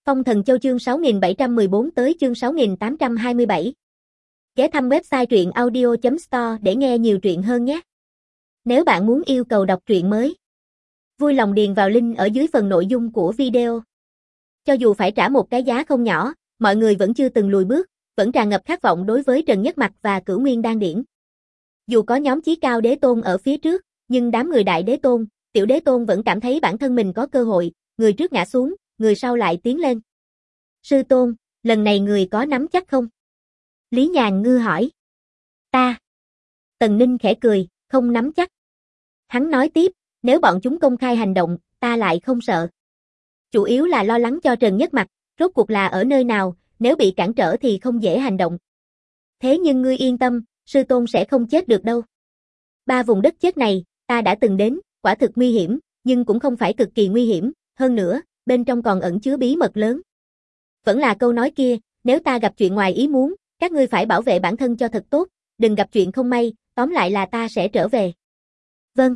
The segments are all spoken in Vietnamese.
Phong Thần Châu chương 6714 tới chương 6827. Ghé thăm website truyện audio.store để nghe nhiều truyện hơn nhé. Nếu bạn muốn yêu cầu đọc truyện mới, vui lòng điền vào link ở dưới phần nội dung của video. Cho dù phải trả một cái giá không nhỏ, mọi người vẫn chưa từng lùi bước, vẫn tràn ngập khát vọng đối với Trần Nhất Mặc và Cửu Nguyên Đan Điển. Dù có nhóm Chí Cao Đế Tôn ở phía trước, nhưng đám người Đại Đế Tôn, Tiểu Đế Tôn vẫn cảm thấy bản thân mình có cơ hội, người trước ngã xuống, người sau lại tiến lên. Sư Tôn, lần này người có nắm chắc không? Lý Nhàn Ngư hỏi. Ta. Tần Ninh khẽ cười, không nắm chắc. Hắn nói tiếp, nếu bọn chúng công khai hành động, ta lại không sợ. Chủ yếu là lo lắng cho Trần Nhất Mặc, rốt cuộc là ở nơi nào, nếu bị cản trở thì không dễ hành động. Thế nhưng ngươi yên tâm, Sư Tôn sẽ không chết được đâu. 3 vùng đất chết này, ta đã từng đến, quả thực nguy hiểm, nhưng cũng không phải cực kỳ nguy hiểm, hơn nữa, bên trong còn ẩn chứa bí mật lớn. Vẫn là câu nói kia, nếu ta gặp chuyện ngoài ý muốn, các ngươi phải bảo vệ bản thân cho thật tốt, đừng gặp chuyện không may, tóm lại là ta sẽ trở về. Vâng.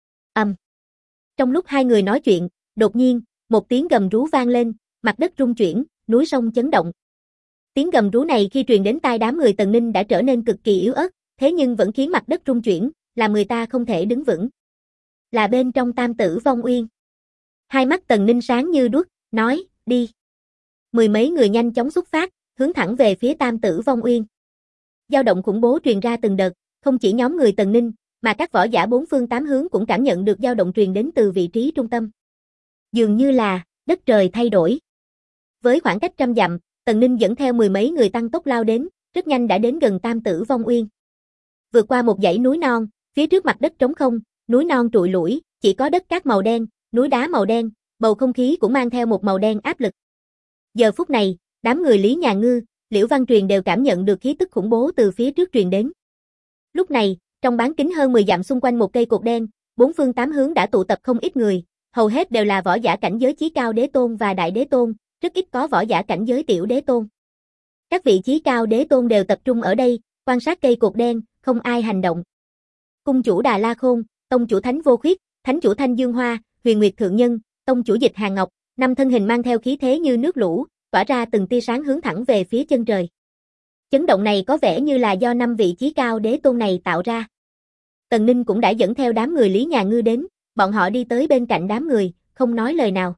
Trong lúc hai người nói chuyện, đột nhiên, một tiếng gầm rú vang lên, mặt đất rung chuyển, núi sông chấn động. Tiếng gầm rú này khi truyền đến tai đám người Tần Ninh đã trở nên cực kỳ yếu ớt, thế nhưng vẫn khiến mặt đất rung chuyển, làm người ta không thể đứng vững. Là bên trong Tam Tử Vong Uyên. Hai mắt Tần Ninh sáng như đuốc, nói, đi. 10 mấy người nhanh chóng xuất phát, hướng thẳng về phía Tam Tử Vong Uyên. Dao động khủng bố truyền ra từng đợt, không chỉ nhóm người Tần Ninh, mà các võ giả bốn phương tám hướng cũng cảm nhận được dao động truyền đến từ vị trí trung tâm. Dường như là đất trời thay đổi. Với khoảng cách 100 dặm, Tần Ninh dẫn theo 10 mấy người tăng tốc lao đến, rất nhanh đã đến gần Tam Tử Vong Uyên. Vượt qua một dãy núi non, phía trước mặt đất trống không, núi non trụi lủi, chỉ có đất cát màu đen, núi đá màu đen, bầu không khí cũng mang theo một màu đen áp lực. Giờ phút này, đám người Lý Nhà Ngư, Liễu Văn Truyền đều cảm nhận được khí tức khủng bố từ phía trước truyền đến. Lúc này, trong bán kính hơn 10 dặm xung quanh một cây cột đen, bốn phương tám hướng đã tụ tập không ít người, hầu hết đều là võ giả cảnh giới Chí Cao Đế Tôn và Đại Đế Tôn, rất ít có võ giả cảnh giới Tiểu Đế Tôn. Các vị Chí Cao Đế Tôn đều tập trung ở đây, quan sát cây cột đen, không ai hành động. Cung chủ Đà La Khôn, tông chủ Thánh Vô Khuyết, thánh chủ Thanh Dương Hoa, Huyền Nguyệt Thượng Nhân, tông chủ Dịch Hàn Ngọc, 5 thân hình mang theo khí thế như nước lũ, tỏa ra từng tia sáng hướng thẳng về phía chân trời. Chấn động này có vẻ như là do 5 vị Chí Cao Đế Tôn này tạo ra. Tần Ninh cũng đã dẫn theo đám người Lý Nhà Ngư đến, bọn họ đi tới bên cạnh đám người, không nói lời nào.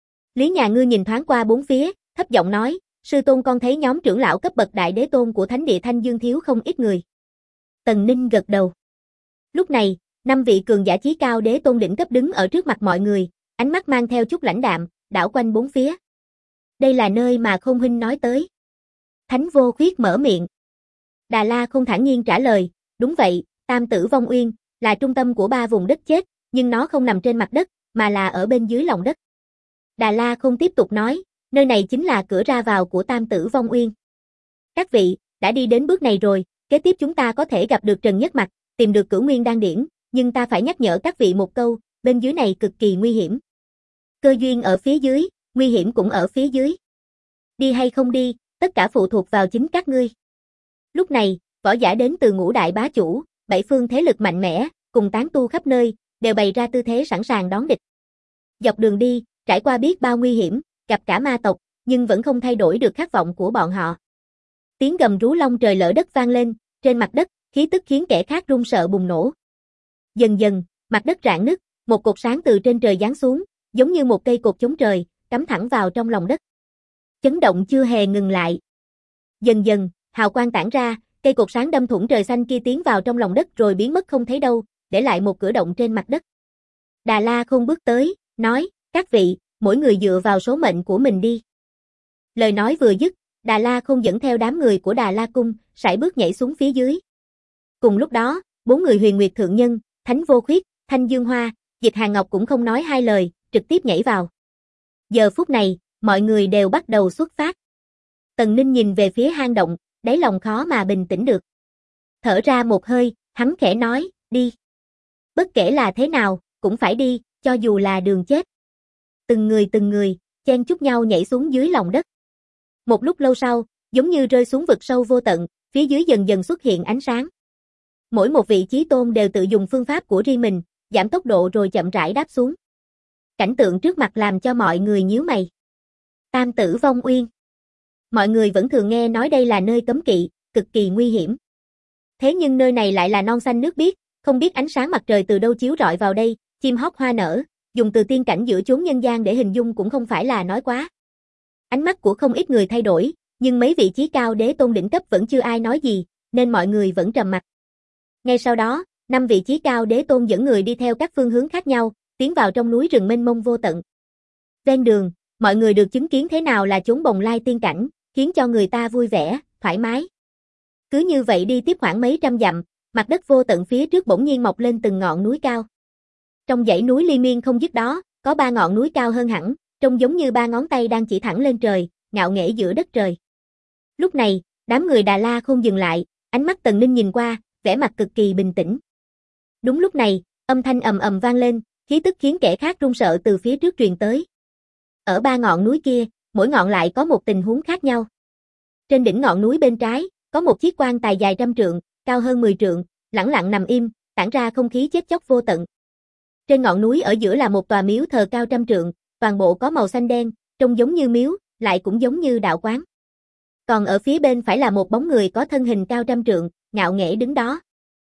Lý Nhà Ngư nhìn thoáng qua bốn phía, thấp giọng nói, Sư Tôn con thấy nhóm trưởng lão cấp bậc Đại Đế Tôn của Thánh địa Thanh Dương thiếu không ít người. Tần Ninh gật đầu. Lúc này, 5 vị cường giả Chí Cao Đế Tôn đỉnh cấp đứng ở trước mặt mọi người, ánh mắt mang theo chút lãnh đạm, đảo quanh bốn phía. Đây là nơi mà Khôn huynh nói tới. Thánh Vô Khuyết mở miệng. Đà La Khôn thản nhiên trả lời, đúng vậy, Tam Tử Vong Uyên là trung tâm của 3 vùng đất chết, nhưng nó không nằm trên mặt đất, mà là ở bên dưới lòng đất. Đà La Khôn tiếp tục nói, nơi này chính là cửa ra vào của Tam Tử Vong Uyên. Các vị, đã đi đến bước này rồi, kế tiếp chúng ta có thể gặp được Trần Nhất Mặc, tìm được Cửu Nguyên Đan Điển, nhưng ta phải nhắc nhở các vị một câu, bên dưới này cực kỳ nguy hiểm. Cơ duyên ở phía dưới, nguy hiểm cũng ở phía dưới. Đi hay không đi, tất cả phụ thuộc vào chính các ngươi. Lúc này, võ giả đến từ Ngũ Đại Bá Chủ, 7 phương thế lực mạnh mẽ, cùng tán tu khắp nơi, đều bày ra tư thế sẵn sàng đón địch. Dọc đường đi, trải qua biết bao nguy hiểm, gặp cả ma tộc, nhưng vẫn không thay đổi được khát vọng của bọn họ. Tiếng gầm rú long trời lở đất vang lên, trên mặt đất, khí tức khiến kẻ khác run sợ bùng nổ. Dần dần, mặt đất rạn nứt, một cột sáng từ trên trời giáng xuống, giống như một cây cột chống trời, cắm thẳng vào trong lòng đất. Chấn động chưa hề ngừng lại. Dần dần, hào quang tản ra, cây cột sáng đâm thủng trời xanh kia tiến vào trong lòng đất rồi biến mất không thấy đâu, để lại một cửa động trên mặt đất. Đà La Khôn bước tới, nói, các vị, mỗi người dựa vào số mệnh của mình đi. Lời nói vừa dứt, Đà La Khôn dẫn theo đám người của Đà La Cung, sải bước nhảy xuống phía dưới. Cùng lúc đó, 4 người Huyền Nguyệt Thượng Nhân, Thánh Vô Khuyết, Thanh Dương Hoa, Dịch Hàn Ngọc cũng không nói hai lời, trực tiếp nhảy vào. Giờ phút này, mọi người đều bắt đầu xuất phát. Tần Ninh nhìn về phía hang động, đáy lòng khó mà bình tĩnh được. Thở ra một hơi, hắn khẽ nói, đi. Bất kể là thế nào, cũng phải đi, cho dù là đường chết. Từng người, chen chúc nhau nhảy xuống dưới lòng đất. Một lúc lâu sau, giống như rơi xuống vực sâu vô tận, phía dưới dần dần xuất hiện ánh sáng. Mỗi một vị chí tôn đều tự dùng phương pháp của riêng mình, giảm tốc độ rồi chậm rãi đáp xuống. Cảnh tượng trước mặt làm cho mọi người nhíu mày. Tam Tử Vong Uyên. Mọi người vẫn thường nghe nói đây là nơi cấm kỵ, cực kỳ nguy hiểm. Thế nhưng nơi này lại là non xanh nước biếc, không biết ánh sáng mặt trời từ đâu chiếu rọi vào đây, chim hót hoa nở, dùng từ tiên cảnh giữa chốn nhân gian để hình dung cũng không phải là nói quá. Ánh mắt của không ít người thay đổi, nhưng mấy vị chí cao đế tôn đỉnh cấp vẫn chưa ai nói gì, nên mọi người vẫn trầm mặc. Ngay sau đó, 5 vị chí cao đế tôn dẫn người đi theo các phương hướng khác nhau, tiến vào trong núi rừng mênh mông vô tận. Ven đường, mọi người được chứng kiến thế nào là chốn bồng lai tiên cảnh, khiến cho người ta vui vẻ, thoải mái. Cứ như vậy đi tiếp khoảng mấy trăm dặm, mặt đất vô tận phía trước bỗng nhiên mọc lên từng ngọn núi cao. Trong dãy núi liên miên không dứt đó, có 3 ngọn núi cao hơn hẳn, trông giống như 3 ngón tay đang chỉ thẳng lên trời, ngạo nghễ giữa đất trời. Lúc này, đám người Đà La không dừng lại, ánh mắt Tần Ninh nhìn qua, vẻ mặt cực kỳ bình tĩnh. Đúng lúc này, âm thanh ầm ầm vang lên, khí tức khiến kẻ khác run sợ từ phía trước truyền tới. Ở 3 ngọn núi kia, mỗi ngọn lại có một tình huống khác nhau. Trên đỉnh ngọn núi bên trái, có một chiếc quan tài dài trăm trượng, cao hơn 10 trượng, lẳng lặng nằm im, tản ra không khí chết chóc vô tận. Trên ngọn núi ở giữa là một tòa miếu thờ cao trăm trượng, toàn bộ có màu xanh đen, trông giống như miếu, lại cũng giống như đạo quán. Còn ở phía bên phải là một bóng người có thân hình cao trăm trượng, ngạo nghễ đứng đó.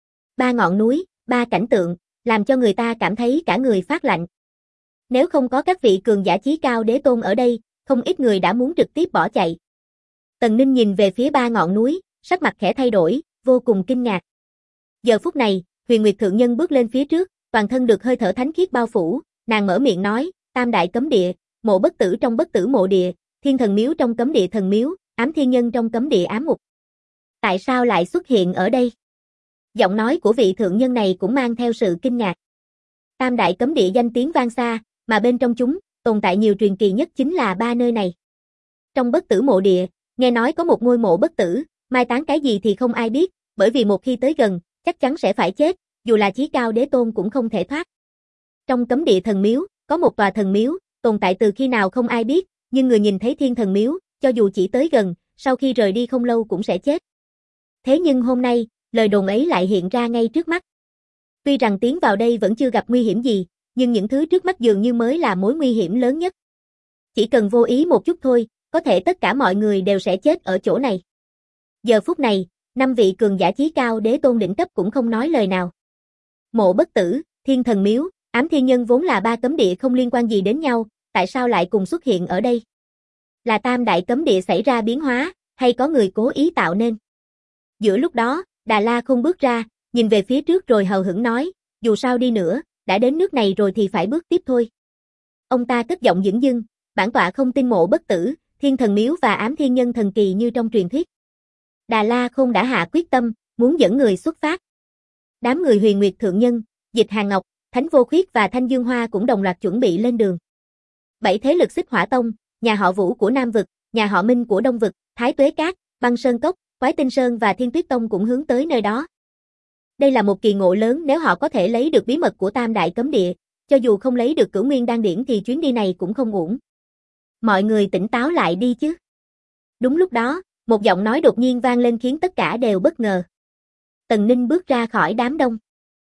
3 ngọn núi, 3 cảnh tượng, làm cho người ta cảm thấy cả người phát lạnh. Nếu không có các vị cường giả chí cao đế tôn ở đây, không ít người đã muốn trực tiếp bỏ chạy. Tần Ninh nhìn về phía 3 ngọn núi, sắc mặt khẽ thay đổi, vô cùng kinh ngạc. Giờ phút này, Huyền Nguyệt Thượng Nhân bước lên phía trước, toàn thân được hơi thở thánh khiết bao phủ, nàng mở miệng nói, Tam đại cấm địa, mộ bất tử trong bất tử mộ địa, thiên thần miếu trong cấm địa thần miếu, ám thiên nhân trong cấm địa ám ngục. Tại sao lại xuất hiện ở đây? Giọng nói của vị thượng nhân này cũng mang theo sự kinh ngạc. Tam đại cấm địa danh tiếng vang xa, mà bên trong chúng, tồn tại nhiều truyền kỳ nhất chính là 3 nơi này. Trong bất tử mộ địa, nghe nói có một ngôi mộ bất tử, mai táng cái gì thì không ai biết, bởi vì một khi tới gần, chắc chắn sẽ phải chết, dù là chí cao đế tôn cũng không thể thoát. Trong cấm địa thần miếu, có một tòa thần miếu, tồn tại từ khi nào không ai biết, nhưng người nhìn thấy thiên thần miếu, cho dù chỉ tới gần, sau khi rời đi không lâu cũng sẽ chết. Thế nhưng hôm nay, lời đồn ấy lại hiện ra ngay trước mắt. Tuy rằng tiến vào đây vẫn chưa gặp nguy hiểm gì, nhưng những thứ trước mắt dường như mới là mối nguy hiểm lớn nhất. Chỉ cần vô ý một chút thôi, có thể tất cả mọi người đều sẽ chết ở chỗ này. Giờ phút này, 5 vị cường giả chí cao đế tôn đỉnh cấp cũng không nói lời nào. Mộ bất tử, thiên thần miếu, ám thiên nhân vốn là 3 cấm địa không liên quan gì đến nhau, tại sao lại cùng xuất hiện ở đây? Là tam đại cấm địa xảy ra biến hóa, hay có người cố ý tạo nên? Giữa lúc đó, Đà La không bước ra, nhìn về phía trước rồi hờ hững nói, dù sao đi nữa, đã đến nước này rồi thì phải bước tiếp thôi. Ông ta cất giọng dửng dưng, bản tọa không tin mộ bất tử, thiên thần miếu và ám thiên nhân thần kỳ như trong truyền thuyết. Đà La không đã hạ quyết tâm, muốn dẫn người xuất phát. Đám người Huyền Nguyệt Thượng Nhân, Dịch Hàng Ngọc, Thánh Vô Khuyết và Thanh Dương Hoa cũng đồng loạt chuẩn bị lên đường. 7 thế lực Xích Hỏa Tông, nhà họ Vũ của Nam Vực, nhà họ Minh của Đông Vực, Thái Tuế Cát, Băng Sơn Cốc, Quái Tinh Sơn và Thiên Tuyết Tông cũng hướng tới nơi đó. Đây là một kỳ ngộ lớn nếu họ có thể lấy được bí mật của Tam Đại Cấm Địa, cho dù không lấy được Cửu Nguyên Đan Điển thì chuyến đi này cũng không uổng. Mọi người tỉnh táo lại đi chứ. Đúng lúc đó, một giọng nói đột nhiên vang lên khiến tất cả đều bất ngờ. Tần Ninh bước ra khỏi đám đông.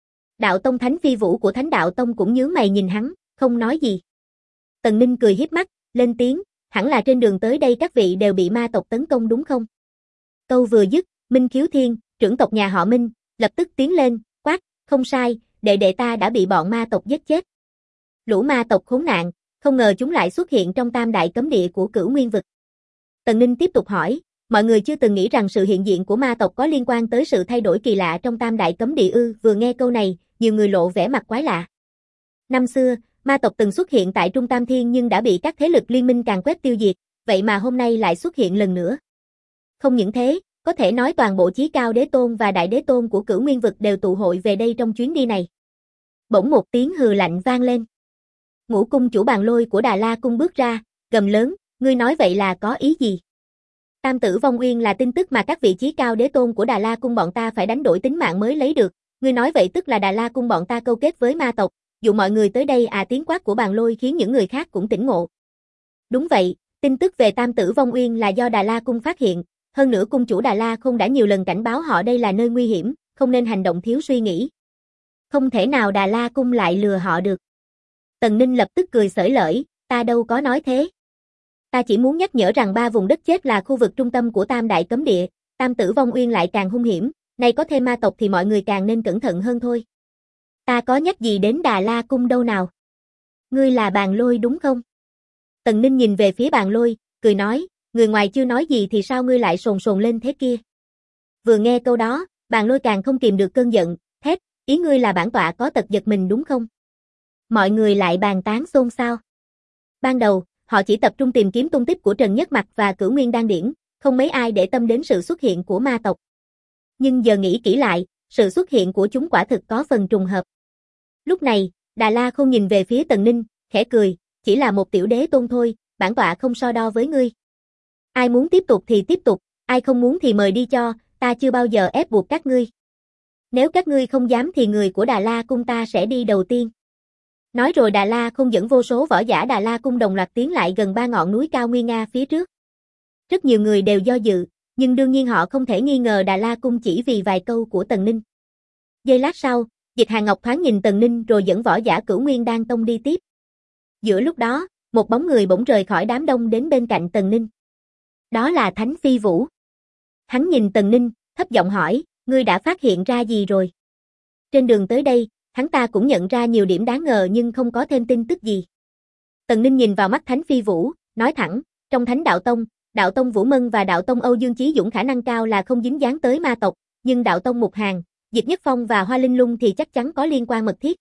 Đạo Tông Thánh Phi Vũ của Thánh Đạo Tông cũng nhướng mày nhìn hắn, không nói gì. Tần Ninh cười hiếp mắt, lên tiếng, hẳn là trên đường tới đây các vị đều bị ma tộc tấn công đúng không? Câu vừa dứt, Minh Khiếu Thiên, trưởng tộc nhà họ Minh, lập tức tiến lên, quát, không sai, đệ đệ ta đã bị bọn ma tộc giết chết. Lũ ma tộc khốn nạn, không ngờ chúng lại xuất hiện trong Tam Đại Cấm Địa của Cửu Nguyên Vực. Tần Ninh tiếp tục hỏi, mọi người chưa từng nghĩ rằng sự hiện diện của ma tộc có liên quan tới sự thay đổi kỳ lạ trong Tam Đại Cấm Địa ư? Vừa nghe câu này, nhiều người lộ vẻ mặt quái lạ. Năm xưa, ma tộc từng xuất hiện tại Trung Tam Thiên nhưng đã bị các thế lực liên minh càn quét tiêu diệt, vậy mà hôm nay lại xuất hiện lần nữa. Không những thế, có thể nói toàn bộ chí cao đế tôn và đại đế tôn của Cửu Nguyên Vực đều tụ hội về đây trong chuyến đi này. Bỗng một tiếng hừ lạnh vang lên. Ngũ cung chủ Bàn Lôi của Đà La cung bước ra, gầm lớn, ngươi nói vậy là có ý gì? Tam tử vong uyên là tin tức mà các vị chí cao đế tôn của Đà La cung bọn ta phải đánh đổi tính mạng mới lấy được, ngươi nói vậy tức là Đà La cung bọn ta câu kết với ma tộc, dụ mọi người tới đây à? Tiếng quát của Bàn Lôi khiến những người khác cũng tỉnh ngộ. Đúng vậy, tin tức về Tam tử vong uyên là do Đà La cung phát hiện, hơn nữa cung chủ Đà La không đã nhiều lần cảnh báo họ đây là nơi nguy hiểm, không nên hành động thiếu suy nghĩ. Không thể nào Đà La cung lại lừa họ được. Tần Ninh lập tức cười xởi lởi, ta đâu có nói thế. Ta chỉ muốn nhắc nhở rằng 3 vùng đất chết là khu vực trung tâm của Tam Đại Cấm Địa, Tam Tử Vong Uyên lại càng hung hiểm, nay có thêm ma tộc thì mọi người càng nên cẩn thận hơn thôi. Ta có nhắc gì đến Đà La Cung đâu nào? Ngươi là Bàn Lôi đúng không? Tần Ninh nhìn về phía Bàn Lôi, cười nói, người ngoài chưa nói gì thì sao ngươi lại sồn sồn lên thế kia? Vừa nghe câu đó, Bàn Lôi càng không kìm được cơn giận, thét, ý ngươi là bản tọa có tật giật mình đúng không? Mọi người lại bàn tán xôn xao. Ban đầu, họ chỉ tập trung tìm kiếm tung tích của Trần Nhất Mặc và Cửu Nguyên Đan Điển, không mấy ai để tâm đến sự xuất hiện của ma tộc. Nhưng giờ nghĩ kỹ lại, sự xuất hiện của chúng quả thực có phần trùng hợp. Lúc này, Đà La Khôn nhìn về phía Tần Ninh, khẽ cười, chỉ là một tiểu đế tôn thôi, bản tọa không so đo với ngươi. Ai muốn tiếp tục thì tiếp tục, ai không muốn thì mời đi cho, ta chưa bao giờ ép buộc các ngươi. Nếu các ngươi không dám thì người của Đà La Cung ta sẽ đi đầu tiên. Nói rồi Đà La Khôn dẫn vô số võ giả Đà La Cung đồng loạt tiến lại gần 3 ngọn núi cao nguy nga phía trước. Rất nhiều người đều do dự, nhưng đương nhiên họ không thể nghi ngờ Đà La Cung chỉ vì vài câu của Tần Ninh. Giây lát sau, Dịch Hàn Ngọc thoáng nhìn Tần Ninh rồi dẫn võ giả Cửu Nguyên Đan Tông đi tiếp. Giữa lúc đó, một bóng người bỗng rời khỏi đám đông đến bên cạnh Tần Ninh. Đó là Thánh Phi Vũ. Hắn nhìn Tần Ninh, thấp giọng hỏi, ngươi đã phát hiện ra gì rồi? Trên đường tới đây, hắn ta cũng nhận ra nhiều điểm đáng ngờ nhưng không có thêm tin tức gì. Tần Ninh nhìn vào mắt Thánh Phi Vũ, nói thẳng, trong Thánh Đạo Tông Vũ Mân và Đạo Tông Âu Dương Chí Dũng khả năng cao là không dính dáng tới ma tộc, nhưng Đạo Tông Mục Hàn, Dịch Nhất Phong và Hoa Linh Lung thì chắc chắn có liên quan mật thiết.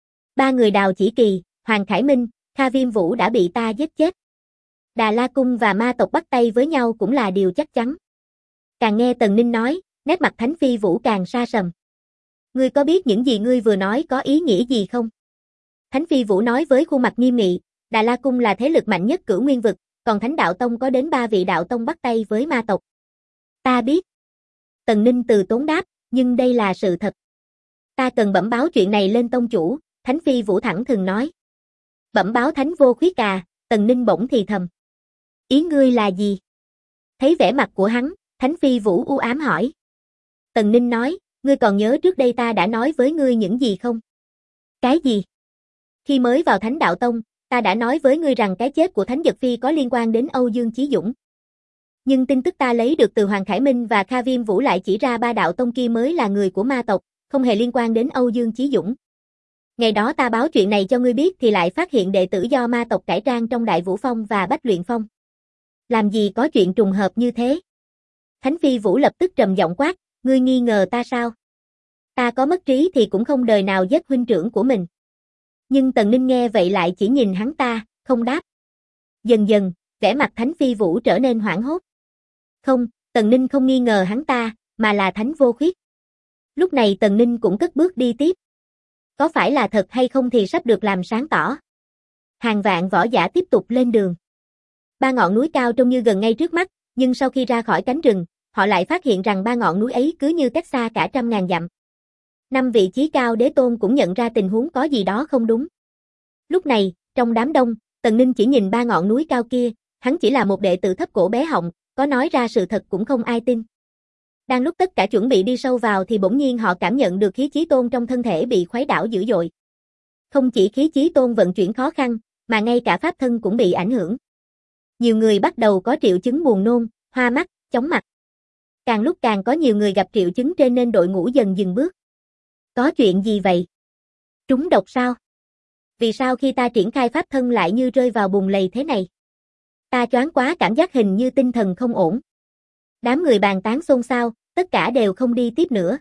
3 người Đào Chỉ Kỳ, Hoàng Khải Minh, Kha Viêm Vũ đã bị ta giết chết. Đà La Cung và ma tộc bắt tay với nhau cũng là điều chắc chắn. Càng nghe Tần Ninh nói, nét mặt Thánh Phi Vũ càng sa sầm. Ngươi có biết những gì ngươi vừa nói có ý nghĩa gì không? Thánh Phi Vũ nói với khuôn mặt nghiêm nghị, Đà La Cung là thế lực mạnh nhất Cửu Nguyên vực, còn Thánh Đạo Tông có đến 3 vị đạo tông bắt tay với ma tộc. Ta biết. Tần Ninh từ tốn đáp, nhưng đây là sự thật. Ta cần bẩm báo chuyện này lên tông chủ, Thánh Phi Vũ thẳng thừng nói. Bẩm báo Thánh Vô Khuyết à, Tần Ninh bỗng thì thầm. Ý ngươi là gì? Thấy vẻ mặt của hắn, Thánh Phi Vũ u ám hỏi. Tần Ninh nói, ngươi còn nhớ trước đây ta đã nói với ngươi những gì không? Cái gì? Khi mới vào Thánh Đạo Tông, ta đã nói với ngươi rằng cái chết của Thánh Dật Phi có liên quan đến Âu Dương Chí Dũng. Nhưng tin tức ta lấy được từ Hoàng Khải Minh và Kha Viêm Vũ lại chỉ ra 3 đạo tông kia mới là người của ma tộc, không hề liên quan đến Âu Dương Chí Dũng. Ngày đó ta báo chuyện này cho ngươi biết thì lại phát hiện đệ tử do ma tộc cải trang trong Đại Vũ Phong và Bách Luyện Phong. Làm gì có chuyện trùng hợp như thế? Thánh Phi Vũ lập tức trầm giọng quát, ngươi nghi ngờ ta sao? Ta có mất trí thì cũng không đời nào giết huynh trưởng của mình. Nhưng Tần Ninh nghe vậy lại chỉ nhìn hắn ta, không đáp. Dần dần, vẻ mặt Thánh Phi Vũ trở nên hoảng hốt. Không, Tần Ninh không nghi ngờ hắn ta, mà là Thánh Vô Khuyết. Lúc này Tần Ninh cũng cất bước đi tiếp. Có phải là thật hay không thì sắp được làm sáng tỏ. Hàng vạn võ giả tiếp tục lên đường. 3 ngọn núi cao trông như gần ngay trước mắt, nhưng sau khi ra khỏi cánh rừng, họ lại phát hiện rằng 3 ngọn núi ấy cứ như cách xa cả trăm ngàn dặm. 5 vị chí cao đế tôn cũng nhận ra tình huống có gì đó không đúng. Lúc này, trong đám đông, Tần Ninh chỉ nhìn 3 ngọn núi cao kia, hắn chỉ là một đệ tử thấp cổ bé họng, có nói ra sự thật cũng không ai tin. Đang lúc tất cả chuẩn bị đi sâu vào thì bỗng nhiên họ cảm nhận được khí chí tôn trong thân thể bị khuấy đảo dữ dội. Không chỉ khí chí tôn vận chuyển khó khăn, mà ngay cả pháp thân cũng bị ảnh hưởng. Nhiều người bắt đầu có triệu chứng buồn nôn, hoa mắt, chóng mặt. Càng lúc càng có nhiều người gặp triệu chứng trên nên đội ngũ dần dừng bước. Có chuyện gì vậy? Trúng độc sao? Vì sao khi ta triển khai pháp thân lại như rơi vào bùn lầy thế này? Ta choáng quá, cảm giác hình như tinh thần không ổn. Đám người bàn tán xôn xao, tất cả đều không đi tiếp nữa.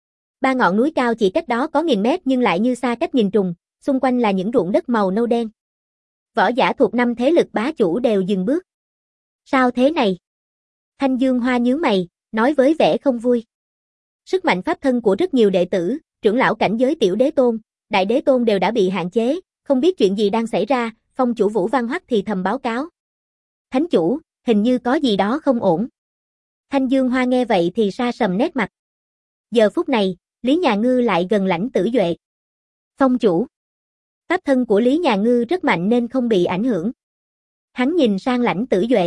3 ngọn núi cao chỉ cách đó có nghìn mét nhưng lại như xa cách nghìn trùng, xung quanh là những ruộng đất màu nâu đen. Võ giả thuộc 5 thế lực bá chủ đều dừng bước. Sao thế này? Thanh Dương Hoa nhướng mày, nói với vẻ không vui. Sức mạnh pháp thân của rất nhiều đệ tử, trưởng lão cảnh giới tiểu đế tôn, đại đế tôn đều đã bị hạn chế, không biết chuyện gì đang xảy ra, phong chủ Vũ Văn Hoắc thì thầm báo cáo. Thánh chủ, hình như có gì đó không ổn. Thanh Dương Hoa nghe vậy thì sa sầm nét mặt. Giờ phút này, Lý Nhà Ngư lại gần Lãnh Tử Duệ. Phong chủ. Pháp thân của Lý Nhà Ngư rất mạnh nên không bị ảnh hưởng. Hắn nhìn sang Lãnh Tử Duệ.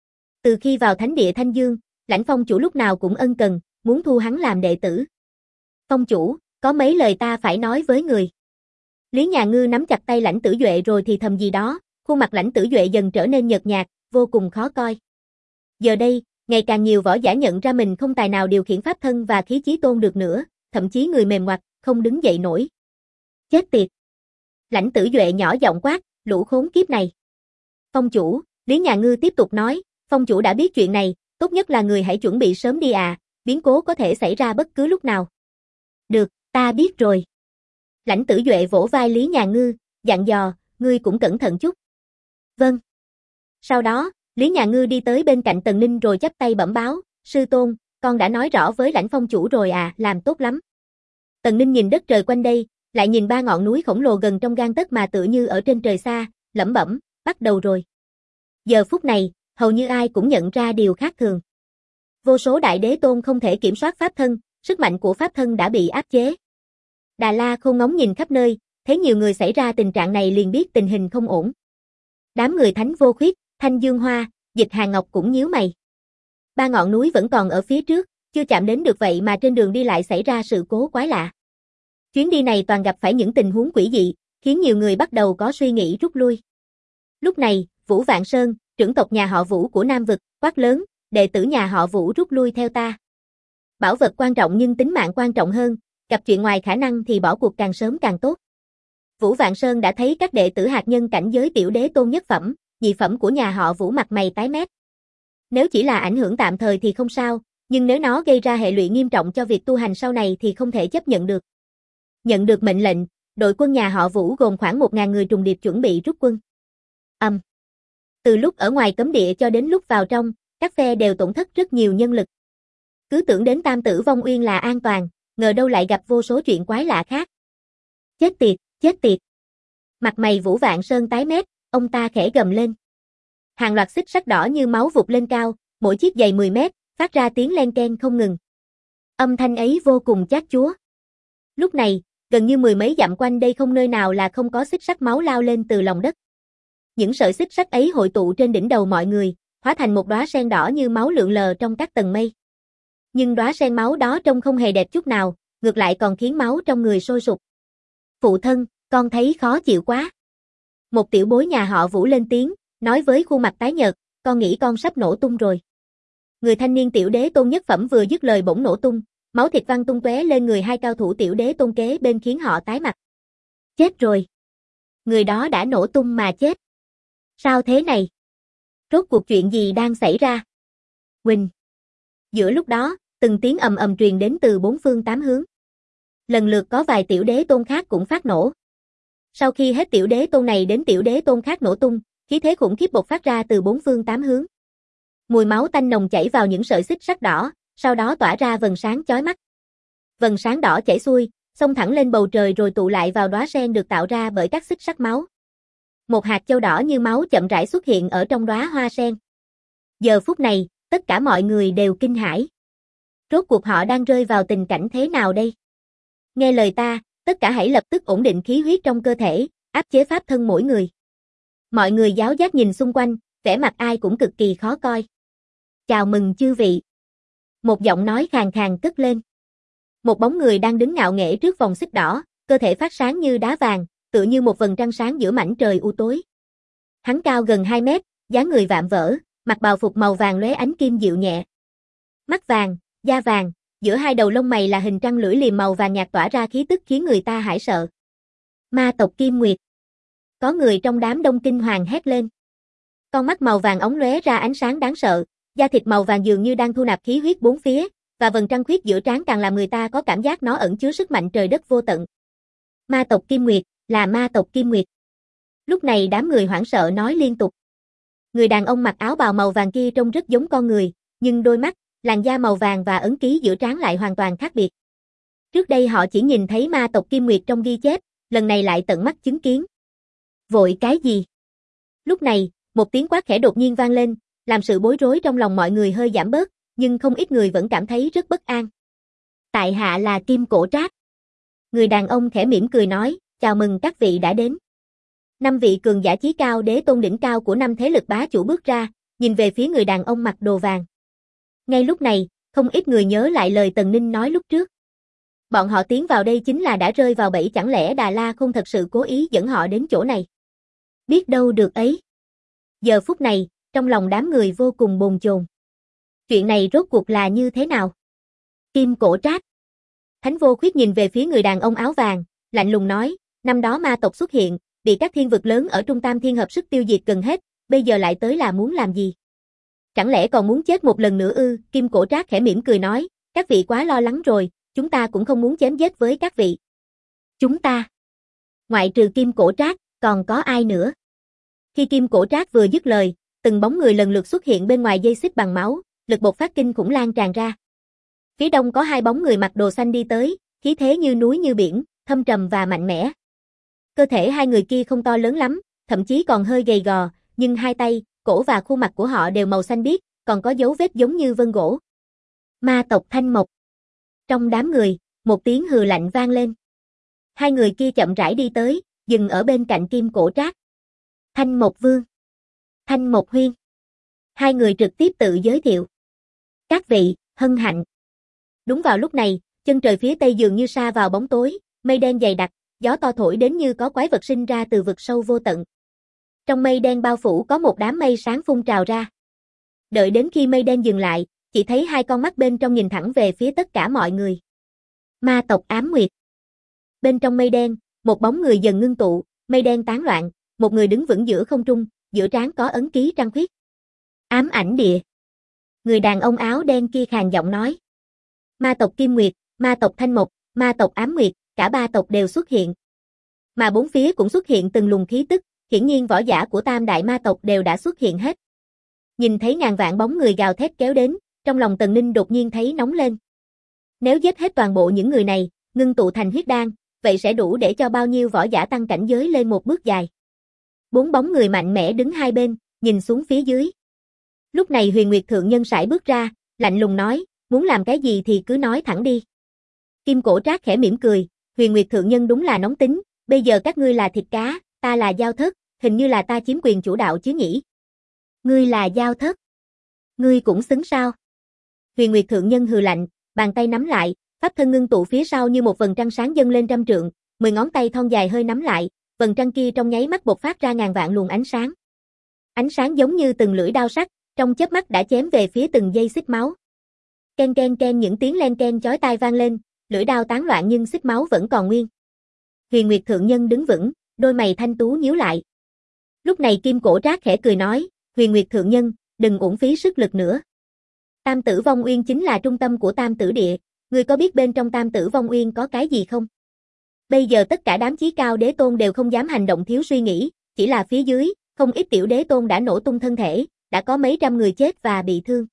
Từ khi vào thánh địa Thanh Dương, Lãnh phong chủ lúc nào cũng ân cần, muốn thu hắn làm đệ tử. Phong chủ, có mấy lời ta phải nói với người. Lý Nhà Ngư nắm chặt tay Lãnh Tử Duệ rồi thì thầm gì đó, khuôn mặt Lãnh Tử Duệ dần trở nên nhợt nhạt, vô cùng khó coi. Giờ đây, ngày càng nhiều võ giả nhận ra mình không tài nào điều khiển pháp thân và khí chí tôn được nữa, thậm chí người mềm ngoặt, không đứng dậy nổi. Chết tiệt! Lãnh Tử Duệ nhỏ giọng quát, lũ khốn kiếp này. Phong chủ, Lý Nhà Ngư tiếp tục nói, phong chủ đã biết chuyện này, tốt nhất là người hãy chuẩn bị sớm đi à, biến cố có thể xảy ra bất cứ lúc nào. Được, ta biết rồi. Lãnh Tử Duệ vỗ vai Lý Nhà Ngư, dặn dò, ngươi cũng cẩn thận chút. Vâng. Sau đó, Lý Nhà Ngư đi tới bên cạnh Tần Ninh rồi chắp tay bẩm báo, sư tôn, con đã nói rõ với Lãnh phong chủ rồi à, làm tốt lắm. Tần Ninh nhìn đất trời quanh đây, lại nhìn ba ngọn núi khổng lồ gần trong gang tấc mà tựa như ở trên trời xa, lẩm bẩm, bắt đầu rồi. Giờ phút này, hầu như ai cũng nhận ra điều khác thường. Vô số đại đế tôn không thể kiểm soát pháp thân, sức mạnh của pháp thân đã bị áp chế. Đà La Khôn ngóng nhìn khắp nơi, thấy nhiều người xảy ra tình trạng này liền biết tình hình không ổn. Đám người Thánh Vô Khuyết, Thanh Dương Hoa, Dịch Hàn Ngọc cũng nhíu mày. Ba ngọn núi vẫn còn ở phía trước, chưa chạm đến được vậy mà trên đường đi lại xảy ra sự cố quái lạ. Chuyến đi này toàn gặp phải những tình huống quỷ dị, khiến nhiều người bắt đầu có suy nghĩ rút lui. Lúc này, Vũ Vạn Sơn, trưởng tộc nhà họ Vũ của Nam Vực, quát lớn, đệ tử nhà họ Vũ rút lui theo ta. Bảo vật quan trọng nhưng tính mạng quan trọng hơn, gặp chuyện ngoài khả năng thì bỏ cuộc càng sớm càng tốt. Vũ Vạn Sơn đã thấy các đệ tử hạt nhân cảnh giới tiểu đế tôn nhất phẩm, nhị phẩm của nhà họ Vũ mặt mày tái mét. Nếu chỉ là ảnh hưởng tạm thời thì không sao, nhưng nếu nó gây ra hệ lụy nghiêm trọng cho việc tu hành sau này thì không thể chấp nhận được. Nhận được mệnh lệnh, đội quân nhà họ Vũ gồm khoảng 1.000 người trùng điệp chuẩn bị rút quân. Từ lúc ở ngoài cấm địa cho đến lúc vào trong, các phe đều tổn thất rất nhiều nhân lực. Cứ tưởng đến Tam Tử Vong Uyên là an toàn, ngờ đâu lại gặp vô số chuyện quái lạ khác. Chết tiệt, chết tiệt. Mặt mày Vũ Vạn Sơn tái mét, ông ta khẽ gầm lên. Hàng loạt xích sắt đỏ như máu vụt lên cao, mỗi chiếc dày 10 mét, phát ra tiếng len keng không ngừng. Âm thanh ấy vô cùng chát chúa. Lúc này, gần như mười mấy dặm quanh đây không nơi nào là không có xích sắt máu lao lên từ lòng đất. Những sợi xích sắt ấy hội tụ trên đỉnh đầu mọi người, hóa thành một đóa sen đỏ như máu lượn lờ trong các tầng mây. Nhưng đóa sen máu đó trông không hề đẹp chút nào, ngược lại còn khiến máu trong người sôi sục. Phụ thân, con thấy khó chịu quá. Một tiểu bối nhà họ Vũ lên tiếng, nói với khuôn mặt tái nhợt, con nghĩ con sắp nổ tung rồi. Người thanh niên tiểu đế tôn nhất phẩm vừa dứt lời bỗng nổ tung, máu thịt văng tung tóe lên người hai cao thủ tiểu đế tôn kế bên khiến họ tái mặt. Chết rồi. Người đó đã nổ tung mà chết. Sao thế này? Rốt cuộc chuyện gì đang xảy ra? Huỳnh. Giữa lúc đó, từng tiếng ầm ầm truyền đến từ bốn phương tám hướng. Lần lượt có vài tiểu đế tôn khác cũng phát nổ. Sau khi hết tiểu đế tôn này đến tiểu đế tôn khác nổ tung, khí thế khủng khiếp bộc phát ra từ bốn phương tám hướng. Mùi máu tanh nồng chảy vào những sợi xích sắt đỏ, sau đó tỏa ra vầng sáng chói mắt. Vầng sáng đỏ chảy xuôi, xông thẳng lên bầu trời rồi tụ lại vào đóa sen được tạo ra bởi các xích sắt máu. Một hạt châu đỏ như máu chậm rãi xuất hiện ở trong đóa hoa sen. Giờ phút này, tất cả mọi người đều kinh hãi. Rốt cuộc họ đang rơi vào tình cảnh thế nào đây? Nghe lời ta, tất cả hãy lập tức ổn định khí huyết trong cơ thể, áp chế pháp thân mỗi người. Mọi người giáo giác nhìn xung quanh, vẻ mặt ai cũng cực kỳ khó coi. Chào mừng chư vị. Một giọng nói khàn khàn cất lên. Một bóng người đang đứng ngạo nghễ trước vòng xích đỏ, cơ thể phát sáng như đá vàng, tựa như một vầng trăng sáng giữa mảnh trời u tối. Hắn cao gần 2 mét, dáng người vạm vỡ, mặc bào phục màu vàng lóe ánh kim dịu nhẹ. Mắt vàng, da vàng, giữa hai đầu lông mày là hình trăng lưỡi liềm màu vàng nhạt tỏa ra khí tức khiến người ta hãi sợ. Ma tộc Kim Nguyệt. Có người trong đám đông kinh hoàng hét lên. Con mắt màu vàng óng lóe ra ánh sáng đáng sợ, da thịt màu vàng dường như đang thu nạp khí huyết bốn phía, và vầng trăng khuyết giữa trán càng làm người ta có cảm giác nó ẩn chứa sức mạnh trời đất vô tận. Ma tộc Kim Nguyệt, là ma tộc Kim Nguyệt. Lúc này đám người hoảng sợ nói liên tục. Người đàn ông mặc áo bào màu vàng kia trông rất giống con người, nhưng đôi mắt, làn da màu vàng và ấn ký giữa trán lại hoàn toàn khác biệt. Trước đây họ chỉ nhìn thấy ma tộc Kim Nguyệt trong ghi chép, lần này lại tận mắt chứng kiến. Vội cái gì? Lúc này, một tiếng quát khẽ đột nhiên vang lên, làm sự bối rối trong lòng mọi người hơi giảm bớt, nhưng không ít người vẫn cảm thấy rất bất an. Tại hạ là Kim Cổ Trác. Người đàn ông khẽ mỉm cười nói, chào mừng các vị đã đến. 5 vị cường giả chí cao đế tôn đỉnh cao của 5 thế lực bá chủ bước ra, nhìn về phía người đàn ông mặc đồ vàng. Ngay lúc này, không ít người nhớ lại lời Tần Ninh nói lúc trước. Bọn họ tiến vào đây chính là đã rơi vào bẫy, chẳng lẽ Đà La không thật sự cố ý dẫn họ đến chỗ này? Biết đâu được ấy. Giờ phút này, Trong lòng đám người vô cùng bồn chồn. Chuyện này rốt cuộc là như thế nào? Kim Cổ Trác. Thánh Vô Khuyết nhìn về phía người đàn ông áo vàng, lạnh lùng nói, năm đó ma tộc xuất hiện, bị các thiên vực lớn ở Trung Tam Thiên hợp sức tiêu diệt gần hết, bây giờ lại tới là muốn làm gì? Chẳng lẽ còn muốn chết một lần nữa ư? Kim Cổ Trác khẽ mỉm cười nói, các vị quá lo lắng rồi, chúng ta cũng không muốn chém giết với các vị. Chúng ta? Ngoại trừ Kim Cổ Trác, còn có ai nữa? Khi Kim Cổ Trác vừa dứt lời, từng bóng người lần lượt xuất hiện bên ngoài dây xích bằng máu, lực bộc phát kinh khủng lan tràn ra. Phía đông có hai bóng người mặc đồ xanh đi tới, khí thế như núi như biển, thâm trầm và mạnh mẽ. Cơ thể hai người kia không to lớn lắm, thậm chí còn hơi gầy gò, nhưng hai tay, cổ và khuôn mặt của họ đều màu xanh biếc, còn có dấu vết giống như vân gỗ. Ma tộc Thanh Mộc. Trong đám người, một tiếng hừ lạnh vang lên. Hai người kia chậm rãi đi tới, dừng ở bên cạnh Kim Cổ Trác. Thanh Mộc Vương. Thanh Mộc Huyên. Hai người trực tiếp tự giới thiệu. Các vị, hân hạnh. Đúng vào lúc này, chân trời phía tây dường như sa vào bóng tối, mây đen dày đặc, gió to thổi đến như có quái vật sinh ra từ vực sâu vô tận. Trong mây đen bao phủ có một đám mây sáng phun trào ra. Đợi đến khi mây đen dừng lại, chỉ thấy hai con mắt bên trong nhìn thẳng về phía tất cả mọi người. Ma tộc Ám Nguyệt. Bên trong mây đen, một bóng người dần ngưng tụ, mây đen tán loạn, một người đứng vững giữa không trung, giữa trán có ấn ký trăng khuyết. Ám Ảnh Địa. Người đàn ông áo đen kia khàn giọng nói. Ma tộc Kim Nguyệt, ma tộc Thanh Mộc, ma tộc Ám Nguyệt, cả ba tộc đều xuất hiện. Mà bốn phía cũng xuất hiện từng luồng khí tức, hiển nhiên võ giả của tam đại ma tộc đều đã xuất hiện hết. Nhìn thấy ngàn vạn bóng người gào thét kéo đến, trong lòng Tần Ninh đột nhiên thấy nóng lên. Nếu giết hết toàn bộ những người này, ngưng tụ thành huyết đan, vậy sẽ đủ để cho bao nhiêu võ giả tăng cảnh giới lên một bước dài. Bốn bóng người mạnh mẽ đứng hai bên, nhìn xuống phía dưới. Lúc này Huyền Nguyệt Thượng Nhân sải bước ra, lạnh lùng nói, muốn làm cái gì thì cứ nói thẳng đi. Kim Cổ Trác khẽ mỉm cười, Huyền Nguyệt Thượng Nhân đúng là nóng tính, bây giờ các ngươi là thịt cá, ta là Giao Thất, hình như là ta chiếm quyền chủ đạo chứ nhỉ? Ngươi là Giao Thất? Ngươi cũng xứng sao? Huyền Nguyệt Thượng Nhân hừ lạnh, bàn tay nắm lại, pháp thân ngưng tụ phía sau như một vầng trăng sáng dâng lên trăm trượng, 10 ngón tay thon dài hơi nắm lại, vầng trăng kia trong nháy mắt bộc phát ra ngàn vạn luồng ánh sáng. Ánh sáng giống như từng lưỡi đao sắc, trong chớp mắt đã chém về phía từng dây xích máu. Ken ken ken những tiếng len ken chói tai vang lên, lưỡi đao tán loạn nhưng xích máu vẫn còn nguyên. Huyền Nguyệt Thượng Nhân đứng vững, đôi mày thanh tú nhíu lại. Lúc này Kim Cổ Trác khẽ cười nói, Huyền Nguyệt Thượng Nhân, đừng uổng phí sức lực nữa. Tam Tử Vong Uyên chính là trung tâm của Tam Tử Địa, ngươi có biết bên trong Tam Tử Vong Uyên có cái gì không? Bây giờ tất cả đám chí cao đế tôn đều không dám hành động thiếu suy nghĩ, chỉ là phía dưới, không ít tiểu đế tôn đã nổ tung thân thể, đã có mấy trăm người chết và bị thương.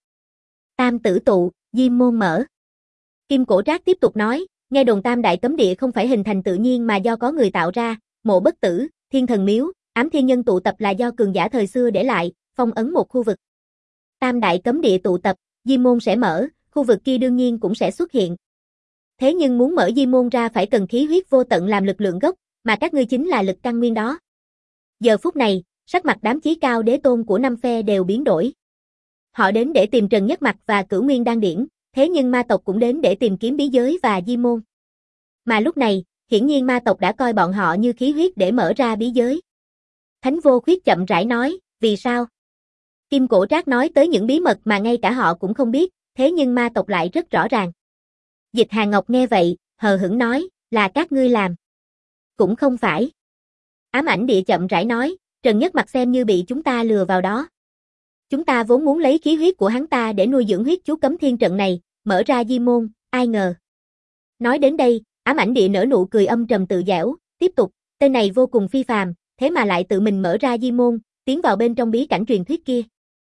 Tam Tử Tụ, Diêm Môn mở. Kim Cổ Trác tiếp tục nói, nghe đồn Tam Đại Cấm Địa không phải hình thành tự nhiên mà do có người tạo ra, Mộ Bất Tử, Thiên Thần Miếu, Ám Thiên Nhân tụ tập là do cường giả thời xưa để lại, phong ấn một khu vực. Tam Đại Cấm Địa tụ tập, Diêm Môn sẽ mở, khu vực kia đương nhiên cũng sẽ xuất hiện. Thế nhưng muốn mở Diêm Môn ra phải cần khí huyết vô tận làm lực lượng gốc, mà các ngươi chính là lực căn nguyên đó. Giờ phút này, sắc mặt đám chí cao đế tôn của năm phe đều biến đổi. Họ đến để tìm Trần Nhất Mặc và Cửu Nguyên Đan Điển, thế nhưng ma tộc cũng đến để tìm kiếm bí giới và Diêm Môn. Mà lúc này, hiển nhiên ma tộc đã coi bọn họ như khí huyết để mở ra bí giới. Thánh Vô Khuyết chậm rãi nói, vì sao? Kim Cổ Trác nói tới những bí mật mà ngay cả họ cũng không biết, thế nhưng ma tộc lại rất rõ ràng. Dịch Hàn Ngọc nghe vậy, hờ hững nói, là các ngươi làm. Cũng không phải. Ám Ảnh Địa chậm rãi nói, Trần Nhất Mặc xem như bị chúng ta lừa vào đó. Chúng ta vốn muốn lấy khí huyết của hắn ta để nuôi dưỡng huyết chú cấm thiên trận này, mở ra Diêm Môn, ai ngờ. Nói đến đây, Ám Ảnh Địa nở nụ cười âm trầm tự giễu, tiếp tục, tên này vô cùng phi phàm, thế mà lại tự mình mở ra Diêm Môn, tiến vào bên trong bí cảnh truyền thuyết kia.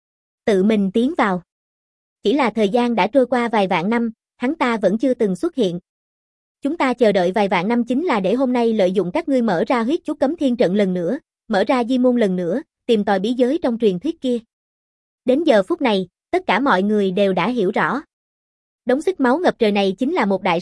Tự mình tiến vào. Chỉ là thời gian đã trôi qua vài vạn năm, hắn ta vẫn chưa từng xuất hiện. Chúng ta chờ đợi vài vạn năm chính là để hôm nay lợi dụng các ngươi mở ra huyết chú cấm thiên trận lần nữa, mở ra Diêm Môn lần nữa, tìm tòi bí giới trong truyền thuyết kia. Đến giờ phút này, tất cả mọi người đều đã hiểu rõ. Đống xích máu ngập trời này chính là một đại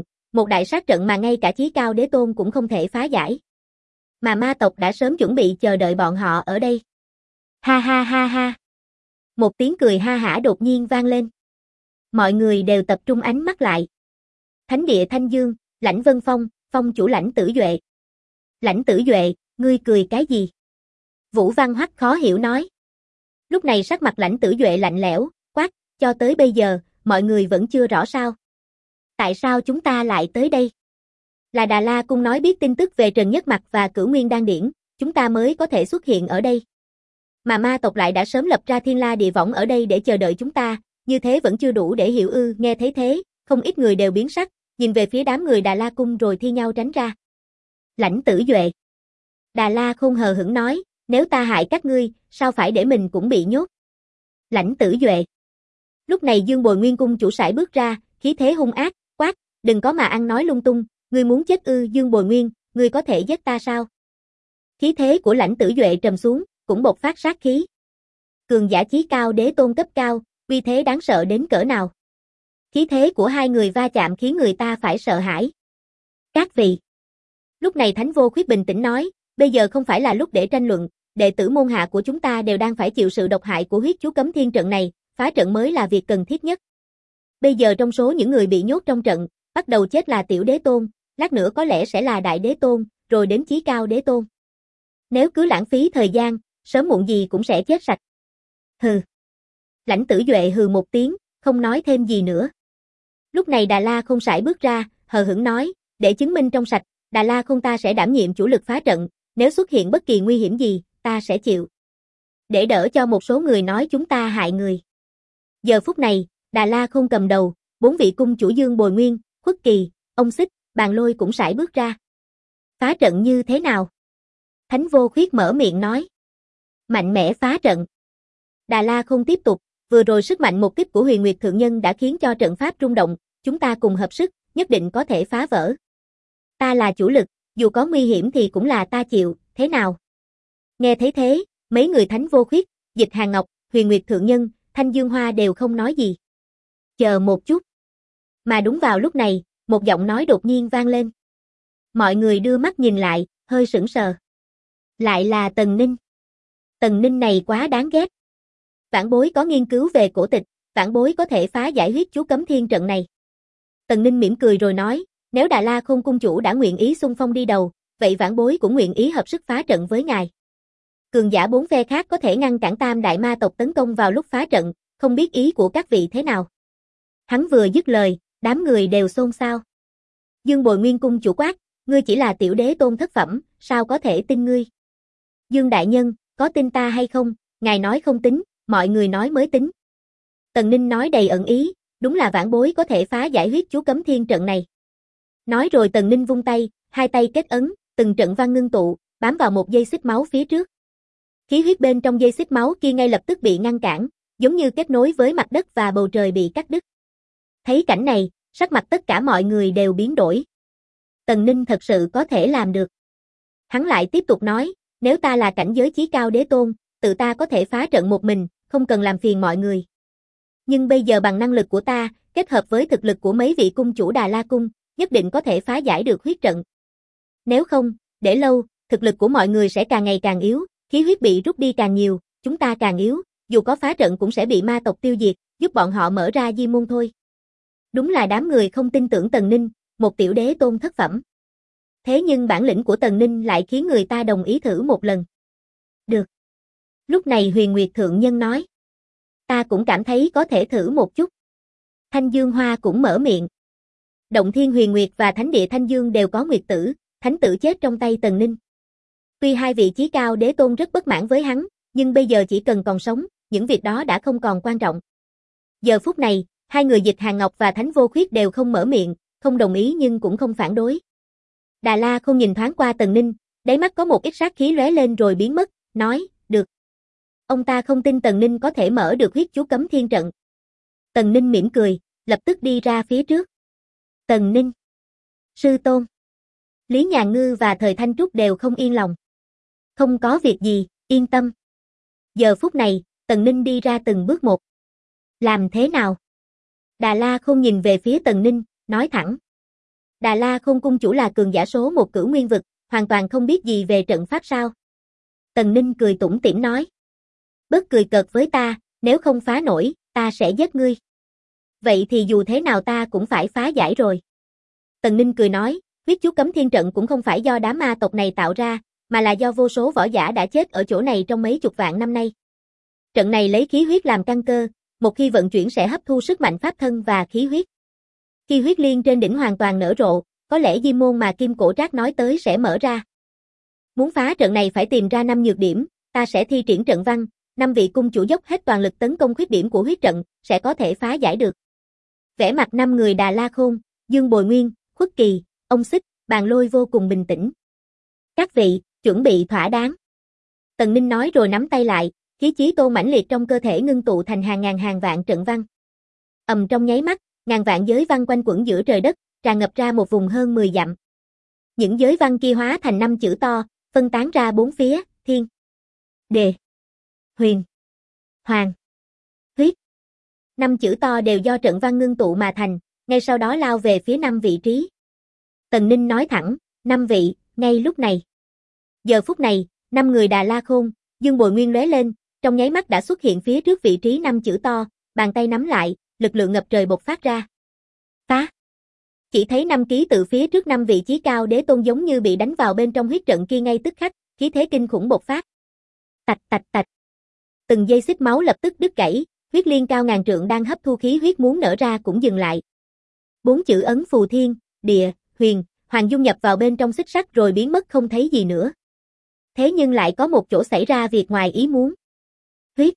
sát trận mà ngay cả chí cao đế tôn cũng không thể phá giải. Mà ma tộc đã sớm chuẩn bị chờ đợi bọn họ ở đây. Ha ha ha ha. Một tiếng cười ha hả đột nhiên vang lên. Mọi người đều tập trung ánh mắt lại. Thánh địa Thanh Dương, Lãnh Vân Phong, Phong chủ Lãnh Tử Duệ. Lãnh Tử Duệ, ngươi cười cái gì? Vũ Văn Hoắc khó hiểu nói. Lúc này sắc mặt Lãnh Tử Duệ lạnh lẽo, quát, cho tới bây giờ, mọi người vẫn chưa rõ sao? Tại sao chúng ta lại tới đây? Là Đà La Cung nói biết tin tức về Trần Nhất Mặc và Cửu Nguyên Đan Điển, chúng ta mới có thể xuất hiện ở đây. Mà ma tộc lại đã sớm lập ra Thiên La Địa Võng ở đây để chờ đợi chúng ta, như thế vẫn chưa đủ để hiểu ư? Nghe thấy thế, không ít người đều biến sắc, nhìn về phía đám người Đà La Cung rồi thi nhau tránh ra. Lãnh Tử Duệ. Đà La Khôn hờ hững nói, nếu ta hại các ngươi, sao phải để mình cũng bị nhốt? Lãnh Tử Duệ. Lúc này Dương Bồi Nguyên cung chủ sải bước ra, khí thế hung ác, quát, đừng có mà ăn nói lung tung, ngươi muốn chết ư? Dương Bồi Nguyên, ngươi có thể giết ta sao? Khí thế của Lãnh Tử Duệ trầm xuống, cũng bộc phát sát khí. Cường giả chí cao đế tôn cấp cao, uy thế đáng sợ đến cỡ nào? Khí thế của hai người va chạm khiến người ta phải sợ hãi. Các vị. Lúc này Thánh Vô Khuyết bình tĩnh nói, bây giờ không phải là lúc để tranh luận, đệ tử môn hạ của chúng ta đều đang phải chịu sự độc hại của huyết chú cấm thiên trận này, phá trận mới là việc cần thiết nhất. Bây giờ trong số những người bị nhốt trong trận, bắt đầu chết là tiểu đế tôn, lát nữa có lẽ sẽ là đại đế tôn, rồi đến chí cao đế tôn. Nếu cứ lãng phí thời gian, sớm muộn gì cũng sẽ chết sạch. Hừ. Lãnh Tử Duệ hừ một tiếng, không nói thêm gì nữa. Lúc này Đà La Khôn sải bước ra, hờ hững nói, để chứng minh trong sạch, Đà La Khôn ta sẽ đảm nhiệm chủ lực phá trận, nếu xuất hiện bất kỳ nguy hiểm gì, ta sẽ chịu. Để đỡ cho một số người nói chúng ta hại người. Giờ phút này, Đà La Khôn cầm đầu, 4 vị cung chủ Dương Bồi Nguyên, Khuất Kỳ, ông Xích, Bàn Lôi cũng sải bước ra. Phá trận như thế nào? Thánh Vô Khuyết mở miệng nói. Mạnh mẽ phá trận. Đà La Khôn tiếp tục, vừa rồi sức mạnh một kích của Huyền Nguyệt Thượng Nhân đã khiến cho trận pháp rung động, chúng ta cùng hợp sức, nhất định có thể phá vỡ. Ta là chủ lực, dù có nguy hiểm thì cũng là ta chịu, thế nào? Nghe thấy thế, mấy người Thánh Vô Khuyết, Dịch Hàn Ngọc, Huyền Nguyệt Thượng Nhân, Thanh Dương Hoa đều không nói gì. Chờ một chút. Mà đúng vào lúc này, một giọng nói đột nhiên vang lên. Mọi người đưa mắt nhìn lại, hơi sững sờ. Lại là Tần Ninh. Tần Ninh này quá đáng ghét. Vãn bối có nghiên cứu về cổ tịch, vãn bối có thể phá giải huyết chú cấm thiên trận này. Tần Ninh mỉm cười rồi nói, nếu Đà La Khôn cung chủ đã nguyện ý xung phong đi đầu, vậy vãn bối cũng nguyện ý hợp sức phá trận với ngài. Cường giả 4 phe khác có thể ngăn cản Tam đại ma tộc tấn công vào lúc phá trận, không biết ý của các vị thế nào. Hắn vừa dứt lời, đám người đều xôn xao. Dương Bồi Nguyên cung chủ quát, ngươi chỉ là tiểu đế tôn thất phẩm, sao có thể tin ngươi? Dương đại nhân, có tin ta hay không? Ngài nói không tính, mọi người nói mới tính. Tần Ninh nói đầy ẩn ý, đúng là vãn bối có thể phá giải huyết chú cấm thiên trận này. Nói rồi Tần Ninh vung tay, hai tay kết ấn, từng trận văn ngưng tụ, bám vào một dây xích máu phía trước. Khí huyết bên trong dây xích máu kia ngay lập tức bị ngăn cản, giống như kết nối với mặt đất và bầu trời bị cắt đứt. Thấy cảnh này, sắc mặt tất cả mọi người đều biến đổi. Tần Ninh thật sự có thể làm được. Hắn lại tiếp tục nói, nếu ta là cảnh giới chí cao đế tôn, tự ta có thể phá trận một mình, không cần làm phiền mọi người. Nhưng bây giờ bằng năng lực của ta, kết hợp với thực lực của mấy vị cung chủ Đà La Cung, nhất định có thể phá giải được huyết trận. Nếu không, để lâu, thực lực của mọi người sẽ càng ngày càng yếu, khí huyết bị rút đi càng nhiều, chúng ta càng yếu, dù có phá trận cũng sẽ bị ma tộc tiêu diệt, giúp bọn họ mở ra di môn thôi. Đúng là đám người không tin tưởng Tần Ninh, một tiểu đế tôn thất phẩm. Thế nhưng bản lĩnh của Tần Ninh lại khiến người ta đồng ý thử một lần. Được. Lúc này Huyền Nguyệt Thượng Nhân nói. Ta cũng cảm thấy có thể thử một chút. Thanh Dương Hoa cũng mở miệng. Động Thiên Huyền Nguyệt và Thánh Địa Thanh Dương đều có nguyệt tử, thánh tử chết trong tay Tần Ninh. Tuy hai vị chí cao đế tôn rất bất mãn với hắn, nhưng bây giờ chỉ cần còn sống, những việc đó đã không còn quan trọng. Giờ phút này, hai người Dịch Hàn Ngọc và Thánh Vô Khuyết đều không mở miệng, không đồng ý nhưng cũng không phản đối. Đà La không nhìn thoáng qua Tần Ninh, đáy mắt có một ít sát khí lóe lên rồi biến mất, nói, được. Ông ta không tin Tần Ninh có thể mở được huyết chú cấm thiên trận. Tần Ninh mỉm cười, lập tức đi ra phía trước. Tần Ninh. Sư tôn. Lý Nhàn Ngư và Thời Thanh Trúc đều không yên lòng. Không có việc gì, yên tâm. Giờ phút này, Tần Ninh đi ra từng bước một. Làm thế nào? Đà La Khôn nhìn về phía Tần Ninh, nói thẳng. Đà La Khôn cung chủ là cường giả số 1 Cửu Nguyên vực, hoàn toàn không biết gì về trận pháp sao? Tần Ninh cười tủm tỉm nói. Bớt cười cợt với ta, nếu không phá nổi, ta sẽ giết ngươi. Vậy thì dù thế nào ta cũng phải phá giải rồi. Tần Ninh cười nói, huyết chú cấm thiên trận cũng không phải do đám ma tộc này tạo ra, mà là do vô số võ giả đã chết ở chỗ này trong mấy chục vạn năm nay. Trận này lấy khí huyết làm căn cơ, một khi vận chuyển sẽ hấp thu sức mạnh pháp thân và khí huyết. Khi huyết liên trên đỉnh hoàn toàn nở rộ, có lẽ diêm môn mà Kim Cổ Trác nói tới sẽ mở ra. Muốn phá trận này phải tìm ra 5 nhược điểm, ta sẽ thi triển trận văn, 5 vị cung chủ dốc hết toàn lực tấn công khuyết điểm của huyết trận, sẽ có thể phá giải được. Vẻ mặt 5 người Đà La Khôn, Dương Bồi Nguyên, Khuất Kỳ, ông Xích, Bàn Lôi vô cùng bình tĩnh. Các vị, chuẩn bị thỏa đáng. Tần Ninh nói rồi nắm tay lại, khí chí tôn mãnh liệt trong cơ thể ngưng tụ thành hàng ngàn hàng vạn trận văn. Trong nháy mắt, ngàn vạn giới văn quanh quẩn giữa trời đất, tràn ngập ra một vùng hơn 10 dặm. Những giới văn kia hóa thành 5 chữ to, phân tán ra 4 phía, Thiên, Đề, Huyền, Hoàng, Huyết. 5 chữ to đều do trận văn ngưng tụ mà thành, ngay sau đó lao về phía 5 vị trí. Tần Ninh nói thẳng, 5 vị, ngay lúc này. Giờ phút này, 5 người Đà La Khôn, Dương Bồi Nguyên lóe lên, trong nháy mắt đã xuất hiện phía trước vị trí 5 chữ to, bàn tay nắm lại, lực lượng ngập trời bộc phát ra. Phá! Chỉ thấy 5 ký tự phía trước 5 vị chí cao đế tôn giống như bị đánh vào bên trong huyết trận kia ngay tức khắc, khí thế kinh khủng bộc phát. Tạch tạch tạch. Từng dây xích máu lập tức đứt gãy, huyết liên cao ngàn trượng đang hấp thu khí huyết muốn nở ra cũng dừng lại. 4 chữ ấn phù Thiên, Địa, Huyền, Hoàng dung nhập vào bên trong xích sắt rồi biến mất không thấy gì nữa. Thế nhưng lại có một chỗ xảy ra việc ngoài ý muốn. Huyết.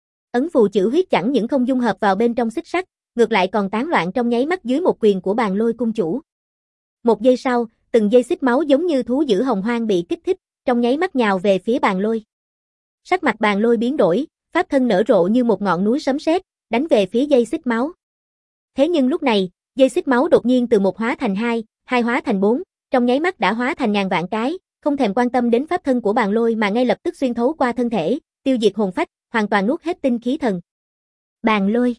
Ấn phù chữ huyết chẳng những không dung hợp vào bên trong xích sắt, ngược lại còn tán loạn trong nháy mắt dưới một quyền của Bàn Lôi cung chủ. Một giây sau, từng dây xích máu giống như thú dữ hồng hoang bị kích thích, trong nháy mắt nhào về phía Bàn Lôi. Sắc mặt Bàn Lôi biến đổi, pháp thân nở rộ như một ngọn núi sấm sét, đánh về phía dây xích máu. Thế nhưng lúc này, dây xích máu đột nhiên từ 1 hóa thành 2, 2 hóa thành 4, trong nháy mắt đã hóa thành ngàn vạn cái, không thèm quan tâm đến pháp thân của Bàn Lôi mà ngay lập tức xuyên thấu qua thân thể, tiêu diệt hồn phách, hoàn toàn nuốt hết tinh khí thần. Bàn Lôi.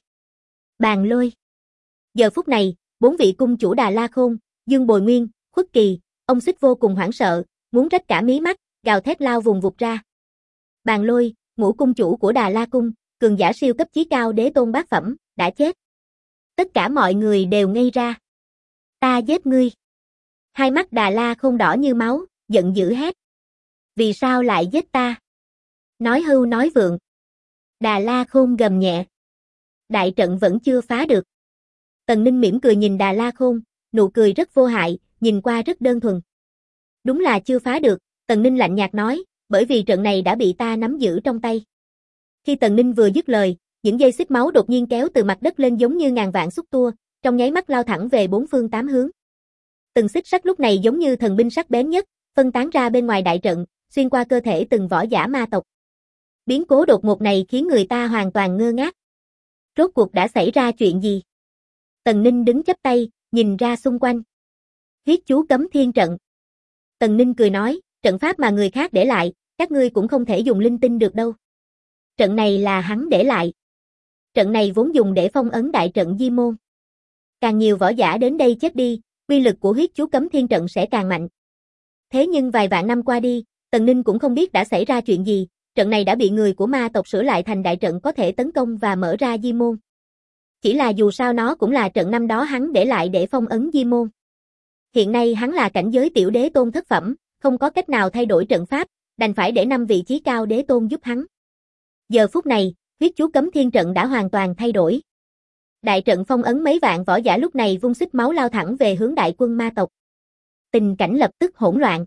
Bàn Lôi. Giờ phút này, 4 vị cung chủ Đà La Khôn, Dương Bồi Nguyên, Khuất Kỳ, ông Xích vô cùng hoảng sợ, muốn rách cả mí mắt, gào thét lao vùng vụt ra. Bàn Lôi, ngũ cung chủ của Đà La cung, cường giả siêu cấp chí cao đế tôn bát phẩm, đã chết. Tất cả mọi người đều ngây ra. Ta giết ngươi. Hai mắt Đà La Khôn đỏ như máu, giận dữ hét. Vì sao lại giết ta? Nói hưu nói vượng. Đà La Khôn gầm nhẹ. Đại trận vẫn chưa phá được. Tần Ninh mỉm cười nhìn Đà La Khôn, nụ cười rất vô hại, nhìn qua rất đơn thuần. Đúng là chưa phá được, Tần Ninh lạnh nhạt nói, bởi vì trận này đã bị ta nắm giữ trong tay. Khi Tần Ninh vừa dứt lời, những dây xích máu đột nhiên kéo từ mặt đất lên giống như ngàn vạn xúc tua, trong nháy mắt lao thẳng về 4 phương 8 hướng. Từng xích sắt lúc này giống như thần binh sắc bén nhất, phân tán ra bên ngoài đại trận, xuyên qua cơ thể từng võ giả ma tộc. Biến cố đột ngột này khiến người ta hoàn toàn ngơ ngác. Rốt cuộc đã xảy ra chuyện gì? Tần Ninh đứng chắp tay, nhìn ra xung quanh. Huyết chú cấm thiên trận. Tần Ninh cười nói, trận pháp mà người khác để lại, các ngươi cũng không thể dùng linh tinh được đâu. Trận này là hắn để lại. Trận này vốn dùng để phong ấn đại trận Di Môn. Càng nhiều võ giả đến đây chết đi, uy lực của huyết chú cấm thiên trận sẽ càng mạnh. Thế nhưng vài vạn năm qua đi, Tần Ninh cũng không biết đã xảy ra chuyện gì, trận này đã bị người của ma tộc sửa lại thành đại trận có thể tấn công và mở ra Di Môn. Chỉ là dù sao nó cũng là trận năm đó hắn để lại để phong ấn Di Môn. Hiện nay hắn là cảnh giới tiểu đế tôn thất phẩm, không có cách nào thay đổi trận pháp, đành phải để 5 vị chí cao đế tôn giúp hắn. Giờ phút này, huyết chú cấm thiên trận đã hoàn toàn thay đổi. Đại trận phong ấn mấy vạn võ giả lúc này vung xích máu lao thẳng về hướng đại quân ma tộc. Tình cảnh lập tức hỗn loạn.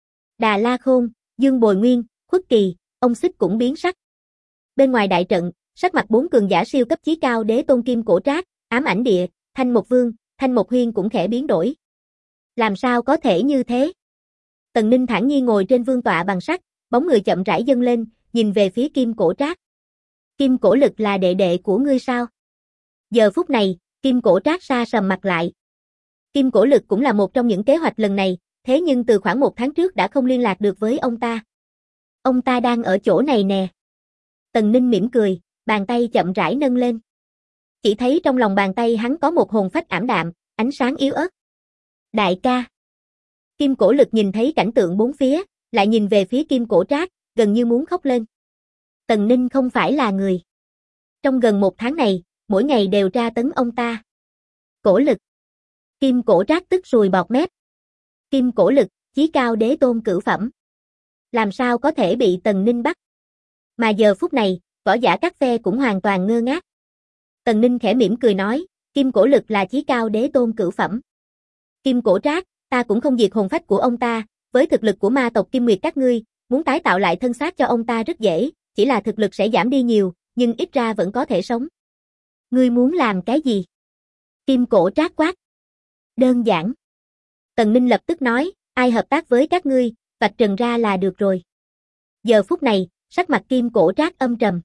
Đà La Khôn, Dương Bồi Nguyên, Khuất Kỳ, ông Xích cũng biến sắc. Bên ngoài đại trận, sắc mặt 4 cường giả siêu cấp chí cao đế tôn Kim Cổ Trác, Ám Ảnh Địa, Thanh Một Vương, Thanh Một Huyên cũng khẽ biến đổi. Làm sao có thể như thế? Tần Ninh thản nhiên ngồi trên vương tọa bằng sắt, bóng người chậm rãi dâng lên, nhìn về phía Kim Cổ Trác. Kim Cổ Lực là đệ đệ của ngươi sao? Giờ phút này, Kim Cổ Trác sa sầm mặt lại. Kim Cổ Lực cũng là một trong những kế hoạch lần này, thế nhưng từ khoảng 1 tháng trước đã không liên lạc được với ông ta. Ông ta đang ở chỗ này nè. Tần Ninh mỉm cười, bàn tay chậm rãi nâng lên. Chỉ thấy trong lòng bàn tay hắn có một hồn phách ảm đạm, ánh sáng yếu ớt. Đại ca. Kim Cổ Lực nhìn thấy cảnh tượng bốn phía, lại nhìn về phía Kim Cổ Trác, gần như muốn khóc lên. Tần Ninh không phải là người. Trong gần 1 tháng này, mỗi ngày đều tra tấn ông ta. Cổ Lực. Kim Cổ Trác tức sùi bọt mép. Kim Cổ Lực, chí cao đế tôn cửu phẩm. Làm sao có thể bị Tần Ninh bắt? Mà giờ phút này, Võ giả các phe cũng hoàn toàn ngơ ngác. Tần Ninh khẽ mỉm cười nói, Kim Cổ Lực là chí cao đế tôn cửu phẩm. Kim Cổ Trác, ta cũng không diệt hồn phách của ông ta, với thực lực của ma tộc Kim Nguyệt các ngươi, muốn tái tạo lại thân xác cho ông ta rất dễ, chỉ là thực lực sẽ giảm đi nhiều, nhưng ít ra vẫn có thể sống. Ngươi muốn làm cái gì? Kim Cổ Trác quát. Đơn giản. Tần Ninh lập tức nói, ai hợp tác với các ngươi, vạch trần ra là được rồi. Giờ phút này, sắc mặt Kim Cổ Trác âm trầm.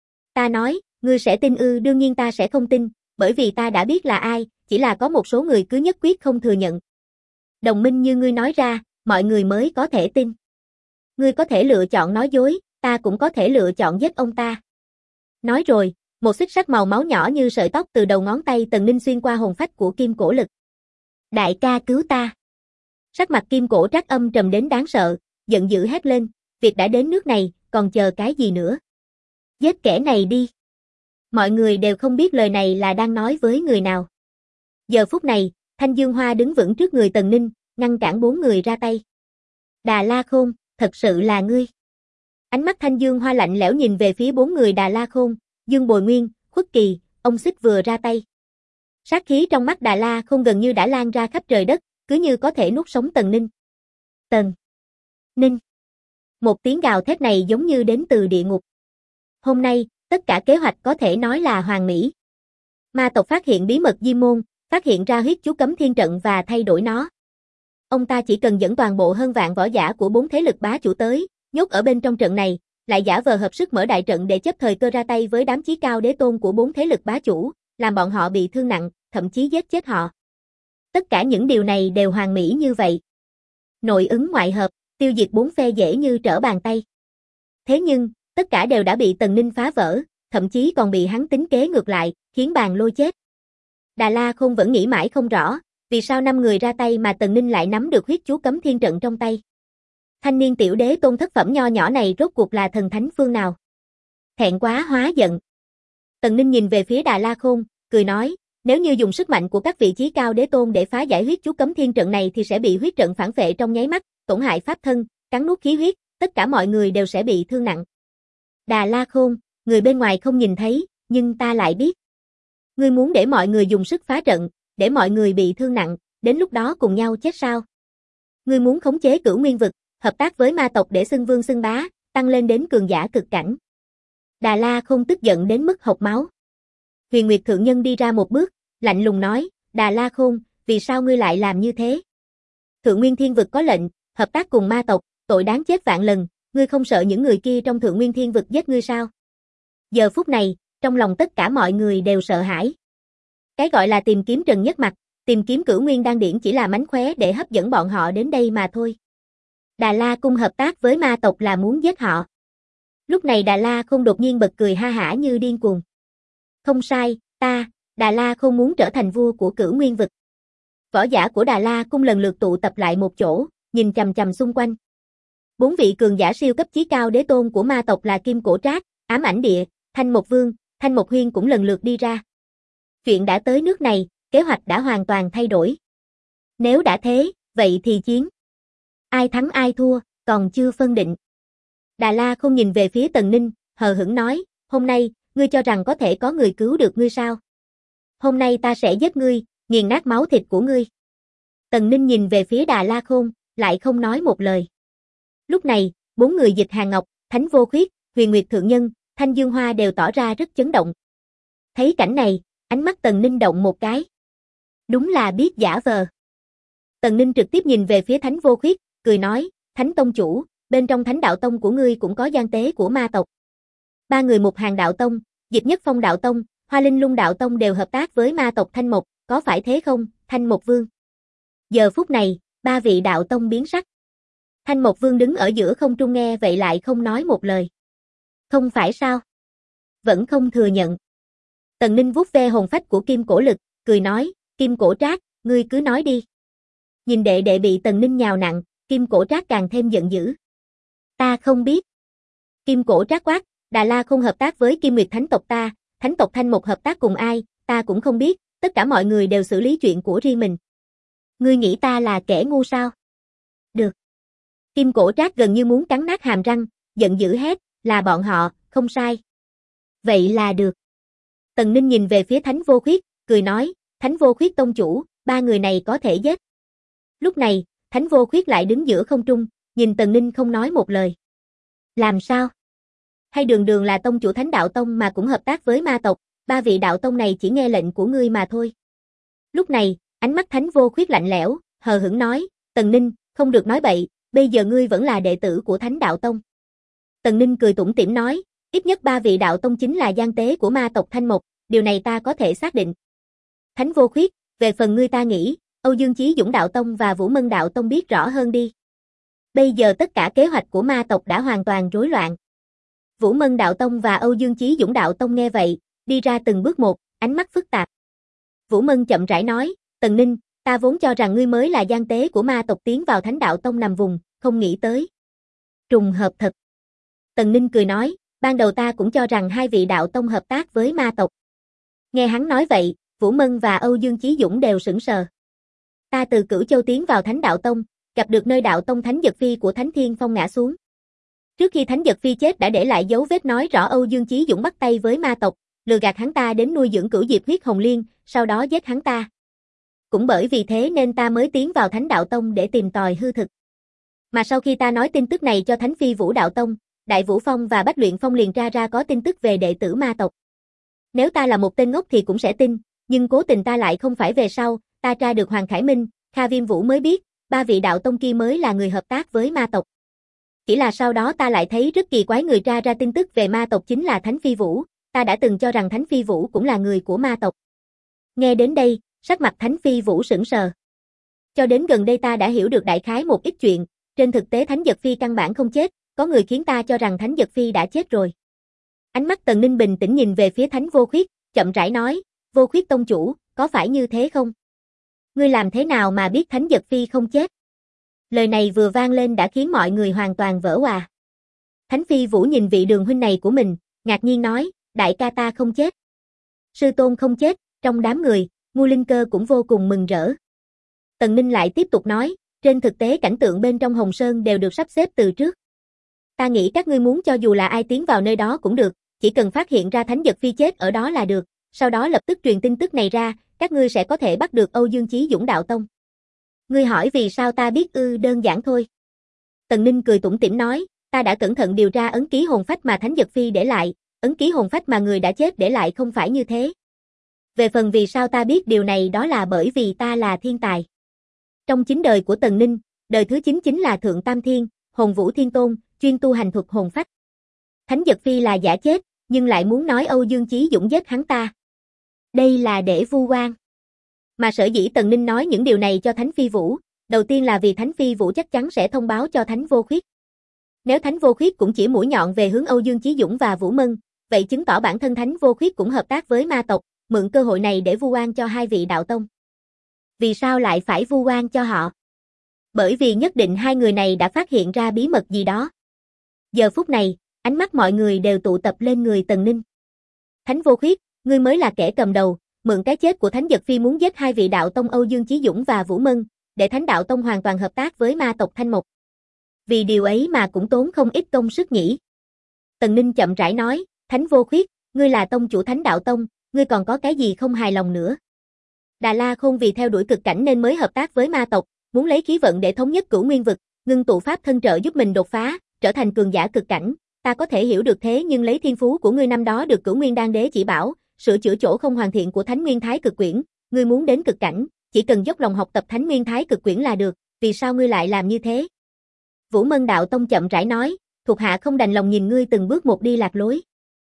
Ta nói, ngươi sẽ tin ư? Đương nhiên ta sẽ không tin, bởi vì ta đã biết là ai, chỉ là có một số người cứ nhất quyết không thừa nhận. Đồng minh như ngươi nói ra, mọi người mới có thể tin. Ngươi có thể lựa chọn nói dối, ta cũng có thể lựa chọn giết ông ta. Nói rồi, một xích sắt màu máu nhỏ như sợi tóc từ đầu ngón tay Tần Ninh xuyên qua hồn phách của Kim Cổ Lực. Đại ca cứu ta. Sắc mặt Kim Cổ Trác âm trầm đến đáng sợ, giận dữ hét lên, việc đã đến nước này, còn chờ cái gì nữa? Giết kẻ này đi. Mọi người đều không biết lời này là đang nói với người nào. Giờ phút này, Thanh Dương Hoa đứng vững trước người Tần Ninh, ngăn cản bốn người ra tay. Đà La Khôn, thật sự là ngươi. Ánh mắt Thanh Dương Hoa lạnh lẽo nhìn về phía bốn người Đà La Khôn, Dương Bồi Nguyên, Khuất Kỳ, ông Xích vừa ra tay. Sát khí trong mắt Đà La Khôn gần như đã lan ra khắp trời đất, cứ như có thể nuốt sống Tần Ninh. Tần Ninh. Một tiếng gào thét này giống như đến từ địa ngục. Hôm nay, tất cả kế hoạch có thể nói là hoàn mỹ. Ma tộc phát hiện bí mật Diêm Môn, phát hiện ra huyết chú cấm thiên trận và thay đổi nó. Ông ta chỉ cần dẫn toàn bộ hơn vạn võ giả của bốn thế lực bá chủ tới, nhốt ở bên trong trận này, lại giả vờ hợp sức mở đại trận để chấp thời cơ ra tay với đám chí cao đế tôn của bốn thế lực bá chủ, làm bọn họ bị thương nặng, thậm chí giết chết họ. Tất cả những điều này đều hoàn mỹ như vậy. Nội ứng ngoại hợp, tiêu diệt bốn phe dễ như trở bàn tay. Thế nhưng, tất cả đều đã bị Tần Ninh phá vỡ, thậm chí còn bị hắn tính kế ngược lại, khiến Bàn Lôi chết. Đà La Khôn vẫn nghĩ mãi không rõ, vì sao 5 người ra tay mà Tần Ninh lại nắm được huyết chú cấm thiên trận trong tay. Thanh niên tiểu đế tôn thất phẩm nho nhỏ này rốt cuộc là thần thánh phương nào? Thẹn quá hóa giận. Tần Ninh nhìn về phía Đà La Khôn, cười nói, nếu như dùng sức mạnh của các vị chí cao đế tôn để phá giải huyết chú cấm thiên trận này thì sẽ bị huyết trận phản phệ trong nháy mắt, tổn hại pháp thân, cắn nuốt khí huyết, tất cả mọi người đều sẽ bị thương nặng. Đà La Khôn, người bên ngoài không nhìn thấy, nhưng ta lại biết. Ngươi muốn để mọi người dùng sức phá trận, để mọi người bị thương nặng, đến lúc đó cùng nhau chết sao? Ngươi muốn khống chế Cửu Nguyên vực, hợp tác với ma tộc để xưng vương xưng bá, tăng lên đến cường giả cực cảnh. Đà La Khôn tức giận đến mức hộc máu. Huyền Nguyệt Thượng Nhân đi ra một bước, lạnh lùng nói, Đà La Khôn, vì sao ngươi lại làm như thế? Thượng Nguyên Thiên Vực có lệnh, hợp tác cùng ma tộc, tội đáng chết vạn lần, ngươi không sợ những người kia trong Thượng Nguyên Thiên Vực giết ngươi sao? Giờ phút này, trong lòng tất cả mọi người đều sợ hãi. Cái gọi là tìm kiếm Trần Nhất Mặc, tìm kiếm Cửu Nguyên Đan Điển chỉ là mánh khóe để hấp dẫn bọn họ đến đây mà thôi. Đà La Cung hợp tác với ma tộc là muốn giết họ. Lúc này Đà La Khôn đột nhiên bật cười ha hả như điên cuồng. Không sai, Đà La Khôn muốn trở thành vua của Cửu Nguyên vực. Võ giả của Đà La Cung lần lượt tụ tập lại một chỗ, nhìn chằm chằm xung quanh. 4 vị cường giả siêu cấp chí cao đế tôn của ma tộc là Kim Cổ Trác, Ám Ảnh Địa, Thanh Mộc Vương, Thanh Mộc Huyên cũng lần lượt đi ra. Chuyện đã tới nước này, kế hoạch đã hoàn toàn thay đổi. Nếu đã thế, vậy thì chiến. Ai thắng ai thua, còn chưa phân định. Đà La không nhìn về phía Tần Ninh, hờ hững nói, hôm nay, ngươi cho rằng có thể có người cứu được ngươi sao? Hôm nay ta sẽ giết ngươi, nghiền nát máu thịt của ngươi. Tần Ninh nhìn về phía Đà La Khôn, lại không nói một lời. Lúc này, 4 người Dịch Hàn Ngọc, Thánh Vô Khuyết, Huyền Nguyệt Thượng Nhân, Thanh Dương Hoa đều tỏ ra rất chấn động. Thấy cảnh này, ánh mắt Tần Ninh động một cái. Đúng là biết giả vờ. Tần Ninh trực tiếp nhìn về phía Thánh Vô Khuyết, cười nói, Thánh Tông Chủ, bên trong Thánh Đạo Tông của ngươi cũng có gian tế của ma tộc. 3 người Mục Hàng Đạo Tông, Dịch Nhất Phong Đạo Tông, Hoa Linh Lung Đạo Tông đều hợp tác với ma tộc Thanh Mộc, có phải thế không, Thanh Mộc Vương? Giờ phút này, 3 vị đạo tông biến sắc. Thanh Mộc Vương đứng ở giữa không trung nghe vậy lại không nói một lời. Không phải sao? Vẫn không thừa nhận. Tần Ninh vuốt ve hồn phách của Kim Cổ Lực, cười nói, Kim Cổ Trác, ngươi cứ nói đi. Nhìn đệ đệ bị Tần Ninh nhào nặng, Kim Cổ Trác càng thêm giận dữ. Ta không biết. Kim Cổ Trác quát, Đà La không hợp tác với Kim Nguyệt Thánh tộc ta, Thánh tộc Thanh Mộc hợp tác cùng ai, ta cũng không biết, tất cả mọi người đều xử lý chuyện của riêng mình. Ngươi nghĩ ta là kẻ ngu sao? Được. Kim Cổ Trác gần như muốn cắn nát hàm răng, giận dữ hét, là bọn họ, không sai. Vậy là được. Tần Ninh nhìn về phía Thánh Vô Khuyết, cười nói, Thánh Vô Khuyết tông chủ, ba người này có thể giết. Lúc này, Thánh Vô Khuyết lại đứng giữa không trung, nhìn Tần Ninh không nói một lời. Làm sao? Hay đường đường là tông chủ Thánh Đạo Tông mà cũng hợp tác với ma tộc, ba vị đạo tông này chỉ nghe lệnh của ngươi mà thôi. Lúc này, ánh mắt Thánh Vô Khuyết lạnh lẽo, hờ hững nói, Tần Ninh, không được nói bậy, bây giờ ngươi vẫn là đệ tử của Thánh Đạo Tông. Tần Ninh cười tủm tỉm nói, ít nhất ba vị đạo tông chính là gian tế của ma tộc Thanh Mộc, điều này ta có thể xác định. Thánh Vô Khuyết, về phần ngươi ta nghĩ, Âu Dương Chí Dũng Đạo Tông và Vũ Mân Đạo Tông biết rõ hơn đi. Bây giờ tất cả kế hoạch của ma tộc đã hoàn toàn rối loạn. Vũ Mân Đạo Tông và Âu Dương Chí Dũng Đạo Tông nghe vậy, đi ra từng bước một, ánh mắt phức tạp. Vũ Mân chậm rãi nói, Tần Ninh, ta vốn cho rằng ngươi mới là gian tế của ma tộc tiến vào Thánh Đạo Tông nằm vùng, không nghĩ tới. Trùng hợp thật. Tần Ninh cười nói, ban đầu ta cũng cho rằng hai vị đạo tông hợp tác với ma tộc. Nghe hắn nói vậy, Vũ Mân và Âu Dương Chí Dũng đều sững sờ. Ta từ Cửu Châu tiến vào Thánh Đạo Tông, gặp được nơi đạo tông Thánh Dật Phi của Thánh Thiên Phong ngã xuống. Trước khi Thánh Dật Phi chết đã để lại dấu vết nói rõ Âu Dương Chí Dũng bắt tay với ma tộc, lừa gạt hắn ta đến nuôi dưỡng Cửu Diệp huyết hồng liên, sau đó giết hắn ta. Cũng bởi vì thế nên ta mới tiến vào Thánh Đạo Tông để tìm tòi hư thực. Mà sau khi ta nói tin tức này cho Thánh Phi Vũ Đạo Tông, Đại Vũ Phong và Bách Luyện Phong liền ra có tin tức về đệ tử ma tộc. Nếu ta là một tên ngốc thì cũng sẽ tin, nhưng cố tình ta lại không phải về sau, ta tra được Hoàng Khải Minh, Kha Viêm Vũ mới biết, ba vị đạo tông kia mới là người hợp tác với ma tộc. Chỉ là sau đó ta lại thấy rất kỳ quái người tra ra tin tức về ma tộc chính là Thánh Phi Vũ, ta đã từng cho rằng Thánh Phi Vũ cũng là người của ma tộc. Nghe đến đây, sắc mặt Thánh Phi Vũ sững sờ. Cho đến gần đây ta đã hiểu được đại khái một ít chuyện, trên thực tế Thánh Dật Phi căn bản không chết, có người khiến ta cho rằng Thánh Dật Phi đã chết rồi. Ánh mắt Tần Ninh bình tĩnh nhìn về phía Thánh Vô Khuyết, chậm rãi nói, Vô Khuyết tông chủ, có phải như thế không? Ngươi làm thế nào mà biết Thánh Dật Phi không chết? Lời này vừa vang lên đã khiến mọi người hoàn toàn vỡ òa. Thánh Phi Vũ nhìn vị đường huynh này của mình, ngạc nhiên nói, đại ca ta không chết. Sư tôn không chết, trong đám người, Ngưu Linh Cơ cũng vô cùng mừng rỡ. Tần Ninh lại tiếp tục nói, trên thực tế cảnh tượng bên trong Hồng Sơn đều được sắp xếp từ trước. Ta nghĩ các ngươi muốn cho dù là ai tiến vào nơi đó cũng được, chỉ cần phát hiện ra Thánh Dật Phi chết ở đó là được, sau đó lập tức truyền tin tức này ra, các ngươi sẽ có thể bắt được Âu Dương Chí Dũng Đạo Tông. Ngươi hỏi vì sao ta biết đơn giản thôi. Tần Ninh cười tủm tỉm nói, ta đã cẩn thận điều tra ấn ký hồn phách mà Thánh Dật Phi để lại, ấn ký hồn phách mà người đã chết để lại không phải như thế. Về phần vì sao ta biết điều này đó là bởi vì ta là thiên tài. Trong 9 đời của Tần Ninh, đời thứ 9 chính là Thượng Tam Thiên, Hồn Vũ Thiên Tôn, chuyên tu hành thuật hồn phách. Thánh Dật Phi là giả chết, nhưng lại muốn nói Âu Dương Chí Dũng giết hắn ta. Đây là để vu oan. Mà sở dĩ Tần Ninh nói những điều này cho Thánh Phi Vũ, đầu tiên là vì Thánh Phi Vũ chắc chắn sẽ thông báo cho Thánh Vô Khuyết. Nếu Thánh Vô Khuyết cũng chỉ mũi nhọn về hướng Âu Dương Chí Dũng và Vũ Mân, vậy chứng tỏ bản thân Thánh Vô Khuyết cũng hợp tác với ma tộc, mượn cơ hội này để vu oan cho hai vị đạo tông. Vì sao lại phải vu oan cho họ? Bởi vì nhất định hai người này đã phát hiện ra bí mật gì đó. Giờ phút này, ánh mắt mọi người đều tụ tập lên người Tần Ninh. Thánh Vô Khuyết, ngươi mới là kẻ cầm đầu, mượn cái chết của Thánh Dật Phi muốn giết hai vị đạo tông Âu Dương Chí Dũng và Vũ Mân, để Thánh Đạo Tông hoàn toàn hợp tác với ma tộc Thanh Mộc. Vì điều ấy mà cũng tốn không ít công sức nhỉ. Tần Ninh chậm rãi nói, Thánh Vô Khuyết, ngươi là tông chủ Thánh Đạo Tông, ngươi còn có cái gì không hài lòng nữa? Đà La Khôn vì theo đuổi cực cảnh nên mới hợp tác với ma tộc, muốn lấy khí vận để thống nhất Cửu Nguyên vực, ngưng tụ pháp thân trợ giúp mình đột phá, trở thành cường giả cực cảnh. Ta có thể hiểu được thế nhưng lấy thiên phú của ngươi năm đó được Cửu Nguyên Đan Đế chỉ bảo, sửa chữa chỗ không hoàn thiện của Thánh Nguyên Thái Cực Quyển, ngươi muốn đến cực cảnh, chỉ cần dốc lòng học tập Thánh Nguyên Thái Cực Quyển là được, vì sao ngươi lại làm như thế? Vũ Mân Đạo Tông chậm rãi nói, thuộc hạ không đành lòng nhìn ngươi từng bước một đi lạc lối.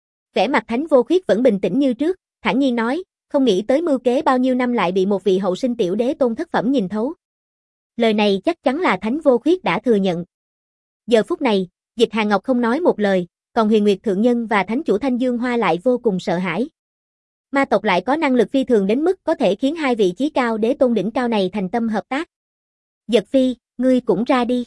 Vẻ mặt Thánh Vô Khuyết vẫn bình tĩnh như trước, thản nhiên nói, không nghĩ tới mưu kế bao nhiêu năm lại bị một vị hậu sinh tiểu đế tôn thất phẩm nhìn thấu. Lời này chắc chắn là Thánh Vô Khuyết đã thừa nhận. Giờ phút này, Dịch Hà Ngọc không nói một lời, còn Huyền Nguyệt Thượng Nhân và Thánh Chủ Thanh Dương Hoa lại vô cùng sợ hãi. Ma tộc lại có năng lực phi thường đến mức có thể khiến hai vị chí cao đế tôn đỉnh cao này thành tâm hợp tác. Dật Phi, ngươi cũng ra đi.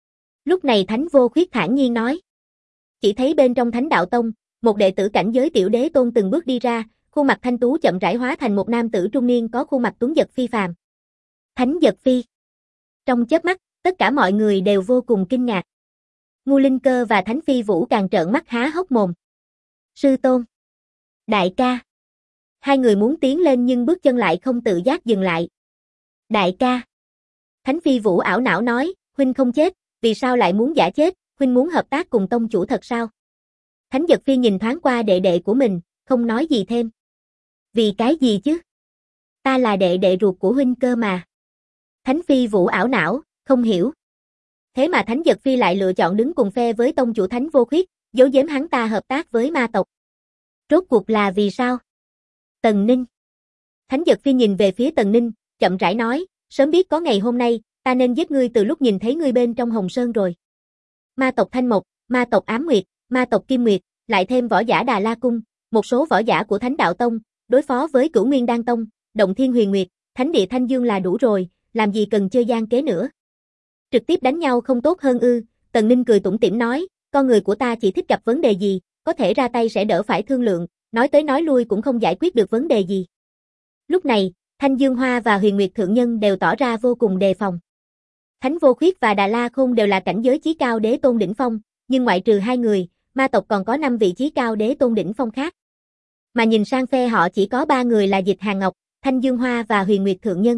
Lúc này Thánh Vô Khuyết thản nhiên nói. Chỉ thấy bên trong Thánh Đạo Tông, một đệ tử cảnh giới tiểu đế tôn từng bước đi ra, khuôn mặt thanh tú chậm rãi hóa thành một nam tử trung niên có khuôn mặt tuấn giật phi phàm. Thánh Dật Phi. Trong chớp mắt, tất cả mọi người đều vô cùng kinh ngạc. Ngưu Linh Cơ và Thánh Phi Vũ càng trợn mắt há hốc mồm. Sư tôn. Đại ca. Hai người muốn tiến lên nhưng bước chân lại không tự giác dừng lại. Đại ca. Thánh Phi Vũ ảo não nói, huynh không chết, vì sao lại muốn giả chết, huynh muốn hợp tác cùng tông chủ thật sao? Thánh Giật Phi nhìn thoáng qua đệ đệ của mình, không nói gì thêm. Vì cái gì chứ? Ta là đệ đệ ruột của huynh cơ mà. Thánh Phi Vũ ảo não, không hiểu. Thế mà Thánh Giật Phi lại lựa chọn đứng cùng phe với tông chủ Thánh Vô Khuyết, giấu giếm hắn ta hợp tác với ma tộc. Rốt cuộc là vì sao? Tần Ninh. Thánh Giật Phi nhìn về phía Tần Ninh, chậm rãi nói, sớm biết có ngày hôm nay, ta nên giết ngươi từ lúc nhìn thấy ngươi bên trong Hồng Sơn rồi. Ma tộc Thanh Mộc, ma tộc Ám Nguyệt, ma tộc Kim Nguyệt, lại thêm võ giả Đà La Cung, một số võ giả của Thánh Đạo Tông, đối phó với Cửu Nguyên Đan Tông, Động Thiên Huyền Nguyệt, Thánh Địa Thanh Dương là đủ rồi, làm gì cần chơi gian kế nữa. Trực tiếp đánh nhau không tốt hơn ư? Tần Ninh cười tủm tỉm nói, con người của ta chỉ thích gặp vấn đề gì, có thể ra tay sẽ đỡ phải thương lượng, nói tới nói lui cũng không giải quyết được vấn đề gì. Lúc này, Thanh Dương Hoa và Huyền Nguyệt Thượng Nhân đều tỏ ra vô cùng đề phòng. Thánh Vô Khuyết và Đà La Khôn đều là cảnh giới chí cao đế tôn đỉnh phong, nhưng ngoại trừ hai người, ma tộc còn có 5 vị chí cao đế tôn đỉnh phong khác. Mà nhìn sang phe họ chỉ có 3 người là Dịch Hàn Ngọc, Thanh Dương Hoa và Huyền Nguyệt Thượng Nhân.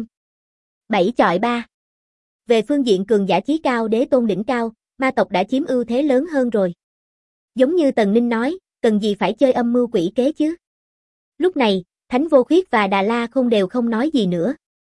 7 chọi 3. Về phương diện cường giả chí cao đế tôn đỉnh cao, ma tộc đã chiếm ưu thế lớn hơn rồi. Giống như Tần Ninh nói, cần gì phải chơi âm mưu quỷ kế chứ. Lúc này, Thánh Vô Khuyết và Đà La Khôn đều không nói gì nữa.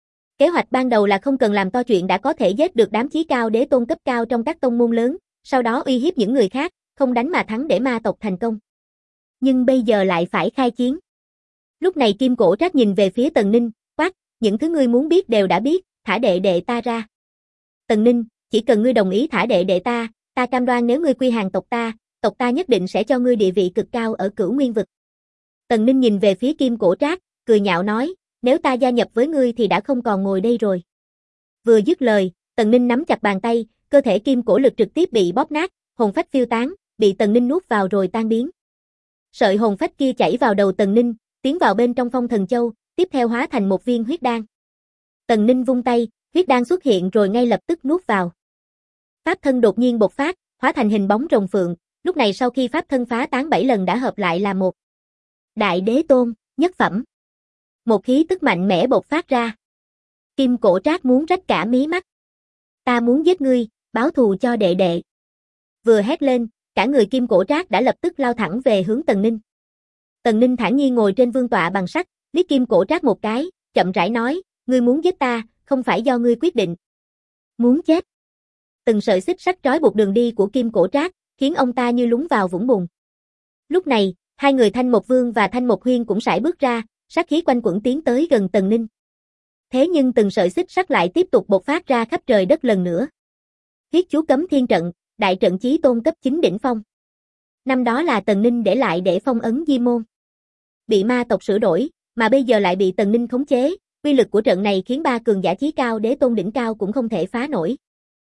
Kế hoạch ban đầu là không cần làm to chuyện đã có thể giết được đám chí cao đế tôn cấp cao trong các tông môn lớn, sau đó uy hiếp những người khác, không đánh mà thắng để ma tộc thành công. Nhưng bây giờ lại phải khai chiến. Lúc này Kim Cổ Trác nhìn về phía Tần Ninh, quát, những thứ ngươi muốn biết đều đã biết, thả đệ đệ ta ra. Tần Ninh, chỉ cần ngươi đồng ý thả đệ đệ ta, ta cam đoan nếu ngươi quy hàng tộc ta nhất định sẽ cho ngươi địa vị cực cao ở Cửu Nguyên vực. Tần Ninh nhìn về phía Kim Cổ Trác, cười nhạo nói, nếu ta gia nhập với ngươi thì đã không còn ngồi đây rồi. Vừa dứt lời, Tần Ninh nắm chặt bàn tay, cơ thể Kim Cổ Lực trực tiếp bị bóp nát, hồn phách phiêu tán, bị Tần Ninh nuốt vào rồi tan biến. Sợi hồn phách kia chảy vào đầu Tần Ninh, tiến vào bên trong Phong Thần Châu, tiếp theo hóa thành một viên huyết đan. Tần Ninh vung tay, huyết đan xuất hiện rồi ngay lập tức nuốt vào. Pháp thân đột nhiên bộc phát, hóa thành hình bóng rồng phượng, lúc này sau khi pháp thân phá tán 7 lần đã hợp lại là một Đại Đế Tôn, nhất phẩm. Một khí tức mạnh mẽ bộc phát ra. Kim Cổ Trác muốn rách cả mí mắt. Ta muốn giết ngươi, báo thù cho đệ đệ. Vừa hét lên, cả người Kim Cổ Trác đã lập tức lao thẳng về hướng Tần Ninh. Tần Ninh thản nhiên ngồi trên vương tọa bằng sắt, liếc Kim Cổ Trác một cái, chậm rãi nói, ngươi muốn giết ta, không phải do ngươi quyết định. Muốn chết. Từng sợi xích sắt trói buộc đường đi của Kim Cổ Trác, khiến ông ta như lún vào vũng bùn. Lúc này, hai người Thanh Mộc Vương và Thanh Mộc Huyên cũng sải bước ra, sát khí quanh quẩn tiến tới gần Tần Ninh. Thế nhưng từng sợi xích sắt lại tiếp tục bộc phát ra khắp trời đất lần nữa. Huyết chú cấm thiên trận, đại trận chí tôn cấp 9 đỉnh phong. Năm đó là Tần Ninh để lại để phong ấn Diêm Môn. Bị ma tộc sửa đổi, mà bây giờ lại bị Tần Ninh khống chế, uy lực của trận này khiến 3 cường giả chí cao đế tôn đỉnh cao cũng không thể phá nổi.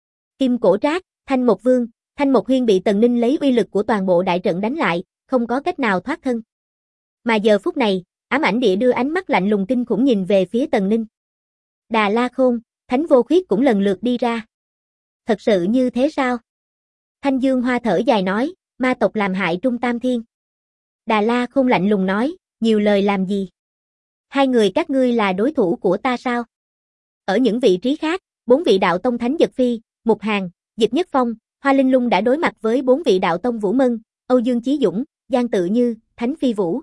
Kim Cổ Trác, Thanh Mộc Vương, Thanh Mộc Huyên bị Tần Ninh lấy uy lực của toàn bộ đại trận đánh lại, không có cách nào thoát thân. Mà giờ phút này, Ám Ảnh Địa đưa ánh mắt lạnh lùng kinh khủng nhìn về phía Tần Ninh. Đà La Khôn, Thánh Vô Khuyết cũng lần lượt đi ra. Thật sự như thế sao? Thanh Dương Hoa thở dài nói, ma tộc làm hại Trung Tam Thiên. Đà La Khôn lạnh lùng nói, nhiều lời làm gì? Hai người các ngươi là đối thủ của ta sao? Ở những vị trí khác, 4 vị đạo tông Thánh Giật Phi, Mục Hàn, Dịch Nhất Phong, Hoa Linh Lung đã đối mặt với 4 vị đạo tông Vũ Mân, Âu Dương Chí Dũng, Giang Tự Như, Thánh Phi Vũ.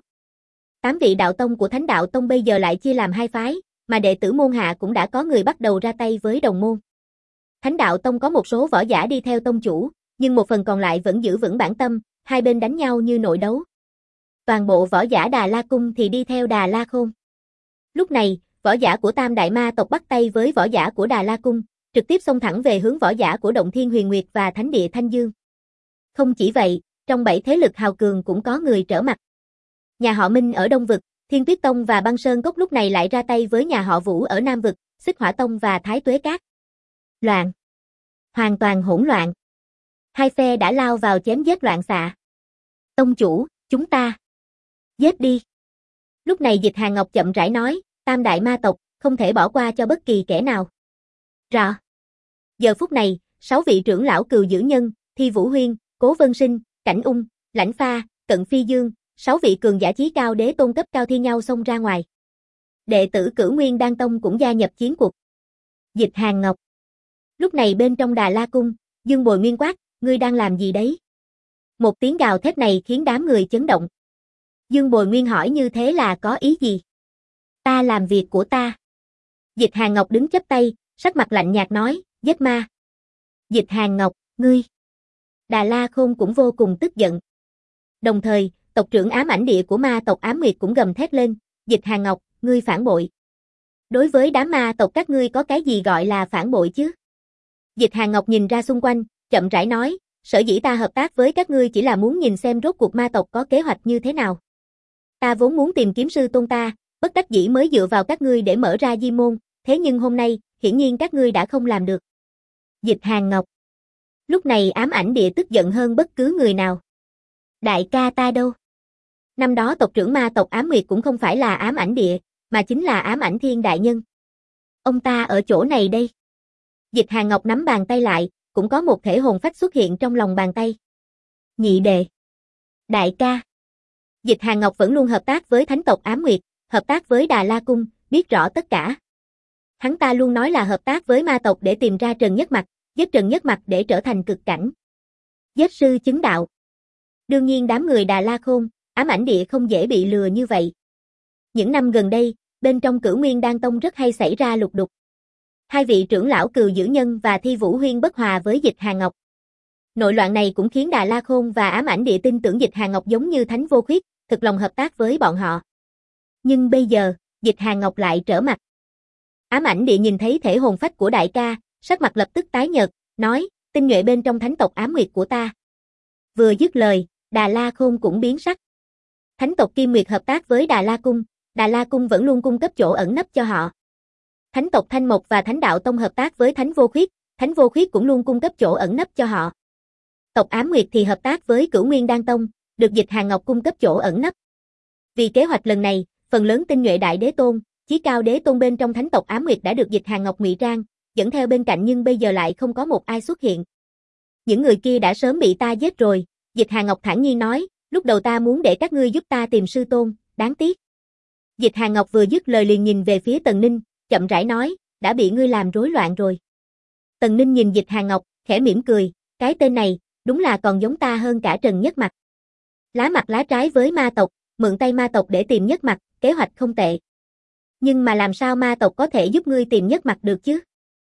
8 vị đạo tông của Thánh Đạo Tông bây giờ lại chia làm 2 phái, mà đệ tử môn hạ cũng đã có người bắt đầu ra tay với đồng môn. Thánh Đạo Tông có một số võ giả đi theo tông chủ, nhưng một phần còn lại vẫn giữ vững bản tâm, hai bên đánh nhau như nội đấu. Toàn bộ võ giả Đà La Cung thì đi theo Đà La Khôn. Lúc này, võ giả của Tam Đại Ma tộc bắt tay với võ giả của Đà La Cung, trực tiếp xông thẳng về hướng võ giả của Động Thiên Huyền Nguyệt và Thánh Địa Thanh Dương. Không chỉ vậy, trong 7 thế lực hào cường cũng có người trở mặt. Nhà họ Minh ở Đông Vực, Thiên Tuyết Tông và Băng Sơn Cốc lúc này lại ra tay với nhà họ Vũ ở Nam Vực, Xích Hỏa Tông và Thái Tuế Cát. Loạn. Hoàn toàn hỗn loạn. Hai phe đã lao vào chém giết loạn xạ. Tông chủ, chúng ta. Giết đi. Lúc này Dịch Hàn Ngọc chậm rãi nói, Tam Đại Ma tộc, không thể bỏ qua cho bất kỳ kẻ nào. Rõ. Giờ phút này, 6 vị trưởng lão Cừu Dữ Nhân, Thi Vũ Huyên, Cố Vân Sinh, Cảnh Ung, Lãnh Pha, Cận Phi Dương, 6 vị cường giả chí cao đế tôn cấp cao thi nhau xông ra ngoài. Đệ tử Cửu Nguyên Đan Tông cũng gia nhập chiến cuộc. Dịch Hàn Ngọc. Lúc này bên trong Đà La Cung, Dương Bồi Nguyên quát, ngươi đang làm gì đấy? Một tiếng gào thét này khiến đám người chấn động. Dương Bồi Nguyên hỏi như thế là có ý gì? Ta làm việc của ta. Dịch Hàn Ngọc đứng chắp tay, sắc mặt lạnh nhạt nói, giết ma. Dịch Hàn Ngọc, ngươi. Đà La Khôn cũng vô cùng tức giận. Đồng thời, tộc trưởng ám ảnh địa của ma tộc Ám Nguyệt cũng gầm thét lên, Dịch Hàn Ngọc, ngươi phản bội. Đối với đám ma tộc các ngươi có cái gì gọi là phản bội chứ? Dịch Hàn Ngọc nhìn ra xung quanh, chậm rãi nói, sở dĩ ta hợp tác với các ngươi chỉ là muốn nhìn xem rốt cuộc ma tộc có kế hoạch như thế nào. Ta vốn muốn tìm kiếm sư tôn ta, bất đắc dĩ mới dựa vào các ngươi để mở ra di môn, thế nhưng hôm nay, hiển nhiên các ngươi đã không làm được. Dịch Hàn Ngọc. Lúc này ám ảnh địa tức giận hơn bất cứ người nào. Đại ca ta đâu? Năm đó tộc trưởng ma tộc Ám Nguyệt cũng không phải là ám ảnh địa, mà chính là ám ảnh thiên đại nhân. Ông ta ở chỗ này đây. Dịch Hàn Ngọc nắm bàn tay lại, cũng có một thể hồn phách xuất hiện trong lòng bàn tay. Nhị đệ. Đại ca. Dịch Hàn Ngọc vẫn luôn hợp tác với thánh tộc Ám Nguyệt, hợp tác với Đà La Cung, biết rõ tất cả. Hắn ta luôn nói là hợp tác với ma tộc để tìm ra Trần Nhất Mặc, giết Trần Nhất Mặc để trở thành cực cảnh. Giết sư chứng đạo. Đương nhiên đám người Đà La Khôn, ám ảnh địa không dễ bị lừa như vậy. Những năm gần đây, bên trong Cửu Nguyên Đan Tông rất hay xảy ra lục đục. Hai vị trưởng lão Cừu Dữ Nhân và Thi Vũ Huyên bất hòa với Dịch Hàn Ngọc. Nội loạn này cũng khiến Đà La Khôn và ám ảnh địa tin tưởng Dịch Hàn Ngọc giống như thánh vô khuyết, thực lòng hợp tác với bọn họ. Nhưng bây giờ, Dịch Hàn Ngọc lại trở mặt. Ám ảnh địa nhìn thấy thể hồn phách của đại ca, sắc mặt lập tức tái nhợt, nói, tinh nhuệ bên trong thánh tộc Ám Nguyệt của ta. Vừa dứt lời, Đà La Khôn cũng biến sắc. Thánh tộc Kim Nguyệt hợp tác với Đà La Cung, Đà La Cung vẫn luôn cung cấp chỗ ẩn nấp cho họ. Thánh tộc Thanh Mộc và Thánh Đạo Tông hợp tác với Thánh Vô Khuyết cũng luôn cung cấp chỗ ẩn nấp cho họ. Tộc Ám Nguyệt thì hợp tác với Cửu Nguyên Đan Tông, được Dịch Hàn Ngọc cung cấp chỗ ẩn nấp. Vì kế hoạch lần này, phần lớn tinh nhuệ đại đế tôn, chí cao đế tôn bên trong thánh tộc Ám Nguyệt đã được Dịch Hàn Ngọc ngụy trang, dẫn theo bên cạnh nhưng bây giờ lại không có một ai xuất hiện. Những người kia đã sớm bị ta giết rồi, Dịch Hàn Ngọc thản nhiên nói, lúc đầu ta muốn để các ngươi giúp ta tìm sư tôn, đáng tiếc. Dịch Hàn Ngọc vừa dứt lời liền nhìn về phía Tần Ninh, chậm rãi nói, đã bị ngươi làm rối loạn rồi. Tần Ninh nhìn Dịch Hàn Ngọc, khẽ mỉm cười, cái tên này, đúng là còn giống ta hơn cả Trần Nhất Mặc. Lá mặt lá trái với ma tộc, mượn tay ma tộc để tìm Nhất Mặc, kế hoạch không tệ. Nhưng mà làm sao ma tộc có thể giúp ngươi tìm Nhất Mặc được chứ?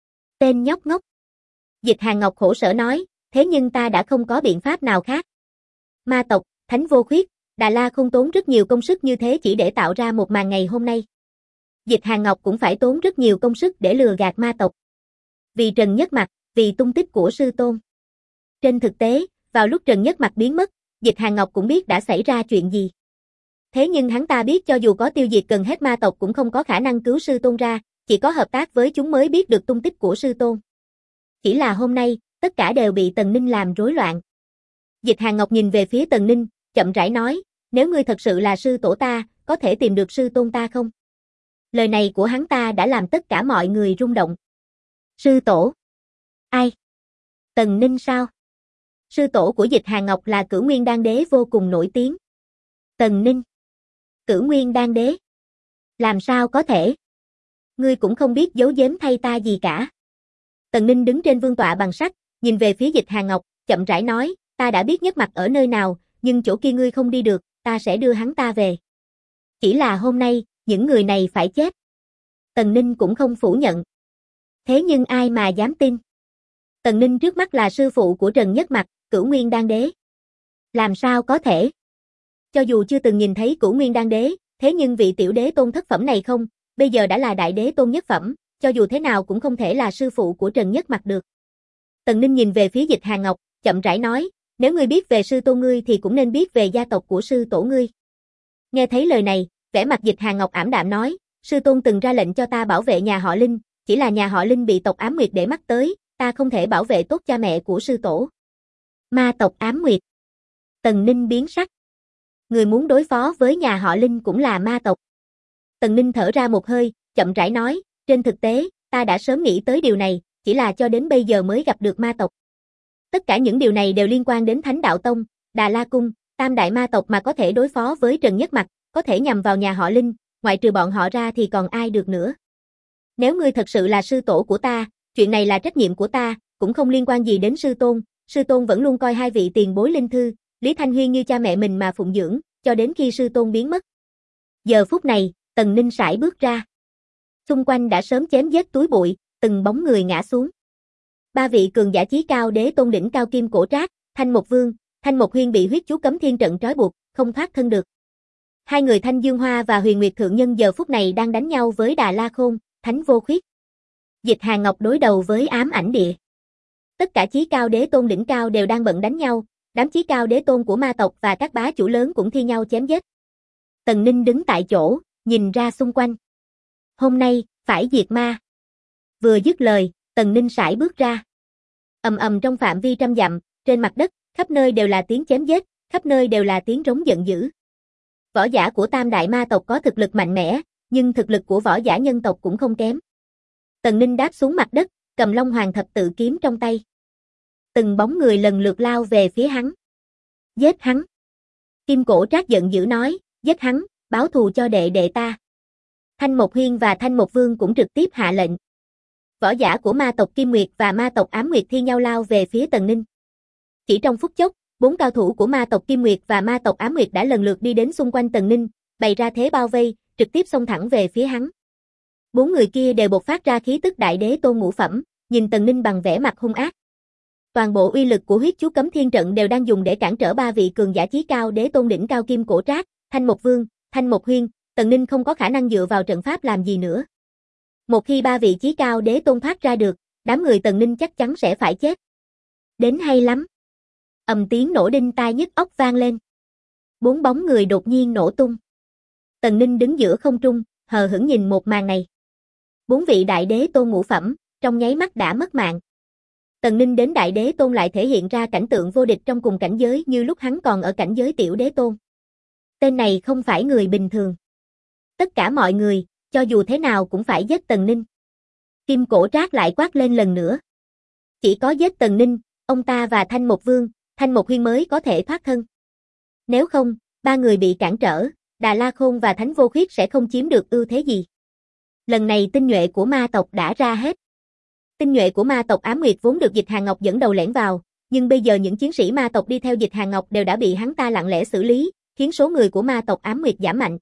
Tên nhóc ngốc. Dịch Hàn Ngọc khổ sở nói, thế nhưng ta đã không có biện pháp nào khác. Ma tộc, Thánh Vô Khuyết, Đà La không tốn rất nhiều công sức như thế chỉ để tạo ra một màn ngày hôm nay. Dịch Hàn Ngọc cũng phải tốn rất nhiều công sức để lừa gạt ma tộc. Vì Trần Nhất Mặc, vì tung tích của sư tôn. Trên thực tế, vào lúc Trần Nhất Mặc biến mất, Dịch Hàn Ngọc cũng biết đã xảy ra chuyện gì. Thế nhưng hắn ta biết cho dù có tiêu diệt gần hết ma tộc cũng không có khả năng cứu sư tôn ra, chỉ có hợp tác với chúng mới biết được tung tích của sư tôn. Chỉ là hôm nay, tất cả đều bị Tần Ninh làm rối loạn. Dịch Hàn Ngọc nhìn về phía Tần Ninh, chậm rãi nói, nếu ngươi thật sự là sư tổ ta, có thể tìm được sư tôn ta không? Lời này của hắn ta đã làm tất cả mọi người rung động. Sư tổ? Ai? Tần Ninh sao? Sư tổ của Dịch Hàn Ngọc là Cửu Nguyên Đan Đế vô cùng nổi tiếng. Tần Ninh? Cửu Nguyên Đan Đế? Làm sao có thể? Ngươi cũng không biết giấu giếm thay ta gì cả. Tần Ninh đứng trên vương tọa bằng sắt, nhìn về phía Dịch Hàn Ngọc, chậm rãi nói, ta đã biết Nhất Mặc ở nơi nào, nhưng chỗ kia ngươi không đi được, ta sẽ đưa hắn ta về. Chỉ là hôm nay, những người này phải chết. Tần Ninh cũng không phủ nhận. Thế nhưng ai mà dám tin? Tần Ninh trước mắt là sư phụ của Trần Nhất Mặc, Cửu Nguyên Đan Đế. Làm sao có thể? Cho dù chưa từng nhìn thấy Cửu Nguyên Đan Đế, thế nhưng vị tiểu đế tôn thất phẩm này không, bây giờ đã là đại đế tôn nhất phẩm, cho dù thế nào cũng không thể là sư phụ của Trần Nhất Mặc được. Tần Ninh nhìn về phía Dịch Hàn Ngọc, chậm rãi nói, nếu ngươi biết về sư tôn ngươi thì cũng nên biết về gia tộc của sư tổ ngươi. Nghe thấy lời này, vẻ mặt Dịch Hàn Ngọc ảm đạm nói, sư tôn từng ra lệnh cho ta bảo vệ nhà họ Linh, chỉ là nhà họ Linh bị tộc Ám Nguyệt để mắt tới, ta không thể bảo vệ tốt cha mẹ của sư tổ. Ma tộc Ám Nguyệt. Tần Ninh biến sắc. Người muốn đối phó với nhà họ Linh cũng là ma tộc. Tần Ninh thở ra một hơi, chậm rãi nói, trên thực tế, ta đã sớm nghĩ tới điều này, chỉ là cho đến bây giờ mới gặp được ma tộc. Tất cả những điều này đều liên quan đến Thánh Đạo Tông, Đà La Cung, Tam đại ma tộc mà có thể đối phó với Trần Nhất Mặc, có thể nhằm vào nhà họ Linh, ngoại trừ bọn họ ra thì còn ai được nữa. Nếu ngươi thật sự là sư tổ của ta, chuyện này là trách nhiệm của ta, cũng không liên quan gì đến sư tôn vẫn luôn coi hai vị tiền bối Linh Thư, Lý Thanh Huyên như cha mẹ mình mà phụng dưỡng, cho đến khi sư tôn biến mất. Giờ phút này, Tần Ninh sải bước ra. Xung quanh đã sớm chém giết túi bụi, từng bóng người ngã xuống. Ba vị cường giả chí cao đế tôn đỉnh cao Kim Cổ Trác, Thanh Một Vương, Thanh Một Huyên bị huyết chú cấm thiên trận trói buộc, không thoát thân được. Hai người Thanh Dương Hoa và Huyền Nguyệt Thượng Nhân giờ phút này đang đánh nhau với Đà La Khôn, Thánh Vô Khuyết. Dịch Hàn Ngọc đối đầu với Ám Ảnh Địa. Tất cả chí cao đế tôn đỉnh cao đều đang bận đánh nhau, đám chí cao đế tôn của ma tộc và các bá chủ lớn cũng thi nhau chém giết. Tần Ninh đứng tại chỗ, nhìn ra xung quanh. Hôm nay, phải diệt ma. Vừa dứt lời, Tần Ninh sải bước ra. Ầm ầm trong phạm vi trăm dặm, trên mặt đất, khắp nơi đều là tiếng chém giết, khắp nơi đều là tiếng rống giận dữ. Võ giả của Tam đại ma tộc có thực lực mạnh mẽ, nhưng thực lực của võ giả nhân tộc cũng không kém. Tần Ninh đáp xuống mặt đất, cầm Long Hoàng thập tự kiếm trong tay. Từng bóng người lần lượt lao về phía hắn. Giết hắn. Kim Cổ Trác giận dữ nói, giết hắn, báo thù cho đệ đệ ta. Thanh Một Huyên và Thanh Một Vương cũng trực tiếp hạ lệnh. Võ giả của ma tộc Kim Nguyệt và ma tộc Ám Nguyệt thi nhau lao về phía Tần Ninh. Chỉ trong phút chốc, 4 cao thủ của ma tộc Kim Nguyệt và ma tộc Ám Nguyệt đã lần lượt đi đến xung quanh Tần Ninh, bày ra thế bao vây, trực tiếp xông thẳng về phía hắn. 4 người kia đều bộc phát ra khí tức đại đế tôn ngũ phẩm, nhìn Tần Ninh bằng vẻ mặt hung ác. Toàn bộ uy lực của huyết chú cấm thiên trận đều đang dùng để cản trở ba vị cường giả chí cao đế tôn đỉnh cao Kim Cổ Trác, Thanh Một Vương, Thanh Một Huyên, Tần Ninh không có khả năng dựa vào trận pháp làm gì nữa. Một khi ba vị chí cao đế tôn thoát ra được, đám người Tần Ninh chắc chắn sẽ phải chết. Đến hay lắm. Tiếng nổ đinh tai nhức óc vang lên. 4 bóng người đột nhiên nổ tung. Tần Ninh đứng giữa không trung, hờ hững nhìn một màn này. 4 vị đại đế tôn ngũ phẩm, trong nháy mắt đã mất mạng. Tần Ninh đến đại đế tôn lại thể hiện ra cảnh tượng vô địch trong cùng cảnh giới như lúc hắn còn ở cảnh giới tiểu đế tôn. Tên này không phải người bình thường. Tất cả mọi người, cho dù thế nào cũng phải giết Tần Ninh. Kim Cổ Trác lại quát lên lần nữa. Chỉ có giết Tần Ninh, ông ta và Thanh Một Vương, Thanh Một Huyên mới có thể thoát thân. Nếu không, ba người bị cản trở, Đà La Khôn và Thánh Vô Khuyết sẽ không chiếm được ưu thế gì. Lần này tinh nhuệ của ma tộc đã ra hết. Tinh nhuệ của ma tộc Ám Nguyệt vốn được Dịch Hàn Ngọc dẫn đầu lẻn vào, nhưng bây giờ những chiến sĩ ma tộc đi theo Dịch Hàn Ngọc đều đã bị hắn ta lặng lẽ xử lý, khiến số người của ma tộc Ám Nguyệt giảm mạnh.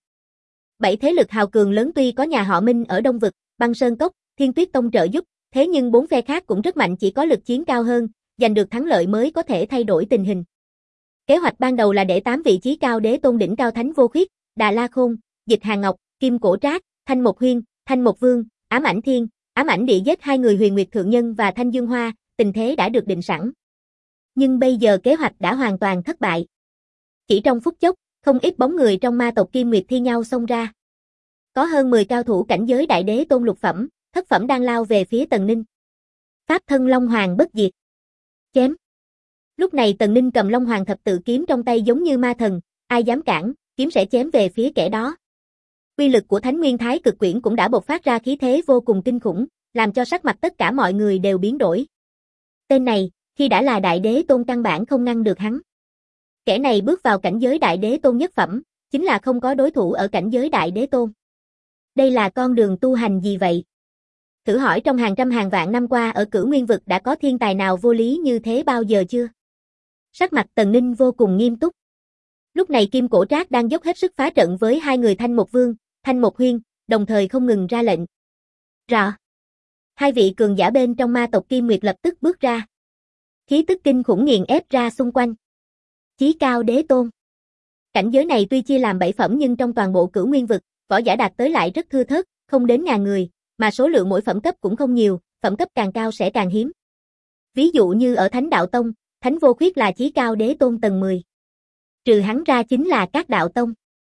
7 thế lực hào cường lớn tuy có nhà họ Minh ở Đông Vực, Băng Sơn Cốc, Thiên Tuyết Tông trợ giúp, thế nhưng 4 phe khác cũng rất mạnh, chỉ có lực chiến cao hơn, giành được thắng lợi mới có thể thay đổi tình hình. Kế hoạch ban đầu là để 8 vị chí cao đế tôn đỉnh cao Thánh Vô Khuyết, Đà La Khôn, Dịch Hàn Ngọc, Kim Cổ Trác, Thanh Một Huyên, Thanh Một Vương, Ám Ảnh Thiên, Ám Ảnh Địa giết 2 người Huyền Nguyệt Thượng Nhân và Thanh Dương Hoa, tình thế đã được định sẵn. Nhưng bây giờ kế hoạch đã hoàn toàn thất bại. Chỉ trong phút chốc, không ít bóng người trong ma tộc Kim Nguyệt thi nhau xông ra. Có hơn 10 cao thủ cảnh giới đại đế tôn lục phẩm, thất phẩm đang lao về phía Tần Ninh. Pháp thân Long Hoàng bất diệt. Chém. Lúc này Tần Ninh cầm Long Hoàng thập tự kiếm trong tay giống như ma thần, ai dám cản, kiếm sẽ chém về phía kẻ đó. Uy lực của Thánh Nguyên Thái Cực Quyển cũng đã bộc phát ra khí thế vô cùng kinh khủng, làm cho sắc mặt tất cả mọi người đều biến đổi. Tên này, khi đã là đại đế tôn căn bản không ngăn được hắn. Kẻ này bước vào cảnh giới đại đế tôn nhất phẩm, chính là không có đối thủ ở cảnh giới đại đế tôn. Đây là con đường tu hành gì vậy? Thử hỏi trong hàng trăm hàng vạn năm qua ở Cửu Nguyên Vực đã có thiên tài nào vô lý như thế bao giờ chưa? Sắc mặt Tần Ninh vô cùng nghiêm túc. Lúc này Kim Cổ Trác đang dốc hết sức phá trận với 2 người Thanh Một Vương, Thanh Một Huyên, đồng thời không ngừng ra lệnh. Rọ. 2 vị cường giả bên trong ma tộc Kim Nguyệt lập tức bước ra. Khí tức kinh khủng nghiền ép ra xung quanh. Chí cao đế tôn. Cảnh giới này tuy chia làm 7 phẩm nhưng trong toàn bộ Cửu Nguyên Vực, võ giả đạt tới lại rất thưa thớt, không đến ngàn người, mà số lượng mỗi phẩm cấp cũng không nhiều, phẩm cấp càng cao sẽ càng hiếm. Ví dụ như ở Thánh Đạo Tông, Thánh Vô Khuyết là chí cao đế tôn tầng 10. Trừ hắn ra chính là các đạo tông.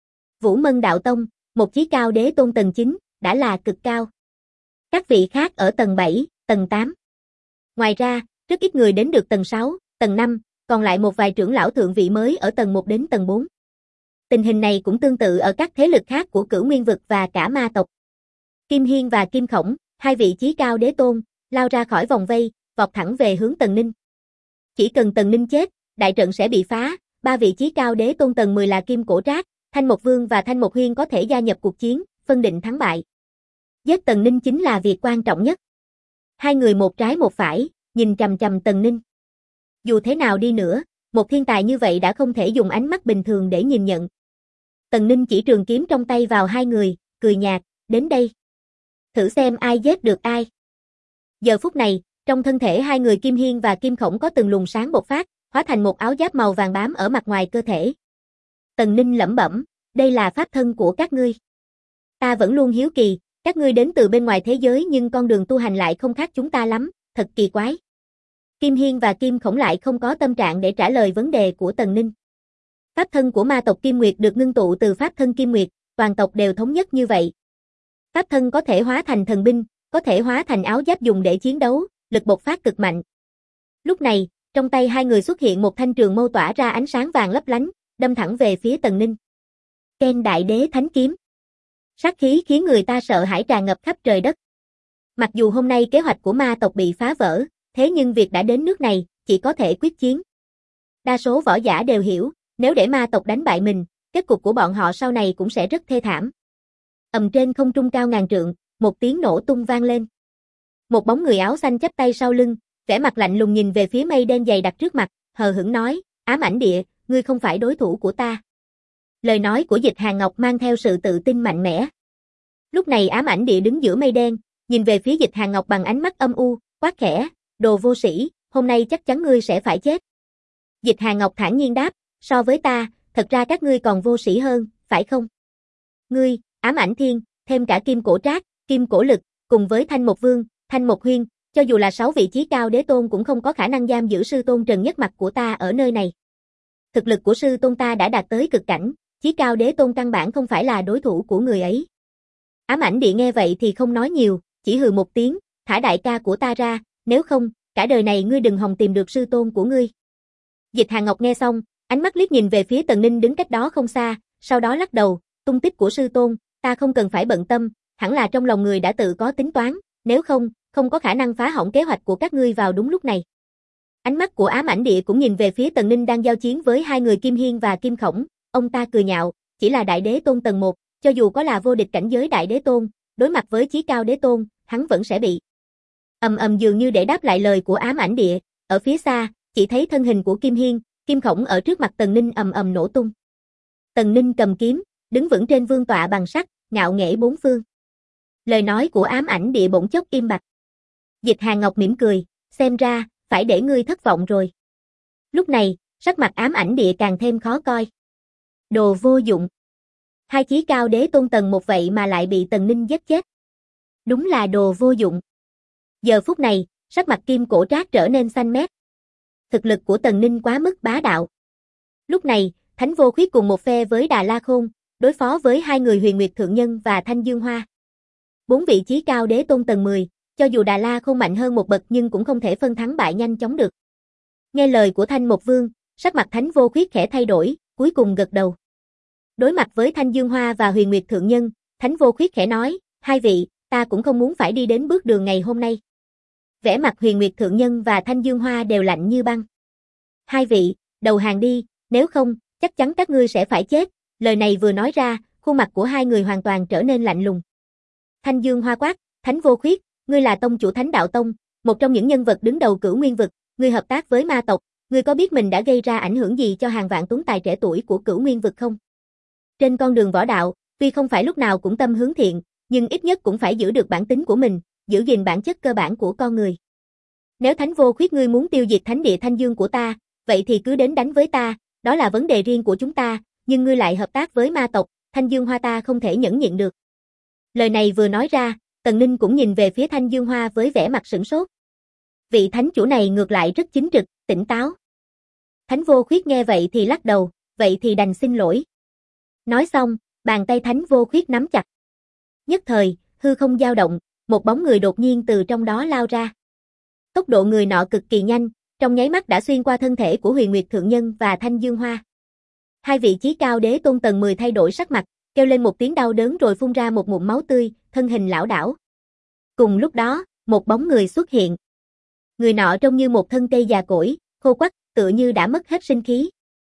Vũ Mân Đạo Tông, một chí cao đế tôn tầng 9, đã là cực cao. Các vị khác ở tầng 7, tầng 8. Ngoài ra, rất ít người đến được tầng 6, tầng 5, còn lại một vài trưởng lão thượng vị mới ở tầng 1 đến tầng 4. Tình hình này cũng tương tự ở các thế lực khác của Cửu Nguyên Vực và cả ma tộc. Kim Hiên và Kim Khổng, 2 vị chí cao đế tôn, lao ra khỏi vòng vây, vọt thẳng về hướng Tần Ninh. Chỉ cần Tần Ninh chết, đại trận sẽ bị phá, ba vị chí cao đế tôn tầng 10 là Kim Cổ Trác, Thanh Mộc Vương và Thanh Mộc Huyên có thể gia nhập cuộc chiến, phân định thắng bại. Giết Tần Ninh chính là việc quan trọng nhất. Hai người một trái một phải, nhìn chằm chằm Tần Ninh. Dù thế nào đi nữa, một thiên tài như vậy đã không thể dùng ánh mắt bình thường để nhìn nhận. Tần Ninh chỉ trường kiếm trong tay vào hai người, cười nhạt, đến đây. Thử xem ai giết được ai. Giờ phút này, trong thân thể hai người Kim Hiên và Kim Khổng có từng luồng sáng bộc phát, hóa thành một áo giáp màu vàng bám ở mặt ngoài cơ thể. Tần Ninh lẩm bẩm, đây là pháp thân của các ngươi. Ta vẫn luôn hiếu kỳ, các ngươi đến từ bên ngoài thế giới nhưng con đường tu hành lại không khác chúng ta lắm, thật kỳ quái. Kim Hiên và Kim Khổng lại không có tâm trạng để trả lời vấn đề của Tần Ninh. Pháp thân của ma tộc Kim Nguyệt được ngưng tụ từ pháp thân Kim Nguyệt, toàn tộc đều thống nhất như vậy. Pháp thân có thể hóa thành thần binh, có thể hóa thành áo giáp dùng để chiến đấu, lực bộc phát cực mạnh. Lúc này, trong tay hai người xuất hiện một thanh trường mâu tỏa ra ánh sáng vàng lấp lánh, đâm thẳng về phía Tần Ninh. Ken Đại Đế Thánh Kiếm. Sát khí khiến người ta sợ hãi tràn ngập khắp trời đất. Mặc dù hôm nay kế hoạch của ma tộc bị phá vỡ, thế nhưng việc đã đến nước này, chỉ có thể quyết chiến. Đa số võ giả đều hiểu, nếu để ma tộc đánh bại mình, kết cục của bọn họ sau này cũng sẽ rất thê thảm. Trên không trung cao ngàn trượng, một tiếng nổ tung vang lên. Một bóng người áo xanh chắp tay sau lưng, vẻ mặt lạnh lùng nhìn về phía mây đen dày đặc trước mặt, hờ hững nói, Ám Ảnh Địa, ngươi không phải đối thủ của ta. Lời nói của Dịch Hàn Ngọc mang theo sự tự tin mạnh mẽ. Lúc này Ám Ảnh Địa đứng giữa mây đen, nhìn về phía Dịch Hàn Ngọc bằng ánh mắt âm u, quát khẽ, đồ vô sĩ, hôm nay chắc chắn ngươi sẽ phải chết. Dịch Hàn Ngọc thản nhiên đáp, so với ta, thật ra các ngươi còn vô sĩ hơn, phải không? Ngươi, Ám Ảnh Thiên, thêm cả Kim Cổ Trác, Kim Cổ Lực, cùng với Thanh Mộc Vương, Thanh Mộc Huyên, cho dù là 6 vị chí cao đế tôn cũng không có khả năng giam giữ sư tôn Trần Nhất Mặc của ta ở nơi này. Thực lực của sư tôn ta đã đạt tới cực cảnh, chí cao đế tôn căn bản không phải là đối thủ của người ấy. Ám Ảnh Địa nghe vậy thì không nói nhiều, chỉ hừ một tiếng, thả đại ca của ta ra, nếu không, cả đời này ngươi đừng hòng tìm được sư tôn của ngươi. Dịch Hàn Ngọc nghe xong, ánh mắt liếc nhìn về phía Tần Ninh đứng cách đó không xa, sau đó lắc đầu, tung tích của sư tôn, ta không cần phải bận tâm, hẳn là trong lòng người đã tự có tính toán, nếu không, không có khả năng phá hỏng kế hoạch của các ngươi vào đúng lúc này. Ánh mắt của Ám Ảnh Địa cũng nhìn về phía Tần Ninh đang giao chiến với hai người Kim Hiên và Kim Khổng, ông ta cười nhạo, chỉ là đại đế tôn tầng 1, cho dù có là vô địch cảnh giới đại đế tôn, đối mặt với chí cao đế tôn, hắn vẫn sẽ bị. Dường như để đáp lại lời của Ám Ảnh Địa, ở phía xa, chỉ thấy thân hình của Kim Hiên, Kim Khổng ở trước mặt Tần Ninh nổ tung. Tần Ninh cầm kiếm, đứng vững trên vương tọa bằng sắt, ngạo nghễ bốn phương. Lời nói của Ám Ảnh Địa bỗng chốc im bặt. Dịch Hàn Ngọc mỉm cười, xem ra, phải để ngươi thất vọng rồi. Lúc này, sắc mặt Ám Ảnh Địa càng thêm khó coi. Đồ vô dụng. Hai chí cao đế tôn tầng 1 vậy mà lại bị Tần Ninh giết chết. Đúng là đồ vô dụng. Giờ phút này, sắc mặt Kim Cổ Trác trở nên xanh mét. Thực lực của Tần Ninh quá mức bá đạo. Lúc này, Thánh Vô Khuyết cùng một phe với Đà La Khôn, đối phó với hai người Huyền Nguyệt Thượng Nhân và Thanh Dương Hoa. 4 vị chí cao đế tôn tầng 10, cho dù Đà La Khôn mạnh hơn một bậc nhưng cũng không thể phân thắng bại nhanh chóng được. Nghe lời của Thanh Mộc Vương, sắc mặt Thánh Vô Khuyết khẽ thay đổi, cuối cùng gật đầu. Đối mặt với Thanh Dương Hoa và Huyền Nguyệt Thượng Nhân, Thánh Vô Khuyết khẽ nói, hai vị, ta cũng không muốn phải đi đến bước đường ngày hôm nay. Vẻ mặt Huyền Nguyệt Thượng Nhân và Thanh Dương Hoa đều lạnh như băng. Hai vị, đầu hàng đi, nếu không, chắc chắn các ngươi sẽ phải chết. Lời này vừa nói ra, khuôn mặt của hai người hoàn toàn trở nên lạnh lùng. Thanh Dương Hoa quát, Thánh Vô Khuyết, ngươi là tông chủ Thánh Đạo Tông, một trong những nhân vật đứng đầu Cửu Nguyên vực, ngươi hợp tác với ma tộc, ngươi có biết mình đã gây ra ảnh hưởng gì cho hàng vạn tuấn tài trẻ tuổi của Cửu Nguyên vực không? Trên con đường võ đạo, tuy không phải lúc nào cũng tâm hướng thiện, nhưng ít nhất cũng phải giữ được bản tính của mình, giữ gìn bản chất cơ bản của con người. Nếu Thánh Vô Khuyết ngươi muốn tiêu diệt thánh địa Thanh Dương của ta, vậy thì cứ đến đánh với ta, đó là vấn đề riêng của chúng ta, nhưng ngươi lại hợp tác với ma tộc, Thanh Dương Hoa ta không thể nhẫn nhịn được. Lời này vừa nói ra, Tần Ninh cũng nhìn về phía Thanh Dương Hoa với vẻ mặt sửng sốt. Vị thánh chủ này ngược lại rất chính trực, tỉnh táo. Thánh Vô Khuyết nghe vậy thì lắc đầu, vậy thì đành xin lỗi. Nói xong, bàn tay Thánh Vô Khuyết nắm chặt. Nhất thời, hư không dao động, một bóng người đột nhiên từ trong đó lao ra. Tốc độ người nọ cực kỳ nhanh, trong nháy mắt đã xuyên qua thân thể của Huyền Nguyệt Thượng Nhân và Thanh Dương Hoa. Hai vị chí cao đế tôn tầng 10 thay đổi sắc mặt, kêu lên một tiếng đau đớn rồi phun ra một ngụm máu tươi, thân hình lảo đảo. Cùng lúc đó, một bóng người xuất hiện. Người nọ trông như một thân cây già cỗi, khô quắt, tựa như đã mất hết sinh khí.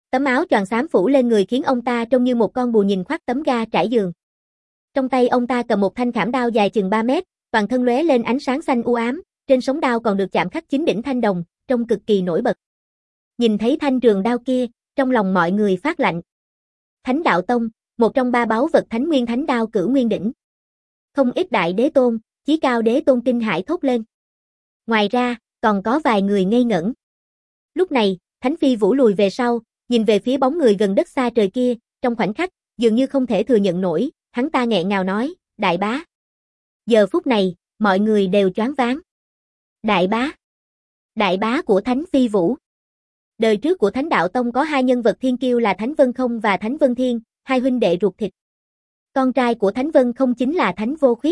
Tấm áo choàng xám phủ lên người khiến ông ta trông như một con bù nhìn khoác tấm ga trải giường. Trong tay ông ta cầm một thanh khảm đao dài chừng 3 mét, toàn thân lóe lên ánh sáng xanh u ám, trên sống đao còn được chạm khắc 9 đỉnh thanh đồng, trông cực kỳ nổi bật. Nhìn thấy thanh trường đao kia, trong lòng mọi người phát lạnh. Thánh Đạo Tông, một trong 3 báu vật Thánh Nguyên Thánh Đao Cửu Nguyên Đỉnh. Không ít đại đế tôn, chí cao đế tôn kinh hãi thốt lên. Ngoài ra, còn có vài người ngây ngẩn. Lúc này, Thánh Phi Vũ lùi về sau, nhìn về phía bóng người gần đất xa trời kia, trong khoảnh khắc, dường như không thể thừa nhận nổi, hắn ta nghẹn ngào nói, đại bá. Giờ phút này, mọi người đều choáng váng. Đại bá. Đại bá của Thánh Phi Vũ. Đời trước của Thánh Đạo Tông có 2 nhân vật thiên kiêu là Thánh Vân Không và Thánh Vân Thiên, 2 huynh đệ ruột thịt. Con trai của Thánh Vân Không chính là Thánh Vô Khuyết,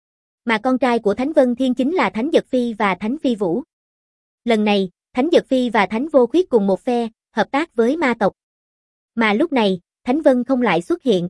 mà con trai của Thánh Vân Thiên chính là Thánh Dật Phi và Thánh Phi Vũ. Lần này, Thánh Dật Phi và Thánh Vô Khuyết cùng một phe, hợp tác với ma tộc. Mà lúc này, Thánh Vân Không lại xuất hiện.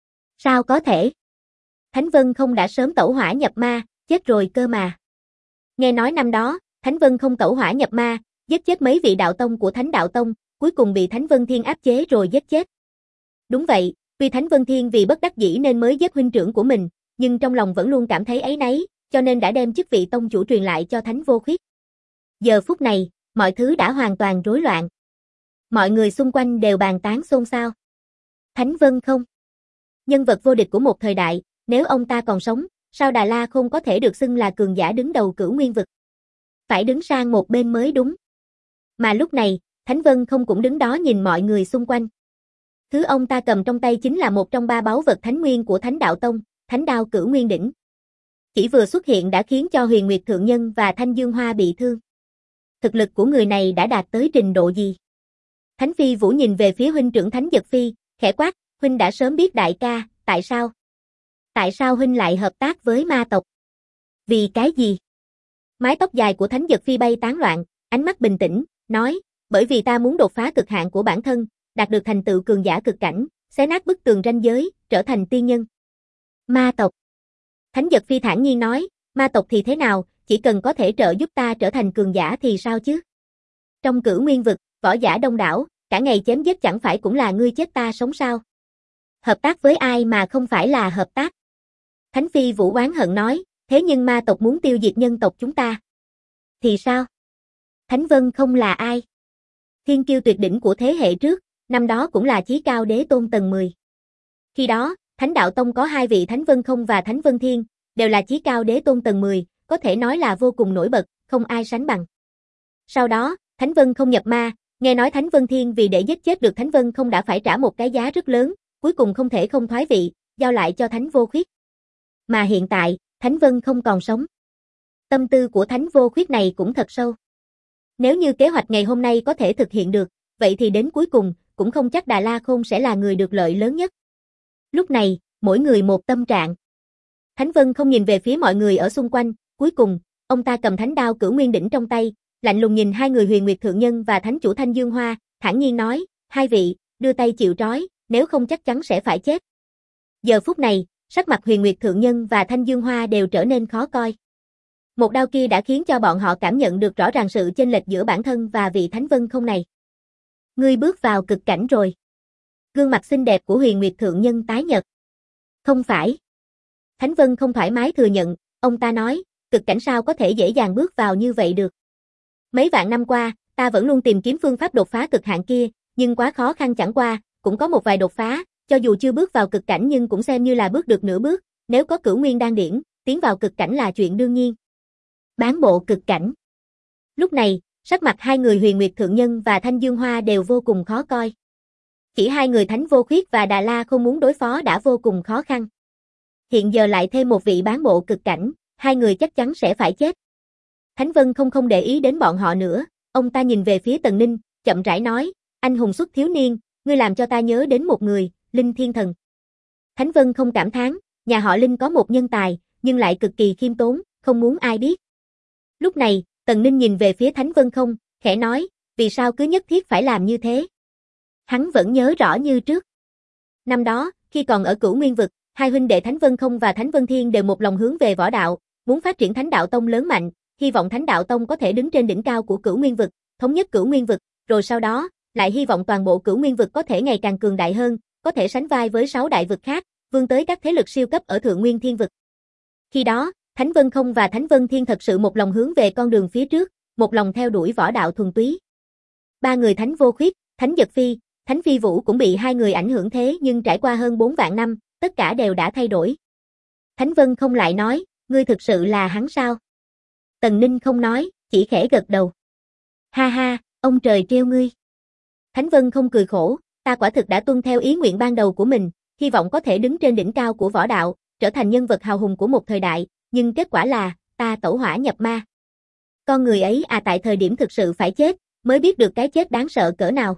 Sao có thể? Thánh Vân Không đã sớm tẩu hỏa nhập ma, chết rồi cơ mà. Nghe nói năm đó, Thánh Vân Không tẩu hỏa nhập ma, giết chết mấy vị đạo tông của Thánh Đạo Tông, cuối cùng bị Thánh Vân Thiên áp chế rồi giết chết. Đúng vậy, tuy Thánh Vân Thiên vì bất đắc dĩ nên mới giết huynh trưởng của mình, nhưng trong lòng vẫn luôn cảm thấy áy náy, cho nên đã đem chức vị tông chủ truyền lại cho Thánh Vô Khuyết. Giờ phút này, mọi thứ đã hoàn toàn rối loạn. Mọi người xung quanh đều bàn tán xôn xao. Thánh Vân Không, nhân vật vô địch của một thời đại, nếu ông ta còn sống, sao Đà La Khôn có thể được xưng là cường giả đứng đầu Cửu Nguyên vực? Phải đứng sang một bên mới đúng. Mà lúc này, Thánh Vân Không cũng đứng đó nhìn mọi người xung quanh. Thứ ông ta cầm trong tay chính là một trong 3 báu vật Thánh Nguyên của Thánh Đạo Tông, Thánh Đao Cửu Nguyên Đỉnh. Chỉ vừa xuất hiện đã khiến cho Huyền Nguyệt Thượng Nhân và Thanh Dương Hoa bị thương. Thực lực của người này đã đạt tới trình độ gì? Thánh Phi Vũ nhìn về phía huynh trưởng Thánh Dật Phi, khẽ quát, huynh đã sớm biết đại ca, tại sao? Tại sao huynh lại hợp tác với ma tộc? Vì cái gì? Mái tóc dài của Thánh Dật Phi bay tán loạn, ánh mắt bình tĩnh, nói, bởi vì ta muốn đột phá cực hạn của bản thân, đạt được thành tựu cường giả cực cảnh, xé nát bức tường ranh giới, trở thành tiên nhân. Ma tộc. Thánh Dật Phi thản nhiên nói, ma tộc thì thế nào, chỉ cần có thể trợ giúp ta trở thành cường giả thì sao chứ? Trong Cửu Nguyên vực, võ giả đông đảo, cả ngày chém giết chẳng phải cũng là ngươi chết ta sống sao? Hợp tác với ai mà không phải là hợp tác? Thánh Phi Vũ oán hận nói, thế nhưng ma tộc muốn tiêu diệt nhân tộc chúng ta. Thì sao? Thánh Vân Không là ai? Thiên kiêu tuyệt đỉnh của thế hệ trước, năm đó cũng là chí cao đế tôn tầng 10. Khi đó, Thánh Đạo Tông có 2 vị Thánh Vân Không và Thánh Vân Thiên, đều là chí cao đế tôn tầng 10, có thể nói là vô cùng nổi bật, không ai sánh bằng. Sau đó, Thánh Vân Không nhập ma, nghe nói Thánh Vân Thiên vì để giết chết được Thánh Vân Không đã phải trả một cái giá rất lớn, cuối cùng không thể không thoái vị, giao lại cho Thánh Vô Khuyết. Mà hiện tại, Thánh Vân Không còn sống. Tâm tư của Thánh Vô Khuyết này cũng thật sâu. Nếu như kế hoạch ngày hôm nay có thể thực hiện được, vậy thì đến cuối cùng, cũng không chắc Đà La Khôn sẽ là người được lợi lớn nhất. Lúc này, mỗi người một tâm trạng. Thánh Vân Không nhìn về phía mọi người ở xung quanh, cuối cùng, ông ta cầm thánh đao Cửu Nguyên Đỉnh trong tay, lạnh lùng nhìn 2 người Huyền Nguyệt Thượng Nhân và Thánh Chủ Thanh Dương Hoa, thản nhiên nói, 2 vị, đưa tay chịu trói, nếu không chắc chắn sẽ phải chết. Giờ phút này, sắc mặt Huyền Nguyệt Thượng Nhân và Thanh Dương Hoa đều trở nên khó coi. Một đao kia đã khiến cho bọn họ cảm nhận được rõ ràng sự chênh lệch giữa bản thân và vị Thánh Vân Không này. Ngươi bước vào cực cảnh rồi. Gương mặt xinh đẹp của Huyền Nguyệt Thượng Nhân tái nhợt. Không phải. Thánh Vân Không thoải mái thừa nhận, ông ta nói, cực cảnh sao có thể dễ dàng bước vào như vậy được. Mấy vạn năm qua, ta vẫn luôn tìm kiếm phương pháp đột phá cực hạn kia, nhưng quá khó khăn chẳng qua, cũng có một vài đột phá, cho dù chưa bước vào cực cảnh nhưng cũng xem như là bước được nửa bước, nếu có Cửu Nguyên Đan Điển, tiến vào cực cảnh là chuyện đương nhiên. Bán bộ cực cảnh. Lúc này, sắc mặt 2 người Huyền Nguyệt Thượng Nhân và Thanh Dương Hoa đều vô cùng khó coi. Chỉ 2 người Thánh Vô Khuyết và Đà La không muốn đối phó đã vô cùng khó khăn. Hiện giờ lại thêm một vị bán bộ cực cảnh, 2 người chắc chắn sẽ phải chết. Thánh Vân không để ý đến bọn họ nữa, ông ta nhìn về phía Tần Ninh, chậm rãi nói, anh hùng xuất thiếu niên, ngươi làm cho ta nhớ đến một người, Linh Thiên Thần. Thánh Vân không cảm thán, nhà họ Linh có một nhân tài, nhưng lại cực kỳ khiêm tốn, không muốn ai biết. Lúc này, Tần Ninh nhìn về phía Thánh Vân không, khẽ nói, vì sao cứ nhất thiết phải làm như thế? Hắn vẫn nhớ rõ như trước. Năm đó, khi còn ở Cửu Nguyên vực, 2 huynh đệ Thánh Vân Không và Thánh Vân Thiên đều một lòng hướng về võ đạo, muốn phát triển Thánh Đạo Tông lớn mạnh, hy vọng Thánh Đạo Tông có thể đứng trên đỉnh cao của Cửu Nguyên vực, thống nhất Cửu Nguyên vực, rồi sau đó, lại hy vọng toàn bộ Cửu Nguyên vực có thể ngày càng cường đại hơn, có thể sánh vai với 6 đại vực khác, vươn tới các thế lực siêu cấp ở Thượng Nguyên Thiên vực. Khi đó, Thánh Vân Không và Thánh Vân Thiên thật sự một lòng hướng về con đường phía trước, một lòng theo đuổi võ đạo thuần túy. Ba người Thánh Vô Khuyết, Thánh Dật Phi, Thánh Phi Vũ cũng bị hai người ảnh hưởng thế nhưng trải qua hơn 4 vạn năm, tất cả đều đã thay đổi. Thánh Vân Không lại nói, ngươi thực sự là hắn sao? Tần Ninh không nói, chỉ khẽ gật đầu. Ha ha, ông trời trêu ngươi. Thánh Vân Không cười khổ, ta quả thực đã tuân theo ý nguyện ban đầu của mình, hy vọng có thể đứng trên đỉnh cao của võ đạo, trở thành nhân vật hào hùng của một thời đại, nhưng kết quả là, ta tẩu hỏa nhập ma. Con người ấy tại thời điểm thực sự phải chết, mới biết được cái chết đáng sợ cỡ nào.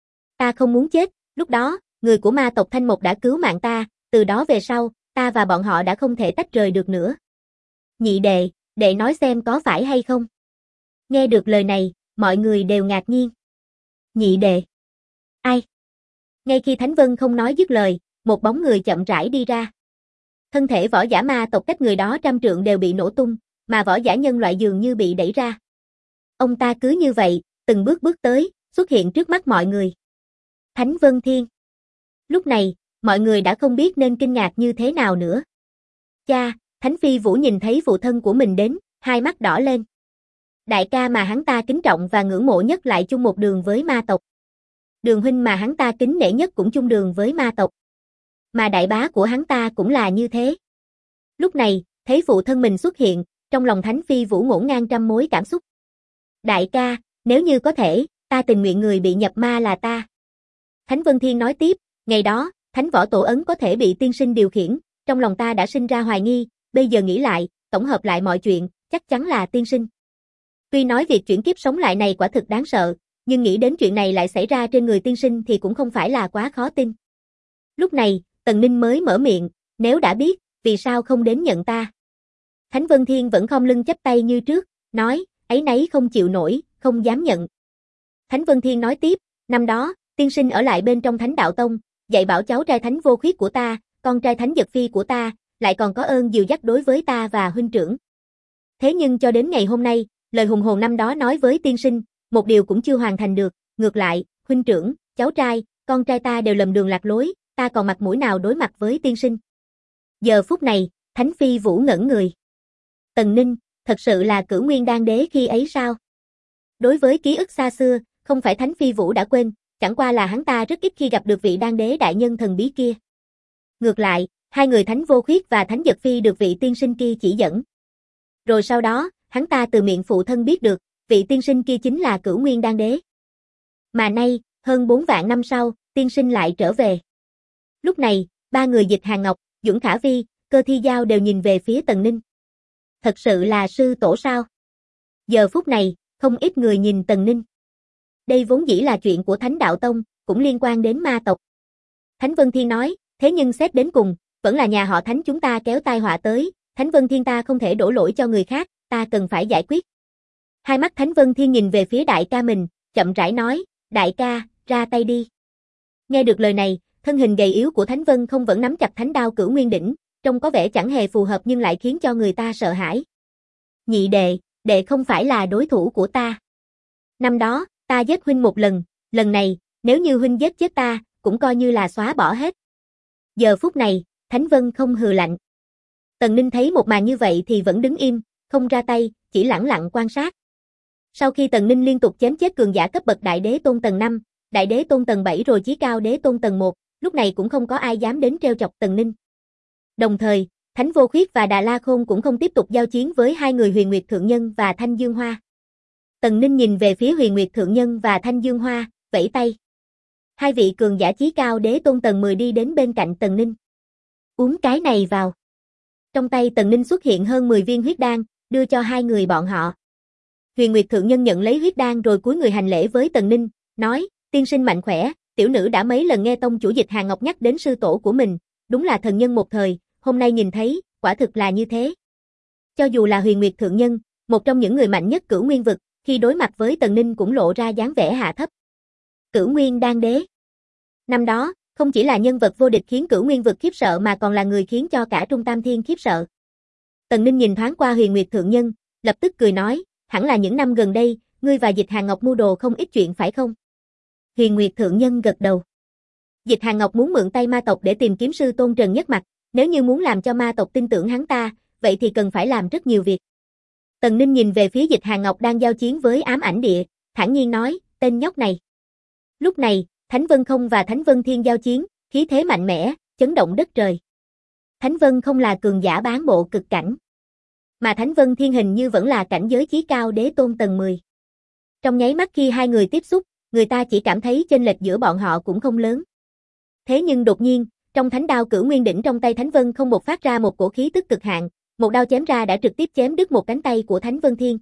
Ta không muốn chết, lúc đó, người của ma tộc Thanh Mộc đã cứu mạng ta, từ đó về sau, ta và bọn họ đã không thể tách rời được nữa. Nhị đệ nói xem có phải hay không? Nghe được lời này, mọi người đều ngạc nhiên. Nhị đệ? Ai? Ngay khi Thánh Vân Không nói dứt lời, một bóng người chậm rãi đi ra. Thân thể võ giả ma tộc cách người đó 100 trượng đều bị nổ tung, mà võ giả nhân loại dường như bị đẩy ra. Ông ta cứ như vậy, từng bước bước tới, xuất hiện trước mắt mọi người. Thánh Vân Thiên. Lúc này, mọi người đã không biết nên kinh ngạc như thế nào nữa. Cha, Thánh Phi Vũ nhìn thấy phụ thân của mình đến, hai mắt đỏ lên. Đại ca mà hắn ta kính trọng và ngưỡng mộ nhất lại chung một đường với ma tộc. Đường huynh mà hắn ta kính nể nhất cũng chung đường với ma tộc. Mà đại bá của hắn ta cũng là như thế. Lúc này, thấy phụ thân mình xuất hiện, trong lòng Thánh Phi Vũ ngổn ngang trăm mối cảm xúc. Đại ca, nếu như có thể, ta tình nguyện người bị nhập ma là ta. Thánh Vân Thiên nói tiếp, ngày đó, Thánh Võ Tổ Ấn có thể bị tiên sinh điều khiển, trong lòng ta đã sinh ra hoài nghi, bây giờ nghĩ lại, tổng hợp lại mọi chuyện, chắc chắn là tiên sinh. Tuy nói việc chuyển kiếp sống lại này quả thực đáng sợ, nhưng nghĩ đến chuyện này lại xảy ra trên người tiên sinh thì cũng không phải là quá khó tin. Lúc này, Tần Ninh mới mở miệng, nếu đã biết, vì sao không đến nhận ta? Thánh Vân Thiên vẫn khom lưng chắp tay như trước, nói, áy náy không chịu nổi, không dám nhận. Thánh Vân Thiên nói tiếp, năm đó, tiên sinh ở lại bên trong Thánh Đạo Tông, dạy bảo cháu trai Thánh Vô Khuyết của ta, con trai Thánh Dật Phi của ta, lại còn có ơn dìu dắt đối với ta và huynh trưởng. Thế nhưng cho đến ngày hôm nay, lời hùng hồn năm đó nói với tiên sinh, một điều cũng chưa hoàn thành được, ngược lại, huynh trưởng, cháu trai, con trai ta đều lầm đường lạc lối, ta còn mặt mũi nào đối mặt với tiên sinh. Giờ phút này, Thánh Phi Vũ ngẩn người. Tần Ninh, thật sự là Cửu Nguyên Đan Đế khi ấy sao? Đối với ký ức xa xưa, không phải Thánh Phi Vũ đã quên, chẳng qua là hắn ta rất ít khi gặp được vị Đan Đế đại nhân thần bí kia. Ngược lại, hai người Thánh Vô Khuyết và Thánh Dật Phi được vị tiên sinh kia chỉ dẫn. Rồi sau đó, hắn ta từ miệng phụ thân biết được, vị tiên sinh kia chính là Cửu Nguyên Đan Đế. Mà nay, hơn 4 vạn năm sau, tiên sinh lại trở về. Lúc này, ba người Dịch Hàn Ngọc, Duẩn Khả Vi, Cơ Thi Giao đều nhìn về phía Tần Ninh. Thật sự là sư tổ sao? Giờ phút này, không ít người nhìn Tần Ninh. Đây vốn dĩ là chuyện của Thánh Đạo Tông, cũng liên quan đến ma tộc. Thánh Vân Thiên nói, thế nhưng xét đến cùng, vẫn là nhà họ Thánh chúng ta kéo tai họa tới, Thánh Vân Thiên ta không thể đổ lỗi cho người khác, ta cần phải giải quyết. Hai mắt Thánh Vân Thiên nhìn về phía đại ca mình, chậm rãi nói, đại ca, ra tay đi. Nghe được lời này, thân hình gầy yếu của Thánh Vân không vẫn nắm chặt thánh đao Cửu Nguyên Đỉnh, trông có vẻ chẳng hề phù hợp nhưng lại khiến cho người ta sợ hãi. Nhị đệ không phải là đối thủ của ta. Năm đó, ta giết huynh một lần này, nếu như huynh giết chết ta, cũng coi như là xóa bỏ hết. Giờ phút này, Thánh Vân không hừ lạnh. Tần Ninh thấy một màn như vậy thì vẫn đứng im, không ra tay, chỉ lẳng lặng quan sát. Sau khi Tần Ninh liên tục chém chết cường giả cấp bậc Đại Đế Tôn tầng 5, Đại Đế Tôn tầng 7 rồi Chí Cao Đế Tôn tầng 1, lúc này cũng không có ai dám đến trêu chọc Tần Ninh. Đồng thời, Thánh Vô Khuyết và Đà La Khôn cũng không tiếp tục giao chiến với hai người Huyền Nguyệt Thượng Nhân và Thanh Dương Hoa. Tần Ninh nhìn về phía Huyền Nguyệt Thượng Nhân và Thanh Dương Hoa, vẫy tay. Hai vị cường giả Chí Cao Đế Tôn tầng 10 đi đến bên cạnh Tần Ninh. Uống cái này vào. Trong tay Tần Ninh xuất hiện hơn 10 viên huyết đan, đưa cho hai người bọn họ. Huyền Nguyệt Thượng Nhân nhận lấy huyết đan rồi cúi người hành lễ với Tần Ninh, nói, tiên sinh mạnh khỏe, tiểu nữ đã mấy lần nghe tông chủ Dịch Hàn Ngọc nhắc đến sư tổ của mình, đúng là thần nhân một thời, hôm nay nhìn thấy, quả thực là như thế. Cho dù là Huyền Nguyệt Thượng Nhân, một trong những người mạnh nhất Cửu Nguyên vực, khi đối mặt với Tần Ninh cũng lộ ra dáng vẻ hạ thấp. Cửu Nguyên Đan Đế. Năm đó, không chỉ là nhân vật vô địch khiến Cửu Nguyên vực khiếp sợ mà còn là người khiến cho cả Trung Tam Thiên khiếp sợ. Tần Ninh nhìn thoáng qua Huyền Nguyệt Thượng Nhân, lập tức cười nói, hẳn là những năm gần đây, ngươi và Dịch Hàn Ngọc mưu đồ không ít chuyện phải không? Huyền Nguyệt Thượng Nhân gật đầu. Dịch Hàn Ngọc muốn mượn tay ma tộc để tìm kiếm sư tôn Trần Nhất Mặc, nếu như muốn làm cho ma tộc tin tưởng hắn ta, vậy thì cần phải làm rất nhiều việc. Tần Ninh nhìn về phía Dịch Hàn Ngọc đang giao chiến với ám ảnh địa, thản nhiên nói, tên nhóc này. Lúc này, Thánh Vân Không và Thánh Vân Thiên giao chiến, khí thế mạnh mẽ, chấn động đất trời. Thánh Vân Không là cường giả bán bộ cực cảnh, mà Thánh Vân Thiên hình như vẫn là cảnh giới chí cao đế tôn tầng 10. Trong nháy mắt khi hai người tiếp xúc, người ta chỉ cảm thấy chênh lệch giữa bọn họ cũng không lớn. Thế nhưng đột nhiên, trong thánh đao Cửu Nguyên đỉnh trong tay Thánh Vân Không bộc phát ra một cổ khí tức cực hạn, một đao chém ra đã trực tiếp chém đứt một cánh tay của Thánh Vân Thiên.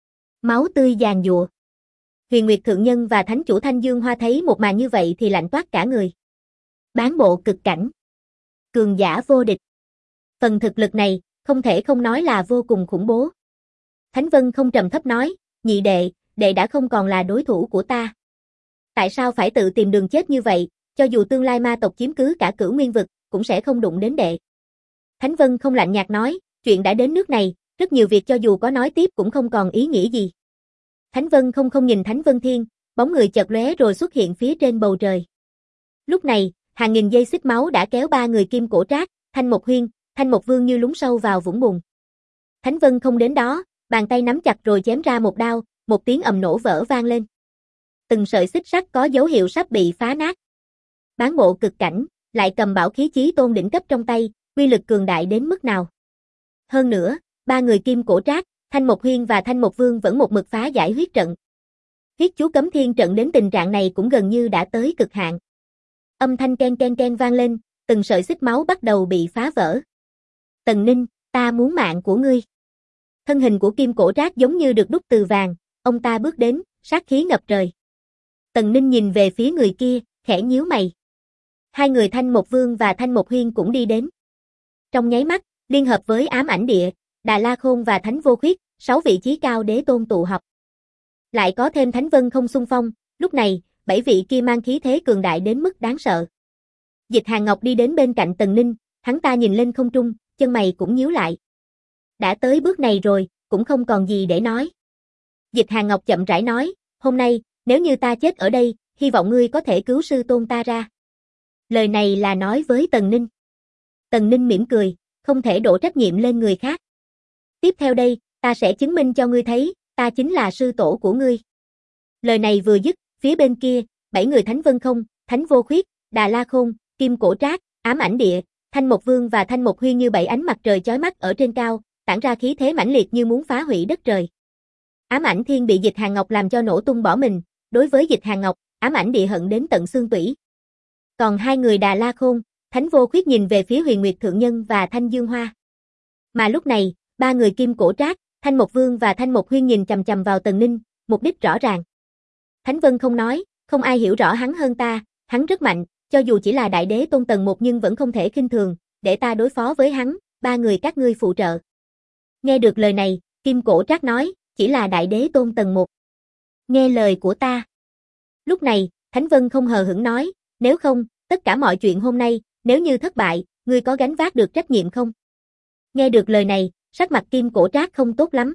Máu tươi giàn giụa. Huyền Nguyệt Thượng Nhân và Thánh Chủ Thanh Dương Hoa thấy một màn như vậy thì lạnh toát cả người. Bán bộ cực cảnh, cường giả vô địch. Phần thực lực này, không thể không nói là vô cùng khủng bố. Thánh Vân Không trầm thấp nói, nhị đệ, đệ đã không còn là đối thủ của ta. Tại sao phải tự tìm đường chết như vậy, cho dù tương lai ma tộc chiếm cứ cả Cửu Nguyên vực, cũng sẽ không đụng đến đệ. Thánh Vân Không lạnh nhạt nói, chuyện đã đến nước này, rất nhiều việc cho dù có nói tiếp cũng không còn ý nghĩa gì. Thánh Vân không nhìn Thánh Vân Thiên, bóng người chợt lóe rồi xuất hiện phía trên bầu trời. Lúc này, hàng nghìn dây xích máu đã kéo ba người Kim Cổ Trác, Thanh Mộc Huyên, Thanh Mộc Vương như lún sâu vào vũng bùn. Thánh Vân Không đến đó, bàn tay nắm chặt rồi chém ra một đao, một tiếng ầm nổ vỡ vang lên. Từng sợi xích sắt có dấu hiệu sắp bị phá nát. Bán bộ cực cảnh, lại cầm bảo khí chí tôn đỉnh cấp trong tay, uy lực cường đại đến mức nào. Hơn nữa, ba người Kim Cổ Trác, Thanh Mộc Huyên và Thanh Mộc Vương vẫn một mực phá giải huyết trận. Huyết chú cấm thiên trận đến tình trạng này cũng gần như đã tới cực hạn. Âm thanh ken ken ken vang lên, từng sợi xích máu bắt đầu bị phá vỡ. Tần Ninh, ta muốn mạng của ngươi. Thân hình của Kim Cổ Trác giống như được đúc từ vàng, ông ta bước đến, sát khí ngập trời. Tần Ninh nhìn về phía người kia, khẽ nhíu mày. Hai người Thanh Mộc Vương và Thanh Mộc Huyên cũng đi đến. Trong nháy mắt, liên hợp với ám ảnh địa, Đà La Khôn và Thánh Vô Khuyết, 6 vị chí cao đế tôn tụ họp. Lại có thêm Thánh Vân Không xung phong, lúc này, 7 vị kia mang khí thế cường đại đến mức đáng sợ. Dịch Hàn Ngọc đi đến bên cạnh Tần Ninh, hắn ta nhìn lên không trung, chân mày cũng nhíu lại. Đã tới bước này rồi, cũng không còn gì để nói. Dịch Hàn Ngọc chậm rãi nói, hôm nay, nếu như ta chết ở đây, hy vọng ngươi có thể cứu sư tôn ta ra. Lời này là nói với Tần Ninh. Tần Ninh mỉm cười, không thể đổ trách nhiệm lên người khác. Tiếp theo đây, ta sẽ chứng minh cho ngươi thấy, ta chính là sư tổ của ngươi. Lời này vừa dứt, phía bên kia, 7 người Thánh Vân Không, Thánh Vô Khuyết, Đà La Khôn, Kim Cổ Trác, ám ảnh địa, Thanh Mộc Vương và Thanh Mộc Huyên như 7 ánh mặt trời chói mắt ở trên cao, tản ra khí thế mãnh liệt như muốn phá hủy đất trời. Ám ảnh thiên bị Dịch Hàn Ngọc làm cho nổ tung bỏ mình, đối với Dịch Hàn Ngọc, ám ảnh địa hận đến tận xương tủy. Còn hai người Đà La Khôn, Thánh Vô Khuyết nhìn về phía Huyền Nguyệt Thượng Nhân và Thanh Dương Hoa. Mà lúc này, ba người Kim Cổ Trác, Thanh Mộc Vương và Thanh Mộc Huyên nhìn chằm chằm vào Tần Ninh, mục đích rõ ràng. Thánh Vân không nói, không ai hiểu rõ hắn hơn ta, hắn rất mạnh, cho dù chỉ là đại đế tôn tầng 1 nhưng vẫn không thể khinh thường, để ta đối phó với hắn, ba người các ngươi phụ trợ. Nghe được lời này, Kim Cổ Trác nói, chỉ là đại đế tôn tầng 1. Nghe lời của ta. Lúc này, Thánh Vân không hờ hững nói, nếu không, tất cả mọi chuyện hôm nay, nếu như thất bại, ngươi có gánh vác được trách nhiệm không? Nghe được lời này, sắc mặt Kim Cổ Trác không tốt lắm.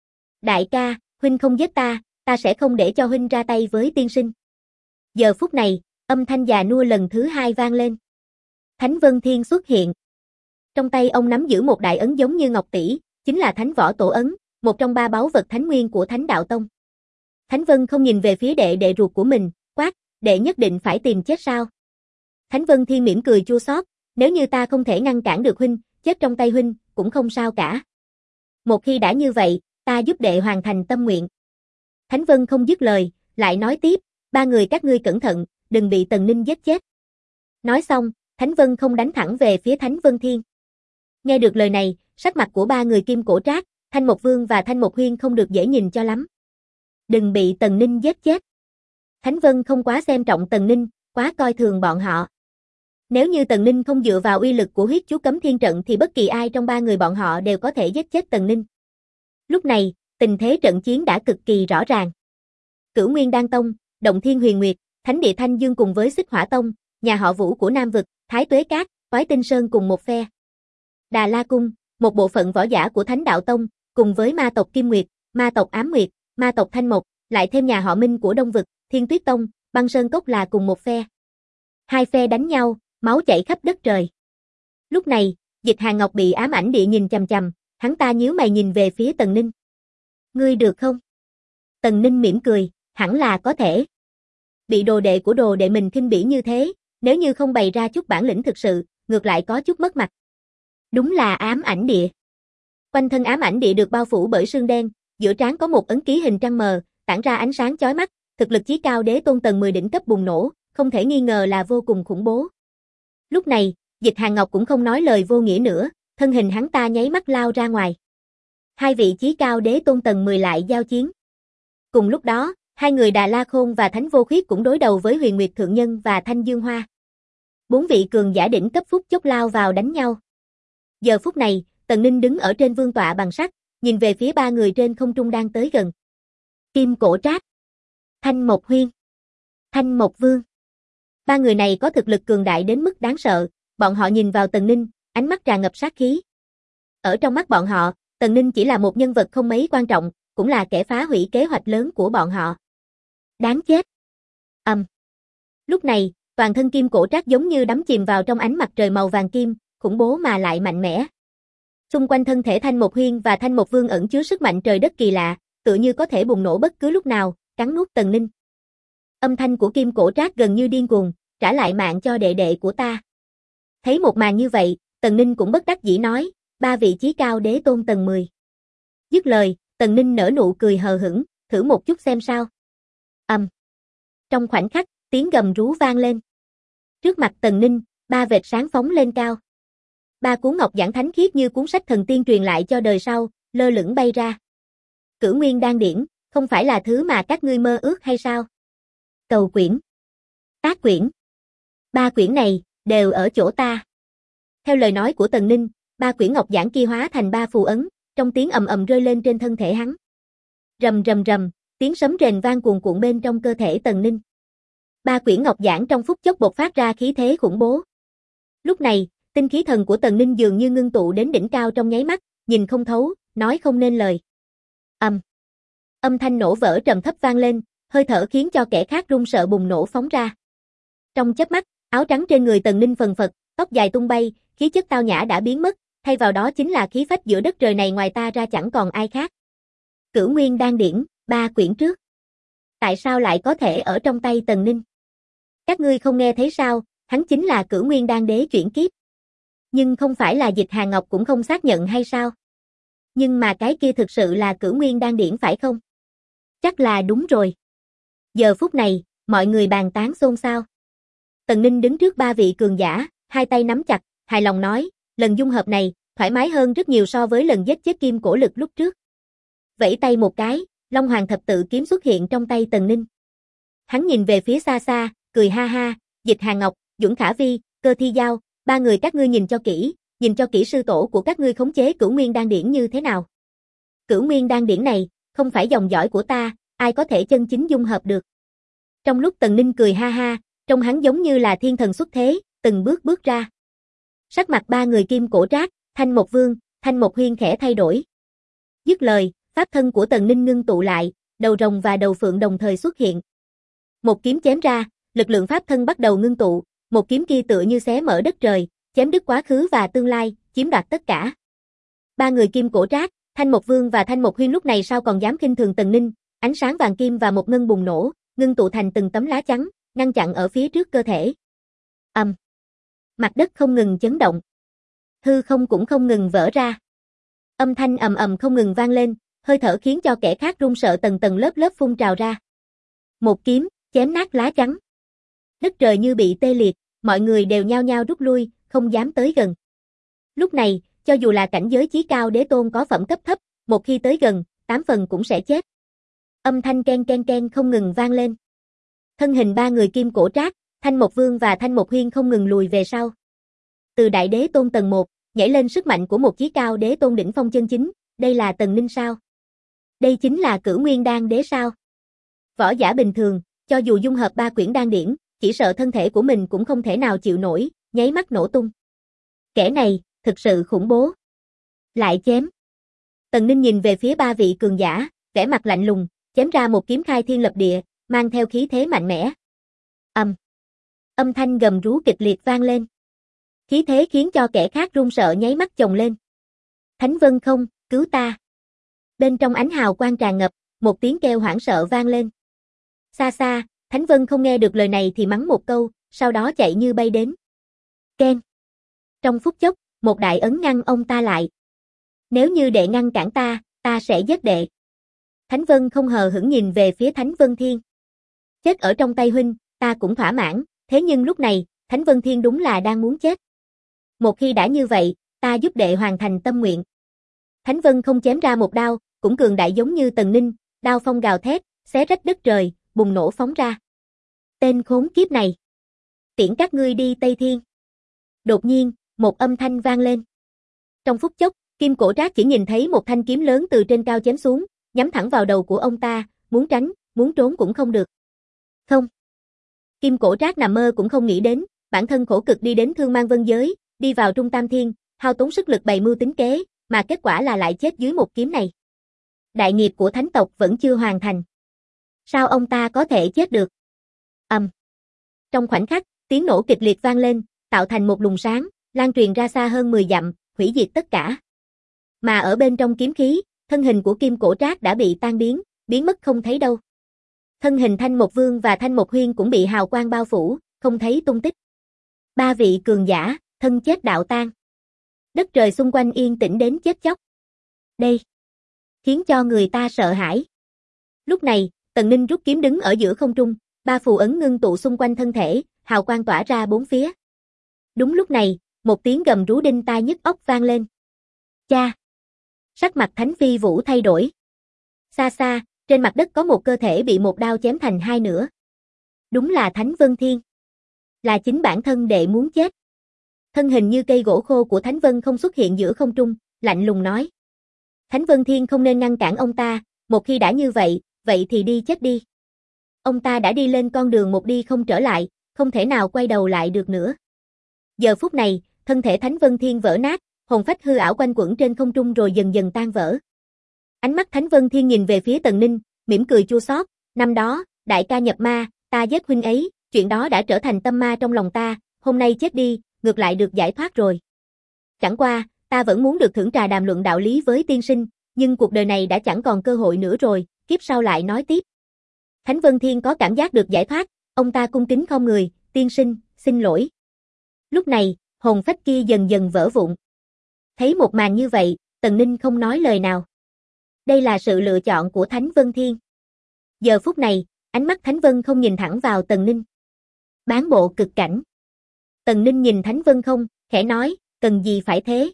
Đại ca, huynh không giết ta, ta sẽ không để cho huynh ra tay với tiên sinh. Giờ phút này, âm thanh già nua lần thứ 2 vang lên. Thánh Vân Thiên xuất hiện. Trong tay ông nắm giữ một đại ấn giống như ngọc tỷ, chính là Thánh Võ Tổ ấn, một trong 3 báu vật thánh nguyên của Thánh Đạo Tông. Thánh Vân không nhìn về phía đệ ruột của mình, quát, đệ nhất định phải tìm chết sao? Thánh Vân Thiên mỉm cười chua xót, nếu như ta không thể ngăn cản được huynh, chết trong tay huynh, cũng không sao cả. Một khi đã như vậy, ta giúp đệ hoàn thành tâm nguyện. Thánh Vân không dứt lời, lại nói tiếp, ba người các ngươi cẩn thận, đừng bị Tần Ninh giết chết. Nói xong, Thánh Vân không đánh thẳng về phía Thánh Vân Thiên. Nghe được lời này, sắc mặt của ba người Kim Cổ Trác, Thanh Mộc Vương và Thanh Mộc Huyên không được dễ nhìn cho lắm. Đừng bị Tần Ninh giết chết. Thánh Vân không quá xem trọng Tần Ninh, quá coi thường bọn họ. Nếu như Tần Ninh không dựa vào uy lực của huyết chú cấm thiên trận thì bất kỳ ai trong ba người bọn họ đều có thể giết chết Tần Ninh. Lúc này, tình thế trận chiến đã cực kỳ rõ ràng. Cửu Nguyên Đan Tông, Động Thiên Huyền Nguyệt, Thánh Địa Thanh Dương cùng với Xích Hỏa Tông, nhà họ Vũ của Nam Vực, Thái Tuế Cát, Toái Tinh Sơn cùng một phe. Đà La Cung, một bộ phận võ giả của Thánh Đạo Tông, cùng với ma tộc Kim Nguyệt, ma tộc Ám Nguyệt, ma tộc Thanh Mộc, lại thêm nhà họ Minh của Đông Vực, Thiên Tuyết Tông, Băng Sơn Cốc là cùng một phe. Hai phe đánh nhau, máu chảy khắp đất trời. Lúc này, Dịch Hàn Ngọc bị ám ảnh địa nhìn chằm chằm, hắn ta nhíu mày nhìn về phía Tần Ninh. Ngươi được không? Tần Ninh mỉm cười, hẳn là có thể. Bị đồ đệ của đồ đệ mình khinh bỉ như thế, nếu như không bày ra chút bản lĩnh thực sự, ngược lại có chút mất mặt. Đúng là ám ảnh địa. Quanh thân ám ảnh địa được bao phủ bởi sương đen, giữa trán có một ấn ký hình trăng mờ, tản ra ánh sáng chói mắt, thực lực chí cao đế tôn tầng 10 đỉnh cấp bùng nổ, không thể nghi ngờ là vô cùng khủng bố. Lúc này, Dịch Hàn Ngọc cũng không nói lời vô nghĩa nữa, thân hình hắn ta nháy mắt lao ra ngoài. Hai vị chí cao đế tôn tầng 10 lại giao chiến. Cùng lúc đó, hai người Đà La Khôn và Thánh Vô Khuyết cũng đối đầu với Huyền Nguyệt Thượng Nhân và Thanh Dương Hoa. Bốn vị cường giả đỉnh cấp phút chốc lao vào đánh nhau. Giờ phút này, Tần Ninh đứng ở trên vương tọa bằng sắt, nhìn về phía ba người trên không trung đang tới gần. Kim Cổ Trác, Thanh Mộc Huyên, Thanh Mộc Vương. Ba người này có thực lực cường đại đến mức đáng sợ, bọn họ nhìn vào Tần Ninh, ánh mắt tràn ngập sát khí. Ở trong mắt bọn họ, Tần Ninh chỉ là một nhân vật không mấy quan trọng, cũng là kẻ phá hủy kế hoạch lớn của bọn họ. Đáng chết. Lúc này, toàn thân Kim Cổ Trác giống như đắm chìm vào trong ánh mặt trời màu vàng kim, khủng bố mà lại mạnh mẽ. Xung quanh thân thể Thanh Mộc Huyên và Thanh Mộc Vương ẩn chứa sức mạnh trời đất kỳ lạ, tựa như có thể bùng nổ bất cứ lúc nào, cắn nuốt Tần Ninh. Âm thanh của Kim Cổ Trác gần như điên cuồng, trả lại mạng cho đệ đệ của ta. Thấy một màn như vậy, Tần Ninh cũng bất đắc dĩ nói, ba vị chí cao đế tôn tầng 10. Dứt lời, Tần Ninh nở nụ cười hờ hững, thử một chút xem sao. Trong khoảnh khắc, tiếng gầm rú vang lên. Trước mặt Tần Ninh, ba vệt sáng phóng lên cao. Ba cuốn ngọc giản thánh khiết như cuốn sách thần tiên truyền lại cho đời sau, lơ lửng bay ra. Cửu Nguyên Đan Điển, không phải là thứ mà các ngươi mơ ước hay sao? Cầu quyển, tác quyển, ba quyển này, đều ở chỗ ta. Theo lời nói của Tần Ninh, ba quyển ngọc giản kia hóa thành ba phù ấn, trong tiếng ầm ầm rơi lên trên thân thể hắn. Rầm rầm rầm, tiếng sấm rền vang cuồn cuộn bên trong cơ thể Tần Ninh. Ba quyển ngọc giản trong phút chốc bộc phát ra khí thế khủng bố. Lúc này, tinh khí thần của Tần Ninh dường như ngưng tụ đến đỉnh cao trong nháy mắt, nhìn không thấu, nói không nên lời. Âm thanh nổ vỡ trầm thấp vang lên, hơi thở khiến cho kẻ khác run sợ bùng nổ phóng ra. Trong chớp mắt, áo trắng trên người Tần Ninh phần phật, tóc dài tung bay, khí chất tao nhã đã biến mất, thay vào đó chính là khí phách giữa đất trời này, ngoài ta ra chẳng còn ai khác. Cửu Nguyên Đan Điển, ba quyển trước. Tại sao lại có thể ở trong tay Tần Ninh? Các ngươi không nghe thấy sao, hắn chính là Cửu Nguyên Đan Đế chuyển kiếp. Nhưng không phải là Dịch Hàn Ngọc cũng không xác nhận hay sao? Nhưng mà cái kia thực sự là Cửu Nguyên Đan Điển phải không? Chắc là đúng rồi. Giờ phút này, mọi người bàn tán xôn xao. Tần Ninh đứng trước ba vị cường giả, hai tay nắm chặt, hài lòng nói, lần dung hợp này, thoải mái hơn rất nhiều so với lần giết chết Kim Cổ Lực lúc trước. Vẫy tay một cái, Long Hoàng thập tự kiếm xuất hiện trong tay Tần Ninh. Hắn nhìn về phía xa xa, cười ha ha, Dịch Hàn Ngọc, Duẩn Khả Vi, Cơ Thi Giao, ba người các ngươi nhìn cho kỹ sư tổ của các ngươi khống chế Cửu Nguyên Đan Điển như thế nào. Cửu Nguyên Đan Điển này, không phải dòng dõi của ta, ai có thể chân chính dung hợp được. Trong lúc Tần Ninh cười ha ha, trông hắn giống như là thiên thần xuất thế, từng bước bước ra. Sắc mặt ba người Kim Cổ Trác, Thanh Mộc Vương, Thanh Mộc Huyên khẽ thay đổi. Dứt lời, pháp thân của Tần Ninh ngưng tụ lại, đầu rồng và đầu phượng đồng thời xuất hiện. Một kiếm chém ra, lực lượng pháp thân bắt đầu ngưng tụ, một kiếm kia tựa như xé mở đất trời, chém đứt quá khứ và tương lai, chiếm đoạt tất cả. Ba người Kim Cổ Trác, Thanh Mộc Vương và Thanh Mộc Huyên lúc này sao còn dám khinh thường Tần Ninh, ánh sáng vàng kim và một ngân bùng nổ, ngưng tụ thành từng tấm lá chắn, ngăn chặn ở phía trước cơ thể. Mặt đất không ngừng chấn động. Hư không cũng không ngừng vỡ ra. Âm thanh ầm ầm không ngừng vang lên, hơi thở khiến cho kẻ khác run sợ tầng tầng lớp lớp phun trào ra. Một kiếm, chém nát lá chắn. Đất trời như bị tê liệt, mọi người đều nhao nhao rút lui, không dám tới gần. Lúc này, cho dù là cảnh giới chí cao đế tôn có phẩm cấp thấp, một khi tới gần, 8 phần cũng sẽ chết. Âm thanh ken ken ken không ngừng vang lên. Thân hình ba người Kim Cổ Trác, Thanh Mộc Vương và Thanh Mộc Huyên không ngừng lùi về sau. Từ đại đế tôn tầng 1, nhảy lên sức mạnh của một chí cao đế tôn đỉnh phong chân chính, đây là Tần Ninh sao? Đây chính là Cửu Nguyên Đan Đế sao? Võ giả bình thường, cho dù dung hợp ba quyển đan điển, chỉ sợ thân thể của mình cũng không thể nào chịu nổi, nháy mắt nổ tung. Kẻ này, thực sự khủng bố. Lại chém. Tần Ninh nhìn về phía ba vị cường giả, vẻ mặt lạnh lùng, chém ra một kiếm khai thiên lập địa, mang theo khí thế mạnh mẽ. Âm thanh gầm rú kịch liệt vang lên. Khí thế khiến cho kẻ khác run sợ nháy mắt chồng lên. Thánh Vân Không, cứu ta. Bên trong ánh hào quang tràn ngập, một tiếng kêu hoảng sợ vang lên. Xa xa, Thánh Vân Không nghe được lời này thì mắng một câu, sau đó chạy như bay đến. Keng. Trong phút chốc, một đại ấn ngăn ông ta lại. Nếu như đệ ngăn cản ta sẽ giết đệ. Thánh Vân Không hờ hững nhìn về phía Thánh Vân Thiên. Chết ở trong tay huynh, ta cũng thỏa mãn, thế nhưng lúc này, Thánh Vân Thiên đúng là đang muốn chết. Một khi đã như vậy, ta giúp đệ hoàn thành tâm nguyện. Thánh Vân Không chém ra một đao, cũng cường đại giống như Tần Ninh, đao phong gào thét, xé rách đất trời, bùng nổ phóng ra. Tên khốn kiếp này. Tiễn các ngươi đi Tây Thiên. Đột nhiên, một âm thanh vang lên. Trong phút chốc, Kim Cổ Trác chỉ nhìn thấy một thanh kiếm lớn từ trên cao chém xuống, nhắm thẳng vào đầu của ông ta, muốn tránh, muốn trốn cũng không được. Không. Kim Cổ Trác nằm mơ cũng không nghĩ đến, bản thân khổ cực đi đến Thương Mang Vân Giới, đi vào Trung Tam Thiên, hao tốn sức lực bày mưu tính kế, mà kết quả là lại chết dưới một kiếm này. Đại nghiệp của thánh tộc vẫn chưa hoàn thành. Sao ông ta có thể chết được? Trong khoảnh khắc, tiếng nổ kịch liệt vang lên, tạo thành một luồng sáng, lan truyền ra xa hơn 10 dặm, hủy diệt tất cả. Mà ở bên trong kiếm khí, thân hình của Kim Cổ Trác đã bị tan biến, biến mất không thấy đâu. Thân hình Thanh Mộc Vương và Thanh Mộc Huyên cũng bị hào quang bao phủ, không thấy tung tích. Ba vị cường giả, thân chết đạo tan. Đất trời xung quanh yên tĩnh đến chết chóc. Đây, khiến cho người ta sợ hãi. Lúc này, Tần Ninh rút kiếm đứng ở giữa không trung, ba phù ấn ngưng tụ xung quanh thân thể, hào quang tỏa ra bốn phía. Đúng lúc này, một tiếng gầm rú đinh tai nhức óc vang lên. Cha! Sắc mặt Thánh Phi Vũ thay đổi. Xa xa, trên mặt đất có một cơ thể bị một đao chém thành hai nửa. Đúng là Thánh Vân Thiên. Là chính bản thân đệ muốn chết. Thân hình như cây gỗ khô của Thánh Vân không xuất hiện giữa không trung, lạnh lùng nói. Thánh Vân Thiên không nên ngăn cản ông ta, một khi đã như vậy, vậy thì đi chết đi. Ông ta đã đi lên con đường một đi không trở lại, không thể nào quay đầu lại được nữa. Giờ phút này, thân thể Thánh Vân Thiên vỡ nát, hồn phách hư ảo quanh quẩn trên không trung rồi dần dần tan vỡ. Ánh mắt Thánh Vân Thiên nhìn về phía Tần Ninh, mỉm cười chua xót, năm đó, đại ca nhập ma, ta giết huynh ấy, chuyện đó đã trở thành tâm ma trong lòng ta, hôm nay chết đi, ngược lại được giải thoát rồi. Chẳng qua, ta vẫn muốn được thưởng trà đàm luận đạo lý với tiên sinh, nhưng cuộc đời này đã chẳng còn cơ hội nữa rồi, kiếp sau lại nói tiếp. Thánh Vân Thiên có cảm giác được giải thoát, ông ta cung kính không người, tiên sinh, xin lỗi. Lúc này, hồn phách kia dần dần vỡ vụn. Thấy một màn như vậy, Tần Ninh không nói lời nào. Đây là sự lựa chọn của Thánh Vân Thiên. Giờ phút này, ánh mắt Thánh Vân không nhìn thẳng vào Tần Ninh. Bán bộ cực cảnh. Tần Ninh nhìn Thánh Vân không, khẽ nói, cần gì phải thế?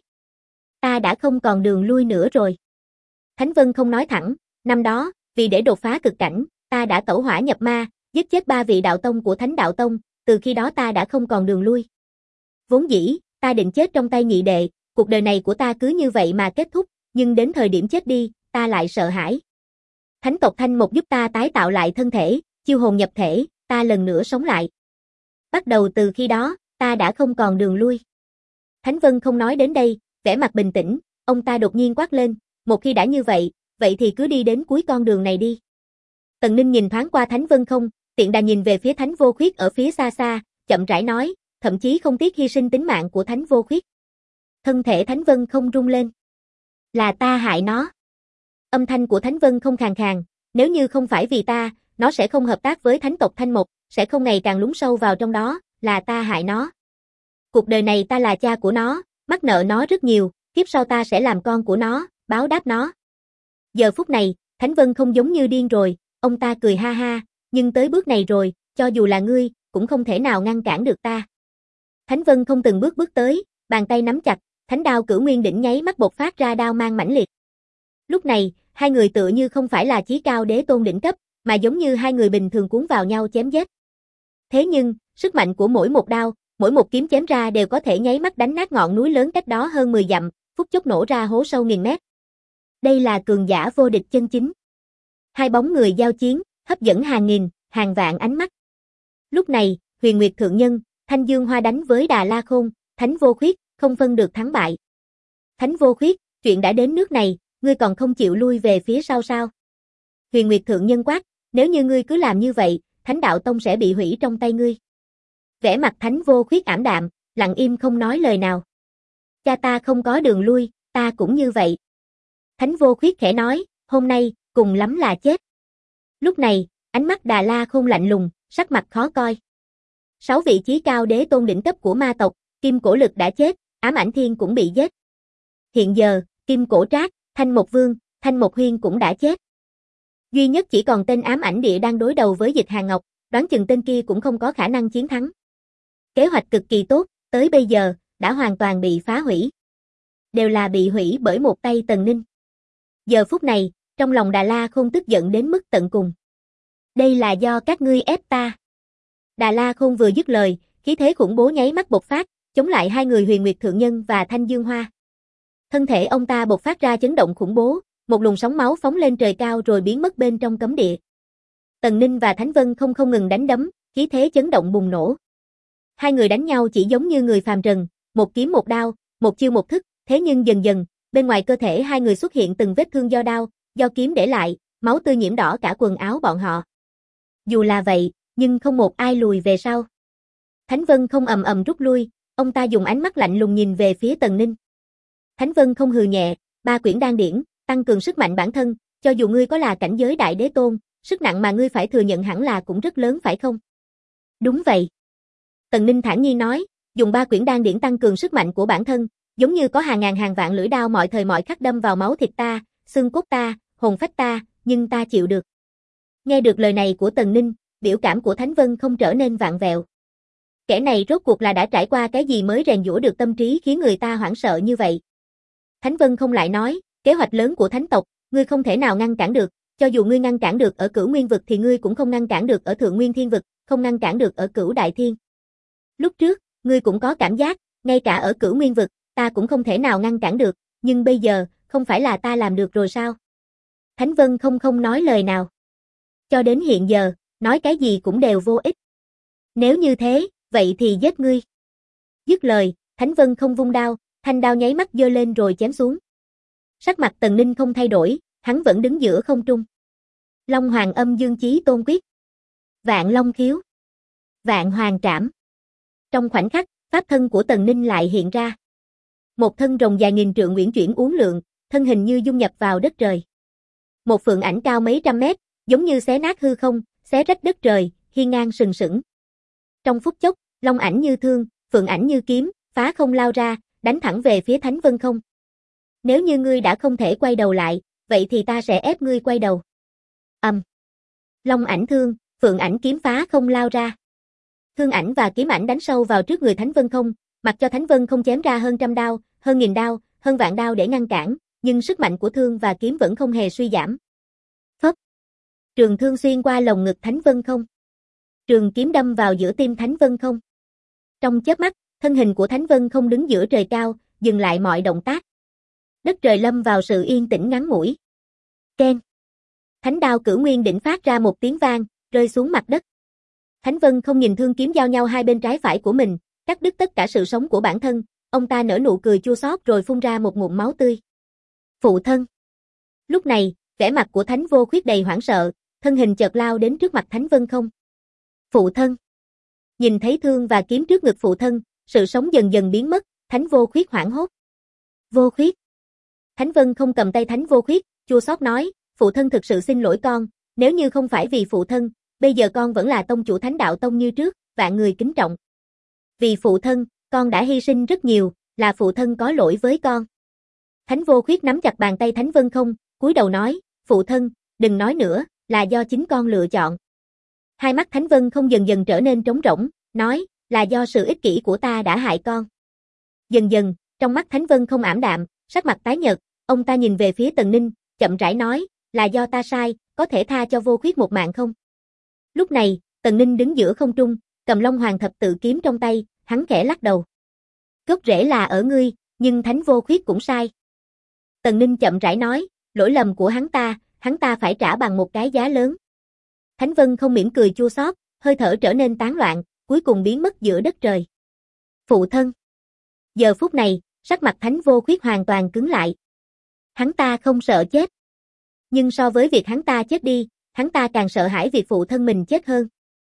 Ta đã không còn đường lui nữa rồi. Thánh Vân không nói thẳng, năm đó, vì để đột phá cực cảnh, ta đã tẩu hỏa nhập ma, giết chết 3 vị đạo tông của Thánh Đạo Tông, từ khi đó ta đã không còn đường lui. Vốn dĩ, ta định chết trong tay nhị đệ, cuộc đời này của ta cứ như vậy mà kết thúc, nhưng đến thời điểm chết đi, ta lại sợ hãi. Thánh tộc Thanh Mộc giúp ta tái tạo lại thân thể, chiêu hồn nhập thể, ta lần nữa sống lại. Bắt đầu từ khi đó, ta đã không còn đường lui. Thánh Vân không nói đến đây, vẻ mặt bình tĩnh, ông ta đột nhiên quát lên, một khi đã như vậy, vậy thì cứ đi đến cuối con đường này đi. Tần Ninh nhìn thoáng qua Thánh Vân không, tiện đà nhìn về phía Thánh Vô Khuyết ở phía xa xa, chậm rãi nói, thậm chí không tiếc hy sinh tính mạng của Thánh Vô Khuyết. Thân thể Thánh Vân không rung lên. Là ta hại nó. Âm thanh của Thánh Vân không khàn khàn, nếu như không phải vì ta, nó sẽ không hợp tác với Thánh tộc Thanh Mộc, sẽ không ngày càng lún sâu vào trong đó, là ta hại nó. Cuộc đời này ta là cha của nó, mắc nợ nó rất nhiều, kiếp sau ta sẽ làm con của nó, báo đáp nó. Giờ phút này, Thánh Vân không giống như điên rồi, ông ta cười ha ha, nhưng tới bước này rồi, cho dù là ngươi, cũng không thể nào ngăn cản được ta. Thánh Vân không từng bước tới, bàn tay nắm chặt, thánh đao Cửu Nguyên đỉnh nháy mắt bộc phát ra đao mang mãnh liệt. Lúc này, hai người tựa như không phải là chí cao đế tôn đỉnh cấp, mà giống như hai người bình thường cuốn vào nhau chém giết. Thế nhưng, sức mạnh của mỗi một đao, mỗi một kiếm chém ra đều có thể nháy mắt đánh nát ngọn núi lớn cách đó hơn 10 dặm, phút chốc nổ ra hố sâu nghìn mét. Đây là cường giả vô địch chân chính. Hai bóng người giao chiến, hấp dẫn hàng nghìn, hàng vạn ánh mắt. Lúc này, Huyền Nguyệt Thượng Nhân, Thanh Dương Hoa đánh với Đà La Khôn, Thánh Vô Khuyết, không phân được thắng bại. Thánh Vô Khuyết, chuyện đã đến nước này, ngươi còn không chịu lui về phía sau sao? Huyền Nguyệt Thượng Nhân quát, nếu như ngươi cứ làm như vậy, Thánh Đạo Tông sẽ bị hủy trong tay ngươi. Vẻ mặt Thánh Vô Khuyết ảm đạm, lặng im không nói lời nào. Cha ta không có đường lui, ta cũng như vậy. Thánh Vô Khuyết khẽ nói, hôm nay, cùng lắm là chết. Lúc này, ánh mắt Đà La Khôn lạnh lùng, sắc mặt khó coi. 6 vị chí cao đế tôn đỉnh cấp của ma tộc, Kim Cổ Lực đã chết, Ám Ảnh Thiên cũng bị giết. Hiện giờ, Kim Cổ Trác, Thanh Mộc Vương, Thanh Mộc Huyên cũng đã chết. Duy nhất chỉ còn tên Ám Ảnh Địa đang đối đầu với Dịch Hàn Ngọc, đoán chừng tên kia cũng không có khả năng chiến thắng. Kế hoạch cực kỳ tốt, tới bây giờ, đã hoàn toàn bị phá hủy. Đều là bị hủy bởi một tay Tần Ninh. Giờ phút này, trong lòng Đà La Khôn tức giận đến mức tận cùng. Đây là do các ngươi ép ta. Đà La Khôn vừa dứt lời, khí thế khủng bố nháy mắt bộc phát, chống lại hai người Huyền Nguyệt Thượng Nhân và Thanh Dương Hoa. Thân thể ông ta bộc phát ra chấn động khủng bố, một luồng sóng máu phóng lên trời cao rồi biến mất bên trong cấm địa. Tần Ninh và Thánh Vân không ngừng đánh đấm, khí thế chấn động bùng nổ. Hai người đánh nhau chỉ giống như người phàm trần, một kiếm một đao, một chiêu một thức, thế nhưng dần dần, bên ngoài cơ thể hai người xuất hiện từng vết thương do đao, do kiếm để lại, máu tươi nhiễm đỏ cả quần áo bọn họ. Dù là vậy, nhưng không một ai lùi về sau. Thánh Vân không ầm ầm rút lui, ông ta dùng ánh mắt lạnh lùng nhìn về phía Tần Ninh. Thánh Vân không hừ nhẹ, 3 quyển đan điển, tăng cường sức mạnh bản thân, cho dù ngươi có là cảnh giới đại đế tôn, sức nặng mà ngươi phải thừa nhận hẳn là cũng rất lớn phải không? Đúng vậy. Tần Ninh thản nhiên nói, dùng 3 quyển đan điển tăng cường sức mạnh của bản thân, giống như có hàng ngàn hàng vạn lưỡi đao mọi thời mọi khắc đâm vào máu thịt ta, xương cốt ta, hồn phách ta, nhưng ta chịu được. Nghe được lời này của Tần Ninh, biểu cảm của Thánh Vân không trở nên vặn vẹo. Kẻ này rốt cuộc là đã trải qua cái gì mới rèn giũa được tâm trí khiến người ta hoảng sợ như vậy. Thánh Vân không lại nói, kế hoạch lớn của thánh tộc, ngươi không thể nào ngăn cản được, cho dù ngươi ngăn cản được ở Cửu Nguyên vực thì ngươi cũng không ngăn cản được ở Thượng Nguyên Thiên vực, không ngăn cản được ở Cửu Đại Thiên. Lúc trước, ngươi cũng có cảm giác, ngay cả ở Cửu Nguyên vực, ta cũng không thể nào ngăn cản được, nhưng bây giờ, không phải là ta làm được rồi sao? Thánh Vân không nói lời nào. Cho đến hiện giờ, nói cái gì cũng đều vô ích. Nếu như thế, vậy thì giết ngươi. Dứt lời, Thánh Vân không vung đao, thanh đao nháy mắt giơ lên rồi chém xuống. Sắc mặt Tần Ninh không thay đổi, hắn vẫn đứng giữa không trung. Long Hoàng Âm Dương Chí Tôn Quyết. Vạn Long Khiếu. Vạn Hoàng Trảm. Trong khoảnh khắc, pháp thân của Tần Ninh lại hiện ra. Một thân rồng dài nghìn trượng uyển chuyển uốn lượn, thân hình như dung nhập vào đất trời. Một phượng ảnh cao mấy trăm mét, giống như xé nát hư không, xé rách đất trời, hiên ngang sừng sững. Trong phút chốc, long ảnh như thương, phượng ảnh như kiếm, phá không lao ra, đánh thẳng về phía Thánh Vân không. Nếu như ngươi đã không thể quay đầu lại, vậy thì ta sẽ ép ngươi quay đầu. Long ảnh thương, phượng ảnh kiếm phá không lao ra. Thương ảnh và kiếm ảnh đánh sâu vào trước người Thánh Vân không, mặc cho Thánh Vân không chém ra hơn trăm đao, hơn nghìn đao, hơn vạn đao để ngăn cản, nhưng sức mạnh của thương và kiếm vẫn không hề suy giảm. Phấp. Trường thương xuyên qua lồng ngực Thánh Vân không. Trường kiếm đâm vào giữa tim Thánh Vân không. Trong chớp mắt, thân hình của Thánh Vân không đứng giữa trời cao, dừng lại mọi động tác. Đất trời lâm vào sự yên tĩnh ngắn ngủi. Keng. Thánh đao Cửu Nguyên đỉnh phát ra một tiếng vang, rơi xuống mặt đất. Thánh Vân không nhìn thương kiếm giao nhau hai bên trái phải của mình, cắt đứt tất cả sự sống của bản thân, ông ta nở nụ cười chua xót rồi phun ra một ngụm máu tươi. Phụ thân. Lúc này, vẻ mặt của Thánh Vô Khuyết đầy hoảng sợ, thân hình chợt lao đến trước mặt Thánh Vân không. Phụ thân. Nhìn thấy thương và kiếm trước ngực phụ thân, sự sống dần dần biến mất, Thánh Vô Khuyết hoảng hốt. Vô Khuyết. Thánh Vân không cầm tay Thánh Vô Khuyết, chua xót nói, phụ thân thực sự xin lỗi con, nếu như không phải vì phụ thân, bây giờ con vẫn là tông chủ Thánh Đạo Tông như trước, vạn người kính trọng. Vì phụ thân, con đã hy sinh rất nhiều, là phụ thân có lỗi với con. Thánh Vô Khuyết nắm chặt bàn tay Thánh Vân không, cúi đầu nói, phụ thân, đừng nói nữa, là do chính con lựa chọn. Hai mắt Thánh Vân không dần dần trở nên trống rỗng, nói, là do sự ích kỷ của ta đã hại con. Dần dần, trong mắt Thánh Vân không ảm đạm, sắc mặt tái nhợt, ông ta nhìn về phía Tần Ninh, chậm rãi nói, là do ta sai, có thể tha cho Vô Khuyết một mạng không? Lúc này, Tần Ninh đứng giữa không trung, cầm Long Hoàng thập tự kiếm trong tay, hắn khẽ lắc đầu. Gốc rễ là ở ngươi, nhưng Thánh Vô Khuyết cũng sai. Tần Ninh chậm rãi nói, lỗi lầm của hắn ta phải trả bằng một cái giá lớn. Thánh Vân không mỉm cười chua xót, hơi thở trở nên tán loạn, cuối cùng biến mất giữa đất trời. Phụ thân. Giờ phút này, sắc mặt Thánh Vô Khuyết hoàn toàn cứng lại. Hắn ta không sợ chết. Nhưng so với việc hắn ta chết đi, hắn ta càng sợ hãi việc phụ thân mình chết hơn.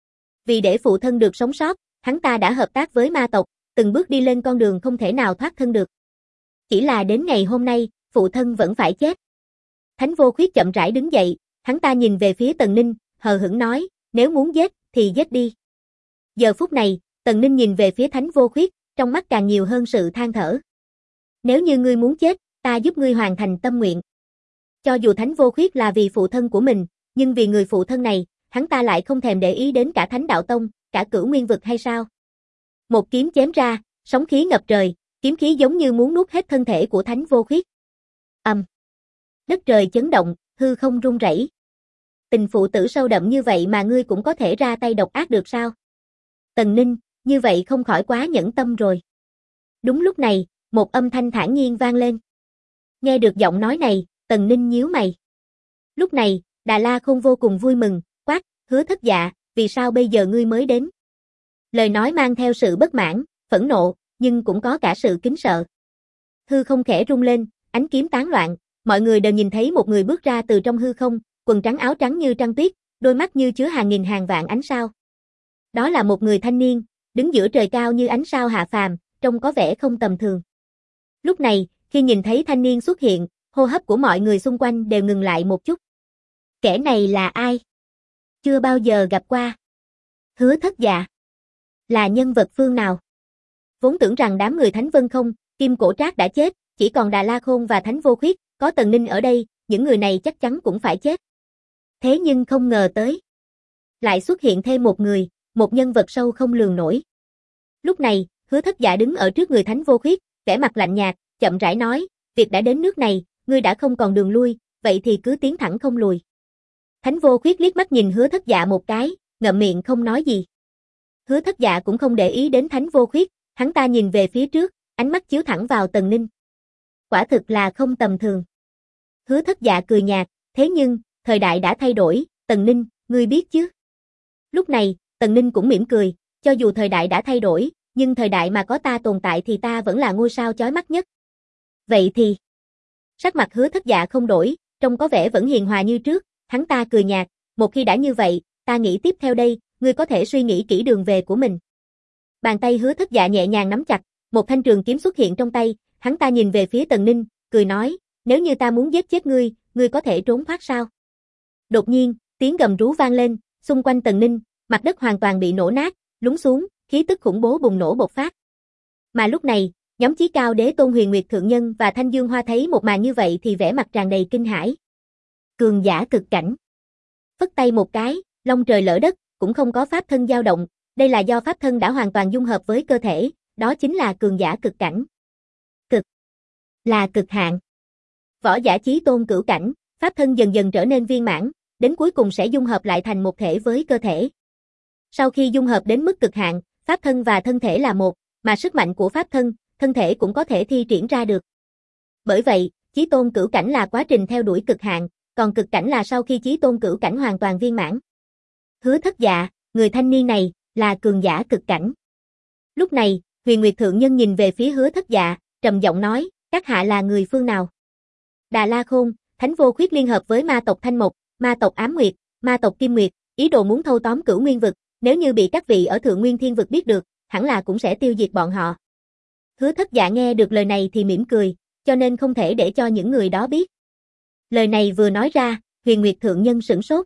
Vì để phụ thân được sống sót, hắn ta đã hợp tác với ma tộc, từng bước đi lên con đường không thể nào thoát thân được. Chỉ là đến ngày hôm nay, phụ thân vẫn phải chết. Thánh Vô Khuyết chậm rãi đứng dậy, hắn ta nhìn về phía Tần Ninh, hờ hững nói, nếu muốn giết, thì giết đi. Giờ phút này, Tần Ninh nhìn về phía Thánh Vô Khuyết, trong mắt càng nhiều hơn sự than thở. Nếu như ngươi muốn chết, ta giúp ngươi hoàn thành tâm nguyện. Cho dù Thánh Vô Khuyết là vì phụ thân của mình, nhưng vì người phụ thân này, hắn ta lại không thèm để ý đến cả Thánh Đạo Tông, cả Cửu Nguyên Vực hay sao? Một kiếm chém ra, sóng khí ngập trời, kiếm khí giống như muốn nuốt hết thân thể của Thánh Vô Khuyết. Đất trời chấn động, hư không rung rẩy. Tình phụ tử sâu đậm như vậy mà ngươi cũng có thể ra tay độc ác được sao? Tần Ninh, như vậy không khỏi quá nhẫn tâm rồi. Đúng lúc này, một âm thanh thản nhiên vang lên. Nghe được giọng nói này, Tần Ninh nhíu mày. Lúc này, Đà La Khôn vô cùng vui mừng, quát, Hứa Thất Dạ, vì sao bây giờ ngươi mới đến? Lời nói mang theo sự bất mãn, phẫn nộ, nhưng cũng có cả sự kính sợ. Hư không khẽ rung lên, ánh kiếm tán loạn, mọi người đều nhìn thấy một người bước ra từ trong hư không, quần trắng áo trắng như trăng tuyết, đôi mắt như chứa hàng nghìn hàng vạn ánh sao. Đó là một người thanh niên, đứng giữa trời cao như ánh sao hạ phàm, trông có vẻ không tầm thường. Lúc này, khi nhìn thấy thanh niên xuất hiện, hô hấp của mọi người xung quanh đều ngừng lại một chút. Kẻ này là ai? Chưa bao giờ gặp qua. Hứa Thất Dạ. Là nhân vật phương nào? Vốn tưởng rằng đám người Thánh Vân Không, Kim Cổ Trác đã chết, chỉ còn Đà La Khôn và Thánh Vô Khuyết, có Tần Ninh ở đây, những người này chắc chắn cũng phải chết. Thế nhưng không ngờ tới. Lại xuất hiện thêm một người, một nhân vật sâu không lường nổi. Lúc này, Hứa Thất Dạ đứng ở trước người Thánh Vô Khuyết, vẻ mặt lạnh nhạt, chậm rãi nói, việc đã đến nước này, ngươi đã không còn đường lui, vậy thì cứ tiến thẳng không lùi. Thánh Vô Khuyết liếc mắt nhìn Hứa Thất Dạ một cái, ngậm miệng không nói gì. Hứa Thất Dạ cũng không để ý đến Thánh Vô Khuyết, hắn ta nhìn về phía trước, ánh mắt chiếu thẳng vào Tần Ninh. Quả thực là không tầm thường. Hứa Thất Dạ cười nhạt, thế nhưng, thời đại đã thay đổi, Tần Ninh, ngươi biết chứ? Lúc này, Tần Ninh cũng mỉm cười, cho dù thời đại đã thay đổi, nhưng thời đại mà có ta tồn tại thì ta vẫn là ngôi sao chói mắt nhất. Vậy thì, sắc mặt Hứa Thất Dạ không đổi, trông có vẻ vẫn hiền hòa như trước, hắn ta cười nhạt, một khi đã như vậy, ta nghĩ tiếp theo đây, ngươi có thể suy nghĩ kỹ đường về của mình. Bàn tay Hứa Thất Dạ nhẹ nhàng nắm chặt, một thanh trường kiếm xuất hiện trong tay, hắn ta nhìn về phía Tần Ninh, cười nói, nếu như ta muốn giết chết ngươi, ngươi có thể trốn thoát sao? Đột nhiên, tiếng gầm rú vang lên, xung quanh Tần Ninh, mặt đất hoàn toàn bị nổ nát, lún xuống, khí tức khủng bố bùng nổ bộc phát. Mà lúc này, nhóm Chí Cao Đế Tôn Huyền Nguyệt Thượng Nhân và Thanh Dương Hoa thấy một màn như vậy thì vẻ mặt tràn đầy kinh hãi. Cường giả cực cảnh. Phất tay một cái, long trời lỡ đất, cũng không có pháp thân dao động, đây là do pháp thân đã hoàn toàn dung hợp với cơ thể, đó chính là cường giả cực cảnh. Cực là cực hạn. Võ giả chí tôn cửu cảnh, pháp thân dần dần trở nên viên mãn, đến cuối cùng sẽ dung hợp lại thành một thể với cơ thể. Sau khi dung hợp đến mức cực hạn, pháp thân và thân thể là một, mà sức mạnh của pháp thân, thân thể cũng có thể thi triển ra được. Bởi vậy, chí tôn cửu cảnh là quá trình theo đuổi cực hạn, còn cực cảnh là sau khi chí tôn cửu cảnh hoàn toàn viên mãn. Hứa Thất Dạ, người thanh niên này, là cường giả cực cảnh. Lúc này, Huyền Nguyệt Thượng Nhân nhìn về phía Hứa Thất Dạ, trầm giọng nói, các hạ là người phương nào? Đà La Khôn, Thánh Vô Khuyết liên hợp với ma tộc Thanh Mộc, ma tộc Ám Nguyệt, ma tộc Kim Nguyệt, ý đồ muốn thâu tóm Cửu Nguyên Vực, nếu như bị các vị ở Thượng Nguyên Thiên Vực biết được, hẳn là cũng sẽ tiêu diệt bọn họ. Hứa Thất Dạ nghe được lời này thì mỉm cười, cho nên không thể để cho những người đó biết. Lời này vừa nói ra, Huyền Nguyệt Thượng Nhân sửng sốt.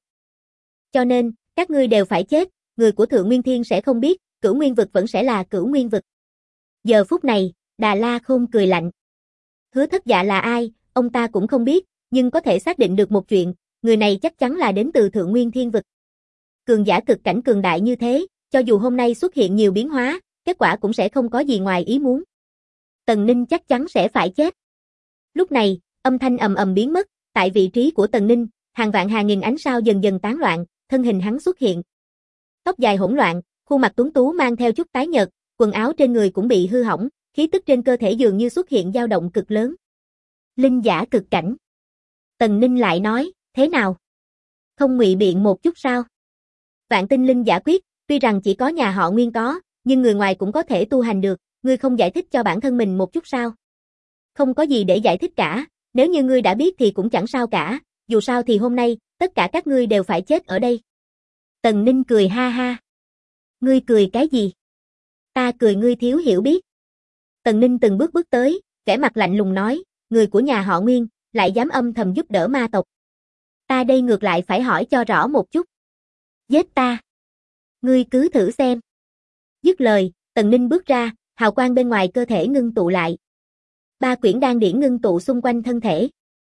Cho nên, các ngươi đều phải chết, người của Thượng Nguyên Thiên sẽ không biết, Cửu Nguyên Vực vẫn sẽ là Cửu Nguyên Vực. Giờ phút này, Đà La Khôn cười lạnh. Hứa Thất Dạ là ai, ông ta cũng không biết, nhưng có thể xác định được một chuyện, người này chắc chắn là đến từ Thượng Nguyên Thiên Vực. Cường giả cực cảnh cường đại như thế, cho dù hôm nay xuất hiện nhiều biến hóa, kết quả cũng sẽ không có gì ngoài ý muốn. Tần Ninh chắc chắn sẽ phải chết. Lúc này, âm thanh ầm ầm biến mất, tại vị trí của Tần Ninh, hàng vạn hàng nghìn ánh sao dần dần tán loạn, thân hình hắn xuất hiện. Tóc dài hỗn loạn, khuôn mặt tuấn tú mang theo chút tái nhợt, quần áo trên người cũng bị hư hỏng, khí tức trên cơ thể dường như xuất hiện dao động cực lớn. Linh giả cực cảnh. Tần Ninh lại nói, thế nào? Không ngụy biện một chút sao? Vạn tinh linh giả quyết, tuy rằng chỉ có nhà họ Nguyên có, nhưng người ngoài cũng có thể tu hành được, ngươi không giải thích cho bản thân mình một chút sao? Không có gì để giải thích cả, nếu như ngươi đã biết thì cũng chẳng sao cả, dù sao thì hôm nay, tất cả các ngươi đều phải chết ở đây. Tần Ninh cười ha ha. Ngươi cười cái gì? Ta cười ngươi thiếu hiểu biết. Tần Ninh từng bước bước tới, vẻ mặt lạnh lùng nói, người của nhà họ Nguyên, lại dám âm thầm giúp đỡ ma tộc. Ta đây ngược lại phải hỏi cho rõ một chút. Giết ta. Ngươi cứ thử xem. Dứt lời, Tần Ninh bước ra, hào quang bên ngoài cơ thể ngưng tụ lại. 3 quyển đan điển ngưng tụ xung quanh thân thể.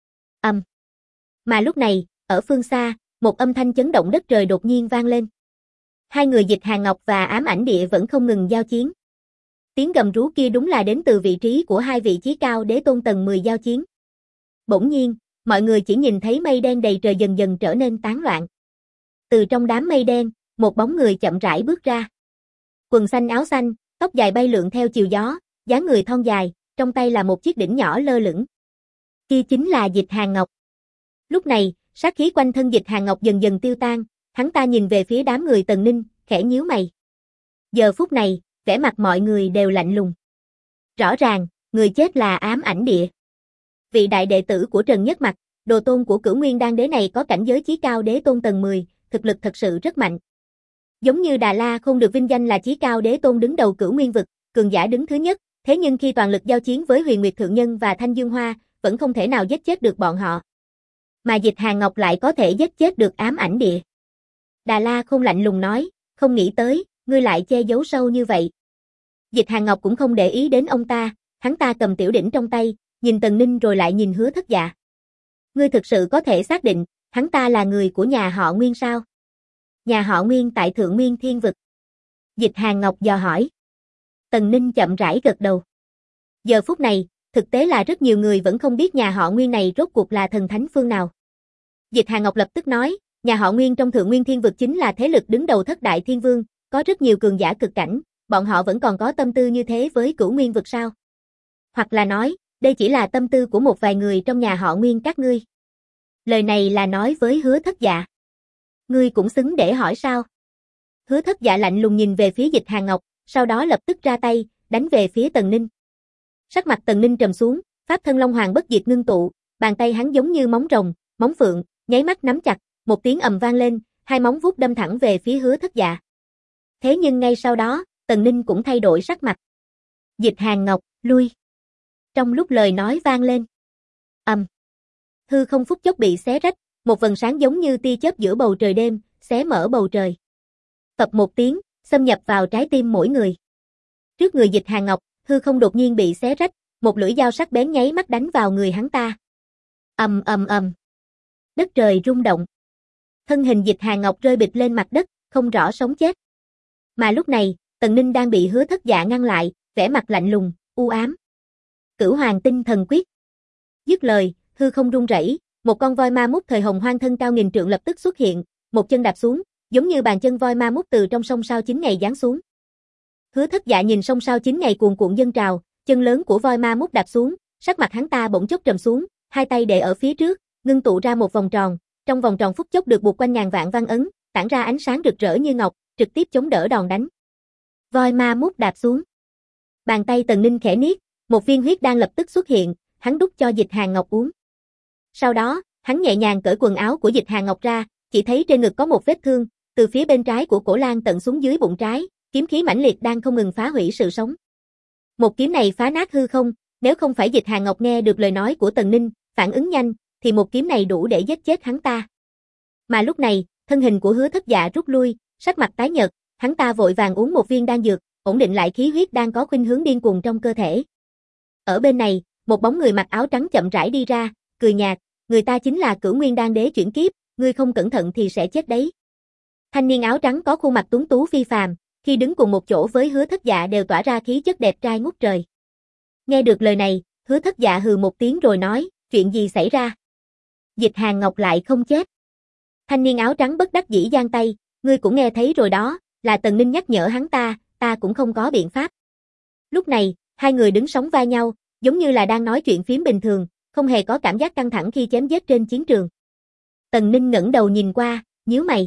Mà lúc này, ở phương xa, một âm thanh chấn động đất trời đột nhiên vang lên. Hai người Dịch Hàn Ngọc và Ám Ảnh Địa vẫn không ngừng giao chiến. Tiếng gầm rú kia đúng là đến từ vị trí của hai vị chí cao đế tôn tầng 10 giao chiến. Bỗng nhiên, mọi người chỉ nhìn thấy mây đen đầy trời dần dần trở nên tán loạn. Từ trong đám mây đen, một bóng người chậm rãi bước ra. Quần xanh áo xanh, tóc dài bay lượn theo chiều gió, dáng người thon dài, trong tay là một chiếc đỉnh nhỏ lơ lửng. Kia chính là Dịch Hàn Ngọc. Lúc này, sát khí quanh thân Dịch Hàn Ngọc dần dần tiêu tan, hắn ta nhìn về phía đám người Tần Ninh, khẽ nhíu mày. Giờ phút này, vẻ mặt mọi người đều lạnh lùng. Rõ ràng, người chết là Ám Ảnh Địa. Vị đại đệ tử của Trần Nhất Mặc, đồ tôn của Cửu Nguyên Đan Đế này có cảnh giới chí cao đế tôn tầng 10, thực lực thật sự rất mạnh. Giống như Đà La không được vinh danh là chí cao đế tôn đứng đầu Cửu Nguyên vực, cường giả đứng thứ nhất, thế nhưng khi toàn lực giao chiến với Huyền Nguyệt Thượng Nhân và Thanh Dương Hoa, vẫn không thể nào giết chết được bọn họ. Mà Dịch Hàn Ngọc lại có thể giết chết được Ám Ảnh Địa. Đà La không lạnh lùng nói, không nghĩ tới, ngươi lại che giấu sâu như vậy. Dịch Hàn Ngọc cũng không để ý đến ông ta, hắn ta cầm tiểu đỉnh trong tay, nhìn Tần Ninh rồi lại nhìn Hứa Thất Dạ. Ngươi thực sự có thể xác định, hắn ta là người của nhà họ Nguyên sao? Nhà họ Nguyên tại Thượng Nguyên Thiên Vực. Dịch Hàn Ngọc dò hỏi. Tần Ninh chậm rãi gật đầu. Giờ phút này, thực tế là rất nhiều người vẫn không biết nhà họ Nguyên này rốt cuộc là thần thánh phương nào. Dịch Hàn Ngọc lập tức nói, nhà họ Nguyên trong Thượng Nguyên Thiên Vực chính là thế lực đứng đầu thất đại thiên vương, có rất nhiều cường giả cực cảnh, bọn họ vẫn còn có tâm tư như thế với Cửu Nguyên Vực sao? Hoặc là nói, đây chỉ là tâm tư của một vài người trong nhà họ Nguyên các ngươi. Lời này là nói với Hứa Thất Dạ. Ngươi cũng xứng để hỏi sao? Hứa Thất Dạ lạnh lùng nhìn về phía Dịch Hàn Ngọc, sau đó lập tức ra tay, đánh về phía Tần Ninh. Sắc mặt Tần Ninh trầm xuống, pháp thân Long Hoàng bất diệt ngưng tụ, bàn tay hắn giống như móng rồng, móng phượng, nháy mắt nắm chặt, một tiếng ầm vang lên, hai móng vuốt đâm thẳng về phía Hứa Thất Dạ. Thế nhưng ngay sau đó, Tần Ninh cũng thay đổi sắc mặt. Dịch Hàn Ngọc, lui. Trong lúc lời nói vang lên. Hư không phút chốc bị xé rách, một vầng sáng giống như tia chớp giữa bầu trời đêm, xé mở bầu trời. Phập một tiếng, xâm nhập vào trái tim mỗi người. Trước người Dịch Hàn Ngọc, hư không đột nhiên bị xé rách, một lưỡi dao sắc bén nháy mắt đánh vào người hắn ta. Ầm. Đất trời rung động. Thân hình Dịch Hàn Ngọc rơi bịch lên mặt đất, không rõ sống chết. Mà lúc này, Tần Ninh đang bị Hứa Thất Dạ ngăn lại, vẻ mặt lạnh lùng, u ám. Cửu Hoàng Tinh Thần Quyết. Dứt lời, hư không rung rẩy, một con voi ma mút thời hồng hoang thân cao nghìn trượng lập tức xuất hiện, một chân đạp xuống, giống như bàn chân voi ma mút từ trong sông sao 9 ngày giáng xuống. Hứa Thất Dạ nhìn sông sao 9 ngày cuồn cuộn dâng trào, chân lớn của voi ma mút đạp xuống, sắc mặt hắn ta bỗng chốc trầm xuống, hai tay để ở phía trước, ngưng tụ ra một vòng tròn, trong vòng tròn phút chốc được buộc quanh ngàn vạn văn ấn, tản ra ánh sáng rực rỡ như ngọc, trực tiếp chống đỡ đòn đánh. Voi ma mút đạp xuống. Bàn tay Tần Ninh khẽ niết, một viên huyết đan lập tức xuất hiện, hắn đút cho Dịch Hàn Ngọc uống. Sau đó, hắn nhẹ nhàng cởi quần áo của Dịch Hàn Ngọc ra, chỉ thấy trên ngực có một vết thương, từ phía bên trái của cổ lan tận xuống dưới bụng trái, kiếm khí mãnh liệt đang không ngừng phá hủy sự sống. Một kiếm này phá nát hư không, nếu không phải Dịch Hàn Ngọc nghe được lời nói của Tần Ninh, phản ứng nhanh, thì một kiếm này đủ để giết chết hắn ta. Mà lúc này, thân hình của Hứa Thất Dạ rút lui, sắc mặt tái nhợt, hắn ta vội vàng uống một viên đan dược, ổn định lại khí huyết đang có khuynh hướng điên cuồng trong cơ thể. Ở bên này, một bóng người mặc áo trắng chậm rãi đi ra, cười nhạt, người ta chính là Cửu Nguyên Đan Đế chuyển kiếp, ngươi không cẩn thận thì sẽ chết đấy. Thanh niên áo trắng có khuôn mặt tuấn tú phi phàm, khi đứng cùng một chỗ với Hứa Thất Dạ đều tỏa ra khí chất đẹp trai ngút trời. Nghe được lời này, Hứa Thất Dạ hừ một tiếng rồi nói, chuyện gì xảy ra? Dịch Hàn Ngọc lại không chết. Thanh niên áo trắng bất đắc dĩ giang tay, ngươi cũng nghe thấy rồi đó, là Tần Ninh nhắc nhở hắn ta, ta cũng không có biện pháp. Lúc này, hai người đứng sóng vai nhau, giống như là đang nói chuyện phím bình thường, không hề có cảm giác căng thẳng khi chém giết trên chiến trường. Tần Ninh ngẩng đầu nhìn qua, nhíu mày.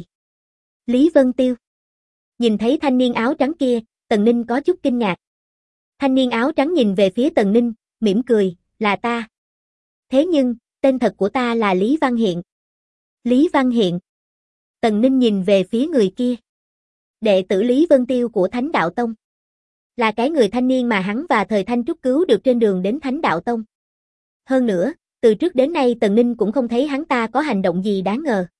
Lý Vân Tiêu. Nhìn thấy thanh niên áo trắng kia, Tần Ninh có chút kinh ngạc. Thanh niên áo trắng nhìn về phía Tần Ninh, mỉm cười, là ta. Thế nhưng, tên thật của ta là Lý Văn Hiện. Lý Văn Hiện. Tần Ninh nhìn về phía người kia. Đệ tử Lý Vân Tiêu của Thánh Đạo Tông. Là cái người thanh niên mà hắn và Thời Thanh Trúc cứu được trên đường đến Thánh Đạo Tông. Hơn nữa, từ trước đến nay Tần Ninh cũng không thấy hắn ta có hành động gì đáng ngờ.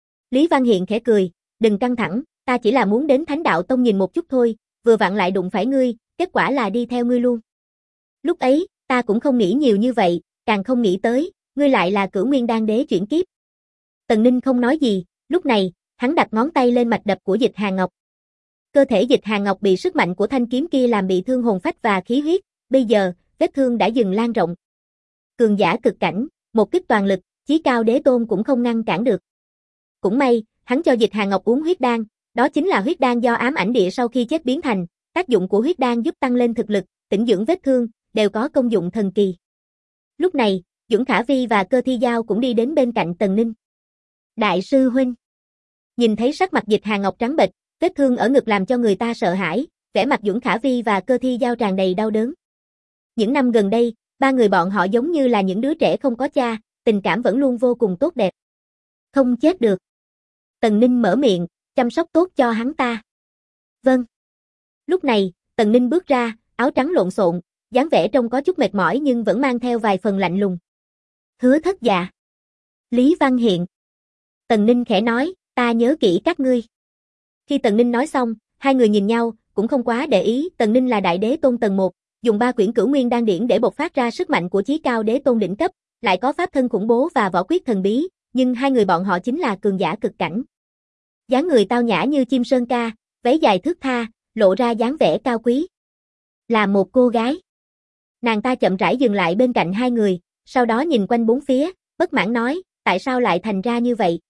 Lý Văn Hiện khẽ cười, đừng căng thẳng, ta chỉ là muốn đến Thánh Đạo Tông nhìn một chút thôi, vừa vặn lại đụng phải ngươi, kết quả là đi theo ngươi luôn. Lúc ấy, ta cũng không nghĩ nhiều như vậy, càng không nghĩ tới, ngươi lại là Cửu Nguyên Đan Đế chuyển kiếp. Tần Ninh không nói gì, lúc này, hắn đặt ngón tay lên mạch đập của Dịch Hàn Ngọc. Cơ thể Dịch Hàn Ngọc bị sức mạnh của thanh kiếm kia làm bị thương hồn phách và khí huyết, bây giờ, vết thương đã dừng lan rộng. Cường giả cực cảnh, một kích toàn lực, Chí Cao Đế Tôn cũng không ngăn cản được. Cũng may, hắn cho Dịch Hàn Ngọc uống huyết đan, đó chính là huyết đan do ám ảnh địa sau khi chết biến thành, tác dụng của huyết đan giúp tăng lên thực lực, tĩnh dưỡng vết thương, đều có công dụng thần kỳ. Lúc này, Dũng Khả Vi và Cơ Thi Giao cũng đi đến bên cạnh Tần Ninh. Đại sư huynh. Nhìn thấy sắc mặt Dịch Hàn Ngọc trắng bệch, vết thương ở ngực làm cho người ta sợ hãi, vẻ mặt Dũng Khả Vi và Cơ Thi Giao tràn đầy đau đớn. Những năm gần đây, ba người bọn họ giống như là những đứa trẻ không có cha, tình cảm vẫn luôn vô cùng tốt đẹp. Không chết được. Tần Ninh mở miệng, chăm sóc tốt cho hắn ta. Vâng. Lúc này, Tần Ninh bước ra, áo trắng lộn xộn, dáng vẻ trông có chút mệt mỏi nhưng vẫn mang theo vài phần lạnh lùng. Hứa Thất Dạ. Lý Văn Hiện. Tần Ninh khẽ nói, ta nhớ kỹ các ngươi. Khi Tần Ninh nói xong, hai người nhìn nhau, cũng không quá để ý, Tần Ninh là Đại Đế Tôn tầng 1, dùng 3 quyển Cửu Nguyên Đan Điển để bộc phát ra sức mạnh của Chí Cao Đế Tôn đỉnh cấp, lại có pháp thân khủng bố và võ quyết thần bí, nhưng hai người bọn họ chính là cường giả cực cảnh. Dáng người tao nhã như chim sơn ca, váy dài thướt tha, lộ ra dáng vẻ cao quý. Là một cô gái. Nàng ta chậm rãi dừng lại bên cạnh hai người, sau đó nhìn quanh bốn phía, bất mãn nói, tại sao lại thành ra như vậy?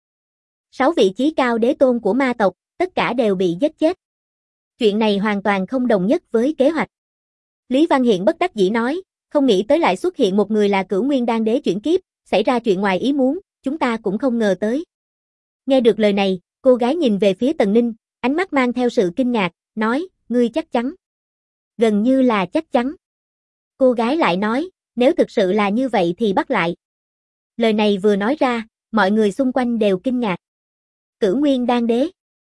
6 vị Chí Cao Đế Tôn của ma tộc, tất cả đều bị giết chết. Chuyện này hoàn toàn không đồng nhất với kế hoạch. Lý Văn Hiện bất đắc dĩ nói, không nghĩ tới lại xuất hiện một người là Cửu Nguyên Đan Đế chuyển kiếp, xảy ra chuyện ngoài ý muốn, chúng ta cũng không ngờ tới. Nghe được lời này, cô gái nhìn về phía Tần Ninh, ánh mắt mang theo sự kinh ngạc, nói, ngươi chắc chắn. Gần như là chắc chắn. Cô gái lại nói, nếu thực sự là như vậy thì bắt lại. Lời này vừa nói ra, mọi người xung quanh đều kinh ngạc. Cửu Nguyên Đan Đế.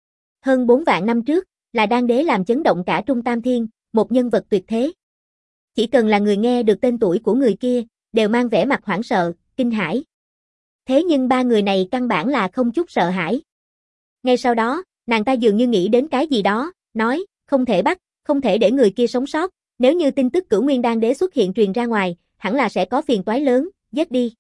Hơn 4 vạn năm trước, là Đan Đế làm chấn động cả Trung Tam Thiên, một nhân vật tuyệt thế. Chỉ cần là người nghe được tên tuổi của người kia, đều mang vẻ mặt hoảng sợ, kinh hãi. Thế nhưng ba người này căn bản là không chút sợ hãi. Ngay sau đó, nàng ta dường như nghĩ đến cái gì đó, nói, không thể bắt, không thể để người kia sống sót, nếu như tin tức Cửu Nguyên Đan Đế xuất hiện truyền ra ngoài, hẳn là sẽ có phiền toái lớn, giết đi.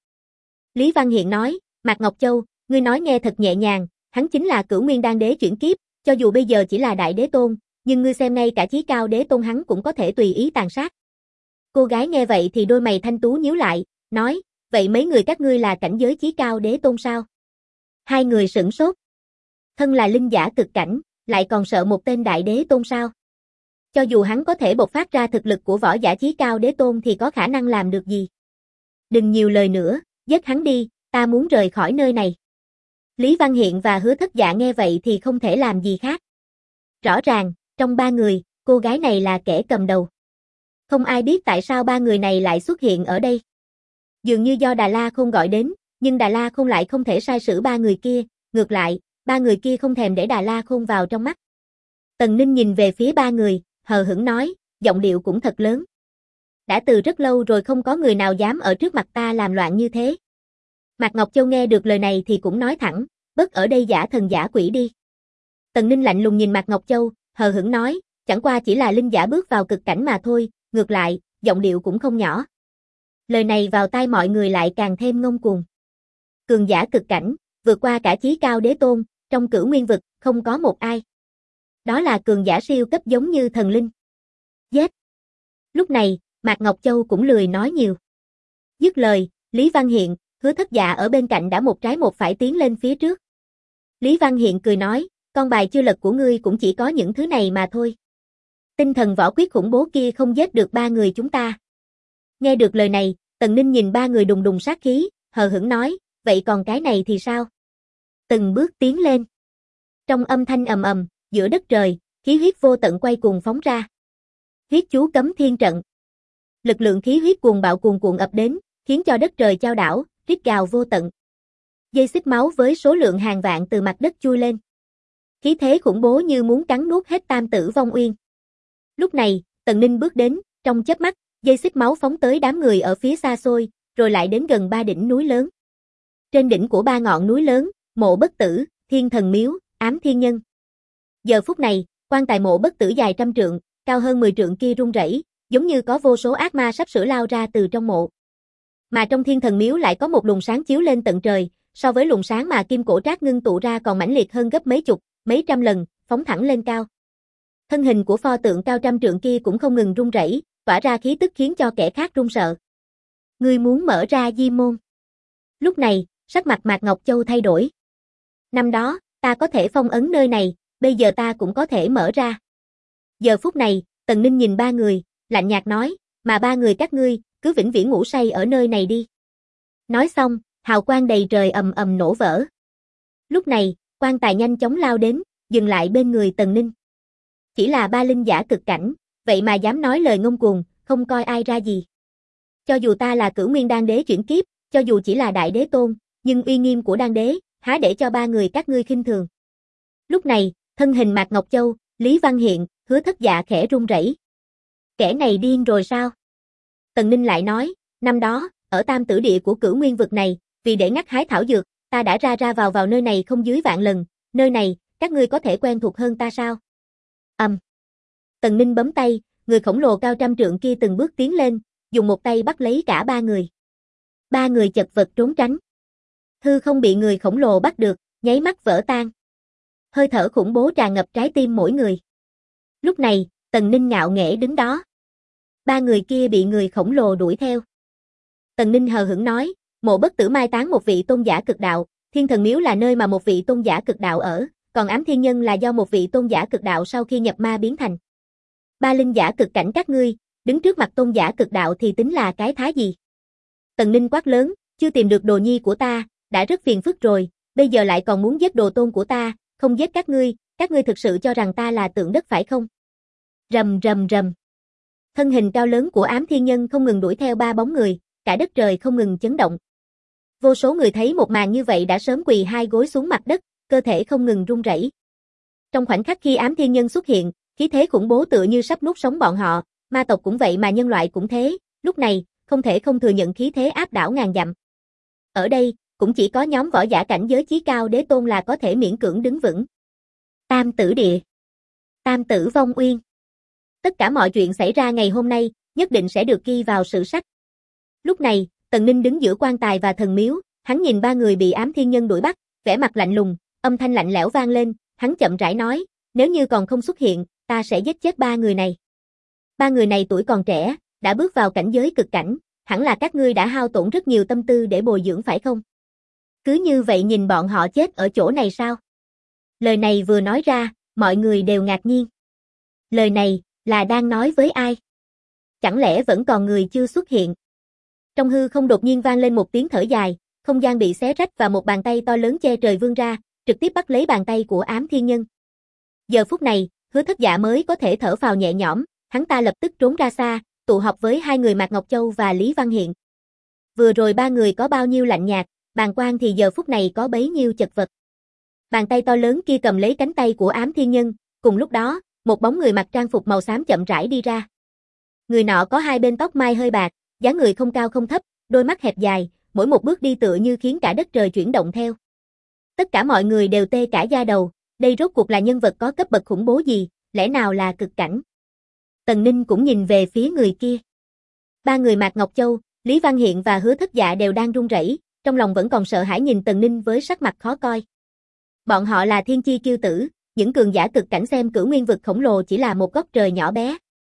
Lý Văn Hiện nói, Mạc Ngọc Châu, ngươi nói nghe thật nhẹ nhàng, hắn chính là Cửu Nguyên Đan Đế chuyển kiếp, cho dù bây giờ chỉ là Đại Đế Tôn, nhưng ngươi xem ngay cả Chí Cao Đế Tôn hắn cũng có thể tùy ý tàn sát. Cô gái nghe vậy thì đôi mày thanh tú nhíu lại, nói, vậy mấy người các ngươi là cảnh giới Chí Cao Đế Tôn sao? Hai người sửng sốt. Thân là linh giả cực cảnh, lại còn sợ một tên Đại Đế Tôn sao? Cho dù hắn có thể bộc phát ra thực lực của võ giả Chí Cao Đế Tôn thì có khả năng làm được gì? Đừng nhiều lời nữa, giết hắn đi, ta muốn rời khỏi nơi này. Lý Văn Hiện và Hứa Thất Dạ nghe vậy thì không thể làm gì khác. Rõ ràng, trong ba người, cô gái này là kẻ cầm đầu. Không ai biết tại sao ba người này lại xuất hiện ở đây. Dường như do Đà La Khôn gọi đến, nhưng Đà La Khôn lại không thể sai sử ba người kia, ngược lại, ba người kia không thèm để Đà La Khôn vào trong mắt. Tần Ninh nhìn về phía ba người, hờ hững nói, giọng điệu cũng thật lớn. Đã từ rất lâu rồi không có người nào dám ở trước mặt ta làm loạn như thế. Mạc Ngọc Châu nghe được lời này thì cũng nói thẳng, bớt ở đây giả thần giả quỷ đi. Tần Ninh lạnh lùng nhìn Mạc Ngọc Châu, hờ hững nói, chẳng qua chỉ là linh giả bước vào cực cảnh mà thôi, ngược lại, giọng điệu cũng không nhỏ. Lời này vào tai mọi người lại càng thêm ngông cuồng. Cường giả cực cảnh, vượt qua cả Chí Cao Đế Tôn, trong Cửu Nguyên vực, không có một ai. Đó là cường giả siêu cấp giống như thần linh. Giết! Lúc này, Mạc Ngọc Châu cũng lười nói nhiều. Dứt lời, Lý Văn Hiện, Hứa Thất Dạ ở bên cạnh đã một trái một phải tiến lên phía trước. Lý Văn Hiện cười nói, con bài chưa lật của ngươi cũng chỉ có những thứ này mà thôi. Tinh thần võ quyết khủng bố kia không giết được ba người chúng ta. Nghe được lời này, Tần Ninh nhìn ba người đùng đùng sát khí, hờ hững nói, vậy còn cái này thì sao? Từng bước tiến lên. Trong âm thanh ầm ầm, giữa đất trời, khí huyết vô tận quay cuồng phóng ra. Huyết chú cấm thiên trận. Lực lượng khí huyết cuồng bạo cuồn cuộn ập đến, khiến cho đất trời chao đảo, rít gào vô tận. Dây xích máu với số lượng hàng vạn từ mặt đất chui lên. Khí thế khủng bố như muốn cắn nuốt hết Tam Tử Vong Uyên. Lúc này, Tần Ninh bước đến, trong chớp mắt, dây xích máu phóng tới đám người ở phía xa xôi, rồi lại đến gần ba đỉnh núi lớn. Trên đỉnh của ba ngọn núi lớn, Mộ Bất Tử, Thiên Thần Miếu, Ám Thiên Nhân. Giờ phút này, quan tài Mộ Bất Tử dài 100 trượng, cao hơn 10 trượng kia rung rẩy, giống như có vô số ác ma sắp sửa lao ra từ trong mộ. Mà trong Thiên Thần Miếu lại có một luồng sáng chiếu lên tận trời, so với luồng sáng mà Kim Cổ Trác ngưng tụ ra còn mãnh liệt hơn gấp mấy chục, mấy trăm lần, phóng thẳng lên cao. Thân hình của pho tượng cao 100 trượng kia cũng không ngừng rung rẩy, tỏa ra khí tức khiến cho kẻ khác run sợ. Ngươi muốn mở ra di môn. Lúc này, sắc mặt Mạc Ngọc Châu thay đổi. Năm đó, ta có thể phong ấn nơi này, bây giờ ta cũng có thể mở ra. Giờ phút này, Tần Ninh nhìn ba người, lạnh nhạt nói, mà ba người các ngươi, cứ vĩnh viễn ngủ say ở nơi này đi. Nói xong, hào quang đầy trời ầm ầm nổ vỡ. Lúc này, quan tài nhanh chóng lao đến, dừng lại bên người Tần Ninh. Chỉ là ba linh giả cực cảnh, vậy mà dám nói lời ngông cuồng, không coi ai ra gì. Cho dù ta là Cửu Nguyên Đan Đế chuyển kiếp, cho dù chỉ là Đại Đế Tôn, nhưng uy nghiêm của Đan Đế, há để cho ba người các ngươi khinh thường. Lúc này, thân hình Mạc Ngọc Châu, Lý Văn Hiện, Hứa Thất Dạ khẽ run rẩy. Kẻ này điên rồi sao? Tần Ninh lại nói, năm đó, ở Tam Tử Địa của Cửu Nguyên vực này, vì để ngắt hái thảo dược, ta đã ra vào nơi này không dưới vạn lần, nơi này, các ngươi có thể quen thuộc hơn ta sao? Tần Ninh bấm tay, người khổng lồ cao 100 trượng kia từng bước tiến lên, dùng một tay bắt lấy cả ba người. Ba người chật vật trốn tránh. Hư không bị người khổng lồ bắt được, nháy mắt vỡ tan. Hơi thở khủng bố tràn ngập trái tim mỗi người. Lúc này, Tần Ninh ngạo nghễ đứng đó. Ba người kia bị người khổng lồ đuổi theo. Tần Ninh hờ hững nói, Mộ Bất Tử mai táng một vị tôn giả cực đạo, Thiên Thần Miếu là nơi mà một vị tôn giả cực đạo ở, còn Ám Thiên Nhân là do một vị tôn giả cực đạo sau khi nhập ma biến thành. Ba linh giả cực cảnh các ngươi, đứng trước mặt tôn giả cực đạo thì tính là cái thá gì? Tần Ninh quát lớn, chưa tìm được đồ nhi của ta, đã rất phiền phức rồi, bây giờ lại còn muốn giết đồ tôn của ta, không giết các ngươi thực sự cho rằng ta là tượng đất phải không? Rầm rầm rầm. Thân hình cao lớn của Ám Thiên Nhân không ngừng đuổi theo ba bóng người, cả đất trời không ngừng chấn động. Vô số người thấy một màn như vậy đã sớm quỳ hai gối xuống mặt đất, cơ thể không ngừng run rẩy. Trong khoảnh khắc khi Ám Thiên Nhân xuất hiện, khí thế khủng bố tựa như sắp nuốt sống bọn họ, ma tộc cũng vậy mà nhân loại cũng thế, lúc này, không thể không thừa nhận khí thế áp đảo ngàn dặm. Ở đây, cũng chỉ có nhóm võ giả cảnh giới chí cao đế tôn là có thể miễn cưỡng đứng vững. Tam Tử Địa, Tam Tử Vong Uyên. Tất cả mọi chuyện xảy ra ngày hôm nay, nhất định sẽ được ghi vào sử sách. Lúc này, Tần Ninh đứng giữa quan tài và thần miếu, hắn nhìn ba người bị Ám Thiên Nhân đuổi bắt, vẻ mặt lạnh lùng, âm thanh lạnh lẽo vang lên, hắn chậm rãi nói, nếu như còn không xuất hiện, ta sẽ giết chết ba người này. Ba người này tuổi còn trẻ, đã bước vào cảnh giới cực cảnh, hẳn là các ngươi đã hao tổn rất nhiều tâm tư để bồi dưỡng phải không? Cứ như vậy nhìn bọn họ chết ở chỗ này sao? Lời này vừa nói ra, mọi người đều ngạc nhiên. Lời này, là đang nói với ai? Chẳng lẽ vẫn còn người chưa xuất hiện? Trong hư không đột nhiên vang lên một tiếng thở dài, không gian bị xé rách và một bàn tay to lớn che trời vươn ra, trực tiếp bắt lấy bàn tay của Ám Thiên Nhân. Giờ phút này, Hứa Thất Dạ mới có thể thở phào nhẹ nhõm, hắn ta lập tức trốn ra xa, tụ họp với hai người Mạc Ngọc Châu và Lý Văn Hiện. Vừa rồi ba người có bao nhiêu lạnh nhạt, bàng quan thì giờ phút này có bấy nhiêu chật vật. Bàn tay to lớn kia cầm lấy cánh tay của Ám Thiên Nhân, cùng lúc đó, một bóng người mặc trang phục màu xám chậm rãi đi ra. Người nọ có hai bên tóc mai hơi bạc, dáng người không cao không thấp, đôi mắt hẹp dài, mỗi một bước đi tựa như khiến cả đất trời chuyển động theo. Tất cả mọi người đều tê cả da đầu, đây rốt cuộc là nhân vật có cấp bậc khủng bố gì, lẽ nào là cực cảnh? Tần Ninh cũng nhìn về phía người kia. Ba người Mạc Ngọc Châu, Lý Văn Hiện và Hứa Thất Dạ đều đang run rẩy, trong lòng vẫn còn sợ hãi nhìn Tần Ninh với sắc mặt khó coi. Bọn họ là thiên chi kiêu tử, những cường giả cực cảnh xem Cửu Nguyên vực khổng lồ chỉ là một góc trời nhỏ bé.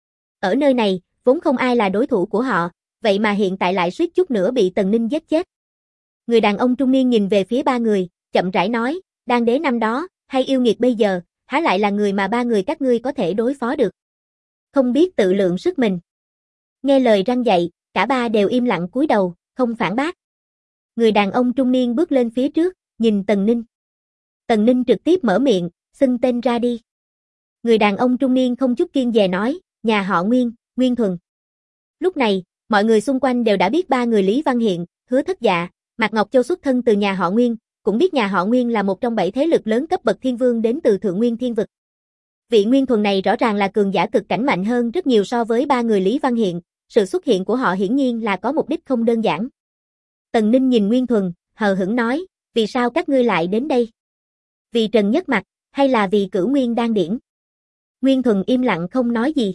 Ở nơi này, vốn không ai là đối thủ của họ, vậy mà hiện tại lại suýt chút nữa bị Tần Ninh giết chết. Người đàn ông trung niên nhìn về phía ba người, chậm rãi nói, Đan Đế năm đó, hay yêu nghiệt bây giờ, há lại là người mà ba người các ngươi có thể đối phó được. Không biết tự lượng sức mình. Nghe lời răn dạy, cả ba đều im lặng cúi đầu, không phản bác. Người đàn ông trung niên bước lên phía trước, nhìn Tần Ninh. Tần Ninh trực tiếp mở miệng, xưng tên ra đi. Người đàn ông trung niên không chút kiêng dè nói, nhà họ Nguyên, Nguyên Thuần. Lúc này, mọi người xung quanh đều đã biết ba người Lý Văn Hiện, Hứa Thất Dạ, Mạc Ngọc Châu xuất thân từ nhà họ Nguyên, cũng biết nhà họ Nguyên là một trong 7 thế lực lớn cấp bậc thiên vương đến từ Thượng Nguyên Thiên Vực. Vị Nguyên Thuần này rõ ràng là cường giả cực cảnh mạnh hơn rất nhiều so với ba người Lý Văn Hiện, sự xuất hiện của họ hiển nhiên là có mục đích không đơn giản. Tần Ninh nhìn Nguyên Thuần, hờ hững nói, vì sao các ngươi lại đến đây? Vì Trần Nhất Mặc, hay là vì Cửu Nguyên Đan Điển? Nguyên Thuần im lặng không nói gì.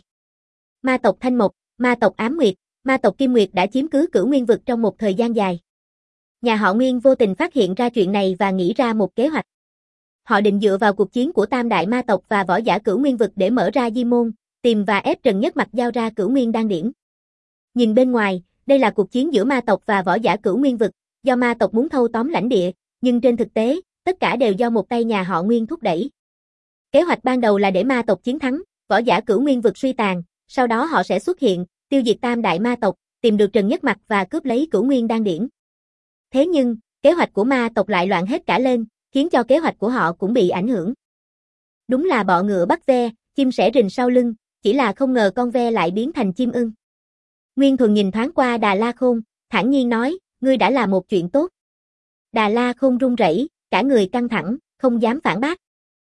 Ma tộc Thanh Mộc, ma tộc Ám Nguyệt, ma tộc Kim Nguyệt đã chiếm cứ Cửu Nguyên vực trong một thời gian dài. Nhà họ Nguyên vô tình phát hiện ra chuyện này và nghĩ ra một kế hoạch. Họ định dựa vào cuộc chiến của Tam Đại Ma tộc và võ giả Cửu Nguyên vực để mở ra di môn, tìm và ép Trần Nhất Mặc giao ra Cửu Nguyên Đan Điển. Nhìn bên ngoài, đây là cuộc chiến giữa ma tộc và võ giả Cửu Nguyên vực, do ma tộc muốn thâu tóm lãnh địa, nhưng trên thực tế, tất cả đều do một tay nhà họ Nguyên thúc đẩy. Kế hoạch ban đầu là để ma tộc chiến thắng, võ giả Cửu Nguyên vực suy tàn, sau đó họ sẽ xuất hiện, tiêu diệt Tam Đại Ma tộc, tìm được Trần Nhất Mặc và cướp lấy Cửu Nguyên Đan Điển. Thế nhưng, kế hoạch của ma tộc lại loạn hết cả lên, khiến cho kế hoạch của họ cũng bị ảnh hưởng. Đúng là bọ ngựa bắt ve, chim sẻ rình sau lưng, chỉ là không ngờ con ve lại biến thành chim ưng. Nguyên Thuần nhìn thoáng qua Đà La Khôn, thản nhiên nói, ngươi đã làm một chuyện tốt. Đà La Khôn run rẩy, cả người căng thẳng, không dám phản bác.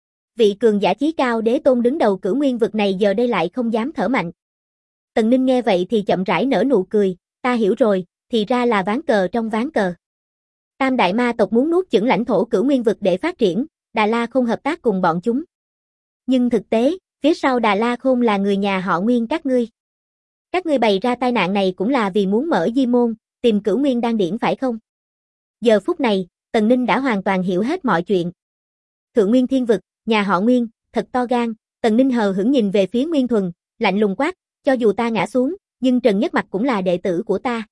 Vị cường giả chí cao đế tôn đứng đầu Cửu Nguyên vực này giờ đây lại không dám thở mạnh. Tần Ninh nghe vậy thì chậm rãi nở nụ cười, ta hiểu rồi, thì ra là ván cờ trong ván cờ. Tam Đại Ma tộc muốn nuốt chửng lãnh thổ Cửu Nguyên vực để phát triển, Đà La Khôn hợp tác cùng bọn chúng. Nhưng thực tế, phía sau Đà La Khôn là người nhà họ Nguyên các ngươi. Các ngươi bày ra tai nạn này cũng là vì muốn mở di môn, tìm Cửu Nguyên Đan Điển phải không? Giờ phút này, Tần Ninh đã hoàn toàn hiểu hết mọi chuyện. Thượng Nguyên Thiên Vực, nhà họ Nguyên, thật to gan, Tần Ninh hờ hững nhìn về phía Nguyên Thuần, lạnh lùng quát, cho dù ta ngã xuống, nhưng Trần Nhất Mặc cũng là đệ tử của ta.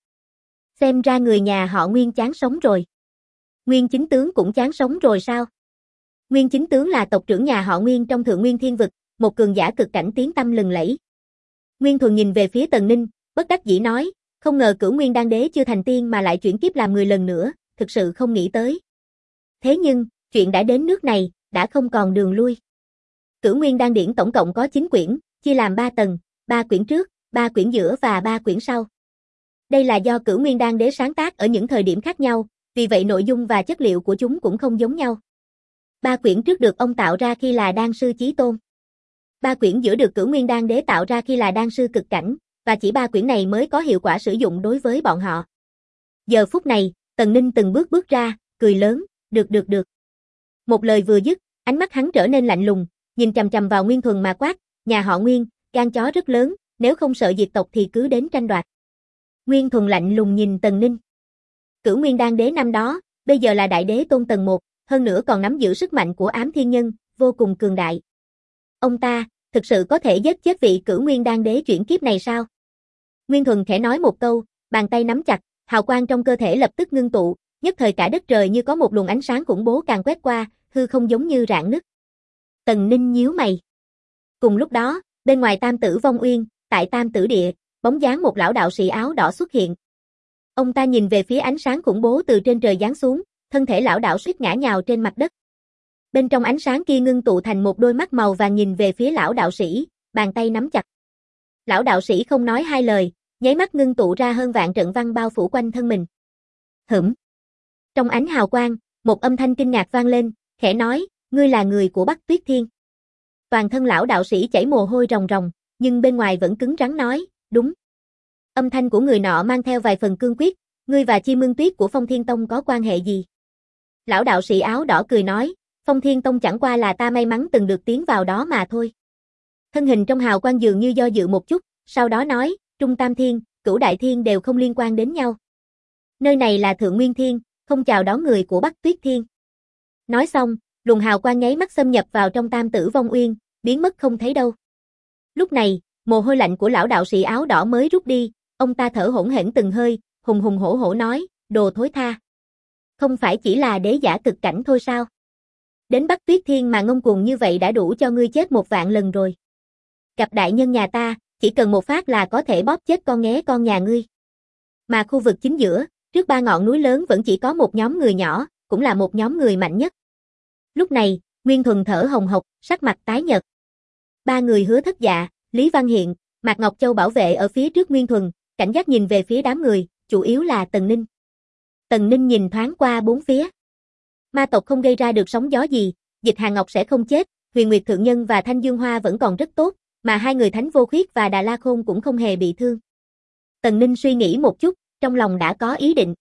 Xem ra người nhà họ Nguyên chán sống rồi. Nguyên Chính Tướng cũng chán sống rồi sao? Nguyên Chính Tướng là tộc trưởng nhà họ Nguyên trong Thượng Nguyên Thiên Vực, một cường giả cực cảnh tiếng tăm lừng lẫy. Nguyên Thuần nhìn về phía Tần Ninh, bất đắc dĩ nói, không ngờ Cửu Nguyên Đan Đế chưa thành tiên mà lại chuyển kiếp làm người lần nữa, thực sự không nghĩ tới. Thế nhưng, chuyện đã đến nước này, đã không còn đường lui. Cửu Nguyên Đan Điển tổng cộng có 9 quyển, chia làm 3 tầng, 3 quyển trước, 3 quyển giữa và 3 quyển sau. Đây là do Cửu Nguyên Đan Đế sáng tác ở những thời điểm khác nhau, vì vậy nội dung và chất liệu của chúng cũng không giống nhau. 3 quyển trước được ông tạo ra khi là đan sư chí tôn. 3 quyển giữa được Cửu Nguyên Đan Đế tạo ra khi là đan sư cực cảnh, và chỉ 3 quyển này mới có hiệu quả sử dụng đối với bọn họ. Giờ phút này, Tần Ninh từng bước bước ra, cười lớn, được. Một lời vừa dứt, ánh mắt hắn trở nên lạnh lùng, nhìn chằm chằm vào Nguyên Thuần mà quát, nhà họ Nguyên, gan chó rất lớn, nếu không sợ diệt tộc thì cứ đến tranh đoạt. Nguyên Thuần lạnh lùng nhìn Tần Ninh. Cửu Nguyên Đan Đế năm đó, bây giờ là đại đế tôn tầng 1, hơn nữa còn nắm giữ sức mạnh của ám thiên nhân, vô cùng cường đại. Ông ta, thực sự có thể giết chết vị Cửu Nguyên Đan Đế chuyển kiếp này sao? Nguyên Thuần khẽ nói một câu, bàn tay nắm chặt, hào quang trong cơ thể lập tức ngưng tụ, nhất thời cả đất trời như có một luồng ánh sáng khủng bố càn quét qua, hư không giống như rạn nứt. Tần Ninh nhíu mày. Cùng lúc đó, bên ngoài Tam Tử Vong Uyên, tại Tam Tử Địa, bóng dáng một lão đạo sĩ áo đỏ xuất hiện. Ông ta nhìn về phía ánh sáng khủng bố từ trên trời giáng xuống, thân thể lão đạo suýt ngã nhào trên mặt đất. Bên trong ánh sáng kia ngưng tụ thành một đôi mắt màu vàng nhìn về phía lão đạo sĩ, bàn tay nắm chặt. Lão đạo sĩ không nói hai lời, nháy mắt ngưng tụ ra hơn vạn trận văn bao phủ quanh thân mình. Hửm. Trong ánh hào quang, một âm thanh kinh ngạc vang lên, khẽ nói, ngươi là người của Bắc Tuyết Thiên. Toàn thân lão đạo sĩ chảy mồ hôi ròng ròng, nhưng bên ngoài vẫn cứng rắn nói, đúng. Âm thanh của người nọ mang theo vài phần cương quyết, ngươi và Chi Mương Tuyết của Phong Thiên Tông có quan hệ gì? Lão đạo sĩ áo đỏ cười nói, Phong Thiên Tông chẳng qua là ta may mắn từng được tiến vào đó mà thôi. Thân hình trong hào quang dường như do dự một chút, sau đó nói, Trung Tam Thiên, Cửu Đại Thiên đều không liên quan đến nhau. Nơi này là Thượng Nguyên Thiên, không chào đón người của Bắc Tuyết Thiên. Nói xong, luồng hào quang nháy mắt xâm nhập vào trong Tam Tử Vong Uyên, biến mất không thấy đâu. Lúc này, mồ hôi lạnh của lão đạo sĩ áo đỏ mới rút đi, ông ta thở hổn hển từng hơi, hùng hùng hổ hổ nói, đồ thối tha. Không phải chỉ là đế giả cực cảnh thôi sao? Đến Bắc Tuyết Thiên mà ngông cuồng như vậy đã đủ cho ngươi chết 1 vạn lần rồi. Gặp đại nhân nhà ta, chỉ cần một phát là có thể bóp chết con nghé con nhà ngươi. Mà khu vực chính giữa, trước 3 ngọn núi lớn vẫn chỉ có một nhóm người nhỏ, cũng là một nhóm người mạnh nhất. Lúc này, Nguyên Thuần thở hồng hộc, sắc mặt tái nhợt. 3 người Hứa Thất Dạ, Lý Văn Hiện, Mạc Ngọc Châu bảo vệ ở phía trước Nguyên Thuần, cảnh giác nhìn về phía đám người, chủ yếu là Tần Ninh. Tần Ninh nhìn thoáng qua bốn phía. Ma tộc không gây ra được sóng gió gì, Dịch Hà Ngọc sẽ không chết, Huyền Nguyệt Thượng Nhân và Thanh Dương Hoa vẫn còn rất tốt, mà hai người Thánh Vô Khuyết và Đà La Khôn cũng không hề bị thương. Tần Ninh suy nghĩ một chút, trong lòng đã có ý định.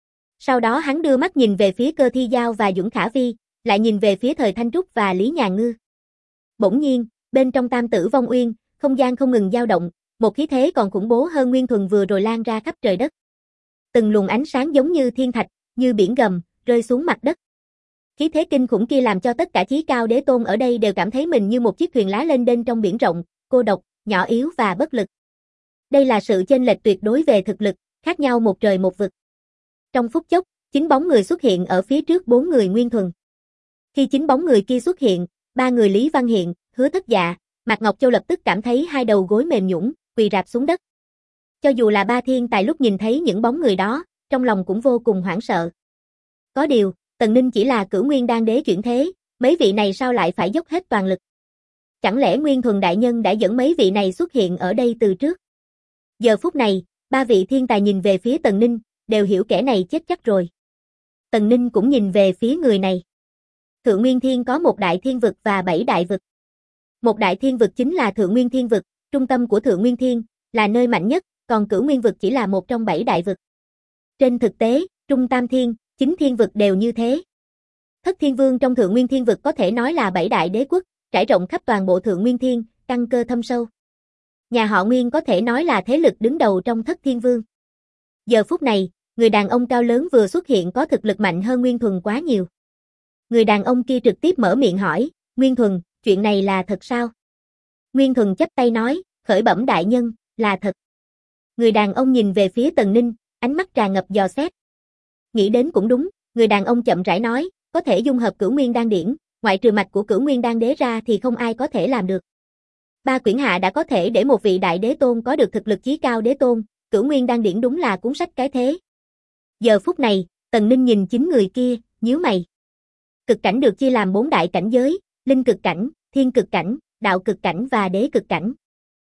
Sau đó hắn đưa mắt nhìn về phía Cơ Thi Giao và Dũng Khả Vi, lại nhìn về phía Thời Thanh Trúc và Lý Nhà Ngư. Bỗng nhiên, bên trong Tam Tử Vong Uyên, không gian không ngừng dao động, một khí thế còn khủng bố hơn Nguyên Thuần vừa rồi lan ra khắp trời đất. Từng luồng ánh sáng giống như thiên thạch, như biển gầm, rơi xuống mặt đất. Khí thế kinh khủng kia làm cho tất cả chí cao đế tôn ở đây đều cảm thấy mình như một chiếc thuyền lá lênh đênh trong biển rộng, cô độc, nhỏ yếu và bất lực. Đây là sự chênh lệch tuyệt đối về thực lực, khác nhau một trời một vực. Trong phút chốc, 9 bóng người xuất hiện ở phía trước 4 người Nguyên Thuần. Khi 9 bóng người kia xuất hiện, 3 người Lý Văn Hiện, Hứa Thất Dạ, Mạc Ngọc Châu lập tức cảm thấy hai đầu gối mềm nhũn, quỳ rạp xuống đất. Cho dù là ba thiên tài lúc nhìn thấy những bóng người đó, trong lòng cũng vô cùng hoảng sợ. Có điều, Tần Ninh chỉ là Cửu Nguyên Đan Đế chuyển thế, mấy vị này sao lại phải dốc hết toàn lực? Chẳng lẽ Nguyên Thuần đại nhân đã dẫn mấy vị này xuất hiện ở đây từ trước? Giờ phút này, ba vị thiên tài nhìn về phía Tần Ninh, đều hiểu kẻ này chết chắc rồi. Tần Ninh cũng nhìn về phía người này. Thượng Nguyên Thiên có một đại thiên vực và 7 đại vực. Một đại thiên vực chính là Thượng Nguyên Thiên vực, trung tâm của Thượng Nguyên Thiên, là nơi mạnh nhất, còn Cửu Nguyên vực chỉ là một trong 7 đại vực. Trên thực tế, Trung Tam Thiên, 9 thiên vực đều như thế. Thất Thiên Vương trong Thượng Nguyên Thiên vực có thể nói là 7 đại đế quốc, trải rộng khắp toàn bộ Thượng Nguyên Thiên, căn cơ thâm sâu. Nhà họ Nguyên có thể nói là thế lực đứng đầu trong Thất Thiên Vương. Giờ phút này, người đàn ông cao lớn vừa xuất hiện có thực lực mạnh hơn Nguyên Thuần quá nhiều. Người đàn ông kia trực tiếp mở miệng hỏi, Nguyên Thuần, chuyện này là thật sao? Nguyên Thuần chắp tay nói, khởi bẩm đại nhân, là thật. Người đàn ông nhìn về phía Tần Ninh, ánh mắt tràn ngập dò xét. Nghĩ đến cũng đúng, người đàn ông chậm rãi nói, có thể dung hợp Cửu Nguyên Đan điển, ngoại trừ mạch của Cửu Nguyên Đan Đế ra thì không ai có thể làm được. Ba quyển hạ đã có thể để một vị đại đế tôn có được thực lực chí cao đế tôn, Cửu Nguyên Đan điển đúng là cuốn sách cái thế. Giờ phút này, Tần Ninh nhìn 9 người kia, nhíu mày. Cực cảnh được chia làm 4 đại cảnh giới, linh cực cảnh, thiên cực cảnh, đạo cực cảnh và đế cực cảnh.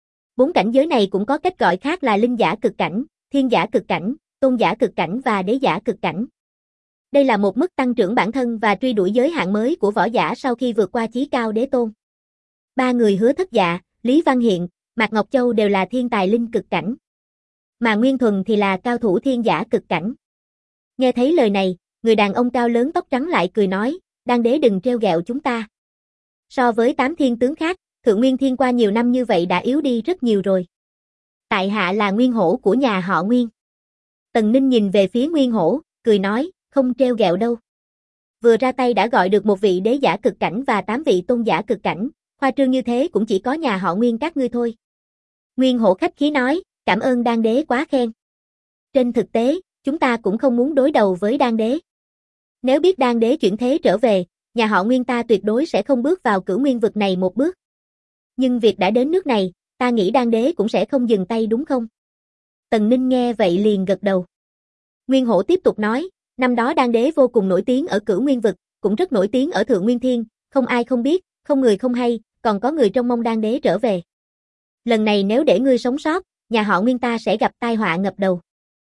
4 cảnh giới này cũng có cách gọi khác là linh giả cực cảnh, thiên giả cực cảnh, tôn giả cực cảnh và đế giả cực cảnh. Đây là một mức tăng trưởng bản thân và truy đuổi giới hạn mới của võ giả sau khi vượt qua chí cao đế tôn. Ba người Hứa Thất Dạ, Lý Văn Hiện, Mạc Ngọc Châu đều là thiên tài linh cực cảnh. Mà Nguyên Thuần thì là cao thủ thiên giả cực cảnh. Nghe thấy lời này, người đàn ông cao lớn tóc trắng lại cười nói, Đan Đế đừng trêu ghẹo chúng ta. So với 8 thiên tướng khác, Thượng Nguyên Thiên qua nhiều năm như vậy đã yếu đi rất nhiều rồi. Tại hạ là Nguyên Hổ của nhà họ Nguyên. Tần Ninh nhìn về phía Nguyên Hổ, cười nói, không trêu ghẹo đâu. Vừa ra tay đã gọi được một vị đế giả cực cảnh và 8 vị tôn giả cực cảnh, khoa trương như thế cũng chỉ có nhà họ Nguyên các ngươi thôi. Nguyên Hổ khách khí nói, cảm ơn Đan Đế quá khen. Trên thực tế, chúng ta cũng không muốn đối đầu với Đan Đế. Nếu biết Đan Đế chuyển thế trở về, nhà họ Nguyên ta tuyệt đối sẽ không bước vào Cửu Nguyên vực này một bước. Nhưng việc đã đến nước này, ta nghĩ Đan Đế cũng sẽ không dừng tay đúng không? Tần Ninh nghe vậy liền gật đầu. Nguyên Hổ tiếp tục nói, năm đó Đan Đế vô cùng nổi tiếng ở Cửu Nguyên vực, cũng rất nổi tiếng ở Thượng Nguyên Thiên, không ai không biết, không người không hay, còn có người trông mong Đan Đế trở về. Lần này nếu để ngươi sống sót, nhà họ Nguyên ta sẽ gặp tai họa ngập đầu.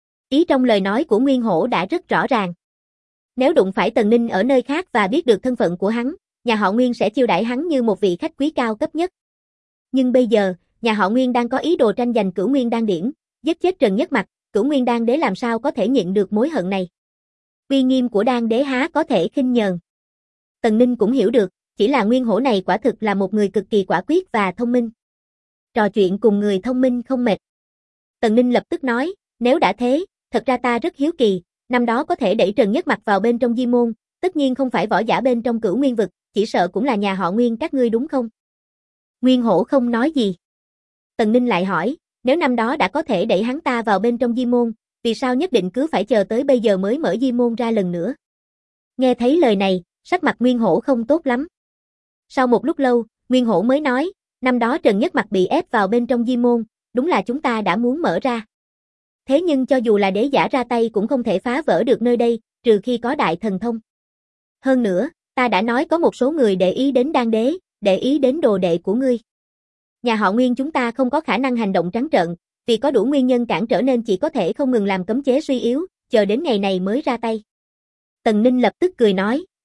Ý trong lời nói của Nguyên Hổ đã rất rõ ràng. Nếu đụng phải Tần Ninh ở nơi khác và biết được thân phận của hắn, nhà họ Nguyên sẽ chiêu đãi hắn như một vị khách quý cao cấp nhất. Nhưng bây giờ, nhà họ Nguyên đang có ý đồ tranh giành Cửu Nguyên Đan điển, giết chết Trần Nhất Mặc, Cửu Nguyên Đan Đế làm sao có thể nhịn được mối hận này. Uy nghiêm của Đan Đế há có thể khinh nhờn. Tần Ninh cũng hiểu được, chỉ là Nguyên Hổ này quả thực là một người cực kỳ quả quyết và thông minh. Trò chuyện cùng người thông minh không mệt. Tần Ninh lập tức nói, nếu đã thế, thật ra ta rất hiếu kỳ, năm đó có thể đẩy Trần Nhất Mặc vào bên trong Di Môn, tất nhiên không phải võ giả bên trong Cửu Nguyên vực, chỉ sợ cũng là nhà họ Nguyên các ngươi đúng không? Nguyên Hổ không nói gì. Tần Ninh lại hỏi, nếu năm đó đã có thể đẩy hắn ta vào bên trong Di Môn, vì sao nhất định cứ phải chờ tới bây giờ mới mở Di Môn ra lần nữa? Nghe thấy lời này, sắc mặt Nguyên Hổ không tốt lắm. Sau một lúc lâu, Nguyên Hổ mới nói, năm đó Trần Nhất Mặc bị ép vào bên trong Di Môn, đúng là chúng ta đã muốn mở ra. Thế nhưng cho dù là đế giả ra tay cũng không thể phá vỡ được nơi đây, trừ khi có đại thần thông. Hơn nữa, ta đã nói có một số người để ý đến Đan Đế, để ý đến đồ đệ của ngươi. Nhà họ Nguyên chúng ta không có khả năng hành động trắng trợn, vì có đủ nguyên nhân cản trở nên chỉ có thể không ngừng làm cấm chế suy yếu, chờ đến ngày này mới ra tay. Tần Ninh lập tức cười nói,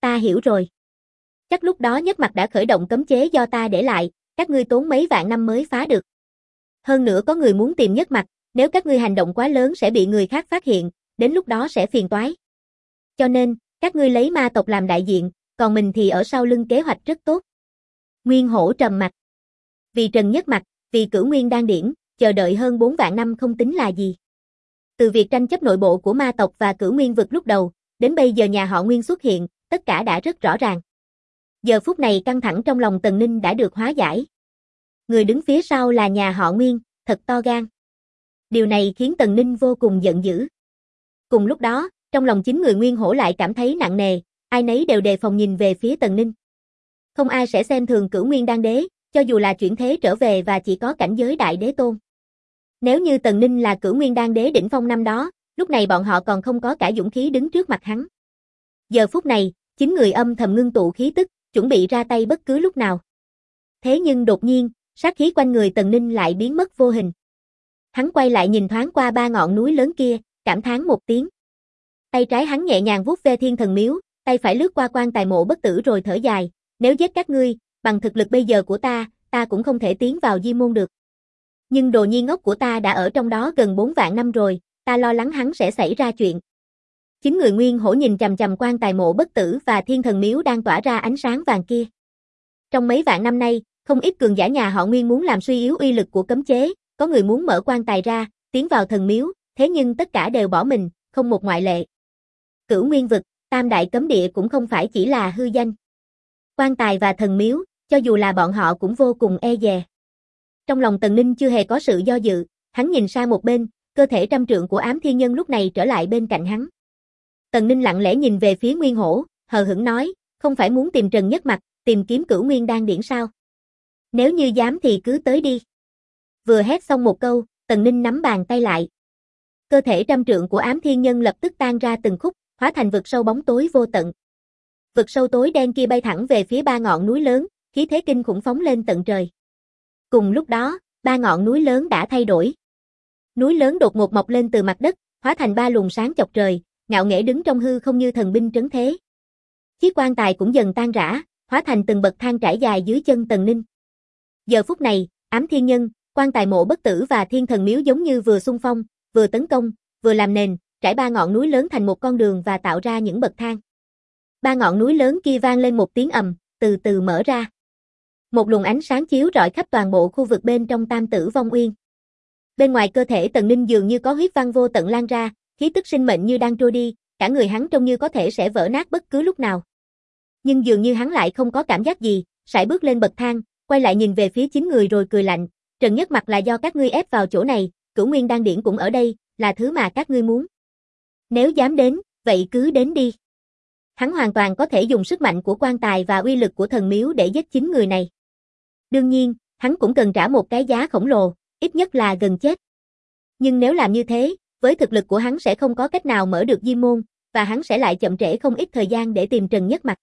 ta hiểu rồi. Chắc lúc đó Nhất Mặc đã khởi động cấm chế do ta để lại, các ngươi tốn mấy vạn năm mới phá được. Hơn nữa có người muốn tìm Nhất Mặc, nếu các ngươi hành động quá lớn sẽ bị người khác phát hiện, đến lúc đó sẽ phiền toái. Cho nên, các ngươi lấy ma tộc làm đại diện, còn mình thì ở sau lưng kế hoạch rất tốt. Nguyên Hổ trầm mặt. Vì Trần Nhất Mặc, vì Cửu Nguyên Đan Điển, chờ đợi hơn 4 vạn năm không tính là gì. Từ việc tranh chấp nội bộ của ma tộc và Cửu Nguyên vực lúc đầu, đến bây giờ nhà họ Nguyên xuất hiện, tất cả đã rất rõ ràng. Giờ phút này căng thẳng trong lòng Tần Ninh đã được hóa giải. Người đứng phía sau là nhà họ Nguyên, thật to gan. Điều này khiến Tần Ninh vô cùng giận dữ. Cùng lúc đó, trong lòng chính người Nguyên Hổ lại cảm thấy nặng nề, ai nấy đều đề phòng nhìn về phía Tần Ninh. Không ai sẽ xem thường Cửu Nguyên Đan Đế, cho dù là chuyển thế trở về và chỉ có cảnh giới Đại Đế Tôn. Nếu như Tần Ninh là Cửu Nguyên Đan Đế đỉnh phong năm đó, lúc này bọn họ còn không có cả dũng khí đứng trước mặt hắn. Giờ phút này, chính người âm thầm ngưng tụ khí tức, chuẩn bị ra tay bất cứ lúc nào. Thế nhưng đột nhiên, sát khí quanh người Tần Ninh lại biến mất vô hình. Hắn quay lại nhìn thoáng qua 3 ngọn núi lớn kia, cảm thán một tiếng. Tay trái hắn nhẹ nhàng vuốt ve Thiên Thần Miếu, tay phải lướt qua quan tài mộ bất tử rồi thở dài, nếu giết các ngươi, bằng thực lực bây giờ của ta cũng không thể tiến vào Di Môn được. Nhưng đồ nhi ngốc của ta đã ở trong đó gần 4 vạn năm rồi, ta lo lắng hắn sẽ xảy ra chuyện. Chính người Nguyên Hổ nhìn chằm chằm quan tài mộ bất tử và Thiên Thần Miếu đang tỏa ra ánh sáng vàng kia. Trong mấy vạn năm nay, không ít cường giả nhà họ Nguyên muốn làm suy yếu uy lực của cấm chế, có người muốn mở quan tài ra, tiến vào thần miếu, thế nhưng tất cả đều bỏ mình, không một ngoại lệ. Cửu Nguyên vực, Tam Đại Cấm Địa cũng không phải chỉ là hư danh. Quan tài và thần miếu, cho dù là bọn họ cũng vô cùng e dè. Trong lòng Tần Ninh chưa hề có sự do dự, hắn nhìn sang một bên, cơ thể trăm trượng của Ám Thiên Nhân lúc này trở lại bên cạnh hắn. Tần Ninh lặng lẽ nhìn về phía Nguyên Hổ, hờ hững nói, không phải muốn tìm Trần Nhất Mặc, tìm kiếm Cửu Nguyên Đan Điển sao? Nếu như dám thì cứ tới đi. Vừa hét xong một câu, Tần Ninh nắm bàn tay lại. Cơ thể trăm trượng của Ám Thiên Nhân lập tức tan ra từng khúc, hóa thành vực sâu bóng tối vô tận. Vực sâu tối đen kia bay thẳng về phía 3 ngọn núi lớn, khí thế kinh khủng phóng lên tận trời. Cùng lúc đó, 3 ngọn núi lớn đã thay đổi. Núi lớn đột ngột mọc lên từ mặt đất, hóa thành 3 luồng sáng chọc trời, ngạo nghễ đứng trong hư không như thần binh trấn thế. Chiếc quan tài cũng dần tan rã, hóa thành từng bậc thang trải dài dưới chân Tần Ninh. Giờ phút này, Ám Thiên Nhân, quan tài mộ bất tử và Thiên Thần Miếu giống như vừa xung phong, vừa tấn công, vừa làm nền, trải 3 ngọn núi lớn thành một con đường và tạo ra những bậc thang. 3 ngọn núi lớn kia vang lên một tiếng ầm, từ từ mở ra. Một luồng ánh sáng chiếu rọi khắp toàn bộ khu vực bên trong Tam Tử Vong Uyên. Bên ngoài cơ thể Tần Ninh dường như có huyết văn vô tận lan ra, khí tức sinh mệnh như đang trôi đi, cả người hắn trông như có thể sẽ vỡ nát bất cứ lúc nào. Nhưng dường như hắn lại không có cảm giác gì, sải bước lên bậc thang, quay lại nhìn về phía chính người rồi cười lạnh, Trần Nhất Mặc là do các ngươi ép vào chỗ này, Cửu Nguyên Đan Điển cũng ở đây, là thứ mà các ngươi muốn. Nếu dám đến, vậy cứ đến đi. Hắn hoàn toàn có thể dùng sức mạnh của quan tài và uy lực của thần miếu để giết chính người này. Đương nhiên, hắn cũng cần trả một cái giá khổng lồ, ít nhất là gần chết. Nhưng nếu làm như thế, với thực lực của hắn sẽ không có cách nào mở được Di Môn, và hắn sẽ lại chậm trễ không ít thời gian để tìm Trần Nhất Mặc.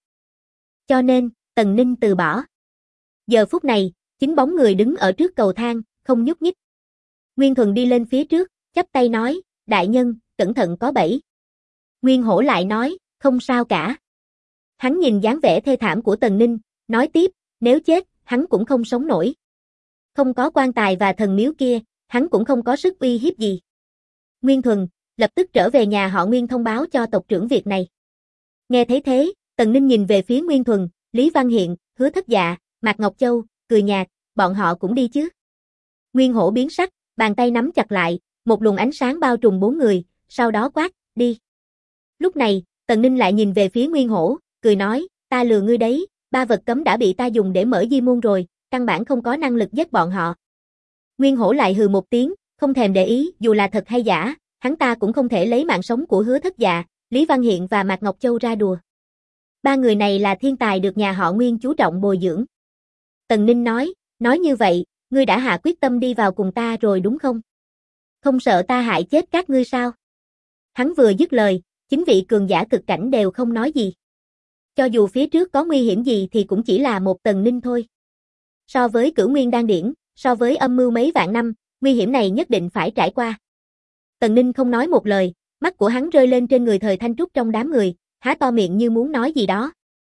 Cho nên, Tần Ninh từ bỏ. Giờ phút này, chính bóng người đứng ở trước cầu thang, không nhúc nhích. Nguyên Thuần đi lên phía trước, chắp tay nói, đại nhân, cẩn thận có bẫy. Nguyên Hổ lại nói, không sao cả. Hắn nhìn dáng vẻ thê thảm của Tần Ninh, nói tiếp, nếu chết, hắn cũng không sống nổi. Không có quan tài và thần miếu kia, hắn cũng không có sức uy hiếp gì. Nguyên Thuần, lập tức trở về nhà họ Nguyên thông báo cho tộc trưởng việc này. Nghe thấy thế, Tần Ninh nhìn về phía Nguyên Thuần, Lý Văn Hiện, Hứa Thất Dạ, Mạc Ngọc Châu, cười nhạt, bọn họ cũng đi chứ. Nguyên Hổ biến sắc, bàn tay nắm chặt lại, một luồng ánh sáng bao trùm 4 người, sau đó quát, đi. Lúc này, Tần Ninh lại nhìn về phía Nguyên Hổ, cười nói, ta lừa ngươi đấy, 3 vật cấm đã bị ta dùng để mở Di Môn rồi, căn bản không có năng lực giết bọn họ. Nguyên Hổ lại hừ một tiếng, không thèm để ý, dù là thật hay giả, hắn ta cũng không thể lấy mạng sống của Hứa Thất Dạ, Lý Văn Hiện và Mạc Ngọc Châu ra đùa. 3 người này là thiên tài được nhà họ Nguyên chú trọng bồi dưỡng. Tần Ninh nói như vậy, ngươi đã hạ quyết tâm đi vào cùng ta rồi đúng không? Không sợ ta hại chết các ngươi sao? Hắn vừa dứt lời, chính vị cường giả cực cảnh đều không nói gì. Cho dù phía trước có nguy hiểm gì thì cũng chỉ là một Tần Ninh thôi. So với Cửu Nguyên Đan Điển, so với âm mưu mấy vạn năm, nguy hiểm này nhất định phải trải qua. Tần Ninh không nói một lời, mắt của hắn rơi lên trên người Thời Thanh Trúc trong đám người, há to miệng như muốn nói gì đó.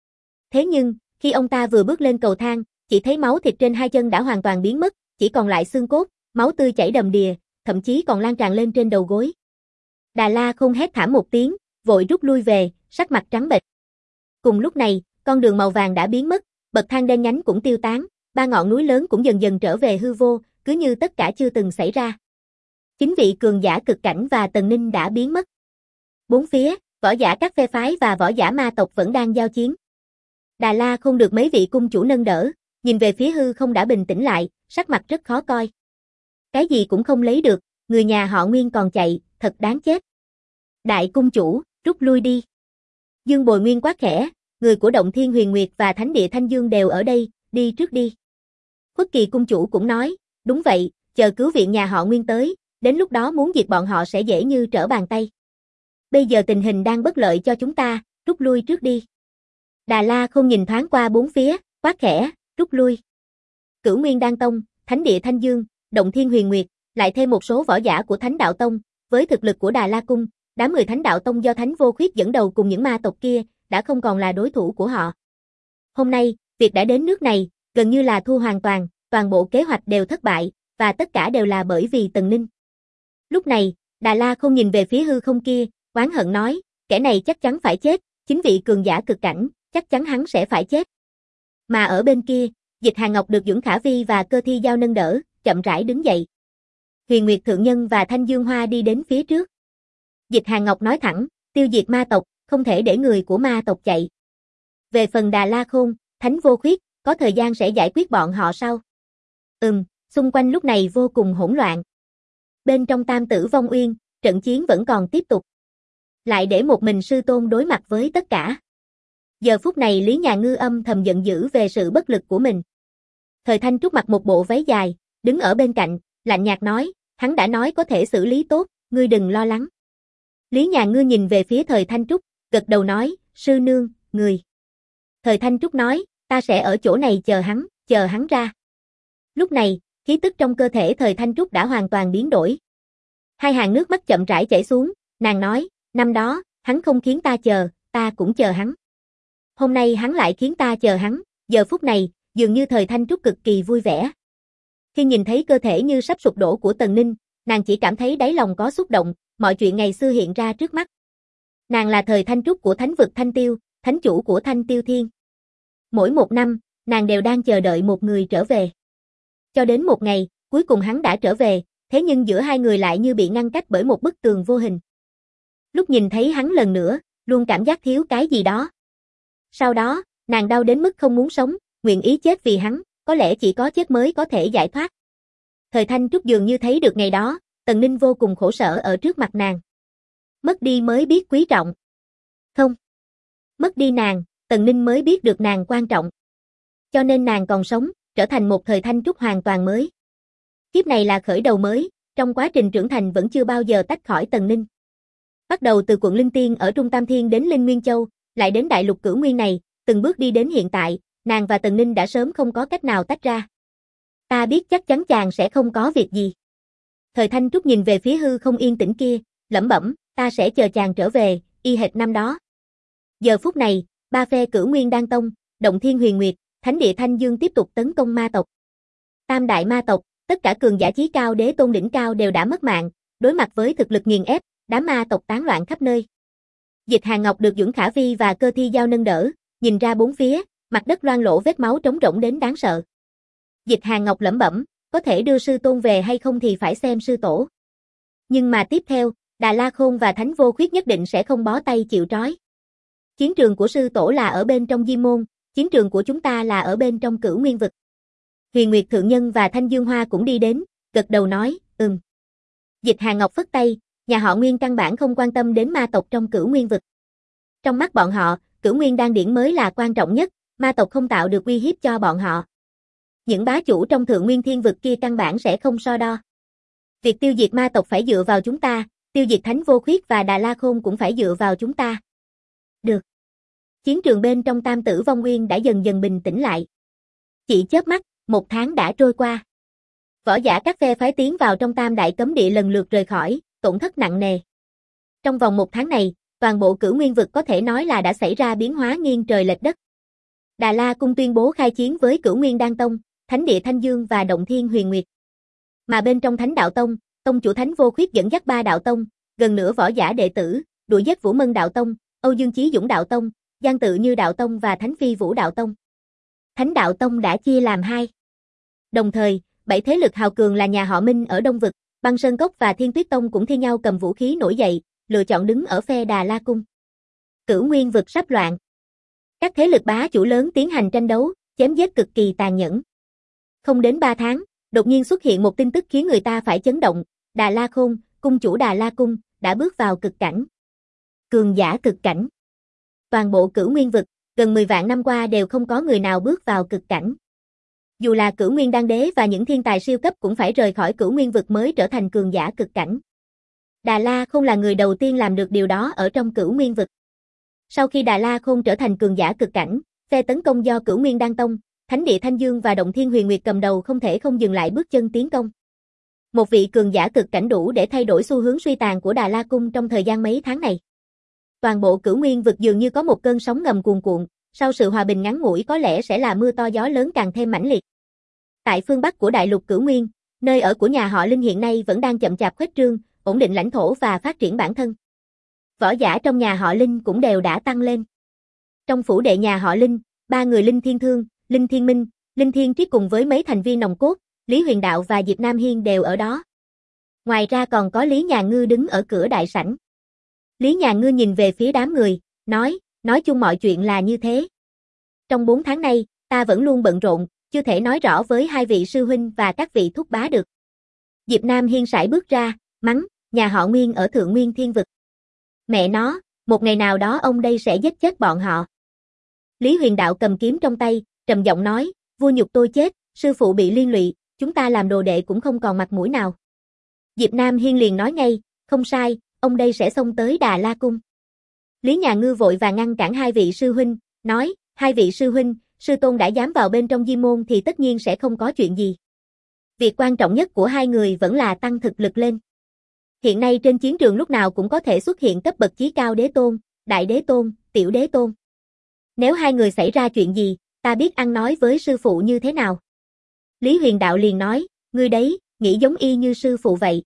Thế nhưng, khi ông ta vừa bước lên cầu thang, chỉ thấy máu thịt trên hai chân đã hoàn toàn biến mất, chỉ còn lại xương cốt, máu tươi chảy đầm đìa, thậm chí còn lan tràn lên trên đầu gối. Đà La Khôn hét thảm một tiếng, vội rút lui về, sắc mặt trắng bệch. Cùng lúc này, con đường màu vàng đã biến mất, bậc thang đen nhánh cũng tiêu tán, ba ngọn núi lớn cũng dần dần trở về hư vô, cứ như tất cả chưa từng xảy ra. Chính vị cường giả cực cảnh và Tần Ninh đã biến mất. Bốn phía, võ giả các phe phái và võ giả ma tộc vẫn đang giao chiến. Đà La Khôn được mấy vị cung chủ nâng đỡ, nhìn về phía hư không đã bình tĩnh lại, sắc mặt rất khó coi. Cái gì cũng không lấy được, người nhà họ Nguyên còn chạy, thật đáng chết. Đại cung chủ, rút lui đi. Dương Bồi Nguyên quát khẽ, người của Động Thiên Huyền Nguyệt và Thánh Địa Thanh Dương đều ở đây, đi trước đi. Khuất Kỳ cung chủ cũng nói, đúng vậy, chờ cứu viện nhà họ Nguyên tới, đến lúc đó muốn diệt bọn họ sẽ dễ như trở bàn tay. Bây giờ tình hình đang bất lợi cho chúng ta, rút lui trước đi. Đà La không nhìn thoáng qua bốn phía, quát khẽ, rút lui. Cửu Nguyên Đan Tông, Thánh Địa Thanh Dương, Động Thiên Huyền Nguyệt, lại thêm một số võ giả của Thánh Đạo Tông, với thực lực của Đà La Cung, đám người Thánh Đạo Tông do Thánh Vô Khuyết dẫn đầu cùng những ma tộc kia, đã không còn là đối thủ của họ. Hôm nay, việc đã đến nước này, gần như là thua hoàn toàn, toàn bộ kế hoạch đều thất bại, và tất cả đều là bởi vì Tần Ninh. Lúc này, Đà La không nhìn về phía hư không kia, oán hận nói, kẻ này chắc chắn phải chết, chính vị cường giả cực cảnh, chắc chắn hắn sẽ phải chết. Mà ở bên kia, Dịch Hàn Ngọc được Dưỡng Khả Vi và Cơ Thi Giao nâng đỡ, chậm rãi đứng dậy. Huyền Nguyệt Thượng Nhân và Thanh Dương Hoa đi đến phía trước. Dịch Hàn Ngọc nói thẳng, tiêu diệt ma tộc, không thể để người của ma tộc chạy. Về phần Đà La Khôn, Thánh Vô Khuyết, có thời gian sẽ giải quyết bọn họ sau. Xung quanh lúc này vô cùng hỗn loạn. Bên trong Tam Tử Vong Uyên, trận chiến vẫn còn tiếp tục. Lại để một mình sư tôn đối mặt với tất cả. Giờ phút này Lý Nhà Ngư âm thầm giận dữ về sự bất lực của mình. Thời Thanh Trúc mặc một bộ váy dài, đứng ở bên cạnh, lạnh nhạt nói, hắn đã nói có thể xử lý tốt, ngươi đừng lo lắng. Lý Nhà Ngư nhìn về phía Thời Thanh Trúc, gật đầu nói, sư nương, người. Thời Thanh Trúc nói, ta sẽ ở chỗ này chờ hắn ra. Lúc này, khí tức trong cơ thể Thời Thanh Trúc đã hoàn toàn biến đổi. Hai hàng nước mắt chậm rãi chảy xuống, nàng nói, năm đó, hắn không khiến ta chờ, ta cũng chờ hắn. Hôm nay hắn lại khiến ta chờ hắn, giờ phút này, dường như Thời Thanh Trúc cực kỳ vui vẻ. Khi nhìn thấy cơ thể như sắp sụp đổ của Tần Ninh, nàng chỉ cảm thấy đáy lòng có xúc động, mọi chuyện ngày xưa hiện ra trước mắt. Nàng là Thời Thanh Trúc của Thánh vực Thanh Tiêu, thánh chủ của Thanh Tiêu Thiên. Mỗi một năm, nàng đều đang chờ đợi một người trở về. Cho đến một ngày, cuối cùng hắn đã trở về, thế nhưng giữa hai người lại như bị ngăn cách bởi một bức tường vô hình. Lúc nhìn thấy hắn lần nữa, luôn cảm giác thiếu cái gì đó. Sau đó, nàng đau đến mức không muốn sống, nguyện ý chết vì hắn, có lẽ chỉ có chết mới có thể giải thoát. Thời Thanh Trúc dường như thấy được ngày đó, Tần Ninh vô cùng khổ sở ở trước mặt nàng. Mất đi mới biết quý trọng. Không. Mất đi nàng, Tần Ninh mới biết được nàng quan trọng. Cho nên nàng còn sống, trở thành một Thời Thanh Trúc hoàn toàn mới. Kiếp này là khởi đầu mới, trong quá trình trưởng thành vẫn chưa bao giờ tách khỏi Tần Ninh. Bắt đầu từ quận Linh Tiên ở Trung Tam Thiên đến Linh Nguyên Châu, lại đến đại lục Cửu Nguyên này, từng bước đi đến hiện tại, nàng và Tần Ninh đã sớm không có cách nào tách ra. Ta biết chắc chắn chàng sẽ không có việc gì. Thời Thanh Trúc nhìn về phía hư không yên tĩnh kia, lẩm bẩm, ta sẽ chờ chàng trở về, y hệt năm đó. Giờ phút này, ba phe Cửu Nguyên Đan Tông, Động Thiên Huyền Nguyệt, Thánh Địa Thanh Dương tiếp tục tấn công ma tộc. Tam đại ma tộc, tất cả cường giả chí cao đế tôn đỉnh cao đều đã mất mạng, đối mặt với thực lực nghiền ép, đám ma tộc tán loạn khắp nơi. Dịch Hàn Ngọc được Dưỡng Khả Vi và Cơ Thi Giao nâng đỡ, nhìn ra bốn phía, mặt đất loang lổ vết máu trống rỗng đến đáng sợ. Dịch Hàn Ngọc lẩm bẩm, có thể đưa sư tôn về hay không thì phải xem sư tổ. Nhưng mà tiếp theo, Đà La Khôn và Thánh Vô Khuyết nhất định sẽ không bó tay chịu trói. Chiến trường của sư tổ là ở bên trong Diêm Môn, chiến trường của chúng ta là ở bên trong Cửu Nguyên vực. Huyền Nguyệt Thượng Nhân và Thanh Dương Hoa cũng đi đến, gật đầu nói, Dịch Hàn Ngọc phất tay, nhà họ Nguyên căn bản không quan tâm đến ma tộc trong Cửu Nguyên vực. Trong mắt bọn họ, Cửu Nguyên Đan Điển mới là quan trọng nhất, ma tộc không tạo được uy hiếp cho bọn họ. Những bá chủ trong Thượng Nguyên Thiên vực kia căn bản sẽ không so đo. Việc tiêu diệt ma tộc phải dựa vào chúng ta, tiêu diệt Thánh Vô Khuyết và Đà La Khôn cũng phải dựa vào chúng ta. Được. Chiến trường bên trong Tam Tử Vong Uyên đã dần dần bình tĩnh lại. Chỉ chớp mắt, một tháng đã trôi qua. Võ giả các phe phái tiến vào trong Tam Đại Cấm Địa lần lượt rời khỏi, tổn thất nặng nề. Trong vòng một tháng này, toàn bộ Cửu Nguyên vực có thể nói là đã xảy ra biến hóa nghiêng trời lệch đất. Đà La Cung tuyên bố khai chiến với Cửu Nguyên Đan Tông, Thánh địa Thanh Dương và Động Thiên Huyền Nguyệt. Mà bên trong Thánh Đạo Tông, tông chủ Thánh Vô Khuyết dẫn dắt 3 đạo tông, gần nửa võ giả đệ tử, đuổi giết Vũ Mân Đạo Tông, Âu Dương Chí Dũng Đạo Tông, Giang Tự Như Đạo Tông và Thánh Phi Vũ Đạo Tông. Thánh Đạo Tông đã chia làm 2. Đồng thời, 7 thế lực hào cường là nhà họ Minh ở Đông Vực, Băng Sơn Cốc và Thiên Tuyết Tông cũng thi nhau cầm vũ khí nổi dậy, lựa chọn đứng ở phe Đà La Cung. Cửu Nguyên Vực sắp loạn. Các thế lực bá chủ lớn tiến hành tranh đấu, chém giết cực kỳ tàn nhẫn. Không đến 3 tháng, đột nhiên xuất hiện một tin tức khiến người ta phải chấn động, Đà La Khôn, cung chủ Đà La Cung, đã bước vào cực cảnh. Cường giả cực cảnh. Toàn bộ Cửu Nguyên Vực, gần 10 vạn năm qua đều không có người nào bước vào cực cảnh. Dù là Cửu Nguyên Đan Đế và những thiên tài siêu cấp cũng phải rời khỏi Cửu Nguyên Vực mới trở thành cường giả cực cảnh. Đà La Khôn là người đầu tiên làm được điều đó ở trong Cửu Nguyên Vực. Sau khi Đà La Khôn trở thành cường giả cực cảnh, phe tấn công do Cửu Nguyên Đan Tông, Thánh địa Thanh Dương và Động Thiên Huyền Nguyệt cầm đầu không thể không dừng lại bước chân tiến công. Một vị cường giả cực cảnh đủ để thay đổi xu hướng suy tàn của Đà La Cung trong thời gian mấy tháng này. Toàn bộ Cửu Nguyên Vực dường như có một cơn sóng ngầm cuồn cuộn, sau sự hòa bình ngắn ngủi có lẽ sẽ là mưa to gió lớn càng thêm mãnh liệt. Tại phương Bắc của đại lục Cửu Nguyên, nơi ở của nhà họ Linh hiện nay vẫn đang chậm chạp khuếch trương, ổn định lãnh thổ và phát triển bản thân. Võ giả trong nhà họ Linh cũng đều đã tăng lên. Trong phủ đệ nhà họ Linh, 3 người Linh Thiên Thương, Linh Thiên Minh, Linh Thiên Triết cùng với mấy thành viên nòng cốt, Lý Huyền Đạo và Diệp Nam Hiên đều ở đó. Ngoài ra còn có Lý Nhà Ngư đứng ở cửa đại sảnh. Lý Nhà Ngư nhìn về phía đám người, nói chung mọi chuyện là như thế. Trong 4 tháng nay, ta vẫn luôn bận rộn, chưa thể nói rõ với 2 vị sư huynh và các vị thúc bá được. Diệp Nam Hiên sải bước ra, mắng, nhà họ Nguyên ở Thượng Nguyên Thiên Vực. Mẹ nó, một ngày nào đó ông đây sẽ giết chết bọn họ. Lý Huyền Đạo cầm kiếm trong tay, trầm giọng nói, vua nhục tôi chết, sư phụ bị liên lụy, chúng ta làm đồ đệ cũng không còn mặt mũi nào. Diệp Nam Hiên liền nói ngay, không sai, ông đây sẽ xông tới Đà La Cung. Lý Nhà Ngư vội vàng ngăn cản 2 vị sư huynh, nói, 2 vị sư huynh, sư tôn đã dám vào bên trong di môn thì tất nhiên sẽ không có chuyện gì. Việc quan trọng nhất của 2 người vẫn là tăng thực lực lên. Hiện nay trên chiến trường lúc nào cũng có thể xuất hiện cấp bậc chí cao đế tôn, đại đế tôn, tiểu đế tôn. Nếu 2 người xảy ra chuyện gì, ta biết ăn nói với sư phụ như thế nào. Lý Huyền Đạo liền nói, ngươi đấy, nghĩ giống y như sư phụ vậy.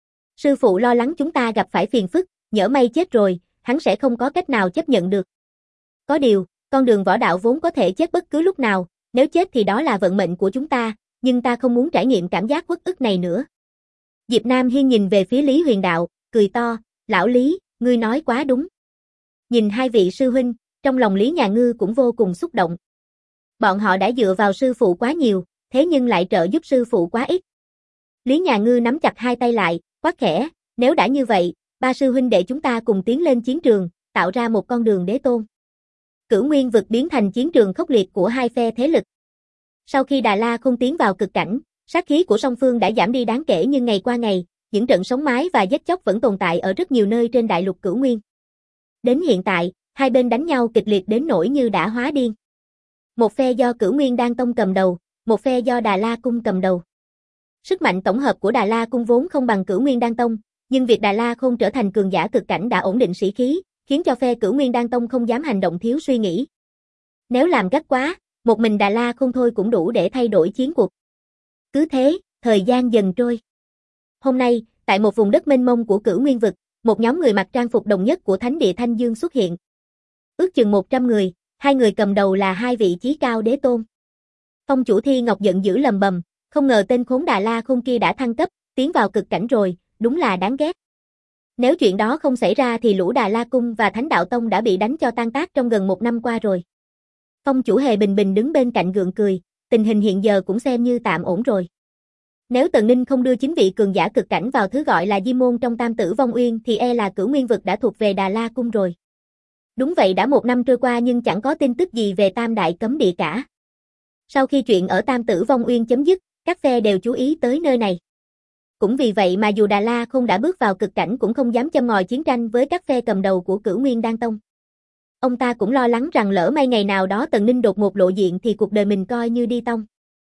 Sư phụ lo lắng chúng ta gặp phải phiền phức, nhỡ may chết rồi, hắn sẽ không có cách nào chấp nhận được. Có điều, con đường võ đạo vốn có thể chết bất cứ lúc nào, nếu chết thì đó là vận mệnh của chúng ta, nhưng ta không muốn trải nghiệm cảm giác uất ức này nữa. Diệp Nam Hiên nhìn về phía Lý Huyền Đạo, cười to, lão Lý, ngươi nói quá đúng. Nhìn 2 vị sư huynh, trong lòng Lý Nhà Ngư cũng vô cùng xúc động. Bọn họ đã dựa vào sư phụ quá nhiều, thế nhưng lại trợ giúp sư phụ quá ít. Lý Nhà Ngư nắm chặt 2 tay lại, quát khẽ, nếu đã như vậy, 3 sư huynh đệ chúng ta cùng tiến lên chiến trường, tạo ra một con đường đế tôn. Cửu Nguyên Vực biến thành chiến trường khốc liệt của 2 phe thế lực. Sau khi Đà La không tiến vào cực cảnh, sát khí của song phương đã giảm đi đáng kể nhưng ngày qua ngày, những trận sống mái và giết chóc vẫn tồn tại ở rất nhiều nơi trên đại lục Cửu Nguyên. Đến hiện tại, 2 bên đánh nhau kịch liệt đến nỗi như đã hóa điên. Một phe do Cửu Nguyên Đan Tông cầm đầu, một phe do Đà La Cung cầm đầu. Sức mạnh tổng hợp của Đà La Cung vốn không bằng Cửu Nguyên Đan Tông, nhưng việc Đà La Khôn trở thành cường giả cực cảnh đã ổn định sĩ khí, khiến cho phe Cửu Nguyên Đan Tông không dám hành động thiếu suy nghĩ. Nếu làm gắt quá, một mình Đà La Khôn thôi cũng đủ để thay đổi chiến cuộc. Cứ thế, thời gian dần trôi. Hôm nay, tại một vùng đất mênh mông của Cửu Nguyên Vực, một nhóm người mặc trang phục đồng nhất của Thánh địa Thanh Dương xuất hiện. Ước chừng 100 người, 2 người cầm đầu là 2 vị chí cao đế tôn. Phong chủ Thi Ngọc giận dữ lầm bầm, không ngờ tên khốn Đà La Khôn kia đã thăng cấp, tiến vào cực cảnh rồi, đúng là đáng ghét. Nếu chuyện đó không xảy ra thì lũ Đà La Cung và Thánh Đạo Tông đã bị đánh cho tan tác trong gần 1 năm qua rồi. Phong chủ Hề bình bình đứng bên cạnh gượng cười, tình hình hiện giờ cũng xem như tạm ổn rồi. Nếu Tần Ninh không đưa 9 vị cường giả cực cảnh vào thứ gọi là di môn trong Tam Tử Vong Uyên thì e là Cửu Nguyên Vực đã thuộc về Đà La Cung rồi. Đúng vậy, đã 1 năm trôi qua nhưng chẳng có tin tức gì về Tam Đại Cấm Địa cả. Sau khi chuyện ở Tam Tử Vong Uyên chấm dứt, các phe đều chú ý tới nơi này. Cũng vì vậy mà dù Đà La không đã bước vào cực cảnh cũng không dám châm ngòi chiến tranh với các phe cầm đầu của Cửu Nguyên Đan Tông. Ông ta cũng lo lắng rằng lỡ may ngày nào đó Tần Ninh đột ngột lộ diện thì cuộc đời mình coi như đi tông.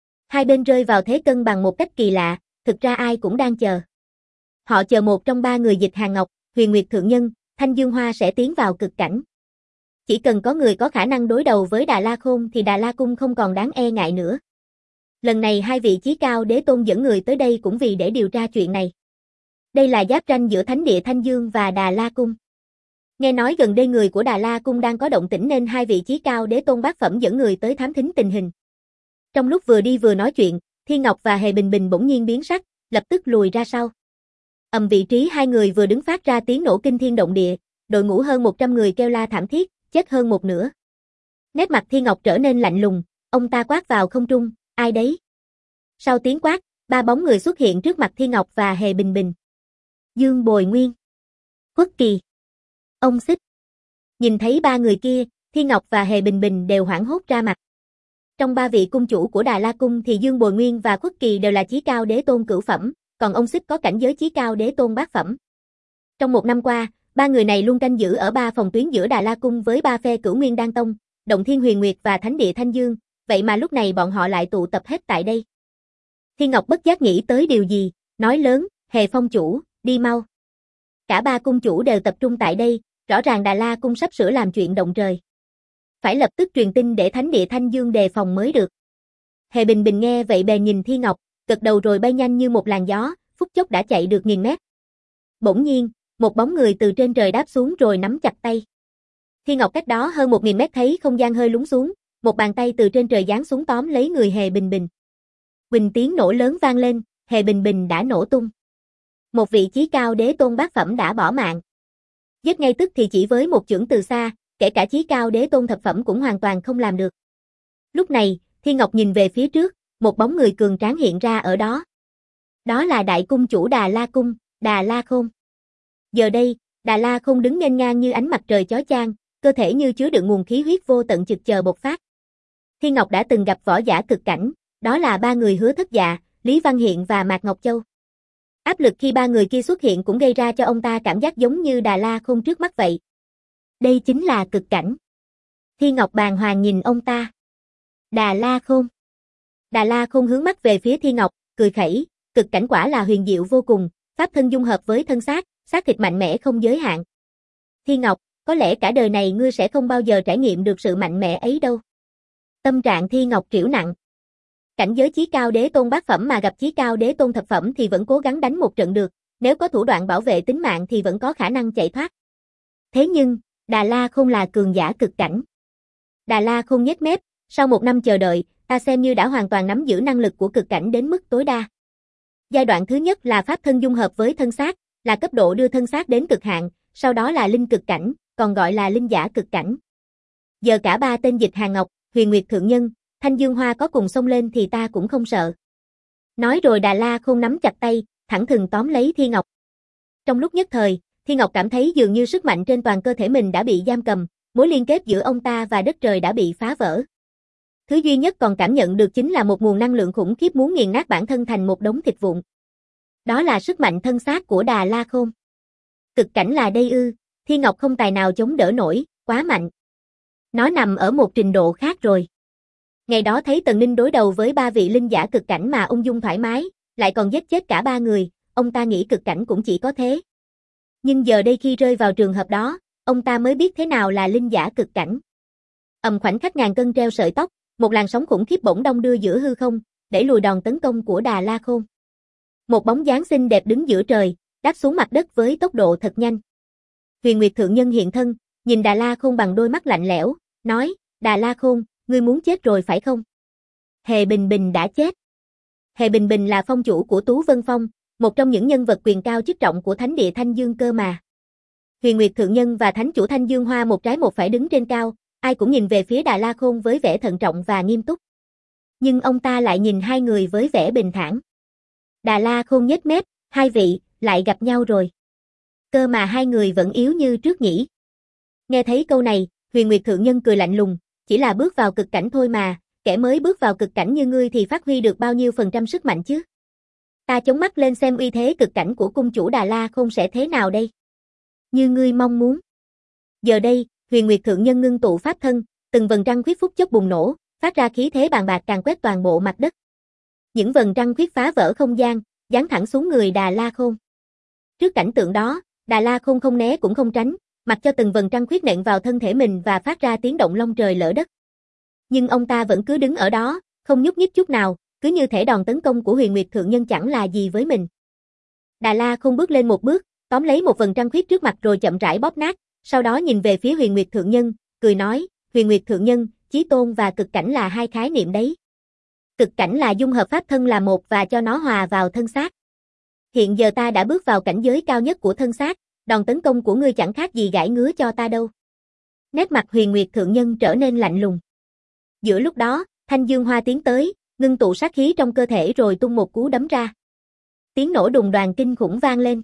2 bên rơi vào thế cân bằng một cách kỳ lạ, thực ra ai cũng đang chờ. Họ chờ một trong 3 người Dịch Hàn Ngọc, Huyền Nguyệt Thượng Nhân, Thanh Dương Hoa sẽ tiến vào cực cảnh. Chỉ cần có người có khả năng đối đầu với Đà La Khôn thì Đà La Cung không còn đáng e ngại nữa. Lần này hai vị chí cao đế tôn dẫn người tới đây cũng vì để điều tra chuyện này. Đây là giáp ranh giữa Thánh địa Thanh Dương và Đà La Cung. Nghe nói gần đây người của Đà La Cung đang có động tĩnh nên hai vị chí cao đế tôn bát phẩm dẫn người tới thám thính tình hình. Trong lúc vừa đi vừa nói chuyện, Thiên Ngọc và Hề Bình Bình bỗng nhiên biến sắc, lập tức lùi ra sau. Vị trí hai người vừa đứng phát ra tiếng nổ kinh thiên động địa, đội ngũ hơn 100 người kêu la thảm thiết, chết hơn một nửa. Nét mặt Thiên Ngọc trở nên lạnh lùng, ông ta quát vào không trung, ai đấy? Sau tiếng quát, ba bóng người xuất hiện trước mặt Thiên Ngọc và Hề Bình Bình. Dương Bồi Nguyên, Khuất Kỳ, ông Xích. Nhìn thấy ba người kia, Thiên Ngọc và Hề Bình Bình đều hoảng hốt ra mặt. Trong ba vị cung chủ của Đà La Cung thì Dương Bồi Nguyên và Khuất Kỳ đều là chí cao đế tôn cửu phẩm, còn ông Xích có cảnh giới chí cao đế tôn bát phẩm. Trong một năm qua, ba người này luôn canh giữ ở ba phòng tuyến giữa Đà La Cung với ba phe Cửu Nguyên Đan Tông, Động Thiên Huyền Nguyệt và Thánh địa Thanh Dương, vậy mà lúc này bọn họ lại tụ tập hết tại đây. Thiên Ngọc bất giác nghĩ tới điều gì, nói lớn, Hề phong chủ, đi mau. Cả ba cung chủ đều tập trung tại đây, rõ ràng Đà La Cung sắp sửa làm chuyện động trời. Phải lập tức truyền tin để Thánh địa Thanh Dương đề phòng mới được. Hề Bình Bình nghe vậy bèn nhìn Thiên Ngọc, gật đầu rồi bay nhanh như một làn gió, phút chốc đã chạy được 1000 mét. Bỗng nhiên, một bóng người từ trên trời đáp xuống rồi nắm chặt tay. Thiên Ngọc cách đó hơn 1000 mét thấy không gian hơi lún xuống, một bàn tay từ trên trời giáng xuống tóm lấy người Hề Bình Bình. Huỳnh tiếng nổ lớn vang lên, Hề Bình Bình đã nổ tung. Một vị chí cao đế tôn bát phẩm đã bỏ mạng. Giết ngay tức thì chỉ với một chưởng từ xa, kể cả chí cao đế tôn thập phẩm cũng hoàn toàn không làm được. Lúc này, Thiên Ngọc nhìn về phía trước, một bóng người cường tráng hiện ra ở đó. Đó là đại cung chủ Đà La Cung, Đà La Khôn. Giờ đây, Đà La Khôn đứng nghênh ngang như ánh mặt trời chói chang, cơ thể như chứa đựng nguồn khí huyết vô tận trực chờ bộc phát. Thiên Ngọc đã từng gặp võ giả cực cảnh, đó là ba người Hứa Thất Dạ, Lý Văn Hiện và Mạc Ngọc Châu. Áp lực khi ba người kia xuất hiện cũng gây ra cho ông ta cảm giác giống như Đà La Khôn trước mắt vậy. Đây chính là cực cảnh. Thiên Ngọc bàng hoàng nhìn ông ta. Đà La Khôn. Đà La Khôn hướng mắt về phía Thiên Ngọc, cười khẩy, cực cảnh quả là huyền diệu vô cùng, pháp thân dung hợp với thân xác, xác thịt mạnh mẽ không giới hạn. Thiên Ngọc, có lẽ cả đời này ngươi sẽ không bao giờ trải nghiệm được sự mạnh mẽ ấy đâu. Tâm trạng Thiên Ngọc triểu nặng. Cảnh giới chí cao đế tôn bát phẩm mà gặp chí cao đế tôn thập phẩm thì vẫn cố gắng đánh một trận được, nếu có thủ đoạn bảo vệ tính mạng thì vẫn có khả năng chạy thoát. Thế nhưng, Đà La Khôn là cường giả cực cảnh. Đà La Khôn nhếch mép, sau một năm chờ đợi, ta xem như đã hoàn toàn nắm giữ năng lực của cực cảnh đến mức tối đa. Giai đoạn thứ nhất là pháp thân dung hợp với thân xác, là cấp độ đưa thân xác đến cực hạn, sau đó là linh cực cảnh, còn gọi là linh giả cực cảnh. Giờ cả ba tên Dịch Hàn Ngọc, Huyền Nguyệt Thượng Nhân, Thanh Dương Hoa có cùng xông lên thì ta cũng không sợ. Nói rồi Đà La Khôn nắm chặt tay, thẳng thừng tóm lấy Thiên Ngọc. Trong lúc nhất thời, Thiên Ngọc cảm thấy dường như sức mạnh trên toàn cơ thể mình đã bị giam cầm, mối liên kết giữa ông ta và đất trời đã bị phá vỡ. Thứ duy nhất còn cảm nhận được chính là một nguồn năng lượng khủng khiếp muốn nghiền nát bản thân thành một đống thịt vụn. Đó là sức mạnh thân xác của Đà La Khôn. Cực cảnh là đây ư? Thiên Ngọc không tài nào chống đỡ nổi, quá mạnh. Nó nằm ở một trình độ khác rồi. Ngày đó thấy Tần Ninh đối đầu với ba vị linh giả cực cảnh mà ung dung thoải mái, lại còn giết chết cả ba người, ông ta nghĩ cực cảnh cũng chỉ có thế. Nhưng giờ đây khi rơi vào trường hợp đó, ông ta mới biết thế nào là linh giả cực cảnh. Khoảnh khắc ngàn cân treo sợi tóc, một làn sóng khủng khiếp bỗng đong đưa giữa hư không, để lùi đòn tấn công của Đà La Khôn. Một bóng dáng xinh đẹp đứng giữa trời, đáp xuống mặt đất với tốc độ thật nhanh. Huyền Nguyệt Thượng Nhân hiện thân, nhìn Đà La Khôn bằng đôi mắt lạnh lẽo, nói, Đà La Khôn, ngươi muốn chết rồi phải không? Hề Bình Bình đã chết. Hề Bình Bình là phong chủ của Tú Vân Phong, một trong những nhân vật quyền cao chức trọng của Thánh địa Thanh Dương cơ mà. Huyền Nguyệt Thượng Nhân và Thánh chủ Thanh Dương Hoa một trái một phải đứng trên cao, ai cũng nhìn về phía Đà La Khôn với vẻ thận trọng và nghiêm túc. Nhưng ông ta lại nhìn hai người với vẻ bình thản. Đà La Khôn nhếch mép, hai vị, lại gặp nhau rồi. Cơ mà hai người vẫn yếu như trước nhỉ. Nghe thấy câu này, Huyền Nguyệt Thượng Nhân cười lạnh lùng, chỉ là bước vào cực cảnh thôi mà, kẻ mới bước vào cực cảnh như ngươi thì phát huy được bao nhiêu phần trăm sức mạnh chứ? Ta chống mắt lên xem uy thế cực cảnh của cung chủ Đà La Khôn sẽ thế nào đây? Như ngươi mong muốn. Giờ đây, Huyền Nguyệt Thượng Nhân ngưng tụ pháp thân, từng vầng trăng khuyết phút chốc bùng nổ, phát ra khí thế bàn bạc càn quét toàn bộ mặt đất. Những vầng trăng khuyết phá vỡ không gian, giáng thẳng xuống người Đà La Khôn. Trước cảnh tượng đó, Đà La Khôn không né cũng không tránh, mặc cho từng vầng trăng khuyết nện vào thân thể mình và phát ra tiếng động long trời lở đất. Nhưng ông ta vẫn cứ đứng ở đó, không nhúc nhích chút nào, cứ như thể đòn tấn công của Huyền Nguyệt Thượng Nhân chẳng là gì với mình. Đà La Khôn bước lên một bước, tóm lấy một vầng trăng khuyết trước mặt rồi chậm rãi bóp nát, sau đó nhìn về phía Huyền Nguyệt Thượng Nhân, cười nói, Huyền Nguyệt Thượng Nhân, chí tôn và cực cảnh là hai khái niệm đấy. Cực cảnh là dung hợp pháp thân là một và cho nó hòa vào thân xác. Hiện giờ ta đã bước vào cảnh giới cao nhất của thân xác, đòn tấn công của ngươi chẳng khác gì gãi ngứa cho ta đâu. Nét mặt Huyền Nguyệt Thượng Nhân trở nên lạnh lùng. Giữa lúc đó, Thanh Dương Hoa tiến tới, ngưng tụ sát khí trong cơ thể rồi tung một cú đấm ra. Tiếng nổ đùng đoàng kinh khủng vang lên.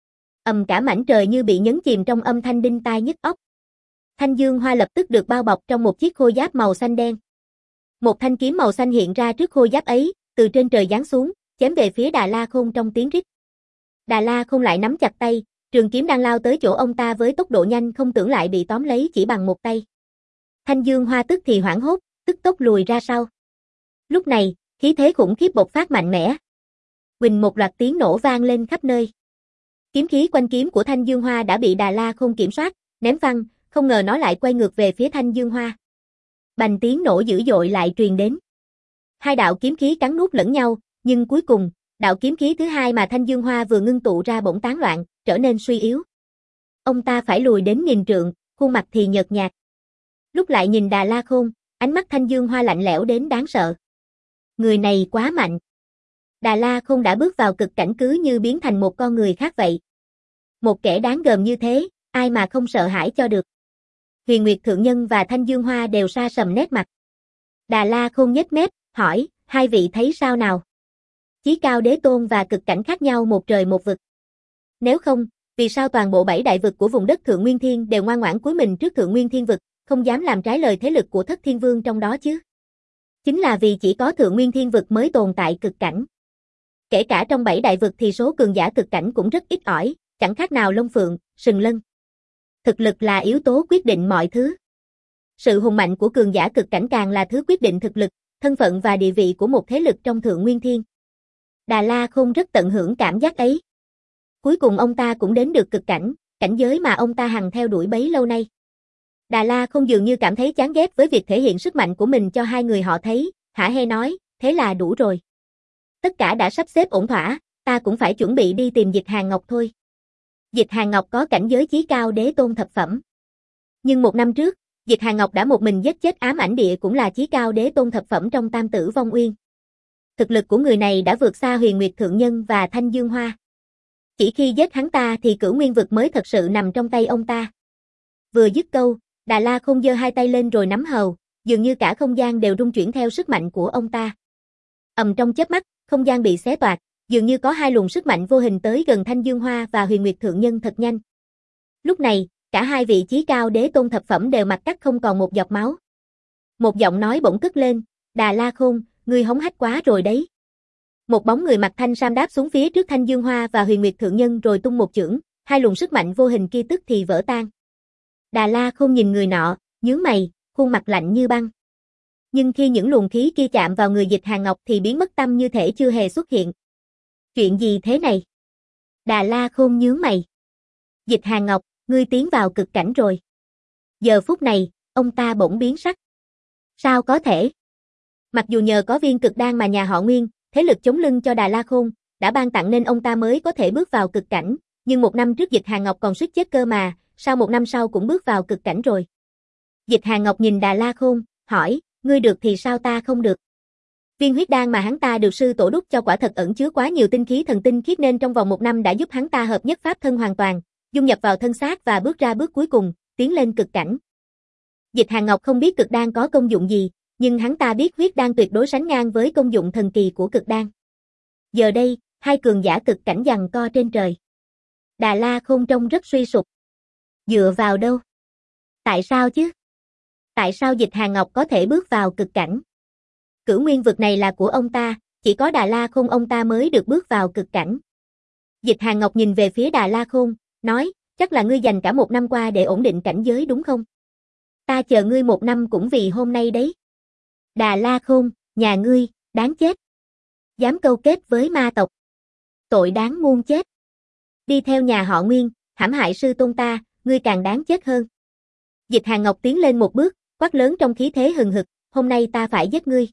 Cả mảnh trời như bị nhấn chìm trong âm thanh đinh tai nhức óc. Thanh Dương Hoa lập tức được bao bọc trong một chiếc khôi giáp màu xanh đen. Một thanh kiếm màu xanh hiện ra trước khôi giáp ấy, từ trên trời giáng xuống, chém về phía Đà La Khôn trong tiếng rít. Đà La Khôn lại nắm chặt tay, trường kiếm đang lao tới chỗ ông ta với tốc độ nhanh không tưởng lại bị tóm lấy chỉ bằng một tay. Thanh Dương Hoa tức thì hoảng hốt, tức tốc lùi ra sau. Lúc này, khí thế khủng khiếp bộc phát mạnh mẽ. Huỳnh một loạt tiếng nổ vang lên khắp nơi. Kiếm khí quanh kiếm của Thanh Dương Hoa đã bị Đà La Khôn kiểm soát, ném văng, không ngờ nó lại quay ngược về phía Thanh Dương Hoa. Bành tiếng nổ dữ dội lại truyền đến. Hai đạo kiếm khí cắn nuốt lẫn nhau, nhưng cuối cùng, đạo kiếm khí thứ hai mà Thanh Dương Hoa vừa ngưng tụ ra bỗng tán loạn, trở nên suy yếu. Ông ta phải lùi đến nghìn trượng, khuôn mặt thì nhợt nhạt. Lúc lại nhìn Đà La Khôn, ánh mắt Thanh Dương Hoa lạnh lẽo đến đáng sợ. Người này quá mạnh. Đà La Khôn đã bước vào cực cảnh cứ như biến thành một con người khác vậy. Một kẻ đáng gờm như thế, ai mà không sợ hãi cho được. Huyền Nguyệt Thượng Nhân và Thanh Dương Hoa đều sa sầm nét mặt. Đà La Khôn nhếch mép, hỏi, hai vị thấy sao nào? Chí cao đế tôn và cực cảnh khác nhau một trời một vực. Nếu không, vì sao toàn bộ 7 đại vực của vùng đất Thượng Nguyên Thiên đều ngoan ngoãn cúi mình trước Thượng Nguyên Thiên vực, không dám làm trái lời thế lực của Thất Thiên Vương trong đó chứ? Chính là vì chỉ có Thượng Nguyên Thiên vực mới tồn tại cực cảnh. Kể cả trong 7 đại vực thì số cường giả cực cảnh cũng rất ít ỏi, chẳng khác nào Long Phượng, Sừng Lân. Thực lực là yếu tố quyết định mọi thứ. Sự hùng mạnh của cường giả cực cảnh càng là thứ quyết định thực lực, thân phận và địa vị của một thế lực trong Thượng Nguyên Thiên. Đà La Khôn rất tận hưởng cảm giác ấy. Cuối cùng ông ta cũng đến được cực cảnh, cảnh giới mà ông ta hằng theo đuổi bấy lâu nay. Đà La Khôn dường như cảm thấy chán ghét với việc thể hiện sức mạnh của mình cho hai người họ thấy, hả hê nói, thế là đủ rồi. Tất cả đã sắp xếp ổn thỏa, ta cũng phải chuẩn bị đi tìm Dịch Hàn Ngọc thôi. Dịch Hàn Ngọc có cảnh giới chí cao đế tôn thập phẩm. Nhưng một năm trước, Dịch Hàn Ngọc đã một mình giết chết Ám Ảnh Địa cũng là chí cao đế tôn thập phẩm trong Tam Tử Vong Uyên. Thực lực của người này đã vượt xa Huyền Nguyệt Thượng Nhân và Thanh Dương Hoa. Chỉ khi giết hắn ta thì Cửu Nguyên vực mới thật sự nằm trong tay ông ta. Vừa dứt câu, Đà La Khôn giơ hai tay lên rồi nắm hầu, dường như cả không gian đều rung chuyển theo sức mạnh của ông ta. Trong chớp mắt, không gian bị xé toạc, dường như có hai luồng sức mạnh vô hình tới gần Thanh Dương Hoa và Huyền Nguyệt Thượng Nhân thật nhanh. Lúc này, cả hai vị chí cao đế tôn thập phẩm đều mặt cắt không còn một giọt máu. Một giọng nói bỗng cất lên, Đà La Khôn, ngươi hống hách quá rồi đấy. Một bóng người mặc thanh sam đáp xuống phía trước Thanh Dương Hoa và Huyền Nguyệt Thượng Nhân rồi tung một chưởng, hai luồng sức mạnh vô hình kia tức thì vỡ tan. Đà La Khôn nhìn người nọ, nhướng mày, khuôn mặt lạnh như băng. Nhưng khi những luồng khí kia chạm vào người Dịch Hàn Ngọc thì biến mất tâm như thể chưa hề xuất hiện. Chuyện gì thế này? Đà La Khôn nhướng mày. Dịch Hàn Ngọc, ngươi tiến vào cực cảnh rồi. Giờ phút này, ông ta bỗng biến sắc. Sao có thể? Mặc dù nhờ có viên cực đan mà nhà họ Nguyên, thế lực chống lưng cho Đà La Khôn, đã ban tặng nên ông ta mới có thể bước vào cực cảnh, nhưng một năm trước Dịch Hàn Ngọc còn suýt chết cơ mà, sao một năm sau cũng bước vào cực cảnh rồi? Dịch Hàn Ngọc nhìn Đà La Khôn, hỏi, ngươi được thì sao ta không được? Viên huyết đan mà hắn ta được sư tổ đúc cho quả thật ẩn chứa quá nhiều tinh khí thần tinh khiết nên trong vòng một năm đã giúp hắn ta hợp nhất pháp thân hoàn toàn, dung nhập vào thân xác và bước ra bước cuối cùng, tiến lên cực cảnh. Dịch Hàn Ngọc không biết cực đan có công dụng gì, nhưng hắn ta biết huyết đan tuyệt đối sánh ngang với công dụng thần kỳ của cực đan. Giờ đây, hai cường giả cực cảnh giằng co trên trời. Đà La Khôn trông rất suy sụp. Dựa vào đâu? Tại sao chứ? Tại sao Dịch Hàn Ngọc có thể bước vào cực cảnh? Cửu Nguyên vực này là của ông ta, chỉ có Đà La Khôn ông ta mới được bước vào cực cảnh. Dịch Hàn Ngọc nhìn về phía Đà La Khôn, nói, chắc là ngươi dành cả một năm qua để ổn định cảnh giới đúng không? Ta chờ ngươi một năm cũng vì hôm nay đấy. Đà La Khôn, nhà ngươi, đáng chết. Dám câu kết với ma tộc. Tội đáng muôn chết. Đi theo nhà họ Nguyên, hãm hại sư tôn ta, ngươi càng đáng chết hơn. Dịch Hàn Ngọc tiến lên một bước, quát lớn trong khí thế hừng hực, hôm nay ta phải giết ngươi.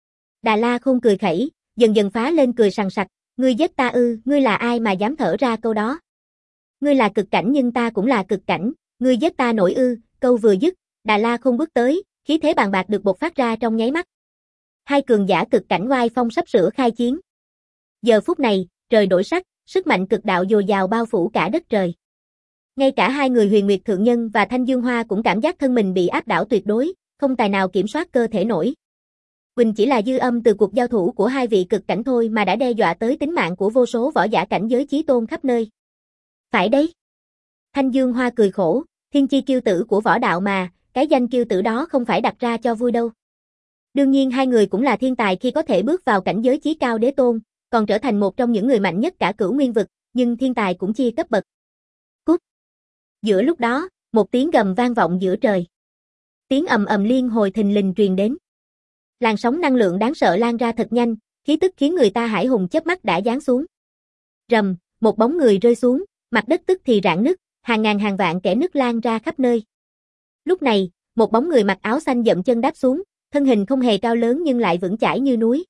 Đà La Khôn cười khẩy, dần dần phá lên cười sằng sặc, ngươi giết ta ư, ngươi là ai mà dám thở ra câu đó? Ngươi là cực cảnh nhưng ta cũng là cực cảnh, ngươi giết ta nổi ư, câu vừa dứt, Đà La Khôn bước tới, khí thế bàn bạc được bộc phát ra trong nháy mắt. Hai cường giả cực cảnh oai phong sắp sửa khai chiến. Giờ phút này, trời đổi sắc, sức mạnh cực đạo dồi dào bao phủ cả đất trời. Ngay cả hai người Huyền Nguyệt Thượng Nhân và Thanh Dương Hoa cũng cảm giác thân mình bị áp đảo tuyệt đối, không tài nào kiểm soát cơ thể nổi. Quỳnh chỉ là dư âm từ cuộc giao thủ của hai vị cực cảnh thôi mà đã đe dọa tới tính mạng của vô số võ giả cảnh giới chí tôn khắp nơi. Phải đấy. Thanh Dương Hoa cười khổ, thiên chi kiêu tử của võ đạo mà, cái danh kiêu tử đó không phải đặt ra cho vui đâu. Đương nhiên hai người cũng là thiên tài khi có thể bước vào cảnh giới chí cao đế tôn, còn trở thành một trong những người mạnh nhất cả cửu nguyên vực, nhưng thiên tài cũng chia cấp bậc. Cút. Giữa lúc đó, một tiếng gầm vang vọng giữa trời. Tiếng ầm ầm liên hồi thình lình truyền đến. Làn sóng năng lượng đáng sợ lan ra thật nhanh, khí tức khiến người ta hải hùng chớp mắt đã giáng xuống. Rầm, một bóng người rơi xuống, mặt đất tức thì rạn nứt, hàng ngàn hàng vạn kẽ nứt lan ra khắp nơi. Lúc này, một bóng người mặc áo xanh dậm chân đáp xuống, thân hình không hề cao lớn nhưng lại vững chãi như núi.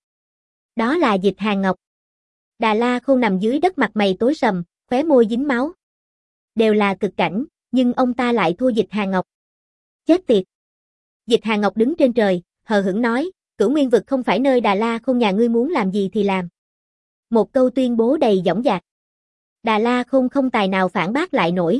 Đó là Dịch Hàn Ngọc. Đà La Khôn nằm dưới đất mặt mày tối sầm, khóe môi dính máu. Đều là cực cảnh, nhưng ông ta lại thua Dịch Hàn Ngọc. Chết tiệt. Dịch Hàn Ngọc đứng trên trời, hờ hững nói, cửu nguyên vực không phải nơi Đà La Khôn nhà ngươi muốn làm gì thì làm. Một câu tuyên bố đầy dõng dạc. Đà La Khôn không tài nào phản bác lại nổi.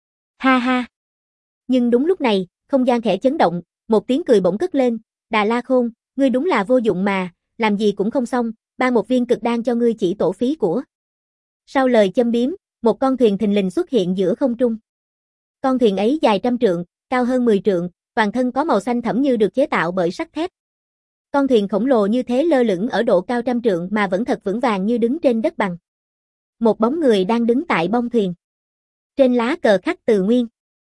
Ha ha. Nhưng đúng lúc này, không gian khẽ chấn động, một tiếng cười bỗng cất lên, Đà La Khôn, ngươi đúng là vô dụng mà, làm gì cũng không xong, ban một viên cực đan cho ngươi chỉ tổ phí của. Sau lời châm biếm, một con thuyền thình lình xuất hiện giữa không trung. Con thuyền ấy dài 100 trượng, cao hơn 10 trượng, toàn thân có màu xanh thẫm như được chế tạo bởi sắt thép. Con thuyền khổng lồ như thế lơ lửng ở độ cao 100 trượng mà vẫn thật vững vàng như đứng trên đất bằng. Một bóng người đang đứng tại bông thuyền. Trên lá cờ khắc từ Nguyên.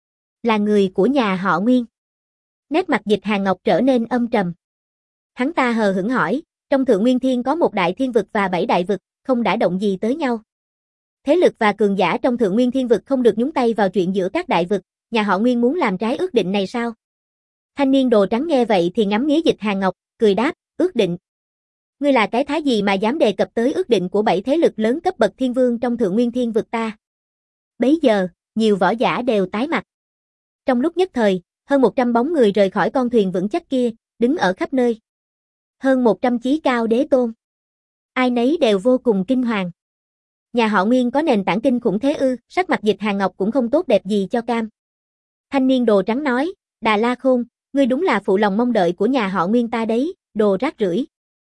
Là người của nhà họ Nguyên. Nét mặt Dịch Hàn Ngọc trở nên âm trầm. Hắn ta hờ hững hỏi, trong Thượng Nguyên Thiên có một đại thiên vực và 7 đại vực, không đã động gì tới nhau. Thế lực và cường giả trong Thượng Nguyên Thiên vực không được nhúng tay vào chuyện giữa các đại vực, nhà họ Nguyên muốn làm trái ước định này sao? Thanh niên đồ trắng nghe vậy thì ngắm nghía Dịch Hàn Ngọc, cười đáp, ước định. Ngươi là cái thá gì mà dám đề cập tới ước định của 7 thế lực lớn cấp bậc thiên vương trong Thượng Nguyên Thiên vực ta? Bấy giờ, nhiều võ giả đều tái mặt. Trong lúc nhất thời, hơn 100 bóng người rời khỏi con thuyền vững chắc kia, đứng ở khắp nơi. Hơn 100 chí cao đế tôn. Ai nấy đều vô cùng kinh hoàng. Nhà họ Nguyên có nền tảng kinh khủng thế ư? Sắc mặt Dịch Hàn Ngọc cũng không tốt đẹp gì cho cam. Thanh niên đồ trắng nói, Đà La Khôn, ngươi đúng là phụ lòng mong đợi của nhà họ Nguyên ta đấy, đồ rác rưởi.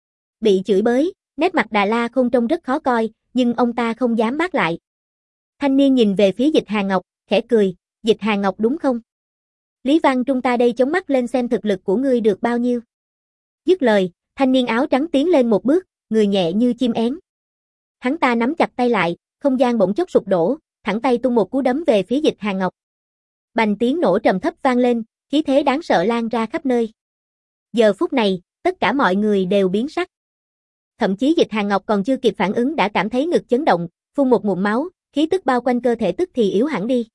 Bị chửi bới, nét mặt Đà La Khôn trông rất khó coi, nhưng ông ta không dám bác lại. Thanh niên nhìn về phía Dịch Hàn Ngọc, khẽ cười, Dịch Hàn Ngọc đúng không? Lý Văn Trung ta đây chống mắt lên xem thực lực của ngươi được bao nhiêu. Dứt lời, thanh niên áo trắng tiến lên một bước, người nhẹ như chim én. Hắn ta nắm chặt tay lại, không gian bỗng chốc sụp đổ, thẳng tay tung một cú đấm về phía Dịch Hàn Ngọc. Bành tiếng nổ trầm thấp vang lên, khí thế đáng sợ lan ra khắp nơi. Giờ phút này, tất cả mọi người đều biến sắc. Thậm chí Dịch Hàn Ngọc còn chưa kịp phản ứng đã cảm thấy ngực chấn động, phun một ngụm máu, khí tức bao quanh cơ thể tức thì yếu hẳn đi.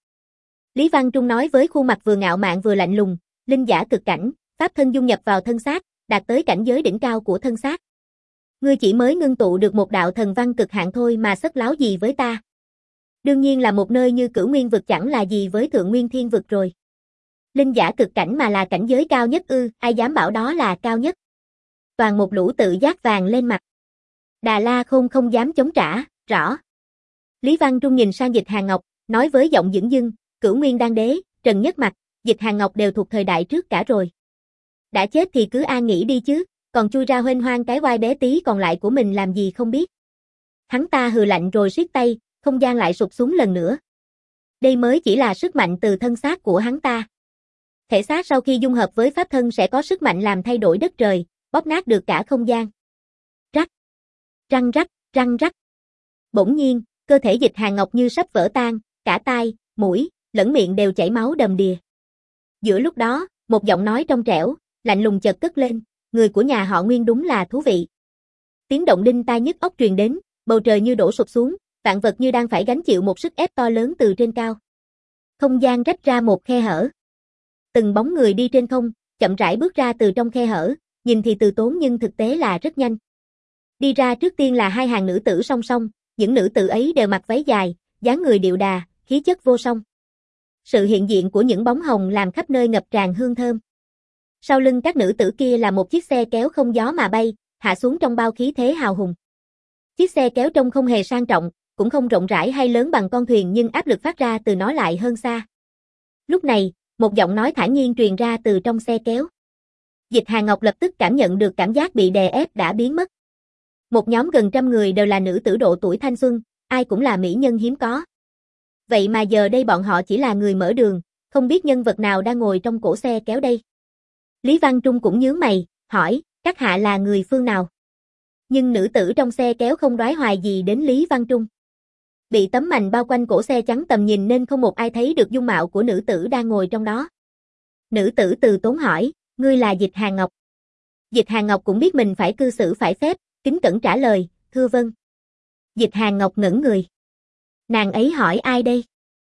Lý Văn Trung nói với khuôn mặt vừa ngạo mạn vừa lạnh lùng, linh giả cực cảnh, pháp thân dung nhập vào thân xác, đạt tới cảnh giới đỉnh cao của thân xác. Ngươi chỉ mới ngưng tụ được một đạo thần văn cực hạn thôi mà sất láo gì với ta. Đương nhiên là một nơi như Cửu Nguyên vực chẳng là gì với Thượng Nguyên Thiên vực rồi. Linh giả cực cảnh mà là cảnh giới cao nhất ư, ai dám bảo đó là cao nhất. Toàn một lũ tự giác vàng lên mặt. Đà La Khôn không dám chống trả, rõ. Lý Văn Trung nhìn sang Dịch Hàn Ngọc, nói với giọng dửng dưng, Cửu Nguyên Đan Đế, Trần Nhất Mặc, Dịch Hàn Ngọc đều thuộc thời đại trước cả rồi. Đã chết thì cứ an nghỉ đi chứ, còn chui ra huênh hoang cái oai bé tí còn lại của mình làm gì không biết. Hắn ta hừ lạnh rồi siết tay, không gian lại sụp xuống lần nữa. Đây mới chỉ là sức mạnh từ thân xác của hắn ta. Thể xác sau khi dung hợp với pháp thân sẽ có sức mạnh làm thay đổi đất trời, bóp nát được cả không gian. Rắc, răng rắc, răng rắc. Bỗng nhiên, cơ thể Dịch Hàn Ngọc như sắp vỡ tan, cả tai, mũi, lẫn miệng đều chảy máu đầm đìa. Giữa lúc đó, một giọng nói trong trẻo, lạnh lùng chợt cất lên, người của nhà họ Nguyên đúng là thú vị. Tiếng động đinh tai nhức óc truyền đến, bầu trời như đổ sụp xuống, vạn vật như đang phải gánh chịu một sức ép to lớn từ trên cao. Không gian rách ra một khe hở. Từng bóng người đi trên không, chậm rãi bước ra từ trong khe hở, nhìn thì từ tốn nhưng thực tế là rất nhanh. Đi ra trước tiên là hai hàng nữ tử song song, những nữ tử ấy đều mặc váy dài, dáng người điệu đà, khí chất vô song. Sự hiện diện của những bóng hồng làm khắp nơi ngập tràn hương thơm. Sau lưng các nữ tử kia là một chiếc xe kéo không gió mà bay, hạ xuống trong bao khí thế hào hùng. Chiếc xe kéo trông không hề sang trọng, cũng không rộng rãi hay lớn bằng con thuyền nhưng áp lực phát ra từ nó lại hơn xa. Lúc này, một giọng nói thản nhiên truyền ra từ trong xe kéo. Dịch Hà Ngọc lập tức cảm nhận được cảm giác bị đè ép đã biến mất. Một nhóm gần trăm người đều là nữ tử độ tuổi thanh xuân, ai cũng là mỹ nhân hiếm có. Vậy mà giờ đây bọn họ chỉ là người mở đường, không biết nhân vật nào đang ngồi trong cổ xe kéo đây. Lý Văn Trung cũng nhướng mày, hỏi, các hạ là người phương nào? Nhưng nữ tử trong xe kéo không đoái hoài gì đến Lý Văn Trung. Bị tấm mành bao quanh cổ xe chắn tầm nhìn nên không một ai thấy được dung mạo của nữ tử đang ngồi trong đó. Nữ tử từ tốn hỏi, ngươi là Dịch Hà Ngọc. Dịch Hà Ngọc cũng biết mình phải cư xử phải phép, kính cẩn trả lời, thưa vâng. Dịch Hà Ngọc ngẩn người. Nàng ấy hỏi ai đây?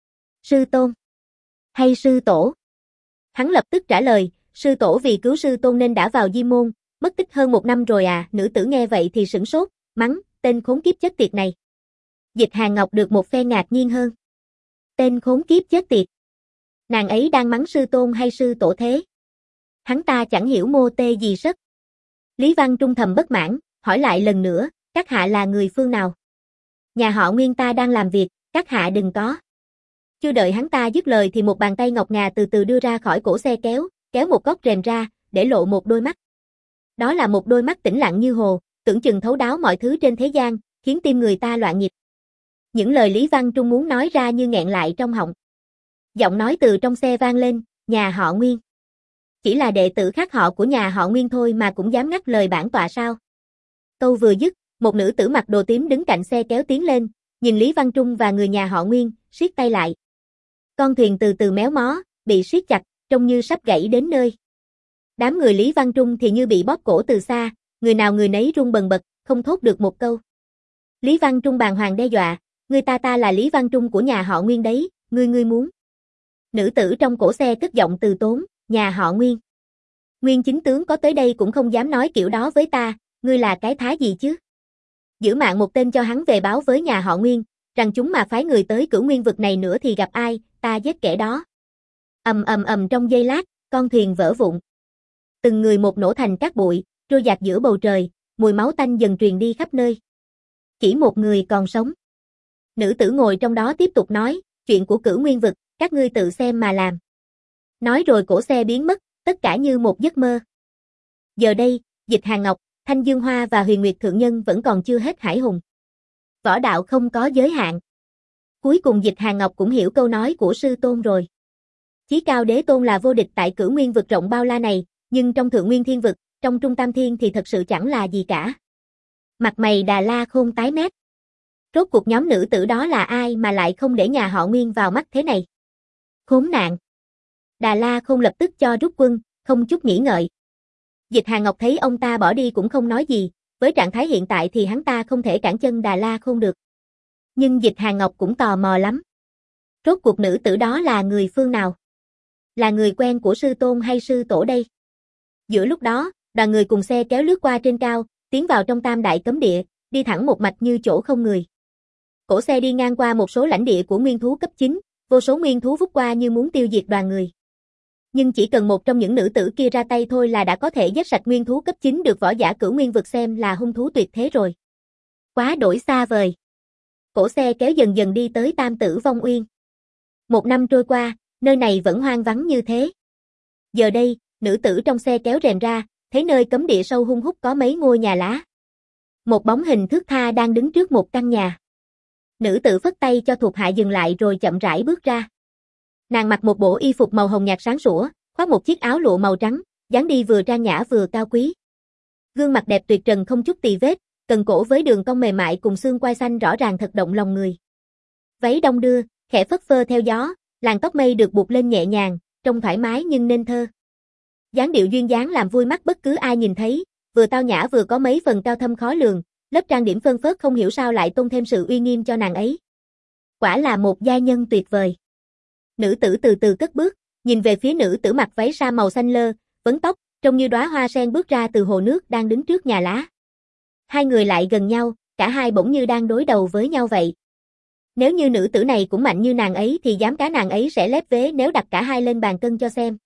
Sư tôn? Hay sư tổ? Hắn lập tức trả lời, sư tổ vì cứu sư tôn nên đã vào di môn, mất tích hơn 1 năm rồi à. Nữ tử nghe vậy thì sửng sốt, mắng, tên khốn kiếp chết tiệt này. Dịch Hà Ngọc được một phen ngạc nhiên hơn. Tên khốn kiếp chết tiệt. Nàng ấy đang mắng sư tôn hay sư tổ thế? Hắn ta chẳng hiểu mô tê gì sất. Lý Văn Trung thầm bất mãn, hỏi lại lần nữa, các hạ là người phương nào? Nhà họ Nguyên ta đang làm việc, các hạ đừng có. Chưa đợi hắn ta dứt lời thì một bàn tay ngọc ngà từ từ đưa ra khỏi cổ xe kéo, kéo một góc rèm ra, để lộ một đôi mắt. Đó là một đôi mắt tĩnh lặng như hồ, tưởng chừng thấu đáo mọi thứ trên thế gian, khiến tim người ta loạn nhịp. Những lời Lý Văn Trung muốn nói ra như nghẹn lại trong họng. Giọng nói từ trong xe vang lên, nhà họ Nguyên. Chỉ là đệ tử khác họ của nhà họ Nguyên thôi mà cũng dám ngắt lời bản tọa sao? Câu vừa dứt, một nữ tử mặc đồ tím đứng cạnh xe kéo tiến lên, nhìn Lý Văn Trung và người nhà họ Nguyên, siết tay lại. Con thuyền từ từ méo mó, bị siết chặt, trông như sắp gãy đến nơi. Đám người Lý Văn Trung thì như bị bóp cổ từ xa, người nào người nấy run bần bật, không thốt được một câu. Lý Văn Trung bàng hoàng đe dọa, người ta là Lý Văn Trung của nhà họ Nguyên đấy, ngươi muốn. Nữ tử trong cổ xe cất giọng từ tốn, nhà họ Nguyên. Nguyên chính tướng có tới đây cũng không dám nói kiểu đó với ta, ngươi là cái thá gì chứ? Giữ mạng một tên cho hắn về báo với nhà họ Nguyên, rằng chúng mà phái người tới Cửu Nguyên vực này nữa thì gặp ai, ta giết kẻ đó. Ầm trong giây lát, con thuyền vỡ vụn. Từng người một nổ thành cát bụi, trôi dạt giữa bầu trời, mùi máu tanh dần truyền đi khắp nơi. Chỉ một người còn sống. Nữ tử ngồi trong đó tiếp tục nói, chuyện của Cửu Nguyên vực, các ngươi tự xem mà làm. Nói rồi cổ xe biến mất, tất cả như một giấc mơ. Giờ đây, Dịch Hà Ngọc, Thanh Dương Hoa và Huyền Nguyệt Thượng Nhân vẫn còn chưa hết hải hùng. Võ đạo không có giới hạn. Cuối cùng Dịch Hà Ngọc cũng hiểu câu nói của sư tôn rồi. Chí Cao Đế Tôn là vô địch tại Cửu Nguyên vực rộng bao la này, nhưng trong Thượng Nguyên Thiên vực, trong Trung Tam Thiên thì thật sự chẳng là gì cả. Mặt mày Đà La Khôn tái mét. Rốt cuộc nhóm nữ tử đó là ai mà lại không để nhà họ Nguyên vào mắt thế này? Khốn nạn. Đà La Khôn lập tức cho rút quân, không chút nghĩ ngợi. Dịch Hà Ngọc thấy ông ta bỏ đi cũng không nói gì, với trạng thái hiện tại thì hắn ta không thể cản chân Đà La Khôn được. Nhưng Dịch Hà Ngọc cũng tò mò lắm. Rốt cuộc nữ tử đó là người phương nào? Là người quen của sư tôn hay sư tổ đây? Giữa lúc đó, đoàn người cùng xe kéo lướt qua trên cao, tiến vào trong Tam Đại Cấm Địa, đi thẳng một mạch như chỗ không người. Cổ xe đi ngang qua một số lãnh địa của nguyên thú cấp 9, vô số nguyên thú vút qua như muốn tiêu diệt đoàn người. Nhưng chỉ cần một trong những nữ tử kia ra tay thôi là đã có thể giết sạch nguyên thú cấp 9 được võ giả Cửu Nguyên vực xem là hung thú tuyệt thế rồi. Quá đổi xa vời. Cổ xe kéo dần dần đi tới Tam Tử Vong Uyên. 1 năm trôi qua, nơi này vẫn hoang vắng như thế. Giờ đây, nữ tử trong xe kéo rèm ra, thấy nơi cấm địa sâu hun hút có mấy ngôi nhà lá. Một bóng hình thướt tha đang đứng trước một căn nhà. Nữ tử phất tay cho thuộc hạ dừng lại rồi chậm rãi bước ra. Nàng mặc một bộ y phục màu hồng nhạt sáng sủa, khoác một chiếc áo lụa màu trắng, dáng đi vừa trang nhã vừa cao quý. Gương mặt đẹp tuyệt trần không chút tì vết, cần cổ với đường cong mềm mại cùng xương quai xanh rõ ràng thật động lòng người. Váy đong đưa, khẽ phất phơ theo gió, làn tóc mây được buộc lên nhẹ nhàng, trông thoải mái nhưng nên thơ. Dáng điệu duyên dáng làm vui mắt bất cứ ai nhìn thấy, vừa tao nhã vừa có mấy phần cao thâm khó lường, lớp trang điểm phơn phớt không hiểu sao lại tôn thêm sự uy nghiêm cho nàng ấy. Quả là một giai nhân tuyệt vời. Nữ tử từ từ cất bước, nhìn về phía nữ tử mặc váy sa màu xanh lơ, vấn tóc, trông như đóa hoa sen bước ra từ hồ nước đang đứng trước nhà lá. Hai người lại gần nhau, cả hai bỗng như đang đối đầu với nhau vậy. Nếu như nữ tử này cũng mạnh như nàng ấy thì dám cá nàng ấy sẽ lép vế nếu đặt cả hai lên bàn cân cho xem.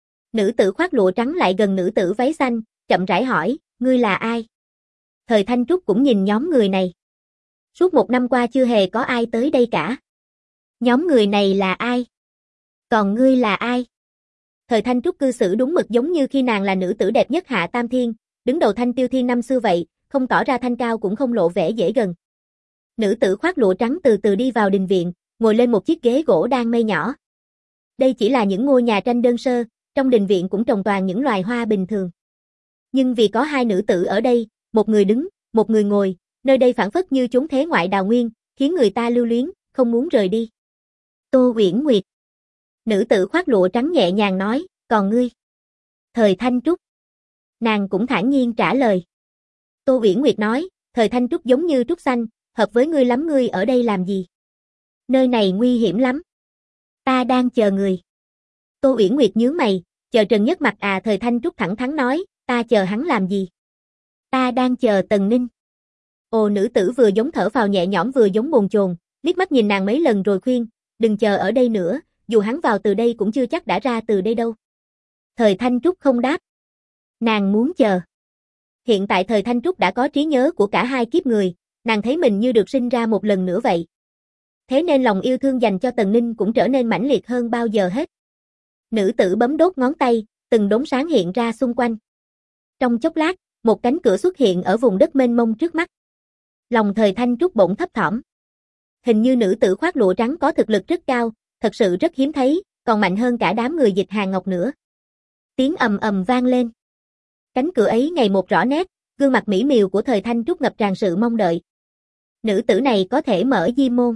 Nữ tử khoác lụa trắng lại gần nữ tử váy xanh, chậm rãi hỏi, ngươi là ai? Thời Thanh Trúc cũng nhìn nhóm người này. Suốt 1 năm qua chưa hề có ai tới đây cả. Nhóm người này là ai? Còn ngươi là ai? Thời Thanh Trúc cư xử đúng mực giống như khi nàng là nữ tử đẹp nhất Hạ Tam Thiên, đứng đầu Thanh Tiêu Thiên năm xưa vậy, không tỏ ra thanh cao cũng không lộ vẻ dễ gần. Nữ tử khoác lụa trắng từ từ đi vào đình viện, ngồi lên một chiếc ghế gỗ đan mây nhỏ. Đây chỉ là những ngôi nhà tranh đơn sơ, trong đình viện cũng trồng toàn những loài hoa bình thường. Nhưng vì có hai nữ tử ở đây, một người đứng, một người ngồi, nơi đây phảng phất như chốn thế ngoại đào nguyên, khiến người ta lưu luyến, không muốn rời đi. Tô Uyển Nguyệt. Nữ tử khoác lụa trắng nhẹ nhàng nói, còn ngươi? Thời Thanh Trúc. Nàng cũng thản nhiên trả lời. Tô Uyển Nguyệt nói, Thời Thanh Trúc giống như trúc xanh, hợp với ngươi lắm, ngươi ở đây làm gì? Nơi này nguy hiểm lắm. Ta đang chờ người. Tô Uyển Nguyệt nhướng mày, chờ Trần Nhất Mặc à? Thời Thanh Trúc thẳng thắn nói, ta chờ hắn làm gì? Ta đang chờ Tần Ninh. Ồ, nữ tử vừa giống thở phào nhẹ nhõm vừa giống bồn chồn, liếc mắt nhìn nàng mấy lần rồi khuyên, đừng chờ ở đây nữa, dù hắn vào từ đây cũng chưa chắc đã ra từ đây đâu. Thời Thanh Trúc không đáp. Nàng muốn chờ. Hiện tại Thời Thanh Trúc đã có trí nhớ của cả hai kiếp người, nàng thấy mình như được sinh ra một lần nữa vậy. Thế nên lòng yêu thương dành cho Tần Ninh cũng trở nên mãnh liệt hơn bao giờ hết. Nữ tử bấm đốt ngón tay, từng đốm sáng hiện ra xung quanh. Trong chốc lát, một cánh cửa xuất hiện ở vùng đất mênh mông trước mắt. Lòng Thời Thanh Trúc bỗng thấp thỏm. Hình như nữ tử khoác lụa trắng có thực lực rất cao, thật sự rất hiếm thấy, còn mạnh hơn cả đám người Dịch Hàn Ngọc nữa. Tiếng ầm ầm vang lên. Cánh cửa ấy ngày một rõ nét, gương mặt mỹ miều của Thời Thanh Trúc ngập tràn sự mong đợi. Nữ tử này có thể mở Diêm Môn.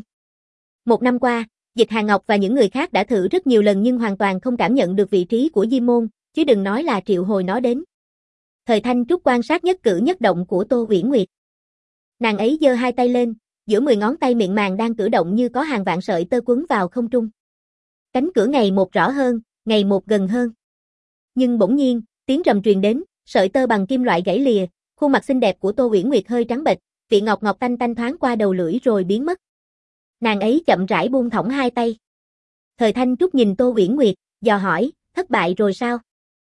1 năm qua, Dịch Hàn Ngọc và những người khác đã thử rất nhiều lần nhưng hoàn toàn không cảm nhận được vị trí của Diêm Môn, chứ đừng nói là triệu hồi nó đến. Thời Thanh Trúc quan sát nhất cử nhất động của Tô Uyển Nguyệt. Nàng ấy giơ hai tay lên, giữa 10 ngón tay miệng màng đang cử động như có hàng vạn sợi tơ quấn vào không trung. Cánh cửa ngày một rõ hơn, ngày một gần hơn. Nhưng bỗng nhiên, tiếng rầm truyền đến, sợi tơ bằng kim loại gãy lìa, khuôn mặt xinh đẹp của Tô Uyển Nguyệt hơi trắng bệch, vị ngọc ngọc tanh tanh thoáng qua đầu lưỡi rồi biến mất. Nàng ấy chậm rãi buông thõng hai tay. Thời Thanh Trúc nhìn Tô Uyển Nguyệt, dò hỏi, thất bại rồi sao?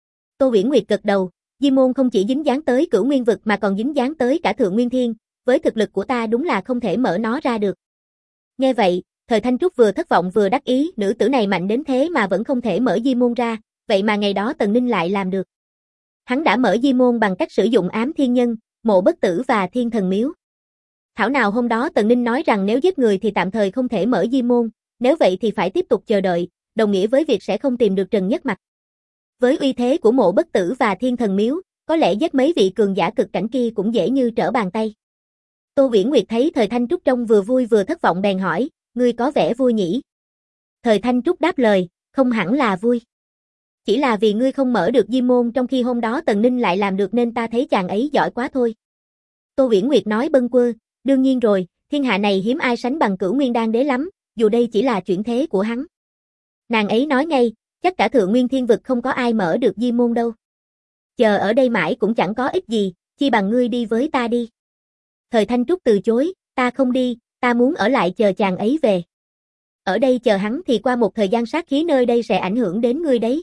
Tô Uyển Nguyệt gật đầu, Diêm Môn không chỉ dính dáng tới Cửu Nguyên Vực mà còn dính dáng tới cả Thượng Nguyên Thiên, với thực lực của ta đúng là không thể mở nó ra được. Nghe vậy, Thời Thanh Trúc vừa thất vọng vừa đắc ý, nữ tử này mạnh đến thế mà vẫn không thể mở Diêm Môn ra, vậy mà ngày đó Tần Ninh lại làm được. Hắn đã mở Diêm Môn bằng cách sử dụng ám thiên nhân, mộ bất tử và thiên thần miếu. Thảo nào hôm đó Tần Ninh nói rằng nếu giết người thì tạm thời không thể mở Diêm Môn, nếu vậy thì phải tiếp tục chờ đợi, đồng nghĩa với việc sẽ không tìm được Trần Nhất Mặc. Với uy thế của mộ bất tử và thiên thần miếu, có lẽ giết mấy vị cường giả cực cảnh kia cũng dễ như trở bàn tay. Tô Uyển Nguyệt thấy Thời Thanh Trúc trông vừa vui vừa thất vọng bèn hỏi, ngươi có vẻ vui nhỉ? Thời Thanh Trúc đáp lời, không hẳn là vui. Chỉ là vì ngươi không mở được Diêm Môn trong khi hôm đó Tần Ninh lại làm được nên ta thấy chàng ấy giỏi quá thôi. Tô Uyển Nguyệt nói bâng quơ, đương nhiên rồi, thiên hạ này hiếm ai sánh bằng Cửu Nguyên Đan Đế lắm, dù đây chỉ là chuyển thế của hắn. Nàng ấy nói ngay, chắc cả Thượng Nguyên Thiên Vực không có ai mở được Diêm Môn đâu. Chờ ở đây mãi cũng chẳng có ích gì, chi bằng ngươi đi với ta đi. Thời Thanh Trúc từ chối, ta không đi, ta muốn ở lại chờ chàng ấy về. Ở đây chờ hắn thì qua một thời gian sát khí nơi đây sẽ ảnh hưởng đến ngươi đấy.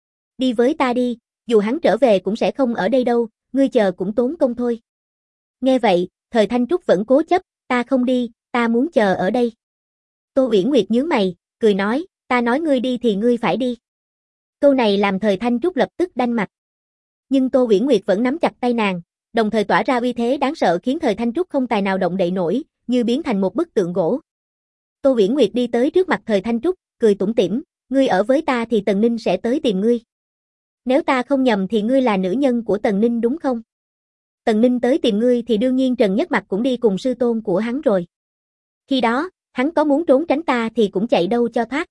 Đi với ta đi, dù hắn trở về cũng sẽ không ở đây đâu, ngươi chờ cũng tốn công thôi. Nghe vậy, Thời Thanh Trúc vẫn cố chấp, ta không đi, ta muốn chờ ở đây. Tô Uyển Nguyệt nhướng mày, cười nói, ta nói ngươi đi thì ngươi phải đi. Câu này làm Thời Thanh Trúc lập tức đanh mặt. Nhưng Tô Uyển Nguyệt vẫn nắm chặt tay nàng, đồng thời tỏa ra uy thế đáng sợ khiến Thời Thanh Trúc không tài nào động đậy nổi, như biến thành một bức tượng gỗ. Tô Uyển Nguyệt đi tới trước mặt Thời Thanh Trúc, cười tủm tỉm, ngươi ở với ta thì Tần Ninh sẽ tới tìm ngươi. Nếu ta không nhầm thì ngươi là nữ nhân của Tần Ninh đúng không? Tần Ninh tới tìm ngươi thì đương nhiên Trần Nhất Mặc cũng đi cùng sư tôn của hắn rồi. Khi đó, hắn có muốn trốn tránh ta thì cũng chạy đâu cho thoát.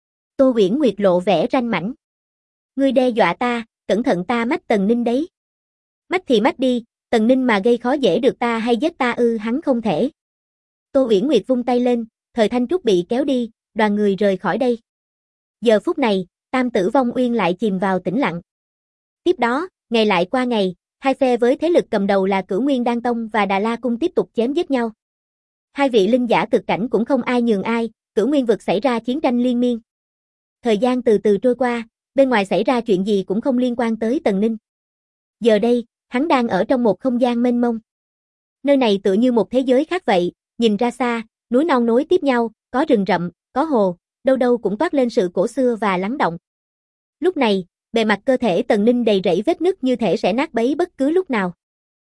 Tô Uyển Nguyệt lộ vẻ ranh mãnh. Ngươi đe dọa ta, cẩn thận ta mách Tần Ninh đấy. Mách thì mách đi, Tần Ninh mà gây khó dễ được ta hay giết ta hắn không thể. Tô Uyển Nguyệt vung tay lên, Thời Thanh Trúc bị kéo đi, đoàn người rời khỏi đây. Giờ phút này, Tam Tử Vong Uyên lại chìm vào tĩnh lặng. Tiếp đó, ngày lại qua ngày, hai phe với thế lực cầm đầu là Cửu Nguyên Đan Tông và Đà La Cung tiếp tục chém giết nhau. Hai vị linh giả cực cảnh cũng không ai nhường ai, Cửu Nguyên vực xảy ra chiến tranh liên miên. Thời gian từ từ trôi qua, bên ngoài xảy ra chuyện gì cũng không liên quan tới Tần Ninh. Giờ đây, hắn đang ở trong một không gian mênh mông. Nơi này tựa như một thế giới khác vậy, nhìn ra xa, núi non nối tiếp nhau, có rừng rậm, có hồ, đâu đâu cũng toát lên sự cổ xưa và lắng động. Lúc này, bề mặt cơ thể Tần Ninh đầy rẫy vết nứt như thể sẽ nát bấy bất cứ lúc nào.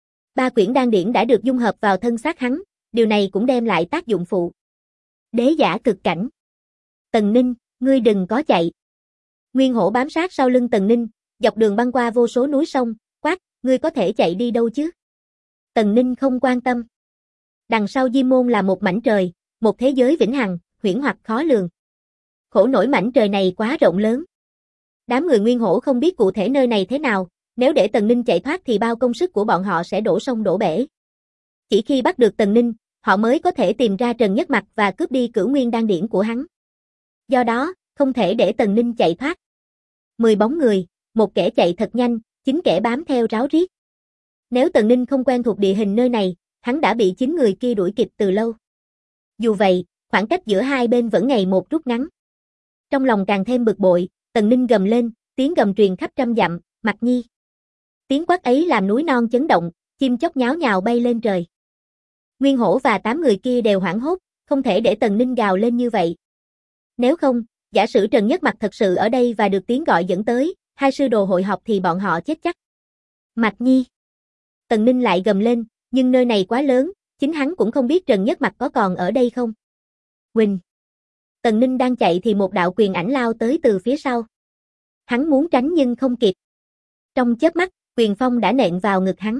3 quyển đan điển đã được dung hợp vào thân xác hắn, điều này cũng đem lại tác dụng phụ. Đế giả cực cảnh. Tần Ninh, ngươi đừng có chạy. Nguyên Hổ bám sát sau lưng Tần Ninh, dọc đường băng qua vô số núi sông, quát, ngươi có thể chạy đi đâu chứ? Tần Ninh không quan tâm. Đằng sau Diêm Môn là một mảnh trời, một thế giới vĩnh hằng, huyễn hoặc khó lường. Khổ nổi mảnh trời này quá rộng lớn. Đám người Nguyên Hổ không biết cụ thể nơi này thế nào, nếu để Tần Ninh chạy thoát thì bao công sức của bọn họ sẽ đổ sông đổ bể. Chỉ khi bắt được Tần Ninh, họ mới có thể tìm ra Trần Nhất Mặc và cướp đi Cửu Nguyên đan điển của hắn. Do đó, không thể để Tần Ninh chạy thoát. 10 bóng người, một kẻ chạy thật nhanh, 9 kẻ bám theo ráo riết. Nếu Tần Ninh không quen thuộc địa hình nơi này, hắn đã bị 9 người kia đuổi kịp từ lâu. Dù vậy, khoảng cách giữa hai bên vẫn ngày một rút ngắn. Trong lòng càng thêm bực bội, Tần Ninh gầm lên, tiếng gầm truyền khắp trăm dặm, Mặc Nhi. Tiếng quát ấy làm núi non chấn động, chim chóc nháo nhào bay lên trời. Nguyên Hổ và 8 người kia đều hoảng hốt, không thể để Tần Ninh gào lên như vậy. Nếu không, giả sử Trần Nhất Mặc thật sự ở đây và được tiếng gọi dẫn tới, hai sư đồ hội họp thì bọn họ chết chắc. Mặc Nhi. Tần Ninh lại gầm lên, nhưng nơi này quá lớn, chính hắn cũng không biết Trần Nhất Mặc có còn ở đây không. Huỳnh. Tần Ninh đang chạy thì một đạo quyền ảnh lao tới từ phía sau. Hắn muốn tránh nhưng không kịp. Trong chớp mắt, quyền phong đã nện vào ngực hắn.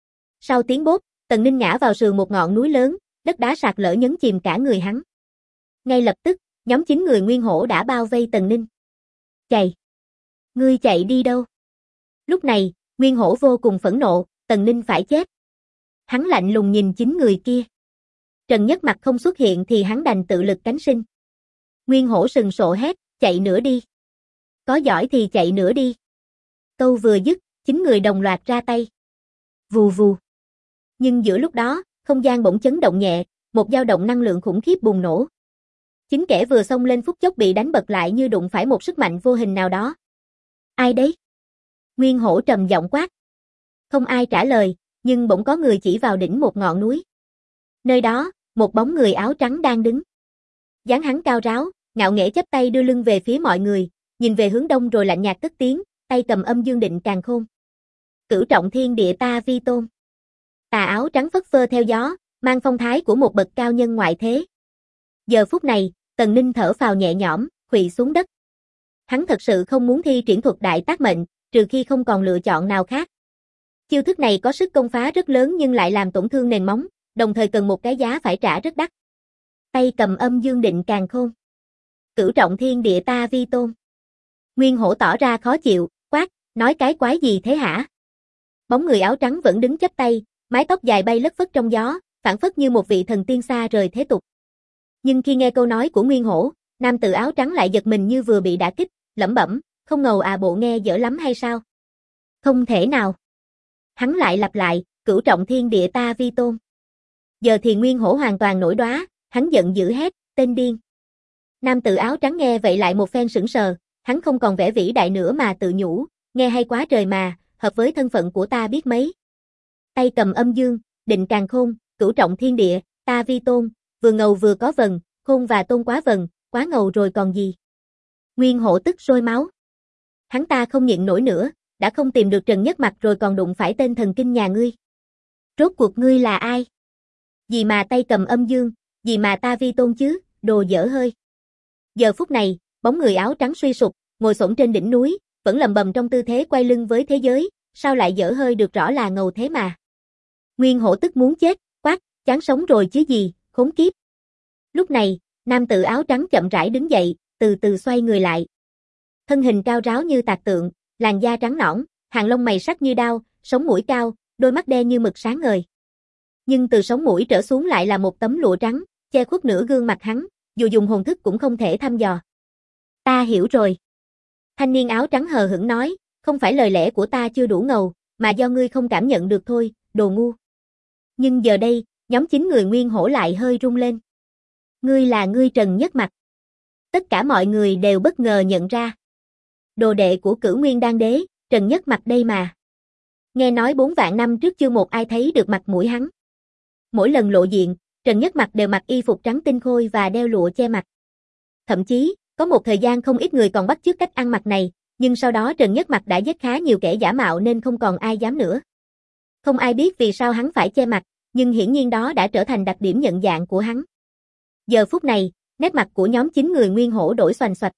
Sau tiếng bốp, Tần Ninh ngã vào sườn một ngọn núi lớn, đất đá sạt lở nhấn chìm cả người hắn. Ngay lập tức, nhóm 9 người Nguyên Hổ đã bao vây Tần Ninh. Chạy! Ngươi chạy đi đâu? Lúc này, Nguyên Hổ vô cùng phẫn nộ, Tần Ninh phải chết. Hắn lạnh lùng nhìn 9 người kia. Trần Nhất Mặc không xuất hiện thì hắn đành tự lực cánh sinh. Nguyên Hổ sừng sộ hét, chạy nữa đi. Có giỏi thì chạy nữa đi. Câu vừa dứt, 9 người đồng loạt ra tay. Vù vù. Nhưng giữa lúc đó, không gian bỗng chấn động nhẹ, một dao động năng lượng khủng khiếp bùng nổ. 9 kẻ vừa xông lên phút chốc bị đánh bật lại như đụng phải một sức mạnh vô hình nào đó. Ai đấy? Nguyên Hổ trầm giọng quát. Không ai trả lời, nhưng bỗng có người chỉ vào đỉnh một ngọn núi. Nơi đó, một bóng người áo trắng đang đứng. Dáng hắn cao ráo, ngạo nghễ chắp tay đưa lưng về phía mọi người, nhìn về hướng đông rồi lạnh nhạt cất tiếng, tay cầm âm dương định càn khôn. Cửu trọng thiên địa ta vi tôn. Tà áo trắng phất phơ theo gió, mang phong thái của một bậc cao nhân ngoại thế. Giờ phút này, Tần Ninh thở phào nhẹ nhõm, khuỵu xuống đất. Hắn thật sự không muốn thi triển thuật đại tác mệnh, trừ khi không còn lựa chọn nào khác. Chiêu thức này có sức công phá rất lớn nhưng lại làm tổn thương nền móng, đồng thời cần một cái giá phải trả rất đắt. Tay cầm âm dương định càn khôn. Cửu trọng thiên địa ta vi tôn. Nguyên Hổ tỏ ra khó chịu, quát, nói cái quái gì thế hả? Bóng người áo trắng vẫn đứng chắp tay, mái tóc dài bay lất phất trong gió, phảng phất như một vị thần tiên xa rời thế tục. Nhưng khi nghe câu nói của Nguyên Hổ, nam tử áo trắng lại giật mình như vừa bị đả kích, lẩm bẩm, không ngầu à, bộ nghe dở lắm hay sao? Không thể nào. Hắn lại lặp lại, cửu trọng thiên địa ta vi tôn. Giờ thì Nguyên Hổ hoàn toàn nổi đoá, hắn giận dữ hét, tên điên. Nam tử áo trắng nghe vậy lại một phen sững sờ, hắn không còn vẻ vĩ đại nữa mà tự nhủ, nghe hay quá trời mà, hợp với thân phận của ta biết mấy. Tay cầm âm dương, định càn khôn, cửu trọng thiên địa, ta vi tôn, vừa ngầu vừa có vần, khôn và tôn quá ngầu rồi còn gì. Nguyên Hổ tức sôi máu. Hắn ta không nhịn nổi nữa, đã không tìm được Trần Nhất Mặc rồi còn đụng phải tên thần kinh nhà ngươi. Rốt cuộc ngươi là ai? Gì mà tay cầm âm dương, gì mà ta vi tôn chứ, đồ dở hơi. Giờ phút này, bóng người áo trắng suy sụp, ngồi xổm trên đỉnh núi, vẫn lầm bầm trong tư thế quay lưng với thế giới, sao lại dở hơi được, rõ là ngầu thế mà. Nguyên Hổ tức muốn chết, quát, chán sống rồi chứ gì, khốn kiếp. Lúc này, nam tử áo trắng chậm rãi đứng dậy, từ từ xoay người lại. Thân hình cao ráo như tạc tượng, làn da trắng nõn, hàng lông mày sắc như đao, sống mũi cao, đôi mắt đen như mực sáng ngời. Nhưng từ sống mũi trở xuống lại là một tấm lụa trắng, che khuất nửa gương mặt hắn, dù dùng hồn thức cũng không thể thăm dò. Ta hiểu rồi. Thanh niên áo trắng hờ hững nói, không phải lời lẽ của ta chưa đủ ngầu, mà do ngươi không cảm nhận được thôi, đồ ngu. Nhưng giờ đây, nhóm 9 người Nguyên Hổ lại hơi rung lên. Ngươi là ngươi Trần Nhất Mặc. Tất cả mọi người đều bất ngờ nhận ra. Đồ đệ của Cửu Nguyên Đan Đế, Trần Nhất Mặc đây mà. Nghe nói 4 vạn năm trước chưa một ai thấy được mặt mũi hắn. Mỗi lần lộ diện, Trần Nhất Mặc đều mặc y phục trắng tinh khôi và đeo lụa che mặt. Thậm chí, có một thời gian không ít người còn bắt chước cách ăn mặc này, nhưng sau đó Trần Nhất Mặc đã giết khá nhiều kẻ giả mạo nên không còn ai dám nữa. Không ai biết vì sao hắn phải che mặt, nhưng hiển nhiên đó đã trở thành đặc điểm nhận dạng của hắn. Giờ phút này, nét mặt của nhóm 9 người Nguyên Hổ đổi xoành xoạch.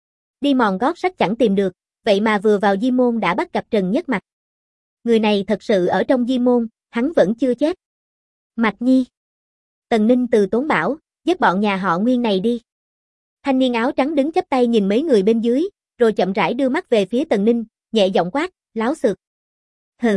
Đi mòn gót sắt chẳng tìm được, vậy mà vừa vào Di Môn đã bắt gặp Trần Nhất Mặc. Người này thật sự ở trong Di Môn, hắn vẫn chưa chết. Mạch Nhi. Tần Ninh từ tốn bảo, giết bọn nhà họ Nguyên này đi. Thanh niên áo trắng đứng chắp tay nhìn mấy người bên dưới, rồi chậm rãi đưa mắt về phía Tần Ninh, nhẹ giọng quát, láo xược. Hừ.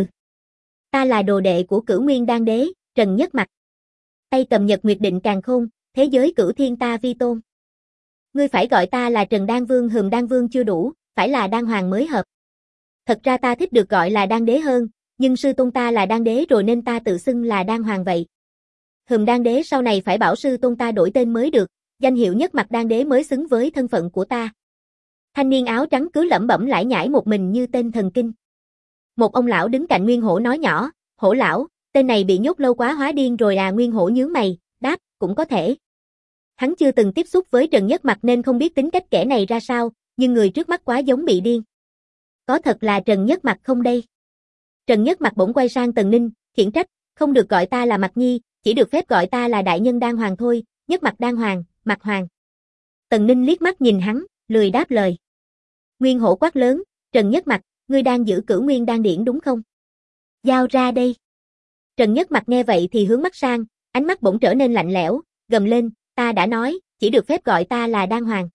Ta là đồ đệ của Cửu Nguyên Đan Đế, Trần Nhất Mặc. Tay cầm Nhật Nguyệt Định Càn Khôn, thế giới cửu thiên ta vi tôn. Ngươi phải gọi ta là Trần Đan Vương Hừm Đan Vương chưa đủ, phải là Đan Hoàng mới hợp. Thật ra ta thích được gọi là Đan Đế hơn, nhưng sư tôn ta là Đan Đế rồi nên ta tự xưng là Đan Hoàng vậy. Hừm Đan Đế sau này phải bảo sư tôn ta đổi tên mới được, danh hiệu Nhất Mặc Đan Đế mới xứng với thân phận của ta. Thanh niên áo trắng cứ lẩm bẩm lải nhải một mình như tên thần kinh. Một ông lão đứng cạnh Nguyên Hổ nói nhỏ, Hổ lão, tên này bị nhốt lâu quá hóa điên rồi à? Nguyên Hổ nhướng mày, đáp, cũng có thể. Hắn chưa từng tiếp xúc với Trần Nhất Mặc nên không biết tính cách kẻ này ra sao, nhưng người trước mắt quá giống bị điên. Có thật là Trần Nhất Mặc không đây? Trần Nhất Mặc bỗng quay sang Tần Ninh, khiển trách, không được gọi ta là Mặc Nhi, chỉ được phép gọi ta là Đại Nhân Đan Hoàng thôi, Nhất Mặc Đan Hoàng, Mặc Hoàng. Tần Ninh liếc mắt nhìn hắn, lười đáp lời. Nguyên Hổ quát lớn, Trần Nhất Mặc, ngươi đang giữ Cửu Nguyên Đan Điển đúng không? Giao ra đây. Trần Nhất Mặc nghe vậy thì hướng mắt sang, ánh mắt bỗng trở nên lạnh lẽo, gầm lên, ta đã nói, chỉ được phép gọi ta là Đan Hoàng.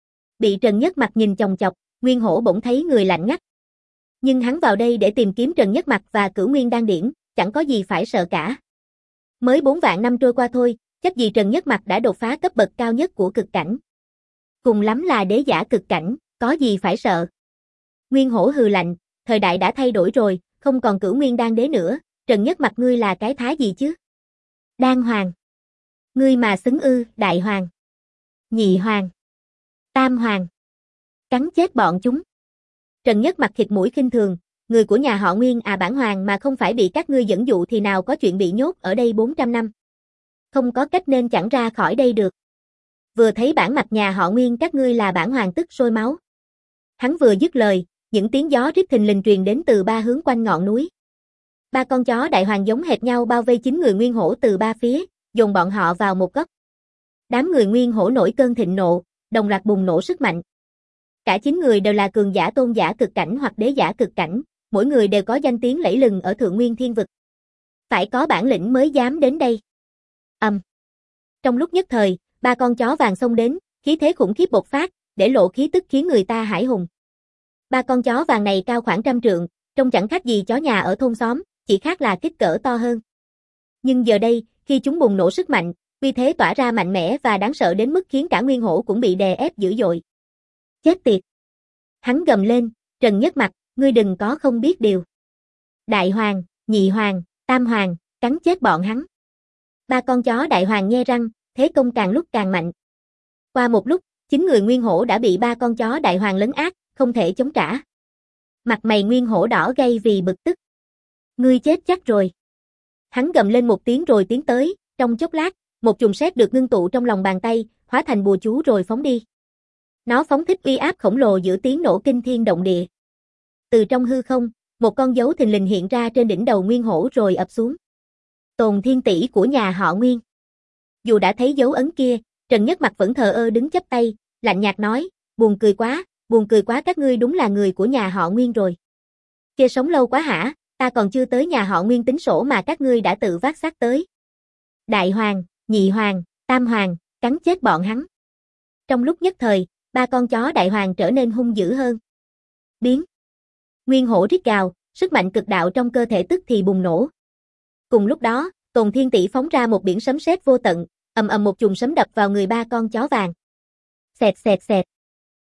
Bị Trần Nhất Mặc nhìn chòng chọc, Nguyên Hổ bỗng thấy người lạnh ngắt. Nhưng hắn vào đây để tìm kiếm Trần Nhất Mặc và Cửu Nguyên Đan Điển, chẳng có gì phải sợ cả. Mới 4 vạn năm trôi qua thôi, chắc gì Trần Nhất Mặc đã đột phá cấp bậc cao nhất của cực cảnh. Cùng lắm là đế giả cực cảnh, có gì phải sợ. Nguyên Hổ hừ lạnh, thời đại đã thay đổi rồi, không còn Cửu Nguyên Đan Đế nữa, Trần Nhất Mặc ngươi là cái thá gì chứ? Đan Hoàng. Ngươi mà xứng ư, Đại Hoàng. Nhị Hoàng. Tam Hoàng. Cắn chết bọn chúng. Trần Nhất Mặc khịt mũi khinh thường, người của nhà họ Nguyên à, bản hoàng mà không phải bị các ngươi dẫn dụ thì nào có chuyện bị nhốt ở đây 400 năm. Không có cách nên chẳng ra khỏi đây được. Vừa thấy bản mặt nhà họ Nguyên các ngươi là bản hoàng tức sôi máu. Hắn vừa dứt lời, những tiếng gió rít thình lình truyền đến từ ba hướng quanh ngọn núi. Ba con chó đại hoàng giống hệt nhau bao vây 9 người Nguyên Hổ từ ba phía, dồn bọn họ vào một góc. Đám người Nguyên Hổ nổi cơn thịnh nộ, đồng loạt bùng nổ sức mạnh. Cả 9 người đều là cường giả tôn giả cực cảnh hoặc đế giả cực cảnh, mỗi người đều có danh tiếng lẫy lừng ở Thượng Nguyên Thiên Vực. Phải có bản lĩnh mới dám đến đây. Trong lúc nhất thời, ba con chó vàng xông đến, khí thế khủng khiếp bộc phát, để lộ khí tức khiến người ta hãi hùng. Ba con chó vàng này cao khoảng 100 trượng, trông chẳng khác gì chó nhà ở thôn xóm, chỉ khác là kích cỡ to hơn. Nhưng giờ đây, khi chúng bùng nổ sức mạnh, uy thế tỏa ra mạnh mẽ và đáng sợ đến mức khiến cả Nguyên Hổ cũng bị đè ép dữ dội. Chết tiệt! Hắn gầm lên, Trần Nhất Mặc, ngươi đừng có không biết điều. Đại Hoàng, Nhị Hoàng, Tam Hoàng, cắn chết bọn hắn. Ba con chó đại hoàng nhe răng, thế công càng lúc càng mạnh. Qua một lúc, 9 người Nguyên Hổ đã bị ba con chó đại hoàng lấn át, không thể chống trả. Mặt mày Nguyên Hổ đỏ gay vì bực tức. Ngươi chết chắc rồi. Hắn gầm lên một tiếng rồi tiến tới, trong chốc lát, một chùm sét được ngưng tụ trong lòng bàn tay, hóa thành bùa chú rồi phóng đi. Nó phóng thích uy áp khổng lồ giữa tiếng nổ kinh thiên động địa. Từ trong hư không, một con dấu thình lình hiện ra trên đỉnh đầu Nguyên Hổ rồi ập xuống. Tồn Thiên Tỷ của nhà họ Nguyên. Dù đã thấy dấu ấn kia, Trần Nhất Mặc vẫn thờ ơ đứng chắp tay, lạnh nhạt nói, buồn cười quá các ngươi đúng là người của nhà họ Nguyên rồi. Kia sống lâu quá hả, ta còn chưa tới nhà họ Nguyên tính sổ mà các ngươi đã tự vác xác tới. Đại Hoàng, Nhị Hoàng, Tam Hoàng, cắn chết bọn hắn. Trong lúc nhất thời, ba con chó đại hoàng trở nên hung dữ hơn. Biến. Nguyên Hổ rít gào, sức mạnh cực đạo trong cơ thể tức thì bùng nổ. Cùng lúc đó, Tồn Thiên Tỷ phóng ra một biển sấm sét vô tận, ầm ầm một chùm sấm đập vào người ba con chó vàng. Xẹt xẹt xẹt.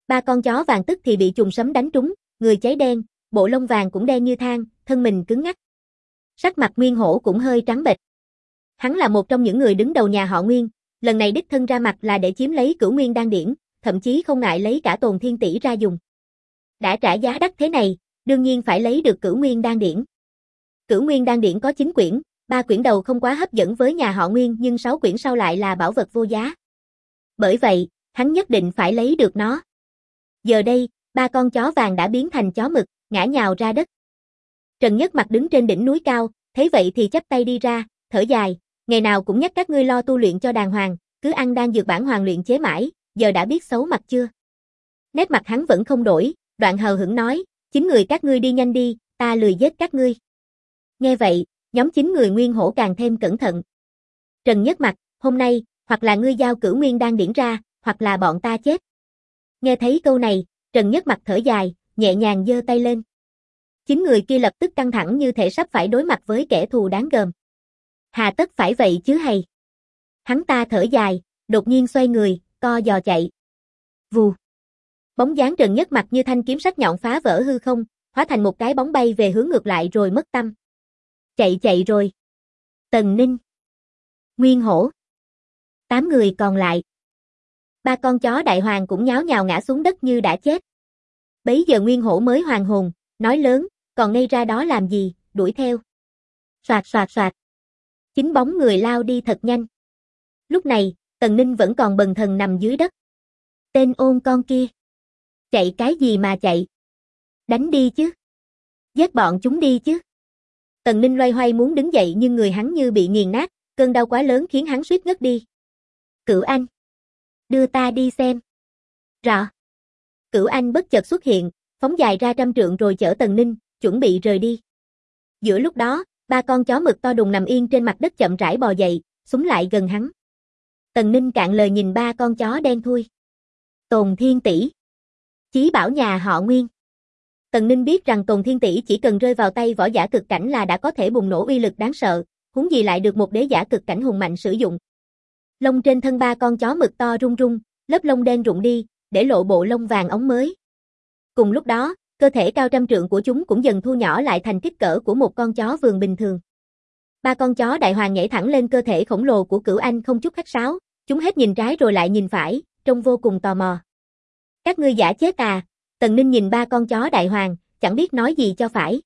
Ba con chó vàng tức thì bị chùm sấm đánh trúng, người cháy đen, bộ lông vàng cũng đen như than, thân mình cứng ngắc. Sắc mặt Nguyên Hổ cũng hơi trắng bệch. Hắn là một trong những người đứng đầu nhà họ Nguyên, lần này đích thân ra mặt là để chiếm lấy Cửu Nguyên Đan Điển, thậm chí không ngại lấy cả Tồn Thiên Tỷ ra dùng. Đã trả giá đắt thế này, đương nhiên phải lấy được Cửu Nguyên Đan Điển. Cửu Nguyên Đan Điển có 9 quyển, 3 quyển đầu không quá hấp dẫn với nhà họ Nguyên nhưng 6 quyển sau lại là bảo vật vô giá. Bởi vậy, hắn nhất định phải lấy được nó. Giờ đây, ba con chó vàng đã biến thành chó mực, ngã nhào ra đất. Trần Nhất Mặc đứng trên đỉnh núi cao, thấy vậy thì chắp tay đi ra, thở dài, ngày nào cũng nhắc các ngươi lo tu luyện cho đàng hoàng, cứ ăn đan dược bản hoàng luyện chế mãi, giờ đã biết xấu mặt chưa? Nét mặt hắn vẫn không đổi, đoạn hờ hững nói, 9 người các ngươi đi nhanh đi, ta lười giết các ngươi. Nghe vậy, nhóm 9 người Nguyên Hổ càng thêm cẩn thận. Trần Nhất Mặc, hôm nay, hoặc là ngươi giao Cửu Nguyên Đan Điển ra, hoặc là bọn ta chết. Nghe thấy câu này, Trần Nhất Mặc thở dài, nhẹ nhàng giơ tay lên. 9 người kia lập tức căng thẳng như thể sắp phải đối mặt với kẻ thù đáng gờm. Hà tất phải vậy chứ hầy. Hắn ta thở dài, đột nhiên xoay người, co giò chạy. Vù. Bóng dáng Trần Nhất Mặc như thanh kiếm sắc nhọn phá vỡ hư không, hóa thành một cái bóng bay về hướng ngược lại rồi mất tăm. Chạy rồi. Tần Ninh. Nguyên Hổ. 8 người còn lại. Ba con chó đại hoàng cũng nháo nhào ngã xuống đất như đã chết. Bấy giờ Nguyên Hổ mới hoàn hồn, nói lớn, còn ngây ra đó làm gì, đuổi theo. Soạt soạt soạt. 9 bóng người lao đi thật nhanh. Lúc này, Tần Ninh vẫn còn bần thần nằm dưới đất. Tên ôn con kia. Chạy cái gì mà chạy? Đánh đi chứ. Giết bọn chúng đi chứ. Tần Ninh loay hoay muốn đứng dậy nhưng người hắn như bị nghiền nát, cơn đau quá lớn khiến hắn suýt ngất đi. Cửu Anh. Đưa ta đi xem. Rõ. Cửu Anh bất chợt xuất hiện, phóng dài ra 100 trượng rồi chở Tần Ninh, chuẩn bị rời đi. Giữa lúc đó, ba con chó mực to đùng nằm yên trên mặt đất chậm rãi bò dậy, súng lại gần hắn. Tần Ninh cạn lời nhìn ba con chó đen thui. Tồn Thiên Tỷ. Chí bảo nhà họ Nguyên. Tần Ninh biết rằng Tồn Thiên Tỷ chỉ cần rơi vào tay võ giả cực cảnh là đã có thể bùng nổ uy lực đáng sợ, huống gì lại được một đế giả cực cảnh hùng mạnh sử dụng. Lông trên thân ba con chó mực to rung rung, lớp lông đen rụng đi, để lộ bộ lông vàng óng mới. Cùng lúc đó, cơ thể cao 100 trượng của chúng cũng dần thu nhỏ lại thành kích cỡ của một con chó vườn bình thường. Ba con chó đại hoàng nhảy thẳng lên cơ thể khổng lồ của Cửu Anh không chút khách sáo, chúng hết nhìn trái rồi lại nhìn phải, trông vô cùng tò mò. Các ngươi giả chết à? Tần Ninh nhìn ba con chó đại hoàng, chẳng biết nói gì cho phải.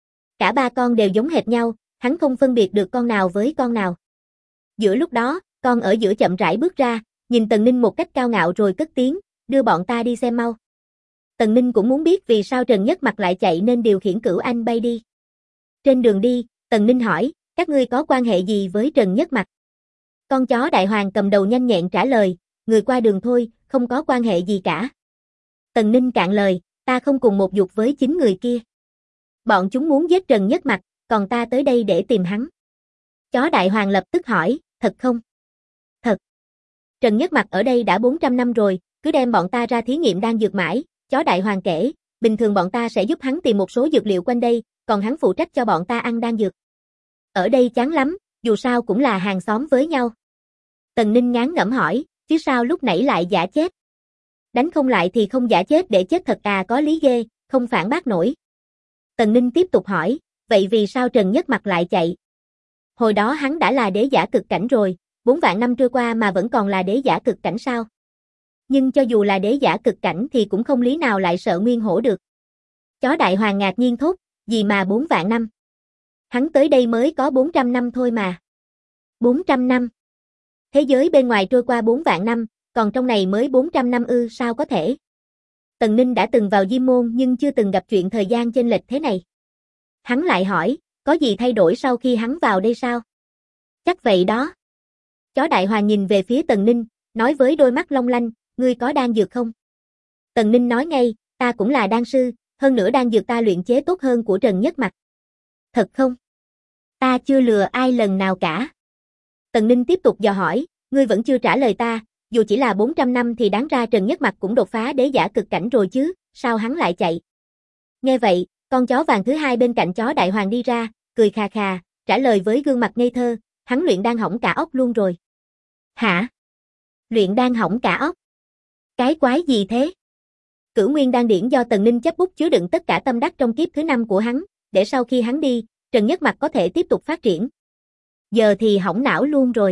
Cả ba con đều giống hệt nhau, hắn không phân biệt được con nào với con nào. Giữa lúc đó, con ở giữa chậm rãi bước ra, nhìn Tần Ninh một cách cao ngạo rồi cất tiếng, đưa bọn ta đi xem mau. Tần Ninh cũng muốn biết vì sao Trần Nhất Mặc lại chạy nên điều khiển Cửu Anh bay đi. Trên đường đi, Tần Ninh hỏi, các ngươi có quan hệ gì với Trần Nhất Mặc? Con chó đại hoàng cầm đầu nhanh nhẹn trả lời, người qua đường thôi, không có quan hệ gì cả. Tần Ninh cạn lời, ta không cùng một dục với 9 người kia. Bọn chúng muốn giết Trần Nhất Mặc, còn ta tới đây để tìm hắn. Chó đại hoàng lập tức hỏi, thật không? Thật. Trần Nhất Mặc ở đây đã 400 năm rồi, cứ đem bọn ta ra thí nghiệm đan dược mãi, chó đại hoàng kể, bình thường bọn ta sẽ giúp hắn tìm một số dược liệu quanh đây, còn hắn phụ trách cho bọn ta ăn đan dược. Ở đây chán lắm, dù sao cũng là hàng xóm với nhau. Tần Ninh ngán ngẩm hỏi, chứ sao lúc nãy lại giả chết? Đánh không lại thì không giả chết để chết thật à, có lý ghê, không phản bác nổi. Tần Ninh tiếp tục hỏi, vậy vì sao Trần Nhất Mặc lại chạy? Hồi đó hắn đã là đế giả cực cảnh rồi, 4 vạn năm trôi qua mà vẫn còn là đế giả cực cảnh sao? Nhưng cho dù là đế giả cực cảnh thì cũng không lý nào lại sợ Nguyên Hổ được. Chó đại hoàng ngạc nhiên thốt, gì mà 4 vạn năm? Hắn tới đây mới có 400 năm thôi mà. 400 năm? Thế giới bên ngoài trôi qua 4 vạn năm, còn trong này mới 400 năm ư, sao có thể? Tần Ninh đã từng vào Diêm Môn nhưng chưa từng gặp chuyện thời gian chênh lệch thế này. Hắn lại hỏi, có gì thay đổi sau khi hắn vào đây sao? Chắc vậy đó. Chó đại hoàng nhìn về phía Tần Ninh, nói với đôi mắt long lanh, ngươi có đan dược không? Tần Ninh nói ngay, ta cũng là đan sư, hơn nữa đan dược ta luyện chế tốt hơn của Trần Nhất Mặc. Thật không? Ta chưa lừa ai lần nào cả. Tần Ninh tiếp tục dò hỏi, ngươi vẫn chưa trả lời ta, dù chỉ là 400 năm thì đáng ra Trần Nhất Mặc cũng đột phá đế giả cực cảnh rồi chứ, sao hắn lại chạy? Nghe vậy, con chó vàng thứ hai bên cạnh chó đại hoàng đi ra, cười khà khà, trả lời với gương mặt ngây thơ, hắn luyện đan hỏng cả óc luôn rồi. Hả? Luyện đan hỏng cả óc? Cái quái gì thế? Cửu Nguyên Đan điển do Tần Ninh chấp bút chứa đựng tất cả tâm đắc trong kiếp thứ 5 của hắn, để sau khi hắn đi, Trần Nhất Mặc có thể tiếp tục phát triển. Giờ thì hỏng não luôn rồi.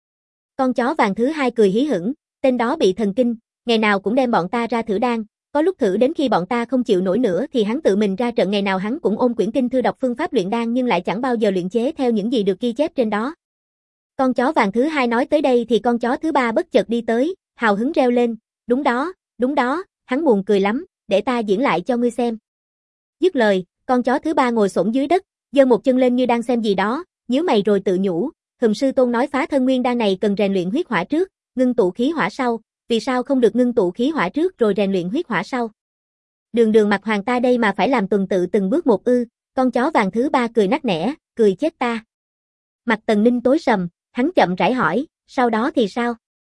Con chó vàng thứ 2 cười hí hửng, tên đó bị thần kinh, ngày nào cũng đem bọn ta ra thử đan, có lúc thử đến khi bọn ta không chịu nổi nữa thì hắn tự mình ra trận, ngày nào hắn cũng ôm quyển kinh thư đọc phương pháp luyện đan nhưng lại chẳng bao giờ luyện chế theo những gì được ghi chép trên đó. Con chó vàng thứ 2 nói tới đây thì con chó thứ 3 bất chợt đi tới, hào hứng reo lên, đúng đó, hắn buồn cười lắm, để ta diễn lại cho ngươi xem. Dứt lời, con chó thứ 3 ngồi xổm dưới đất, giơ một chân lên như đang xem gì đó, nhíu mày rồi tự nhủ, sư tôn nói phá thân nguyên đan này cần rèn luyện huyết hỏa trước, ngưng tụ khí hỏa sau, vì sao không được ngưng tụ khí hỏa trước rồi rèn luyện huyết hỏa sau? Đường mặt hoàng ta đây mà phải làm tuần tự từng bước một ư? Con chó vàng thứ 3 cười nắc nẻ, cười chết ta. Mặt Tần Ninh tối sầm, hắn chậm rãi hỏi, sau đó thì sao?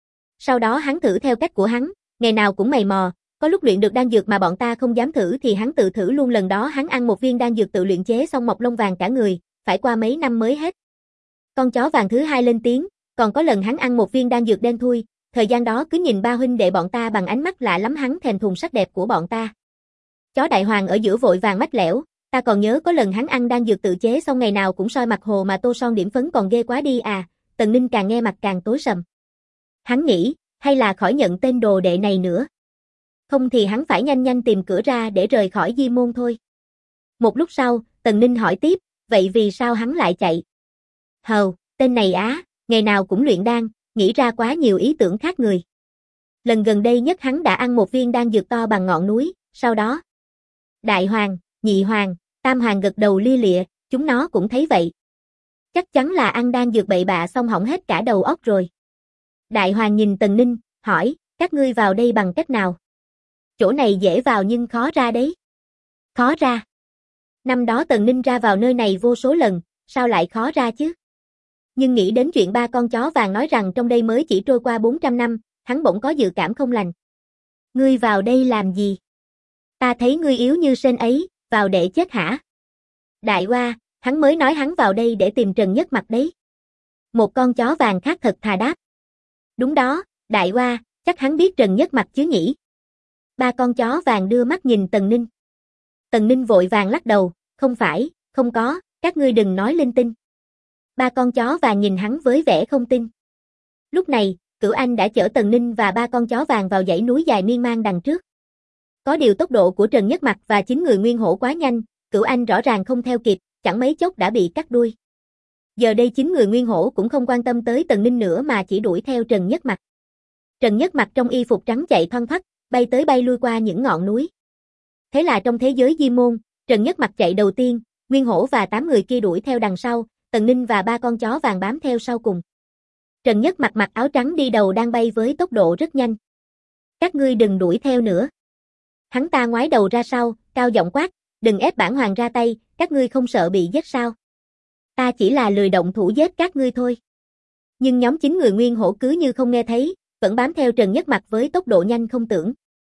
Sau đó hắn thử theo cách của hắn, ngày nào cũng mày mò, có lúc luyện được đan dược mà bọn ta không dám thử thì hắn tự thử luôn, lần đó hắn ăn một viên đan dược tự luyện chế xong mọc lông vàng cả người, phải qua mấy năm mới hết. Con chó vàng thứ 2 lên tiếng, còn có lần hắn ăn một viên đan dược đen thui, thời gian đó cứ nhìn ba huynh đệ bọn ta bằng ánh mắt lạ lắm, hắn thèm thuồng sắc đẹp của bọn ta. Chó đại hoàng ở giữa vội vàng mách lẻo, ta còn nhớ có lần hắn ăn đan dược tự chế xong ngày nào cũng soi mặt hồ mà tô son điểm phấn còn ghê quá đi à. Tần Ninh càng nghe mặt càng tối sầm. Hắn nghĩ, hay là khỏi nhận tên đồ đệ này nữa. Không thì hắn phải nhanh nhanh tìm cửa ra để rời khỏi Di Môn thôi. Một lúc sau, Tần Ninh hỏi tiếp, vậy vì sao hắn lại chạy? Hầu, tên này á, ngày nào cũng luyện đan, nghĩ ra quá nhiều ý tưởng khác người. Lần gần đây nhất hắn đã ăn một viên đan dược to bằng ngọn núi, sau đó. Đại hoàng, nhị hoàng, tam hoàng gật đầu lia lịa, chúng nó cũng thấy vậy. Chắc chắn là ăn đan dược bậy bạ xong hỏng hết cả đầu óc rồi. Đại hoàng nhìn Tần Ninh, hỏi, các ngươi vào đây bằng cách nào? Chỗ này dễ vào nhưng khó ra đấy. Khó ra. Năm đó Tần Ninh ra vào nơi này vô số lần, sao lại khó ra chứ? Nhưng nghĩ đến chuyện ba con chó vàng nói rằng trong đây mới chỉ trôi qua 400 năm, hắn bỗng có dự cảm không lành. Ngươi vào đây làm gì? Ta thấy ngươi yếu như sên ấy, vào để chết hả? Đại Hoa, hắn mới nói hắn vào đây để tìm Trần Nhất Mặc đấy. Một con chó vàng khác thật thà đáp. Đúng đó, Đại Hoa, chắc hắn biết Trần Nhất Mặc chứ nhỉ? Ba con chó vàng đưa mắt nhìn Tần Ninh. Tần Ninh vội vàng lắc đầu, không phải, không có, các ngươi đừng nói linh tinh. Ba con chó vàng nhìn hắn với vẻ không tin. Lúc này, Cửu Anh đã chở Tần Ninh và ba con chó vàng vào dãy núi dài miên man đằng trước. Có điều tốc độ của Trần Nhất Mặc và 9 người nguyên hổ quá nhanh, Cửu Anh rõ ràng không theo kịp, chẳng mấy chốc đã bị cắt đuôi. Giờ đây 9 người nguyên hổ cũng không quan tâm tới Tần Ninh nữa mà chỉ đuổi theo Trần Nhất Mặc. Trần Nhất Mặc trong y phục trắng chạy thoăn thoắt, bay tới bay lui qua những ngọn núi. Thế là trong thế giới Di Môn, Trần Nhất Mặc chạy đầu tiên, Nguyên Hổ và 8 người kia đuổi theo đằng sau, Tần Ninh và ba con chó vàng bám theo sau cùng. Trần Nhất Mặc mặc áo trắng đi đầu đang bay với tốc độ rất nhanh. Các ngươi đừng đuổi theo nữa. Hắn ta ngoái đầu ra sau, cao giọng quát, đừng ép bản hoàng ra tay, các ngươi không sợ bị giết sao? Ta chỉ là lười động thủ giết các ngươi thôi. Nhưng nhóm 9 người Nguyên Hổ cứ như không nghe thấy, vẫn bám theo Trần Nhất Mặc với tốc độ nhanh không tưởng.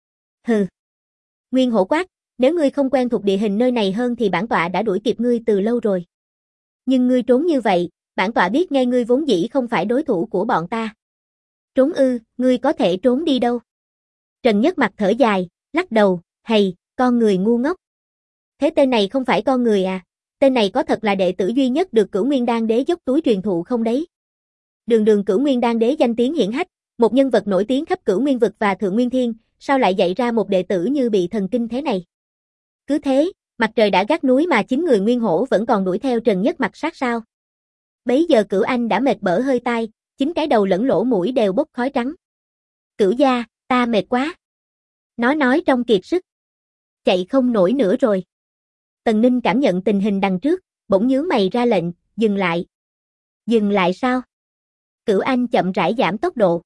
Hừ. Nguyên Hổ quát, nếu ngươi không quen thuộc địa hình nơi này hơn thì bản tọa đã đuổi kịp ngươi từ lâu rồi. Nhưng ngươi trốn như vậy, bản tọa biết ngay ngươi vốn dĩ không phải đối thủ của bọn ta. Trốn ư, ngươi có thể trốn đi đâu? Trần Nhất Mặc thở dài, lắc đầu, hầy, con người ngu ngốc. Thế tên này không phải con người à? Tên này có thật là đệ tử duy nhất được Cửu Nguyên Đan Đế dốc túi truyền thụ không đấy? Đường Cửu Nguyên Đan Đế danh tiếng hiển hách, một nhân vật nổi tiếng khắp Cửu Nguyên vực và Thượng Nguyên Thiên, sao lại dạy ra một đệ tử như bị thần kinh thế này? Cứ thế, mặt trời đã gác núi mà 9 người Nguyên Hổ vẫn còn đuổi theo Trần Nhất Mặc sát sao? Bấy giờ Cửu Anh đã mệt bở hơi tai, 9 cái đầu lẫn lỗ mũi đều bốc khói trắng. Cửu gia, ta mệt quá. Nó nói trong kiệt sức. Chạy không nổi nữa rồi. Tần Ninh cảm nhận tình hình đằng trước, bỗng nhướng mày ra lệnh, dừng lại. Dừng lại sao? Cửu Anh chậm rãi giảm tốc độ.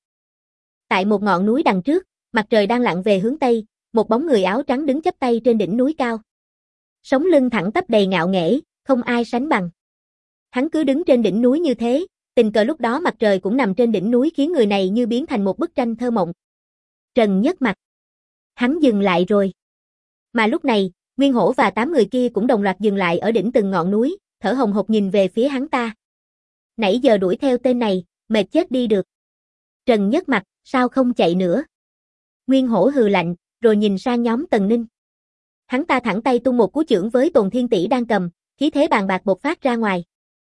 Tại một ngọn núi đằng trước, mặt trời đang lặn về hướng Tây, một bóng người áo trắng đứng chắp tay trên đỉnh núi cao. Sống lưng thẳng tắp đầy ngạo nghễ, không ai sánh bằng. Hắn cứ đứng trên đỉnh núi như thế, tình cờ lúc đó mặt trời cũng nằm trên đỉnh núi khiến người này như biến thành một bức tranh thơ mộng. Trần Nhất Mặc. Hắn dừng lại rồi. Mà lúc này, Nguyên Hổ và 8 người kia cũng đồng loạt dừng lại ở đỉnh từng ngọn núi, thở hồng hộc nhìn về phía hắn ta. Nãy giờ đuổi theo tên này, mệt chết đi được. Trần Nhất Mặc, sao không chạy nữa? Nguyên Hổ hừ lạnh, rồi nhìn sang nhóm Tần Ninh. Hắn ta thẳng tay tung một cú chưởng với Tồn Thiên Tỷ đang cầm, khí thế bàn bạc bộc phát ra ngoài.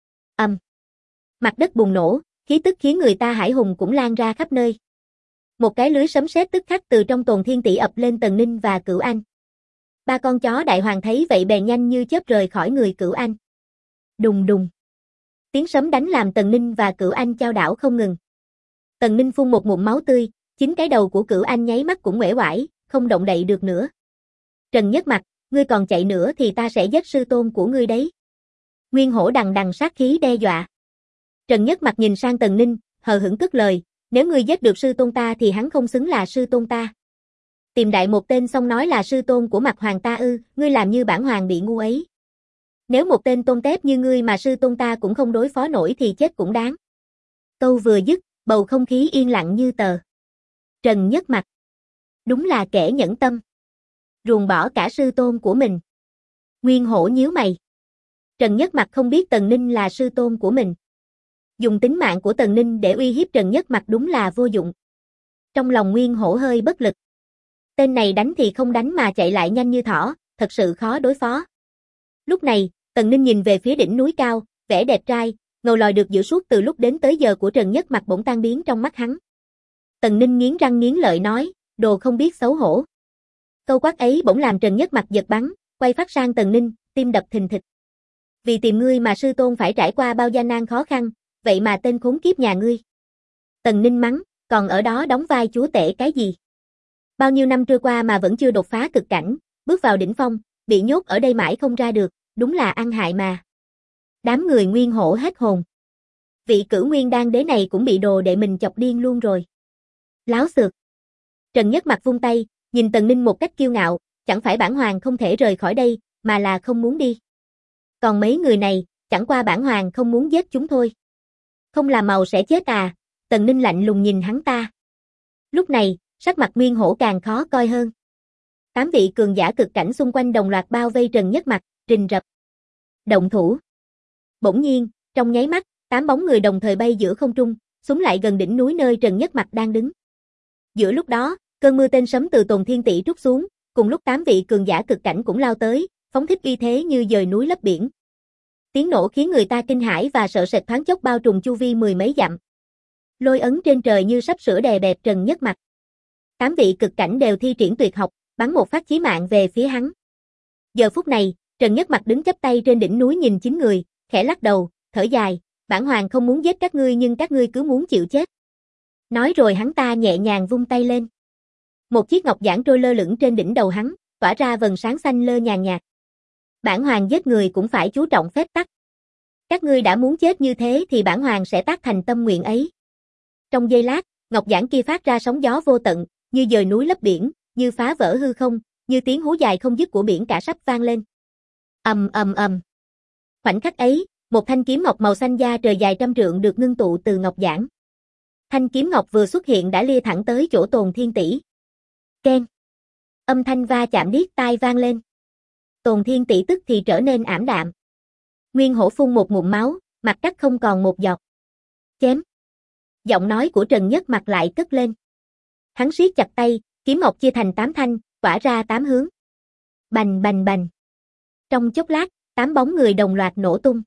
Mặt đất bùng nổ, khí tức khiến người ta hãi hùng cũng lan ra khắp nơi. Một cái lưới sấm sét tức khắc từ trong Tồn Thiên Tỷ ập lên Tần Ninh và Cửu Anh. Ba con chó đại hoàng thấy vậy bèn nhanh như chớp rời khỏi người Cửu Anh. Đùng đùng. Tiếng sấm đánh làm Tần Ninh và Cửu Anh chao đảo không ngừng. Tần Ninh phun một ngụm máu tươi, chính cái đầu của Cửu Anh nháy mắt cũng uể oải, không động đậy được nữa. Trần Nhất Mặc, ngươi còn chạy nữa thì ta sẽ giết sư tôn của ngươi đấy. Nguyên Hổ đằng đằng sát khí đe dọa. Trần Nhất Mặc nhìn sang Tần Ninh, hờ hững cất lời, nếu ngươi giết được sư tôn ta thì hắn không xứng là sư tôn ta. Tìm đại một tên xong nói là sư tôn của Mạc Hoàng ta ư, ngươi làm như bản hoàng bị ngu ấy. Nếu một tên tôn tép như ngươi mà sư tôn ta cũng không đối phó nổi thì chết cũng đáng. Câu vừa dứt, bầu không khí yên lặng như tờ. Trần Nhất Mặc. Đúng là kẻ nhẫn tâm. Ruồng bỏ cả sư tôn của mình. Nguyên Hổ nhíu mày. Trần Nhất Mặc không biết Tần Ninh là sư tôn của mình. Dùng tính mạng của Tần Ninh để uy hiếp Trần Nhất Mặc đúng là vô dụng. Trong lòng Nguyên Hổ hơi bất lực. Tên này đánh thì không đánh mà chạy lại nhanh như thỏ, thật sự khó đối phó. Lúc này, Tần Ninh nhìn về phía đỉnh núi cao, vẻ đẹp trai, ngầu lòi được giữ suốt từ lúc đến tới giờ của Trần Nhất Mặc bỗng tan biến trong mắt hắn. Tần Ninh nghiến răng nghiến lợi nói, đồ không biết xấu hổ. Câu quát ấy bỗng làm Trần Nhất Mặc giật bắn, quay phát sang Tần Ninh, tim đập thình thịch. Vì tìm ngươi mà sư tôn phải trải qua bao gian nan khó khăn, vậy mà tên khốn kiếp nhà ngươi. Tần Ninh mắng, còn ở đó đóng vai chúa tể cái gì? Bao nhiêu năm trôi qua mà vẫn chưa đột phá cực cảnh, bước vào đỉnh phong, bị nhốt ở đây mãi không ra được, đúng là ăn hại mà. Đám người Nguyên Hổ hết hồn. Vị Cửu Nguyên Đan đế này cũng bị đồ đệ mình chọc điên luôn rồi. Láo xược. Trần Nhất Mặc vung tay, nhìn Tần Ninh một cách kiêu ngạo, chẳng phải bản hoàng không thể rời khỏi đây, mà là không muốn đi. Còn mấy người này, chẳng qua bản hoàng không muốn giết chúng thôi. Không làm màu sẽ chết à, Tần Ninh lạnh lùng nhìn hắn ta. Lúc này, sắc mặt Nguyên Hổ càng khó coi hơn. 8 vị cường giả cực cảnh xung quanh đồng loạt bao vây Trần Nhất Mặc, rình rập. Động thủ. Bỗng nhiên, trong nháy mắt, 8 bóng người đồng thời bay giữa không trung, xúm lại gần đỉnh núi nơi Trần Nhất Mặc đang đứng. Giữa lúc đó, cơn mưa tên sấm từ Tồn Thiên Tỷ trút xuống, cùng lúc 8 vị cường giả cực cảnh cũng lao tới, phóng thích uy thế như dời núi lấp biển. Tiếng nổ khiến người ta kinh hãi và sợ sệt thoáng chốc bao trùm chu vi mười mấy dặm. Lôi ấn trên trời như sắp sửa đè bẹp Trần Nhất Mặc. 8 vị cực cảnh đều thi triển tuyệt học, bắn một phát chí mạng về phía hắn. Giờ phút này, Trần Nhất Mặc đứng chắp tay trên đỉnh núi nhìn 9 người, khẽ lắc đầu, thở dài, bản hoàng không muốn giết các ngươi nhưng các ngươi cứ muốn chịu chết. Nói rồi hắn ta nhẹ nhàng vung tay lên. Một chiếc ngọc giản trôi lơ lửng trên đỉnh đầu hắn, tỏa ra vầng sáng xanh lơ nhàn nhạt. Bản hoàng giết người cũng phải chú trọng phép tắc. Các ngươi đã muốn chết như thế thì bản hoàng sẽ tác thành tâm nguyện ấy. Trong giây lát, ngọc giản kia phát ra sóng gió vô tận, như dời núi lấp biển, như phá vỡ hư không, như tiếng hú dài không dứt của biển cả sắp vang lên. Ầm ầm ầm. Khoảnh khắc ấy, một thanh kiếm ngọc màu xanh da trời dài trăm trượng được ngưng tụ từ ngọc giản. Thanh kiếm ngọc vừa xuất hiện đã lia thẳng tới chỗ Tồn Thiên Tỷ. Keng. Âm thanh va chạm điếc tai vang lên. Tồn Thiên Tỷ tức thì trở nên ảm đạm. Nguyên Hổ phun một ngụm máu, mặt cắt không còn một giọt. Chém. Giọng nói của Trần Nhất Mặc lại cất lên. Hắn siết chặt tay, kiếm ngọc chia thành 8 thanh, tỏa ra 8 hướng. Bành bành bành. Trong chốc lát, 8 bóng người đồng loạt nổ tung.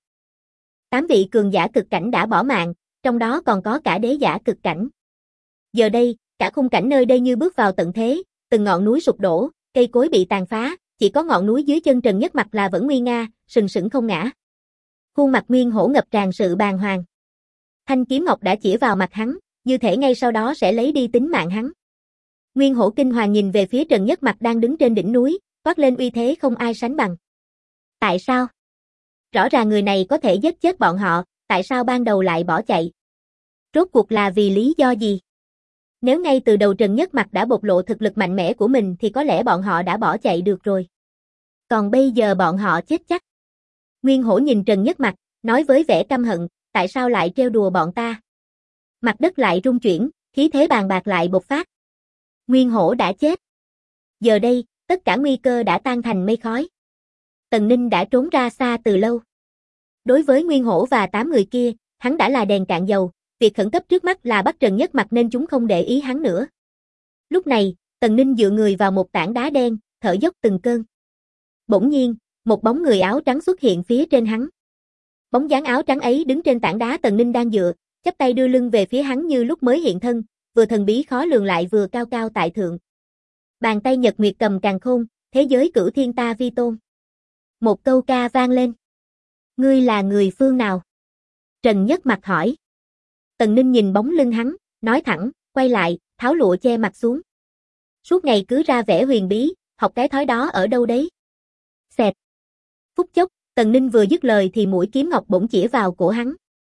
8 vị cường giả cực cảnh đã bỏ mạng, trong đó còn có cả đế giả cực cảnh. Giờ đây, cả khung cảnh nơi đây như bước vào tận thế, từng ngọn núi sụp đổ, cây cối bị tàn phá, chỉ có ngọn núi dưới chân Trần Nhất Mặc là vẫn nguy nga, sừng sững không ngã. Khuôn mặt Nguyên Hổ ngập tràn sự bàng hoàng. Thanh kiếm ngọc đã chĩa vào mặt hắn, như thể ngay sau đó sẽ lấy đi tính mạng hắn. Nguyên Hổ kinh hoàng nhìn về phía Trần Nhất Mặc đang đứng trên đỉnh núi, toát lên uy thế không ai sánh bằng. Tại sao? Rõ ràng người này có thể giết chết bọn họ, tại sao ban đầu lại bỏ chạy? Rốt cuộc là vì lý do gì? Nếu ngay từ đầu Trần Nhất Mặc đã bộc lộ thực lực mạnh mẽ của mình thì có lẽ bọn họ đã bỏ chạy được rồi. Còn bây giờ bọn họ chết chắc. Nguyên Hổ nhìn Trần Nhất Mặc, nói với vẻ căm hận, tại sao lại trêu đùa bọn ta? Mặt đất lại rung chuyển, khí thế bàn bạc lại bộc phát. Nguyên Hổ đã chết. Giờ đây, tất cả nguy cơ đã tan thành mây khói. Tần Ninh đã trốn ra xa từ lâu. Đối với Nguyên Hổ và 8 người kia, hắn đã là đèn cạn dầu, việc khẩn cấp trước mắt là bắt Trần Nhất Mặc nên chúng không để ý hắn nữa. Lúc này, Tần Ninh dựa người vào một tảng đá đen, thở dốc từng cơn. Bỗng nhiên, một bóng người áo trắng xuất hiện phía trên hắn. Bóng dáng áo trắng ấy đứng trên tảng đá Tần Ninh đang dựa, chắp tay đưa lưng về phía hắn như lúc mới hiện thân, vừa thần bí khó lường lại vừa cao cao tại thượng. Bàn tay nhật nguyệt cầm càn khôn, thế giới cửu thiên ta vi tôn. Một câu ca vang lên. Ngươi là người phương nào? Trần Nhất Mặc hỏi. Tần Ninh nhìn bóng lưng hắn, nói thẳng, quay lại, tháo lụa che mặt xuống. Suốt ngày cứ ra vẻ huyền bí, học cái thói đó ở đâu đấy? Xẹt. Phút chốc, Tần Ninh vừa dứt lời thì mũi kiếm ngọc bỗng chĩa vào cổ hắn.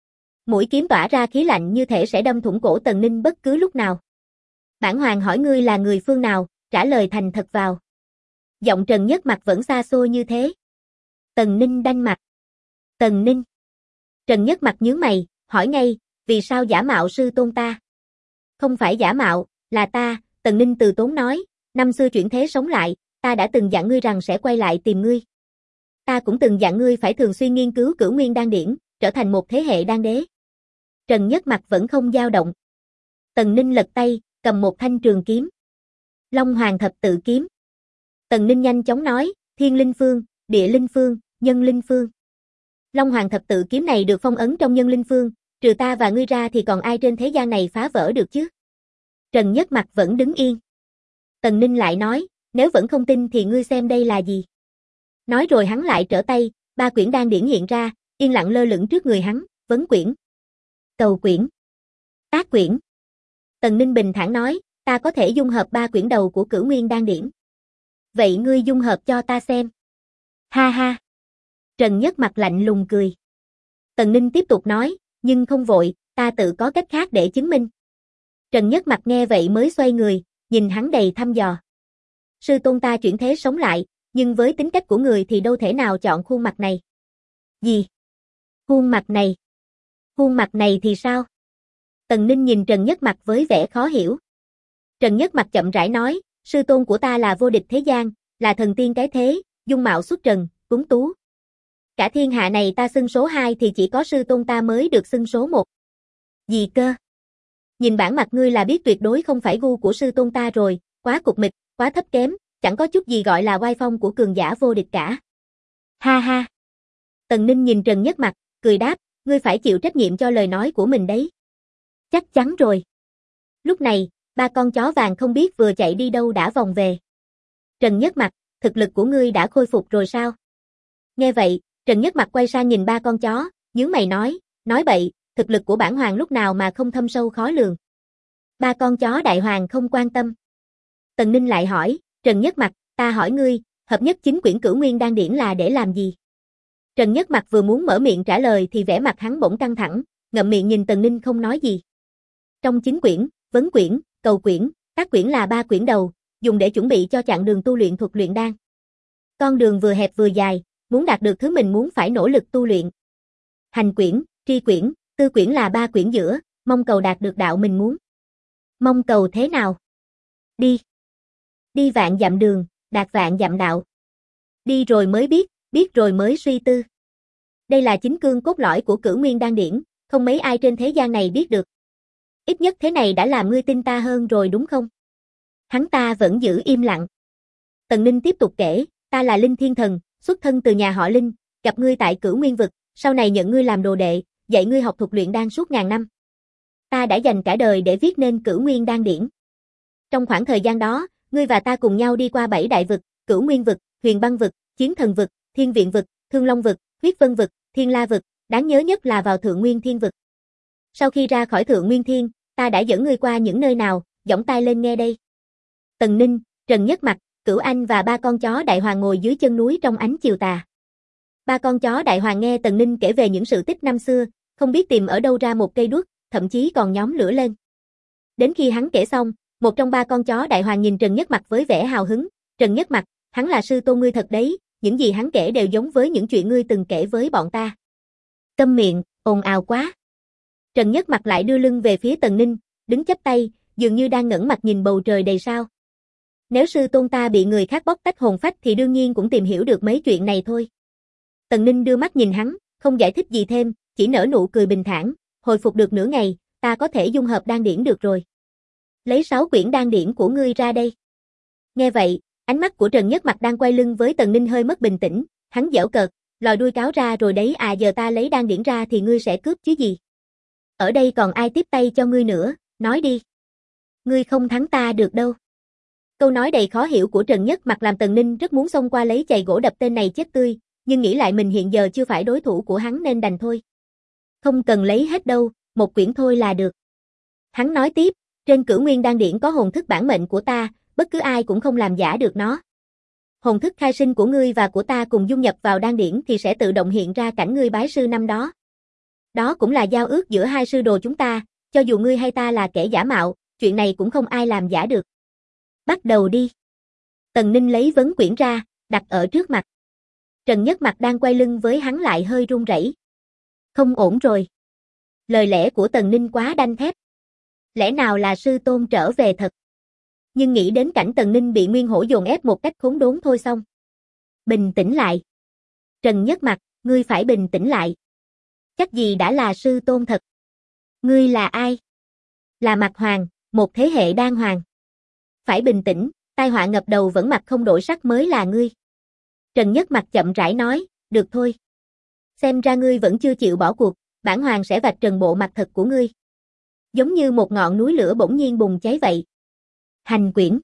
Mũi kiếm tỏa ra khí lạnh như thể sẽ đâm thủng cổ Tần Ninh bất cứ lúc nào. Bản hoàng hỏi ngươi là người phương nào, trả lời thành thật vào. Giọng Trần Nhất Mặc vẫn xa xôi như thế. Tần Ninh đanh mặt. Tần Ninh. Trần Nhất Mặc nhướng mày, hỏi ngay, vì sao giả mạo sư tôn ta? Không phải giả mạo, là ta, Tần Ninh từ tốn nói, năm xưa chuyển thế sống lại, ta đã từng dặn ngươi rằng sẽ quay lại tìm ngươi. Ta cũng từng dặn ngươi phải thường xuyên nghiên cứu Cửu Nguyên Đan Điển, trở thành một thế hệ đan đế. Trần Nhất Mặc vẫn không dao động. Tần Ninh lật tay, cầm một thanh trường kiếm. Long Hoàng Thập Tự Kiếm. Tần Ninh nhanh chóng nói, Thiên Linh Phương, Địa Linh Phương, Nhân Linh Phương. Long Hoàng Thập Tự Kiếm này được phong ấn trong Nhân Linh Phương, trừ ta và ngươi ra thì còn ai trên thế gian này phá vỡ được chứ? Trần Nhất Mặc vẫn đứng yên. Tần Ninh lại nói, nếu vẫn không tin thì ngươi xem đây là gì? Nói rồi hắn lại trở tay, 3 quyển đan điển hiện ra, yên lặng lơ lửng trước người hắn, vấn quyển, cầu quyển, tác quyển. Tần Ninh bình thản nói, ta có thể dung hợp 3 quyển đầu của Cửu Nguyên Đan Điển. Vậy ngươi dung hợp cho ta xem. Ha ha. Trần Nhất Mặc lạnh lùng cười. Tần Ninh tiếp tục nói, nhưng không vội, ta tự có cách khác để chứng minh. Trần Nhất Mặc nghe vậy mới xoay người, nhìn hắn đầy thăm dò. Sư tôn ta chuyển thế sống lại, nhưng với tính cách của người thì đâu thể nào chọn khuôn mặt này. Gì? Khuôn mặt này? Khuôn mặt này thì sao? Tần Ninh nhìn Trần Nhất Mặc với vẻ khó hiểu. Trần Nhất Mặc chậm rãi nói, sư tôn của ta là vô địch thế gian, là thần tiên cái thế, dung mạo xuất trần, tuấn tú. Cả thiên hạ này ta xưng số 2 thì chỉ có sư tôn ta mới được xưng số 1. Gì cơ? Nhìn bản mặt ngươi là biết tuyệt đối không phải gu của sư tôn ta rồi, quá cục mịch, quá thấp kém, chẳng có chút gì gọi là oai phong của cường giả vô địch cả. Ha ha. Tần Ninh nhìn Trần Nhất Mặc, cười đáp, ngươi phải chịu trách nhiệm cho lời nói của mình đấy. Chắc chắn rồi. Lúc này, 3 con chó vàng không biết vừa chạy đi đâu đã vòng về. Trần Nhất Mặc, thực lực của ngươi đã khôi phục rồi sao? Nghe vậy, Trần Nhất Mặc quay sang nhìn 3 con chó, nhướng mày nói bậy, thực lực của bản hoàng lúc nào mà không thâm sâu khó lường. 3 con chó đại hoàng không quan tâm. Tần Ninh lại hỏi, Trần Nhất Mặc, ta hỏi ngươi, hợp nhất 9 quyển Cửu Nguyên Đan Điển là để làm gì? Trần Nhất Mặc vừa muốn mở miệng trả lời thì vẻ mặt hắn bỗng căng thẳng, ngậm miệng nhìn Tần Ninh không nói gì. Trong 9 quyển, vấn quyển, cầu quyển, các quyển là 3 quyển đầu, dùng để chuẩn bị cho chặng đường tu luyện thuật luyện đan. Con đường vừa hẹp vừa dài, muốn đạt được thứ mình muốn phải nỗ lực tu luyện. Hành quyển, tri quyển, tư quyển là 3 quyển giữa, mong cầu đạt được đạo mình muốn. Mong cầu thế nào? Đi vạn dặm đường, đạt vạn dặm đạo. Đi rồi mới biết rồi mới suy tư. Đây là chính cương cốt lõi của Cửu Nguyên Đan Điển, không mấy ai trên thế gian này biết được. Ít nhất thế này đã làm ngươi tin ta hơn rồi đúng không? Hắn ta vẫn giữ im lặng. Tần Ninh tiếp tục kể, ta là Linh Thiên Thần, xuất thân từ nhà họ Linh, gặp ngươi tại Cửu Nguyên Vực, sau này nhận ngươi làm đồ đệ, dạy ngươi học thuật luyện đan suốt ngàn năm. Ta đã dành cả đời để viết nên Cửu Nguyên Đan Điển. Trong khoảng thời gian đó, ngươi và ta cùng nhau đi qua 7 đại vực, Cửu Nguyên Vực, Huyền Băng Vực, Chiến Thần Vực, Thiên Viện Vực, Thương Long Vực, Huyết Vân Vực, Thiên La Vực, đáng nhớ nhất là vào Thượng Nguyên Thiên Vực. Sau khi ra khỏi Thượng Nguyên Thiên, ta đã dẫn ngươi qua những nơi nào, giọng tai lên nghe đây. Tần Ninh, Trần Nhất Mặc, Cửu Anh và 3 con chó đại hoàng ngồi dưới chân núi trong ánh chiều tà. 3 con chó đại hoàng nghe Tần Ninh kể về những sự tích năm xưa, không biết tìm ở đâu ra một cây đuốc, thậm chí còn nhóm lửa lên. Đến khi hắn kể xong, một trong 3 con chó đại hoàng nhìn Trần Nhất Mặc với vẻ hào hứng. Trần Nhất Mặc, hắn là sư tôn ngươi thật đấy, những gì hắn kể đều giống với những chuyện ngươi từng kể với bọn ta. Câm miệng, ồn ào quá. Trần Nhất Mặc lại đưa lưng về phía Tần Ninh, đứng chắp tay, dường như đang ngẩng mặt nhìn bầu trời đầy sao. Nếu sư tôn ta bị người khác bóc tách hồn phách thì đương nhiên cũng tìm hiểu được mấy chuyện này thôi. Tần Ninh đưa mắt nhìn hắn, không giải thích gì thêm, chỉ nở nụ cười bình thản, hồi phục được nửa ngày, ta có thể dung hợp đan điển được rồi. Lấy 6 quyển đan điển của ngươi ra đây. Nghe vậy, ánh mắt của Trần Nhất Mặc đang quay lưng với Tần Ninh hơi mất bình tĩnh, hắn giễu cợt, lòi đuôi cáo ra rồi đấy à, giờ ta lấy đan điển ra thì ngươi sẽ cướp chứ gì. Ở đây còn ai tiếp tay cho ngươi nữa, nói đi. Ngươi không thắng ta được đâu. Câu nói đầy khó hiểu của Trần Nhất Mặc làm Tần Ninh rất muốn xông qua lấy chày gỗ đập tên này chết tươi, nhưng nghĩ lại mình hiện giờ chưa phải đối thủ của hắn nên đành thôi. Không cần lấy hết đâu, một quyển thôi là được. Hắn nói tiếp, trên Cửu Nguyên Đan Điển có hồn thức bản mệnh của ta, bất cứ ai cũng không làm giả được nó. Hồn thức khai sinh của ngươi và của ta cùng dung nhập vào đan điển thì sẽ tự động hiện ra cảnh ngươi bái sư năm đó. Đó cũng là giao ước giữa hai sư đồ chúng ta, cho dù ngươi hay ta là kẻ giả mạo, chuyện này cũng không ai làm giả được. Bắt đầu đi. Tần Ninh lấy vấn quyển ra, đặt ở trước mặt. Trần Nhất Mặc đang quay lưng với hắn lại hơi run rẩy. Không ổn rồi. Lời lẽ của Tần Ninh quá đanh thép. Lẽ nào là sư tôn trở về thật? Nhưng nghĩ đến cảnh Tần Ninh bị Nguyên Hổ dồn ép một cách khốn đốn thôi xong. Bình tĩnh lại. Trần Nhất Mặc, ngươi phải bình tĩnh lại. Chắc gì đã là sư tôn thật. Ngươi là ai? Là Mạc Hoàng, một thế hệ đan hoàng. Phải bình tĩnh, tai họa ngập đầu vẫn mặt không đổi sắc mới là ngươi. Trần Nhất Mặc chậm rãi nói, được thôi. Xem ra ngươi vẫn chưa chịu bỏ cuộc, bản hoàng sẽ vạch trần bộ mặt thật của ngươi. Giống như một ngọn núi lửa bỗng nhiên bùng cháy vậy. Hành quyển.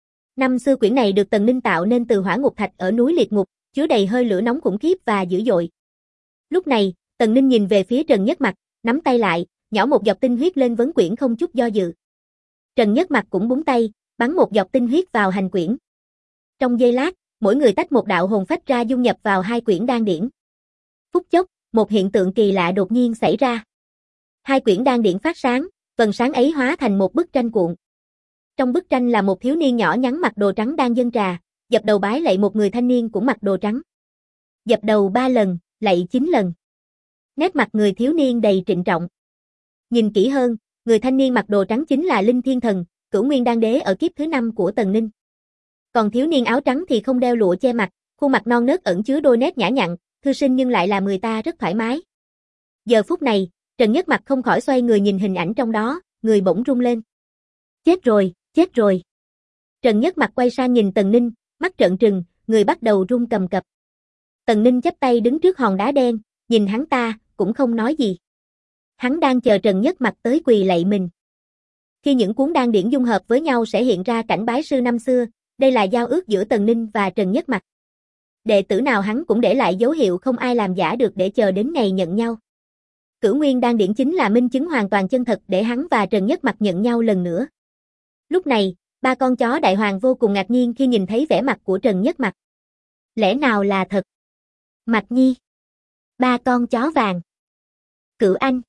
Năm xưa quyển này được Tần Ninh tạo nên từ hỏa ngục thạch ở núi Liệt Ngục, chứa đầy hơi lửa nóng khủng khiếp và dữ dội. Lúc này, Tần Ninh nhìn về phía Trần Nhất Mặc, nắm tay lại, nhỏ một giọt tinh huyết lên vấn quyển không chút do dự. Trần Nhất Mặc cũng búng tay, bắn một giọt tinh huyết vào hành quyển. Trong giây lát, mỗi người tách một đạo hồn phách ra dung nhập vào hai quyển đan điển. Phút chốc, một hiện tượng kỳ lạ đột nhiên xảy ra. Hai quyển đan điển phát sáng, vầng sáng ấy hóa thành một bức tranh cuộn. Trong bức tranh là một thiếu niên nhỏ nhắn mặc đồ trắng đang dâng trà, dập đầu bái lạy một người thanh niên cũng mặc đồ trắng. Dập đầu 3 lần, lạy 9 lần. Nét mặt người thiếu niên đầy trịnh trọng. Nhìn kỹ hơn, người thanh niên mặc đồ trắng chính là Linh Thiên Thần, Cửu Nguyên Đan Đế ở kiếp thứ 5 của Tần Ninh. Còn thiếu niên áo trắng thì không đeo lụa che mặt, khuôn mặt non nớt ẩn chứa đôi nét nhã nhặn, thư sinh nhưng lại làm người ta rất thoải mái. Giờ phút này, Trần Nhất Mặc không khỏi xoay người nhìn hình ảnh trong đó, người bỗng rung lên. Chết rồi, chết rồi. Trần Nhất Mặc quay sang nhìn Tần Ninh, mắt trợn trừng, người bắt đầu run cầm cập. Tần Ninh chắp tay đứng trước hòn đá đen, nhìn hắn ta, cũng không nói gì. Hắn đang chờ Trần Nhất Mặc tới quỳ lạy mình. Khi những cuốn đan điển dung hợp với nhau sẽ hiện ra cảnh bái sư năm xưa, đây là giao ước giữa Tần Ninh và Trần Nhất Mặc. Đệ tử nào hắn cũng để lại dấu hiệu không ai làm giả được để chờ đến ngày nhận nhau. Cửu Nguyên Đan Điển chính là minh chứng hoàn toàn chân thật để hắn và Trần Nhất Mặc nhận nhau lần nữa. Lúc này, ba con chó đại hoàng vô cùng ngạc nhiên khi nhìn thấy vẻ mặt của Trần Nhất Mặc. Lẽ nào là thật? Mạch Nhi. Ba con chó vàng. Cửu Anh.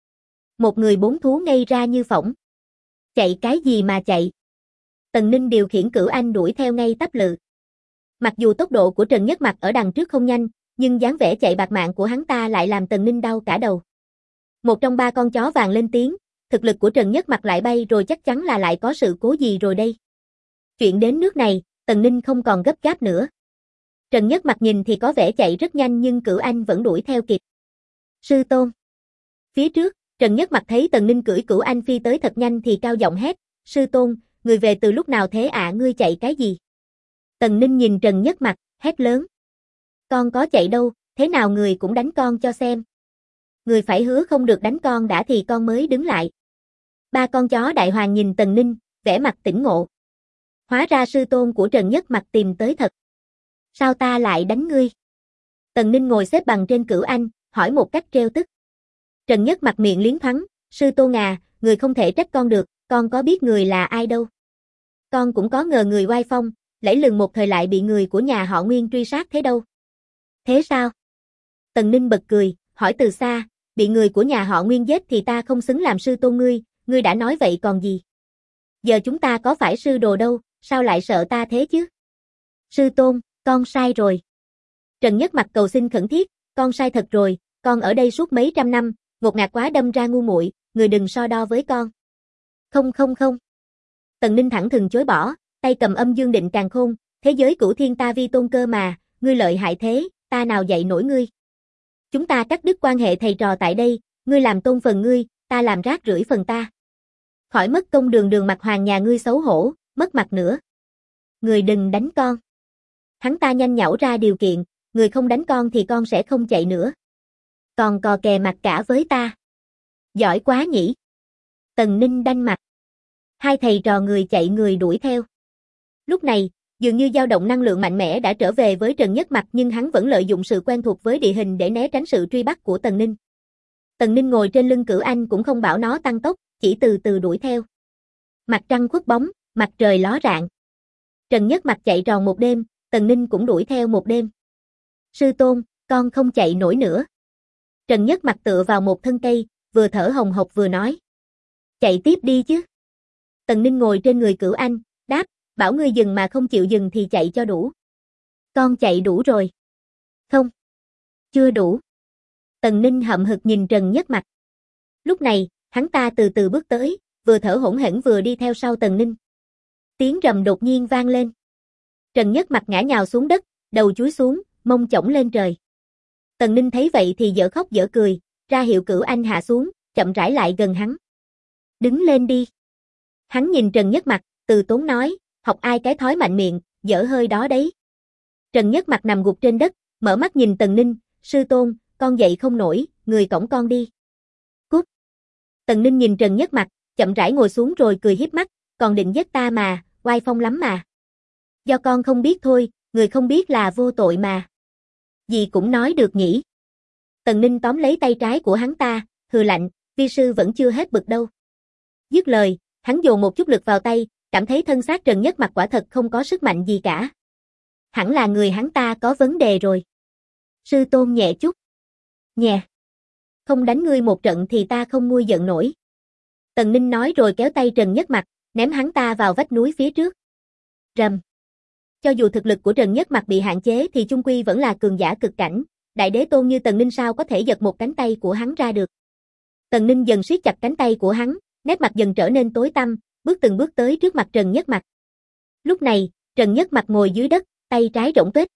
Một người bốn thú ngây ra như phỏng. Chạy cái gì mà chạy? Tần Ninh điều khiển Cửu Anh đuổi theo ngay tắp lự. Mặc dù tốc độ của Trần Nhất Mặc ở đằng trước không nhanh, nhưng dáng vẻ chạy bạt mạng của hắn ta lại làm Tần Ninh đau cả đầu. Một trong ba con chó vàng lên tiếng, thực lực của Trần Nhất Mặc lại bay rồi, chắc chắn là lại có sự cố gì rồi đây. Chuyện đến nước này, Tần Ninh không còn gấp gáp nữa. Trần Nhất Mặc nhìn thì có vẻ chạy rất nhanh nhưng Cửu Anh vẫn đuổi theo kịp. Sư tôn. Phía trước, Trần Nhất Mặc thấy Tần Ninh cưỡi Cửu Anh phi tới thật nhanh thì cao giọng hét, sư tôn, người về từ lúc nào thế ạ, ngươi chạy cái gì? Tần Ninh nhìn Trần Nhất Mặc, hét lớn. Con có chạy đâu, thế nào người cũng đánh con cho xem. Người phải hứa không được đánh con đã thì con mới đứng lại. Ba con chó đại hoàng nhìn Tần Ninh, vẻ mặt tỉnh ngộ. Hóa ra sư tôn của Trần Nhất Mặc tìm tới thật. Sao ta lại đánh ngươi? Tần Ninh ngồi xếp bằng trên Cửu Anh, hỏi một cách trêu tức. Trần Nhất Mặc miệng liến thoáng, sư tôn à, người không thể trách con được, con có biết người là ai đâu. Con cũng có ngờ người oai phong, lẫy lừng một thời lại bị người của nhà họ Nguyên truy sát thế đâu. Thế sao? Tần Ninh bật cười, hỏi từ xa, bị người của nhà họ Nguyên giết thì ta không xứng làm sư tôn ngươi đã nói vậy còn gì? Giờ chúng ta có phải sư đồ đâu, sao lại sợ ta thế chứ? Sư tôn, con sai rồi. Trần Nhất Mặc cầu xin khẩn thiết, con sai thật rồi, con ở đây suốt mấy trăm năm, ngột ngạt quá đâm ra ngu muội, người đừng so đo với con. Không. Tần Ninh thẳng thừng chối bỏ, tay cầm âm dương định càn khôn, thế giới cửu thiên ta vi tôn cơ mà, ngươi lợi hại thế, ta nào dạy nổi ngươi. Chúng ta cắt đứt quan hệ thầy trò tại đây, ngươi làm tôn phần ngươi, ta làm rác rưởi phần ta. Khỏi mất công đường Mạc Hoàng nhà ngươi xấu hổ, mất mặt nữa. Người đừng đánh con. Hắn ta nhanh nhảu ra điều kiện, người không đánh con thì con sẽ không chạy nữa. Còn cò kè mặt cả với ta. Giỏi quá nhỉ. Tần Ninh đanh mặt. Hai thầy trò người chạy người đuổi theo. Lúc này, dường như dao động năng lượng mạnh mẽ đã trở về với Trần Nhất Mặc nhưng hắn vẫn lợi dụng sự quen thuộc với địa hình để né tránh sự truy bắt của Tần Ninh. Tần Ninh ngồi trên lưng Cửu Anh cũng không bảo nó tăng tốc, chỉ từ từ đuổi theo. Mặt trăng khuất bóng, mặt trời ló rạng. Trần Nhất Mặc chạy tròn một đêm, Tần Ninh cũng đuổi theo một đêm. Sư tôn, con không chạy nổi nữa. Trần Nhất Mặc tựa vào một thân cây, vừa thở hồng hộc vừa nói. Chạy tiếp đi chứ. Tần Ninh ngồi trên người Cửu Anh, đáp, bảo ngươi dừng mà không chịu dừng thì chạy cho đủ. Con chạy đủ rồi. Không. Chưa đủ. Tần Ninh hậm hực nhìn Trần Nhất Mặc. Lúc này, hắn ta từ từ bước tới, vừa thở hổn hển vừa đi theo sau Tần Ninh. Tiếng rầm đột nhiên vang lên. Trần Nhất Mặc ngã nhào xuống đất, đầu chúi xuống, mông chổng lên trời. Tần Ninh thấy vậy thì dở khóc dở cười, ra hiệu Cửu Anh hạ xuống, chậm rãi lại gần hắn. Đứng lên đi. Hắn nhìn Trần Nhất Mặc, từ tốn nói, học ai cái thói mạnh miệng, dở hơi đó đấy. Trần Nhất Mặc nằm gục trên đất, mở mắt nhìn Tần Ninh, sư tôn, con dậy không nổi, người cõng con đi. Cút. Tần Ninh nhìn Trần Nhất Mặc, chậm rãi ngồi xuống rồi cười hiếp mắt, còn định giết ta mà, oai phong lắm mà. Do con không biết thôi, người không biết là vô tội mà. Gì cũng nói được nhỉ. Tần Ninh tóm lấy tay trái của hắn ta, hừ lạnh, vi sư vẫn chưa hết bực đâu. Dứt lời, hắn dồn một chút lực vào tay, cảm thấy thân xác Trần Nhất Mặc quả thật không có sức mạnh gì cả. Hẳn là người hắn ta có vấn đề rồi. Sư tôn nhẹ chút. Nhè. Không đánh ngươi một trận thì ta không nguôi giận nổi. Tần Ninh nói rồi kéo tay Trần Nhất Mặc, ném hắn ta vào vách núi phía trước. Rầm. Cho dù thực lực của Trần Nhất Mặc bị hạn chế thì chung quy vẫn là cường giả cực cảnh, đại đế tôn như Tần Ninh sao có thể giật một cánh tay của hắn ra được. Tần Ninh dần siết chặt cánh tay của hắn, nét mặt dần trở nên tối tăm, từng bước tới trước mặt Trần Nhất Mặc. Lúc này, Trần Nhất Mặc ngồi dưới đất, tay trái rỗng tuếch.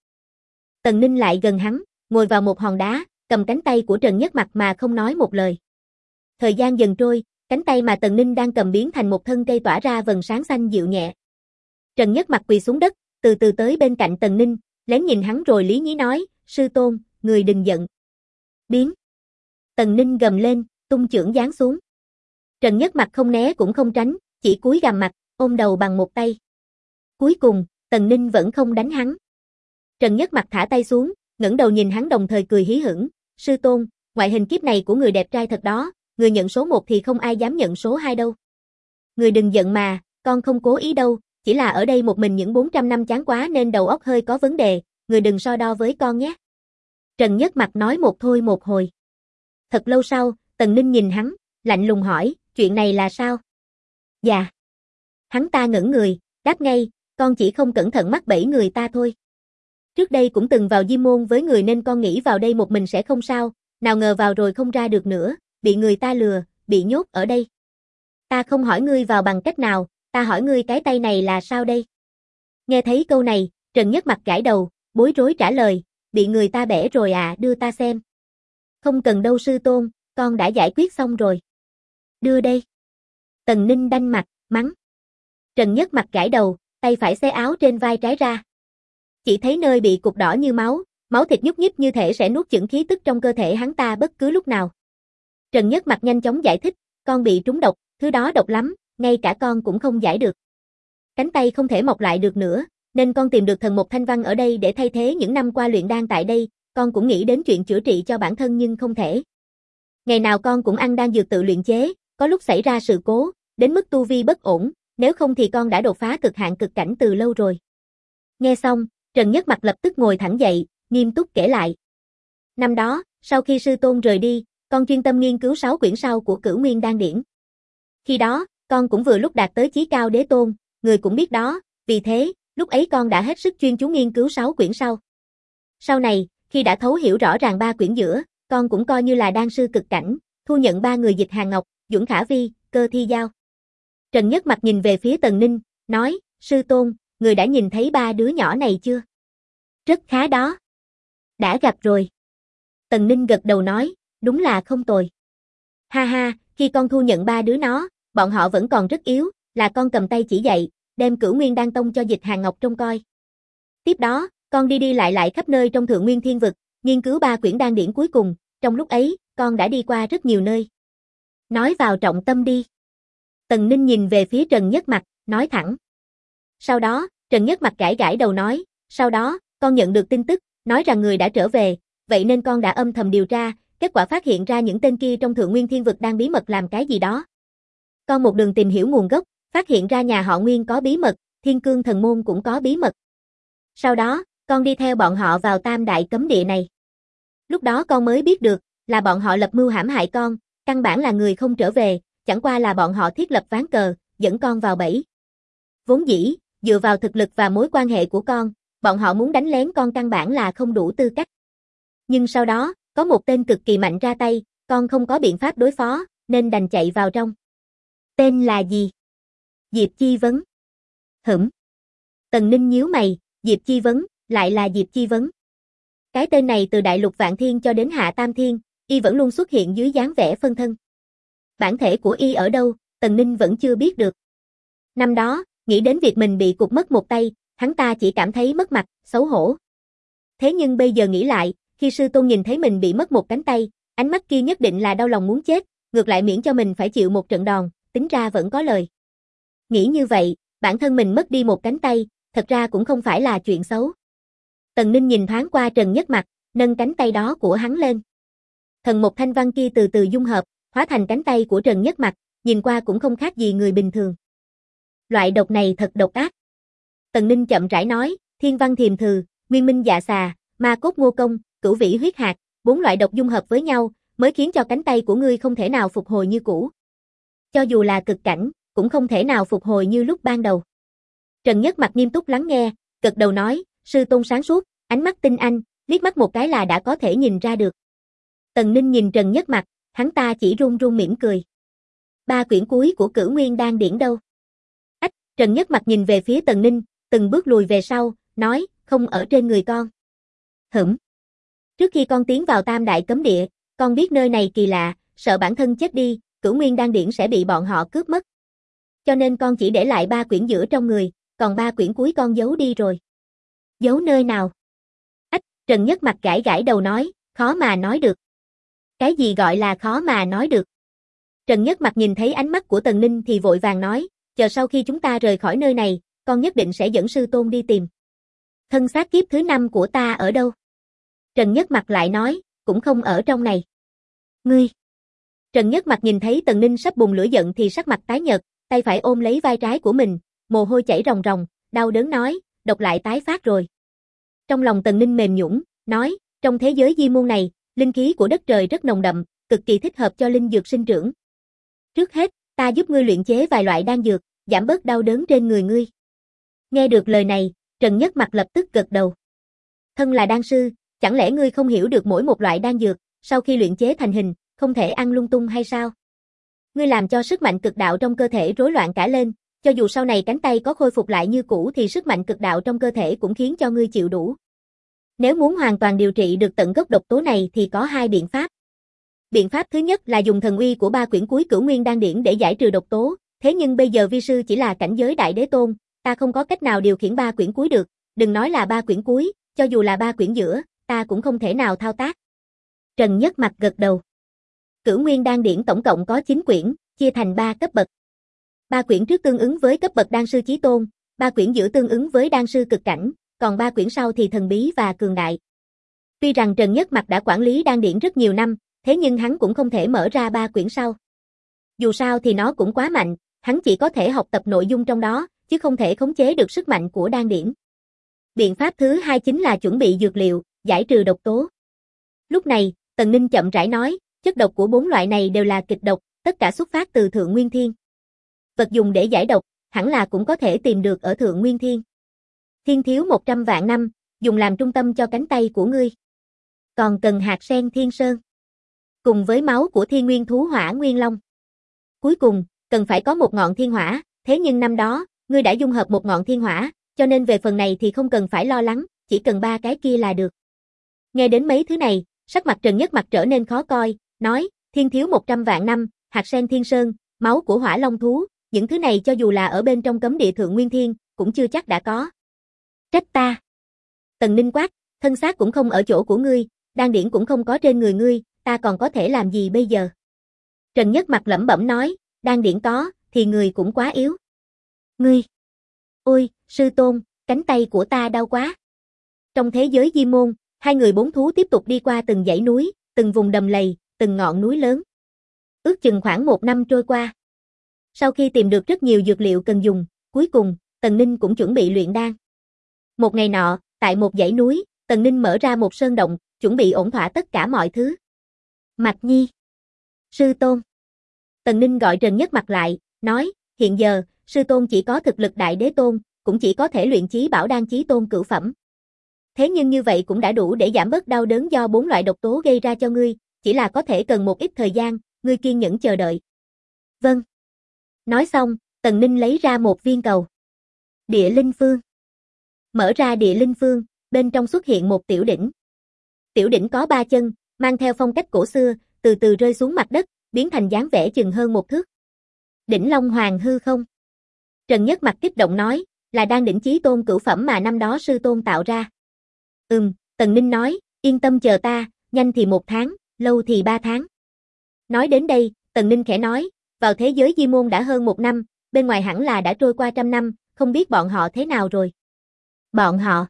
Tần Ninh lại gần hắn, ngồi vào một hòn đá, cầm cánh tay của Trần Nhất Mặc mà không nói một lời. Thời gian dần trôi, cánh tay mà Tần Ninh đang cầm biến thành một thân cây tỏa ra vầng sáng xanh dịu nhẹ. Trần Nhất Mặc quỳ xuống đất, từ từ tới bên cạnh Tần Ninh, lén nhìn hắn rồi lý nhí nói, sư tôn, người đừng giận. Biến. Tần Ninh gầm lên, tung chưởng giáng xuống. Trần Nhất Mặc không né cũng không tránh, chỉ cúi gằm mặt, ôm đầu bằng một tay. Cuối cùng, Tần Ninh vẫn không đánh hắn. Trần Nhất Mặc thả tay xuống, ngẩng đầu nhìn hắn đồng thời cười hí hửng, sư tôn, ngoại hình kiếp này của người đẹp trai thật đó, người nhận số 1 thì không ai dám nhận số 2 đâu. Người đừng giận mà, con không cố ý đâu, chỉ là ở đây một mình những 400 năm chán quá nên đầu óc hơi có vấn đề, người đừng so đo với con nhé. Trần Nhất Mặc nói một thôi một hồi. Thật lâu sau, Tần Ninh nhìn hắn, lạnh lùng hỏi, chuyện này là sao? Dạ. Hắn ta ngẩn người, đáp ngay, con chỉ không cẩn thận mắc bẫy người ta thôi. Trước đây cũng từng vào Diêm Môn với người nên con nghĩ vào đây một mình sẽ không sao, nào ngờ vào rồi không ra được nữa, bị người ta lừa, bị nhốt ở đây. Ta không hỏi ngươi vào bằng cách nào, ta hỏi ngươi cái tay này là sao đây? Nghe thấy câu này, Trần Nhất Mặc gãi đầu, bối rối trả lời, bị người ta bẻ rồi à, đưa ta xem. Không cần đâu sư tôn, con đã giải quyết xong rồi. Đưa đây. Tần Ninh đanh mặt, mắng. Trần Nhất Mặc gãi đầu, tay phải xé áo trên vai trái ra. Chỉ thấy nơi bị cục đỏ như máu, máu thịt nhúc nhích như thể sẽ nuốt chửng khí tức trong cơ thể hắn ta bất cứ lúc nào. Trần Nhất Mặc nhanh chóng giải thích, con bị trúng độc, thứ đó độc lắm, ngay cả con cũng không giải được. Cánh tay không thể mọc lại được nữa, nên con tìm được thần một Thanh Văn ở đây để thay thế những năm qua luyện đan tại đây, con cũng nghĩ đến chuyện chữa trị cho bản thân nhưng không thể. Ngày nào con cũng ăn đan dược tự luyện chế, có lúc xảy ra sự cố, đến mức tu vi bất ổn, nếu không thì con đã đột phá cực hạn cực cảnh từ lâu rồi. Nghe xong, Trần Nhất Mặc lập tức ngồi thẳng dậy, nghiêm túc kể lại. Năm đó, sau khi sư tôn rời đi, con chuyên tâm nghiên cứu 6 quyển sau của Cửu Nguyên Đan Điển. Khi đó, con cũng vừa lúc đạt tới chí cao đế tôn, người cũng biết đó, vì thế, lúc ấy con đã hết sức chuyên chú nghiên cứu 6 quyển sau. Sau này, khi đã thấu hiểu rõ ràng 3 quyển giữa, con cũng coi như là đan sư cực cảnh, thu nhận 3 người Dịch Hàn Ngọc, Duẩn Khả Vi, Cơ Thi Giao. Trần Nhất Mặc nhìn về phía Tần Ninh, nói, sư tôn, người đã nhìn thấy 3 đứa nhỏ này chưa? Rất khá đó. Đã gặp rồi. Tần Ninh gật đầu nói, đúng là không tồi. Ha ha, khi con thu nhận 3 đứa nó, bọn họ vẫn còn rất yếu, là con cầm tay chỉ dạy, đem Cửu Nguyên Đan Tông cho Dịch Hàn Ngọc trông coi. Tiếp đó, con đi đi lại lại khắp nơi trong Thượng Nguyên Thiên Vực, nghiên cứu 3 quyển đan điển cuối cùng, trong lúc ấy, con đã đi qua rất nhiều nơi. Nói vào trọng tâm đi. Tần Ninh nhìn về phía Trần Nhất Mặc, nói thẳng. Sau đó, Trần Nhất Mặc gãi gãi đầu nói, sau đó, con nhận được tin tức, nói rằng người đã trở về, vậy nên con đã âm thầm điều tra, kết quả phát hiện ra những tên kia trong Thượng Nguyên Thiên Vực đang bí mật làm cái gì đó. Con một đường tìm hiểu nguồn gốc, phát hiện ra nhà họ Nguyên có bí mật, Thiên Cương Thần Môn cũng có bí mật. Sau đó, con đi theo bọn họ vào Tam Đại Cấm Địa này. Lúc đó con mới biết được, là bọn họ lập mưu hãm hại con, căn bản là người không trở về, chẳng qua là bọn họ thiết lập ván cờ, dẫn con vào bẫy. Vốn dĩ, dựa vào thực lực và mối quan hệ của con, bọn họ muốn đánh lén con căn bản là không đủ tư cách. Nhưng sau đó, có một tên cực kỳ mạnh ra tay, con không có biện pháp đối phó, nên đành chạy vào trong. Tên là gì? Diệp Chi Vấn. Tần Ninh nhíu mày, Diệp Chi Vấn, lại là Diệp Chi Vấn. Cái tên này từ Đại Lục Vạn Thiên cho đến Hạ Tam Thiên, y vẫn luôn xuất hiện dưới dáng vẻ phân thân. Bản thể của y ở đâu, Tần Ninh vẫn chưa biết được. Năm đó, nghĩ đến việc mình bị cụt mất một tay, hắn ta chỉ cảm thấy mất mặt, xấu hổ. Thế nhưng bây giờ nghĩ lại, khi sư tôn nhìn thấy mình bị mất một cánh tay, ánh mắt kia nhất định là đau lòng muốn chết, ngược lại miễn cho mình phải chịu một trận đòn, tính ra vẫn có lời. Nghĩ như vậy, bản thân mình mất đi một cánh tay, thật ra cũng không phải là chuyện xấu. Tần Ninh nhìn thoáng qua Trần Nhất Mặc, nâng cánh tay đó của hắn lên. Thần một thanh văn kia từ từ dung hợp, hóa thành cánh tay của Trần Nhất Mặc, nhìn qua cũng không khác gì người bình thường. Loại độc này thật độc ác. Tần Ninh chậm rãi nói, thiên văn thiềm thừ, nguyên minh dạ xà, ma cốt ngô công, cửu vĩ huyết hạt, 4 loại độc dung hợp với nhau, mới khiến cho cánh tay của ngươi không thể nào phục hồi như cũ. Cho dù là cực cảnh, cũng không thể nào phục hồi như lúc ban đầu. Trần Nhất Mặc nghiêm túc lắng nghe, gật đầu nói, sư tôn sáng suốt, ánh mắt tinh anh, liếc mắt một cái là đã có thể nhìn ra được. Tần Ninh nhìn Trần Nhất Mặc, hắn ta chỉ run run mỉm cười. 3 quyển cuối của Cửu Nguyên Đan điển đâu? Ách, Trần Nhất Mặc nhìn về phía Tần Ninh, từng bước lùi về sau, nói, không ở trên người con. Trước khi con tiến vào Tam Đại Cấm Địa, con biết nơi này kỳ lạ, sợ bản thân chết đi, Cửu Nguyên Đan điển sẽ bị bọn họ cướp mất. Cho nên con chỉ để lại 3 quyển giữa trong người, còn 3 quyển cuối con giấu đi rồi. Giấu nơi nào? Ách, Trần Nhất Mặc gãi gãi đầu nói, khó mà nói được. Cái gì gọi là khó mà nói được? Trần Nhất Mặc nhìn thấy ánh mắt của Tần Ninh thì vội vàng nói, chờ sau khi chúng ta rời khỏi nơi này, con nhất định sẽ dẫn sư tôn đi tìm. Thân xác kiếp thứ 5 của ta ở đâu? Trần Nhất Mặc lại nói, cũng không ở trong này. Ngươi! Trần Nhất Mặc nhìn thấy Tần Ninh sắp bùng lửa giận thì sắc mặt tái nhợt, tay phải ôm lấy vai trái của mình, mồ hôi chảy ròng ròng, đau đớn nói, độc lại tái phát rồi. Trong lòng Tần Ninh mềm nhũn, nói, trong thế giới Di Môn này, linh khí của đất trời rất nồng đậm, cực kỳ thích hợp cho linh dược sinh trưởng. Trước hết, ta giúp ngươi luyện chế vài loại đan dược, giảm bớt đau đớn trên người ngươi. Nghe được lời này, Trần Nhất Mặc lập tức gật đầu. Thân là đan sư, chẳng lẽ ngươi không hiểu được mỗi một loại đan dược, sau khi luyện chế thành hình, không thể ăn lung tung hay sao? Ngươi làm cho sức mạnh cực đạo trong cơ thể rối loạn cả lên, cho dù sau này cánh tay có khôi phục lại như cũ thì sức mạnh cực đạo trong cơ thể cũng khiến cho ngươi chịu đủ. Nếu muốn hoàn toàn điều trị được tận gốc độc tố này thì có 2 biện pháp. Biện pháp thứ nhất là dùng thần uy của 3 quyển cuối Cửu Nguyên Đan điển để giải trừ độc tố, thế nhưng bây giờ vi sư chỉ là cảnh giới đại đế tôn, ta không có cách nào điều khiển 3 quyển cuối được, đừng nói là 3 quyển cuối, cho dù là 3 quyển giữa, ta cũng không thể nào thao tác. Trần Nhất Mặc gật đầu. Cửu Nguyên Đan điển tổng cộng có 9 quyển, chia thành 3 cấp bậc. 3 quyển trước tương ứng với cấp bậc đan sư chí tôn, 3 quyển giữa tương ứng với đan sư cực cảnh, còn 3 quyển sau thì thần bí và cường đại. Tuy rằng Trần Nhất Mặc đã quản lý đan điển rất nhiều năm, thế nhưng hắn cũng không thể mở ra 3 quyển sau. Dù sao thì nó cũng quá mạnh, hắn chỉ có thể học tập nội dung trong đó, chứ không thể khống chế được sức mạnh của đan điển. Biện pháp thứ 2 chính là chuẩn bị dược liệu, giải trừ độc tố. Lúc này, Tần Ninh chậm rãi nói, chất độc của 4 loại này đều là kịch độc, tất cả xuất phát từ Thượng Nguyên Thiên. Vật dùng để giải độc, hẳn là cũng có thể tìm được ở Thượng Nguyên Thiên. Thiên thiếu 100 vạn năm, dùng làm trung tâm cho cánh tay của ngươi. Còn cần hạt sen thiên sơn. Cùng với máu của thiên nguyên thú hỏa nguyên long. Cuối cùng, cần phải có một ngọn thiên hỏa, thế nhưng năm đó, ngươi đã dung hợp một ngọn thiên hỏa, cho nên về phần này thì không cần phải lo lắng, chỉ cần 3 cái kia là được. Nghe đến mấy thứ này, sắc mặt Trần Nhất Mặc trở nên khó coi, nói, thiên thiếu 100 vạn năm, hạt sen thiên sơn, máu của hỏa long thú, những thứ này cho dù là ở bên trong cấm địa Thượng Nguyên Thiên, cũng chưa chắc đã có. Trách ta. Tần Ninh quát, thân xác cũng không ở chỗ của ngươi, đan điển cũng không có trên người ngươi, ta còn có thể làm gì bây giờ? Trần Nhất Mặc lẩm bẩm nói, đan điển có, thì người cũng quá yếu. Ngươi! Ôi, sư tôn, cánh tay của ta đau quá. Trong thế giới Di Môn, hai người bốn thú tiếp tục đi qua từng dãy núi, từng vùng đầm lầy, từng ngọn núi lớn. Ước chừng khoảng 1 năm trôi qua. Sau khi tìm được rất nhiều dược liệu cần dùng, cuối cùng, Tần Ninh cũng chuẩn bị luyện đan. Một ngày nọ, tại một dãy núi, Tần Ninh mở ra một sơn động, chuẩn bị ổn thỏa tất cả mọi thứ. Mạch Nhi. Sư tôn. Tần Ninh gọi Trần Nhất Mặc lại, nói, hiện giờ, sư tôn chỉ có thực lực đại đế tôn, cũng chỉ có thể luyện chí bảo đan chí tôn cửu phẩm. Thế nhưng như vậy cũng đã đủ để giảm bớt đau đớn do 4 loại độc tố gây ra cho ngươi, chỉ là có thể cần một ít thời gian, ngươi kiên nhẫn chờ đợi. Vâng. Nói xong, Tần Ninh lấy ra một viên cầu. Địa linh phương. Mở ra địa linh phương, bên trong xuất hiện một tiểu đỉnh. Tiểu đỉnh có 3 chân, mang theo phong cách cổ xưa, từ từ rơi xuống mặt đất, biến thành dáng vẻ chừng hơn 1 thước. Đỉnh Long Hoàng hư không? Trần Nhất Mặc kích động nói, là đan đỉnh chí tôn cửu phẩm mà năm đó sư tôn tạo ra. Tần Ninh nói, yên tâm chờ ta, nhanh thì 1 tháng, lâu thì 3 tháng. Nói đến đây, Tần Ninh khẽ nói, vào thế giới Di Môn đã hơn 1 năm, bên ngoài hẳn là đã trôi qua 100 năm, không biết bọn họ thế nào rồi. Bọn họ?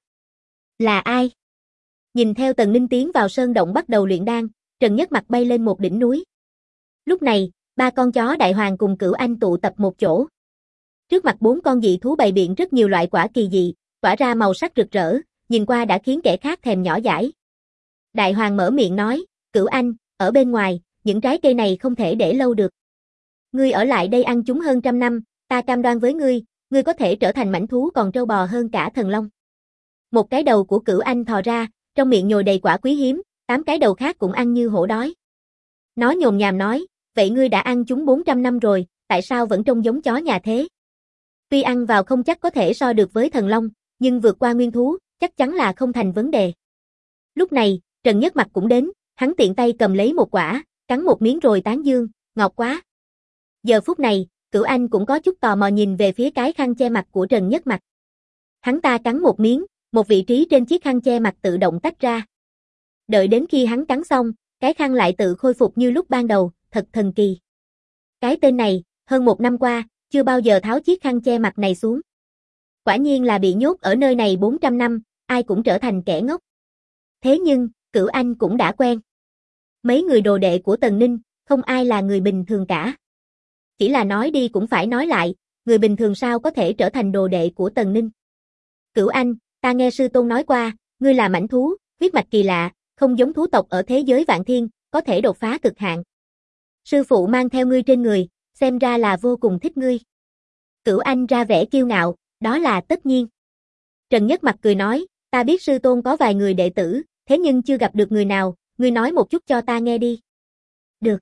Là ai? Nhìn theo Tần Ninh tiến vào sơn động bắt đầu luyện đan, Trần Nhất Mặc bay lên một đỉnh núi. Lúc này, 3 con chó đại hoàng cùng Cửu Anh tụ tập một chỗ. Trước mặt 4 con dị thú bày biện rất nhiều loại quả kỳ dị, tỏa ra màu sắc rực rỡ, nhìn qua đã khiến kẻ khác thèm nhỏ dãi. Đại hoàng mở miệng nói, Cửu Anh, ở bên ngoài, những trái cây này không thể để lâu được. Ngươi ở lại đây ăn chúng hơn 100 năm, ta cam đoan với ngươi, ngươi có thể trở thành mãnh thú còn trâu bò hơn cả thần long. Một cái đầu của Cửu Anh thò ra, trong miệng nhồi đầy quả quý hiếm, 8 cái đầu khác cũng ăn như hổ đói. Nó nhồm nhàm nói, vậy ngươi đã ăn chúng 400 năm rồi, tại sao vẫn trông giống chó nhà thế? Tuy ăn vào không chắc có thể so được với thần long, nhưng vượt qua nguyên thú, chắc chắn là không thành vấn đề. Lúc này, Trần Nhất Mặc cũng đến, hắn tiện tay cầm lấy một quả, cắn một miếng rồi tán dương, ngọt quá. Giờ phút này, Cửu Anh cũng có chút tò mò nhìn về phía cái khăn che mặt của Trần Nhất Mặc. Hắn ta cắn một miếng, một vị trí trên chiếc khăn che mặt tự động tách ra. Đợi đến khi hắn cắn xong, cái khăn lại tự khôi phục như lúc ban đầu, thật thần kỳ. Cái tên này, hơn 1 năm qua, chưa bao giờ tháo chiếc khăn che mặt này xuống. Quả nhiên là bị nhốt ở nơi này 400 năm, ai cũng trở thành kẻ ngốc. Thế nhưng, Cửu Anh cũng đã quen. Mấy người đồ đệ của Tần Ninh, không ai là người bình thường cả. Chỉ là nói đi cũng phải nói lại, người bình thường sao có thể trở thành đồ đệ của Tần Ninh. Cửu Anh, ta nghe sư tôn nói qua, ngươi là mãnh thú, huyết mạch kỳ lạ, không giống thú tộc ở thế giới vạn thiên, có thể đột phá cực hạn. Sư phụ mang theo ngươi trên người, xem ra là vô cùng thích ngươi. Cửu Anh ra vẻ kiêu ngạo, đó là tất nhiên. Trần Nhất Mặc cười nói, ta biết sư tôn có vài người đệ tử, thế nhưng chưa gặp được người nào, ngươi nói một chút cho ta nghe đi. Được.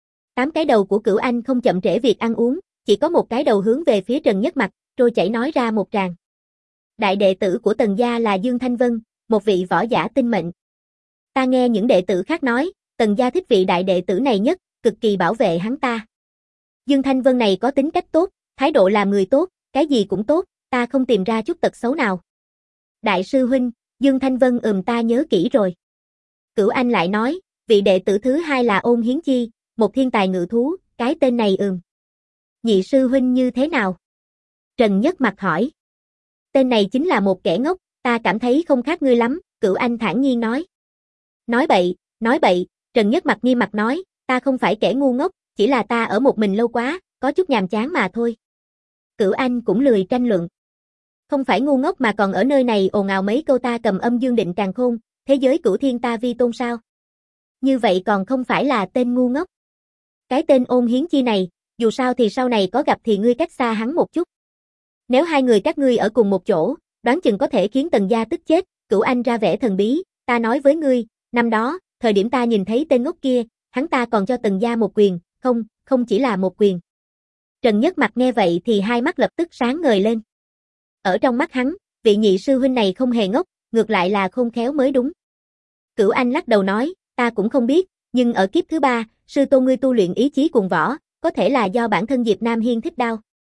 8 cái đầu của Cửu Anh không chậm trễ việc ăn uống, chỉ có một cái đầu hướng về phía Trần Nhất Mặc, trôi chảy nói ra một tràng. Đại đệ tử của Tần gia là Dương Thanh Vân, một vị võ giả tinh mệnh. Ta nghe những đệ tử khác nói, Tần gia thích vị đại đệ tử này nhất, cực kỳ bảo vệ hắn ta. Dương Thanh Vân này có tính cách tốt, thái độ làm người tốt, cái gì cũng tốt, ta không tìm ra chút tật xấu nào. Đại sư huynh, Dương Thanh Vân ta nhớ kỹ rồi. Cửu Anh lại nói, vị đệ tử thứ 2 là Ôn Hiến Chi, một thiên tài ngự thú, cái tên này Nhị sư huynh như thế nào? Trần Nhất Mặc hỏi. Tên này chính là một kẻ ngốc, ta cảm thấy không khác ngươi lắm, Cửu Anh thản nhiên nói. Nói bậy, Trần Nhất Mặc nghiêm mặt nói, ta không phải kẻ ngu ngốc, chỉ là ta ở một mình lâu quá, có chút nhàm chán mà thôi. Cửu Anh cũng lười tranh luận. Không phải ngu ngốc mà còn ở nơi này ồn ào mấy câu ta cầm âm dương định càn khôn, thế giới cửu thiên ta vi tôn sao? Như vậy còn không phải là tên ngu ngốc. Cái tên Ôn Hiến Chi này, dù sao thì sau này có gặp thì ngươi cách xa hắn một chút. Nếu hai người các ngươi ở cùng một chỗ, đoán chừng có thể khiến Tần gia tức chết. Cửu Anh ra vẻ thần bí, ta nói với ngươi, năm đó, thời điểm ta nhìn thấy tên ngốc kia, hắn ta còn cho Tần gia một quyền, không chỉ là một quyền. Trần Nhất Mặc nghe vậy thì hai mắt lập tức sáng ngời lên. Ở trong mắt hắn, vị nhị sư huynh này không hề ngốc, ngược lại là khôn khéo mới đúng. Cửu Anh lắc đầu nói, ta cũng không biết, nhưng ở kiếp thứ 3, sư tôn ngươi tu luyện ý chí cuồng võ, có thể là do bản thân Diệp Nam Hiên thích đao.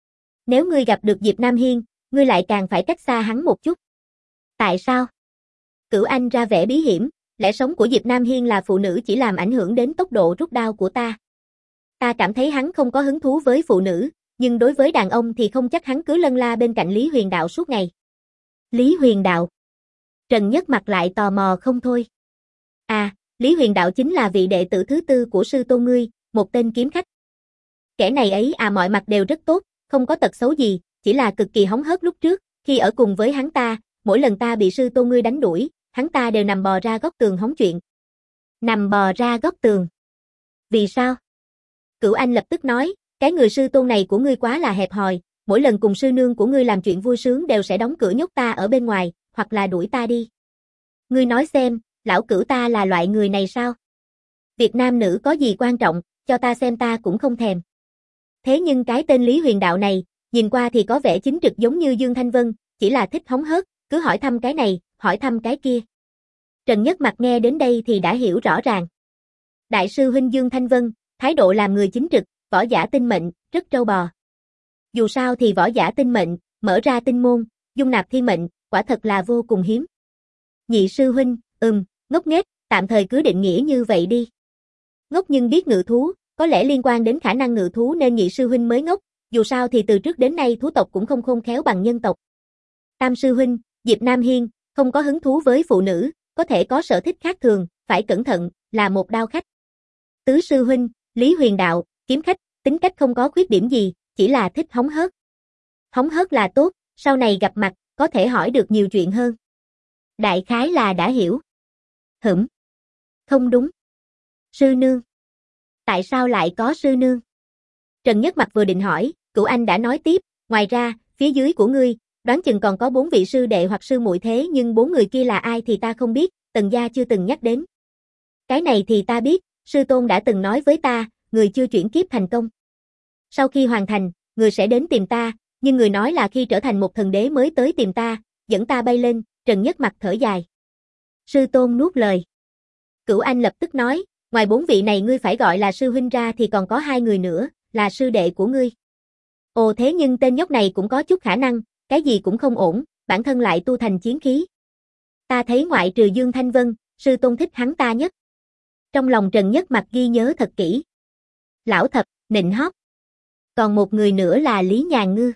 Nếu ngươi gặp được Diệp Nam Hiên, ngươi lại càng phải cách xa hắn một chút. Tại sao? Cửu Anh ra vẻ bí hiểm, lẽ sống của Diệp Nam Hiên là phụ nữ chỉ làm ảnh hưởng đến tốc độ rút đao của ta. Ta cảm thấy hắn không có hứng thú với phụ nữ, nhưng đối với đàn ông thì không chắc hắn cứ lân la bên cạnh Lý Huyền Đạo suốt ngày. Lý Huyền Đạo. Trần Nhất mặt lại tò mò không thôi. À, Lý Huyền Đạo chính là vị đệ tử thứ tư của sư tôn ngươi, một tên kiếm khách. Kẻ này ấy mọi mặt đều rất tốt, không có tật xấu gì, chỉ là cực kỳ hóng hớt lúc trước, khi ở cùng với hắn ta, mỗi lần ta bị sư tôn ngươi đánh đuổi, hắn ta đều nằm bò ra góc tường hóng chuyện. Nằm bò ra góc tường. Vì sao? Cửu Anh lập tức nói, cái người sư tôn này của ngươi quá là hẹp hòi, mỗi lần cùng sư nương của ngươi làm chuyện vui sướng đều sẽ đóng cửa nhốt ta ở bên ngoài, hoặc là đuổi ta đi. Ngươi nói xem, lão Cửu ta là loại người này sao? Việc nam nữ có gì quan trọng, cho ta xem ta cũng không thèm. Thế nhưng cái tên Lý Huyền Đạo này, nhìn qua thì có vẻ chính trực giống như Dương Thanh Vân, chỉ là thích hóng hớt, cứ hỏi thăm cái này, hỏi thăm cái kia. Trần Nhất Mặt nghe đến đây thì đã hiểu rõ ràng. Đại sư huynh Dương Thanh Vân, thái độ làm người chính trực, võ giả tinh mệnh, rất trâu bò. Dù sao thì võ giả tinh mệnh, mở ra tinh môn, dung nạp thiên mệnh, quả thật là vô cùng hiếm. Nhị sư huynh, ngốc nghếch, tạm thời cứ định nghĩa như vậy đi. Ngốc nhưng biết ngự thú, có lẽ liên quan đến khả năng ngự thú nên nhị sư huynh mới ngốc, dù sao thì từ trước đến nay thú tộc cũng không khôn khéo bằng nhân tộc. Tam sư huynh, Diệp Nam Hiên, không có hứng thú với phụ nữ, có thể có sở thích khác thường, phải cẩn thận, là một đao khách. Tứ sư huynh, Lý Huyền Đạo, kiếm khách, tính cách không có khuyết điểm gì, chỉ là thích hóng hớt. Hóng hớt là tốt, sau này gặp mặt, có thể hỏi được nhiều chuyện hơn. Đại khái là đã hiểu. Không đúng. Sư nương. Tại sao lại có sư nương? Trần Nhất Mặt vừa định hỏi, Cửu Anh đã nói tiếp, ngoài ra, phía dưới của ngươi, đoán chừng còn có 4 vị sư đệ hoặc sư muội thế nhưng 4 người kia là ai thì ta không biết, Tần gia chưa từng nhắc đến. Cái này thì ta biết, sư tôn đã từng nói với ta, người chưa chuyển kiếp thành công. Sau khi hoàn thành, người sẽ đến tìm ta, nhưng người nói là khi trở thành một thần đế mới tới tìm ta, dẫn ta bay lên, Trần Nhất Mặt thở dài. Sư tôn nuốt lời. Cửu Anh lập tức nói, ngoài 4 vị này ngươi phải gọi là sư huynh ra thì còn có 2 người nữa, là sư đệ của ngươi. Ồ thế nhưng tên nhóc này cũng có chút khả năng, cái gì cũng không ổn, bản thân lại tu thành chiến khí. Ta thấy ngoại trừ Dương Thanh Vân, sư tôn thích hắn ta nhất. Trong lòng Trần Nhất Mặt ghi nhớ thật kỹ. Lão Thập, nịnh hót. Còn một người nữa là Lý Nhà Ngư.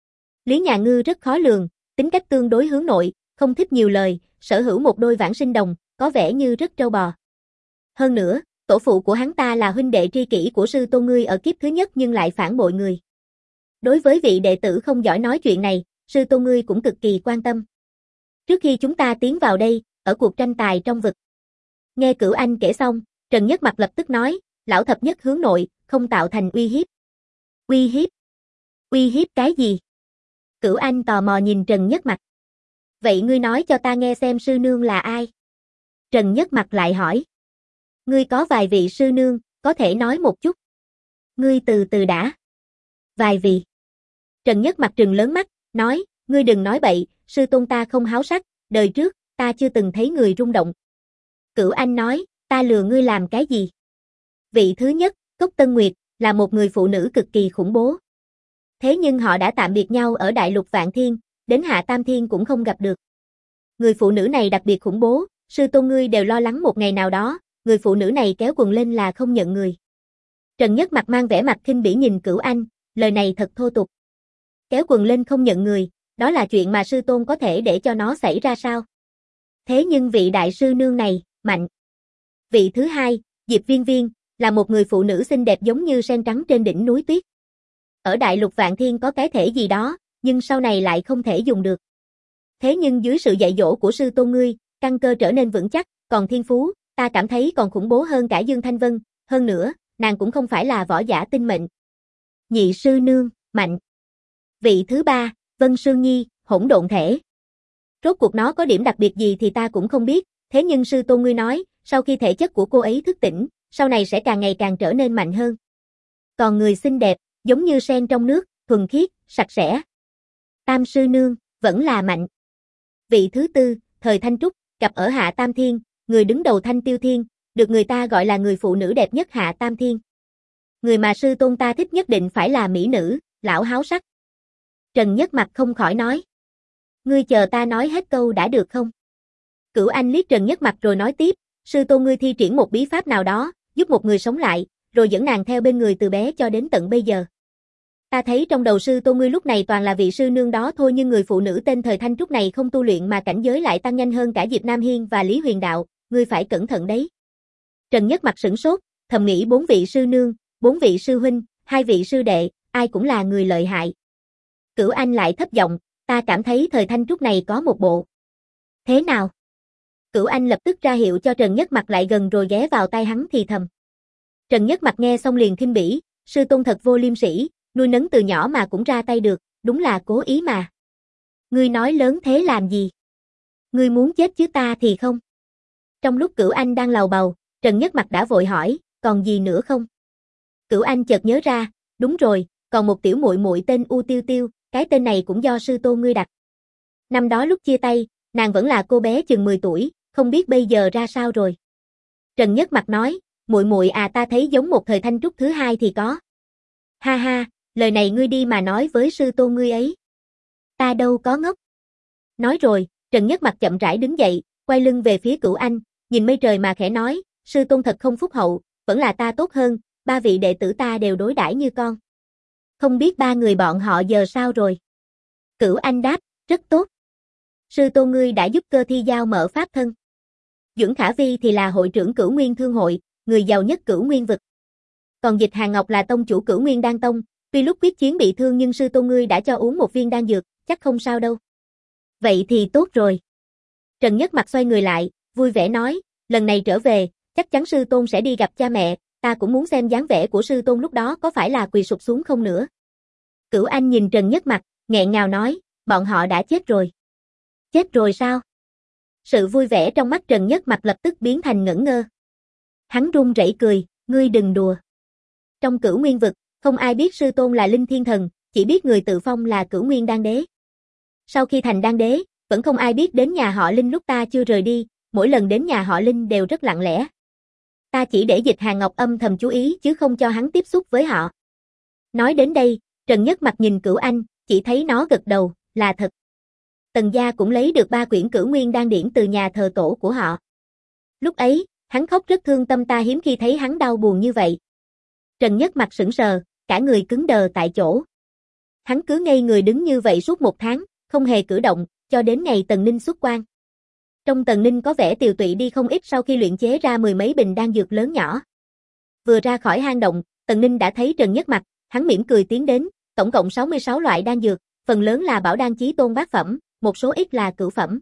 Lý Nhà Ngư rất khó lường, tính cách tương đối hướng nội, không thích nhiều lời, sở hữu một đôi vãng sinh đồng, có vẻ như rất trâu bò. Hơn nữa, tổ phụ của hắn ta là huynh đệ tri kỷ của sư tôn ngươi ở kiếp thứ nhất nhưng lại phản bội người. Đối với vị đệ tử không giỏi nói chuyện này, sư tôn ngươi cũng cực kỳ quan tâm. Trước khi chúng ta tiến vào đây, ở cuộc tranh tài trong vực. Nghe Cửu Anh kể xong, Trần Nhất Mặt lập tức nói, lão thập nhất hướng nội, không tạo thành uy hiếp. Uy hiếp? Uy hiếp cái gì? Cửu Anh tò mò nhìn Trần Nhất Mặt. Vậy ngươi nói cho ta nghe xem sư nương là ai? Trần Nhất Mặt lại hỏi. Ngươi có vài vị sư nương, có thể nói một chút. Ngươi từ từ đã. Vài vị. Trần Nhất Mặt trừng lớn mắt, nói, ngươi đừng nói bậy, sư tôn ta không háo sắc, đời trước, ta chưa từng thấy người rung động. Cửu Anh nói, ta lừa ngươi làm cái gì? Vị thứ nhất, Cốc Tân Nguyệt, là một người phụ nữ cực kỳ khủng bố. Thế nhưng họ đã tạm biệt nhau ở Đại Lục Vạn Thiên, đến Hạ Tam Thiên cũng không gặp được. Người phụ nữ này đặc biệt khủng bố, sư tôn ngươi đều lo lắng một ngày nào đó, người phụ nữ này kéo quần lên là không nhận người. Trần Nhất Mặt mang vẻ mặt khinh bỉ nhìn Cửu Anh, lời này thật thô tục. Kéo quần lên không nhận người, đó là chuyện mà sư tôn có thể để cho nó xảy ra sao? Thế nhưng vị đại sư nương này, mạnh. Vị thứ hai, Diệp Viên Viên, là một người phụ nữ xinh đẹp giống như sen trắng trên đỉnh núi tuyết. Ở Đại Lục Vạn Thiên có cái thể gì đó, nhưng sau này lại không thể dùng được. Thế nhưng dưới sự dạy dỗ của sư tôn ngươi, căn cơ trở nên vững chắc, còn thiên phú, ta cảm thấy còn khủng bố hơn cả Dương Thanh Vân, hơn nữa, nàng cũng không phải là võ giả tinh mệnh. Nhị sư nương, mạnh. Vị thứ ba, Vân Sương Nhi, hỗn độn thể. Rốt cuộc nó có điểm đặc biệt gì thì ta cũng không biết, thế nhưng sư tôn ngươi nói, sau khi thể chất của cô ấy thức tỉnh, sau này sẽ càng ngày càng trở nên mạnh hơn. Còn người xinh đẹp, giống như sen trong nước, thuần khiết, sạch sẽ. Tam sư nương, vẫn là mạnh. Vị thứ tư, Thời Thanh Trúc, gặp ở Hạ Tam Thiên, người đứng đầu Thanh Tiêu Thiên, được người ta gọi là người phụ nữ đẹp nhất Hạ Tam Thiên. Người mà sư tôn ta thích nhất định phải là mỹ nữ, lão háo sắc. Trần Nhất Mặc không khỏi nói. Ngươi chờ ta nói hết câu đã được không? Cửu Anh liếc Trần Nhất Mặc rồi nói tiếp, sư tôn ngươi thi triển một bí pháp nào đó, giúp một người sống lại, rồi dẫn nàng theo bên người từ bé cho đến tận bây giờ. Ta thấy trong đầu sư tôn ngươi lúc này toàn là vị sư nương đó thôi, nhưng người phụ nữ tên Thời Thanh Trúc này không tu luyện mà cảnh giới lại tăng nhanh hơn cả Diệp Nam Hiên và Lý Huyền Đạo, ngươi phải cẩn thận đấy. Trần Nhất Mặc sửng sốt, thầm nghĩ 4 vị sư nương, 4 vị sư huynh, 2 vị sư đệ, ai cũng là người lợi hại. Cửu Anh lại thấp giọng, ta cảm thấy Thời Thanh Trúc này có một bộ. Thế nào? Cửu Anh lập tức ra hiệu cho Trần Nhất Mặc lại gần rồi ghé vào tai hắn thì thầm. Trần Nhất Mặc nghe xong liền khinh bỉ, sư tôn thật vô liêm sỉ, nuôi nấng từ nhỏ mà cũng ra tay được, đúng là cố ý mà. Ngươi nói lớn thế làm gì? Ngươi muốn chết chứ ta thì không. Trong lúc Cửu Anh đang lầu bầu, Trần Nhất Mặc đã vội hỏi, còn gì nữa không? Cửu Anh chợt nhớ ra, đúng rồi, còn một tiểu muội muội tên U Tiêu Tiêu, cái tên này cũng do sư tôn ngươi đặt. Năm đó lúc chia tay, nàng vẫn là cô bé chừng 10 tuổi, không biết bây giờ ra sao rồi. Trần Nhất Mặc nói, muội muội à, ta thấy giống một Thời Thanh Trúc thứ hai thì có. Ha ha, lời này ngươi đi mà nói với sư tôn ngươi ấy. Ta đâu có ngốc. Nói rồi, Trần Nhất Mặc chậm rãi đứng dậy, quay lưng về phía Cửu Anh, nhìn mây trời mà khẽ nói, sư tôn thật không phúc hậu, vẫn là ta tốt hơn, 3 vị đệ tử ta đều đối đãi như con. Không biết 3 người bọn họ giờ sao rồi? Cửu Anh đáp, rất tốt. Sư tôn ngươi đã giúp Cơ Thi Giao mở pháp thân. Duẩn Khả Vi thì là hội trưởng Cửu Nguyên Thương hội, người giàu nhất Cửu Nguyên vực. Còn Dịch Hàn Ngọc là tông chủ Cửu Nguyên Đan Tông, tuy lúc quyết chiến bị thương nhưng sư tôn ngươi đã cho uống một viên đan dược, chắc không sao đâu. Vậy thì tốt rồi. Trần Nhất Mặc xoay người lại, vui vẻ nói, lần này trở về, chắc chắn sư tôn sẽ đi gặp cha mẹ, ta cũng muốn xem dáng vẻ của sư tôn lúc đó có phải là quỳ sụp xuống không nữa. Cửu Anh nhìn Trần Nhất Mặc, nghẹn ngào nói, bọn họ đã chết rồi. Chết rồi sao? Sự vui vẻ trong mắt Trần Nhất Mặc lập tức biến thành ngẩn ngơ. Hắn run rẩy cười, ngươi đừng đùa. Trong Cửu Nguyên vực, không ai biết sư tôn là Linh Thiên Thần, chỉ biết người tự phong là Cửu Nguyên Đan Đế. Sau khi thành Đan Đế, vẫn không ai biết đến nhà họ Linh lúc ta chưa rời đi, mỗi lần đến nhà họ Linh đều rất lặng lẽ. Ta chỉ để Dịch Hàn Ngọc âm thầm chú ý chứ không cho hắn tiếp xúc với họ. Nói đến đây, Trần Nhất Mặc nhìn Cửu Anh, chỉ thấy nó gật đầu, là thật. Tần gia cũng lấy được 3 quyển Cửu Nguyên Đan điển từ nhà thờ tổ của họ. Lúc ấy, hắn khóc rất thương tâm, ta hiếm khi thấy hắn đau buồn như vậy. Trần Nhất Mặc sững sờ, cả người cứng đờ tại chỗ. Hắn cứ ngây người đứng như vậy suốt 1 tháng, không hề cử động, cho đến ngày Tần Ninh xuất quan. Trong Tần Ninh có vẻ tiều tụy đi không ít sau khi luyện chế ra 10 mấy bình đan dược lớn nhỏ. Vừa ra khỏi hang động, Tần Ninh đã thấy Trần Nhất Mặc, hắn mỉm cười tiến đến, tổng cộng 66 loại đan dược, phần lớn là bảo đan chí tôn bát phẩm, một số ít là cửu phẩm.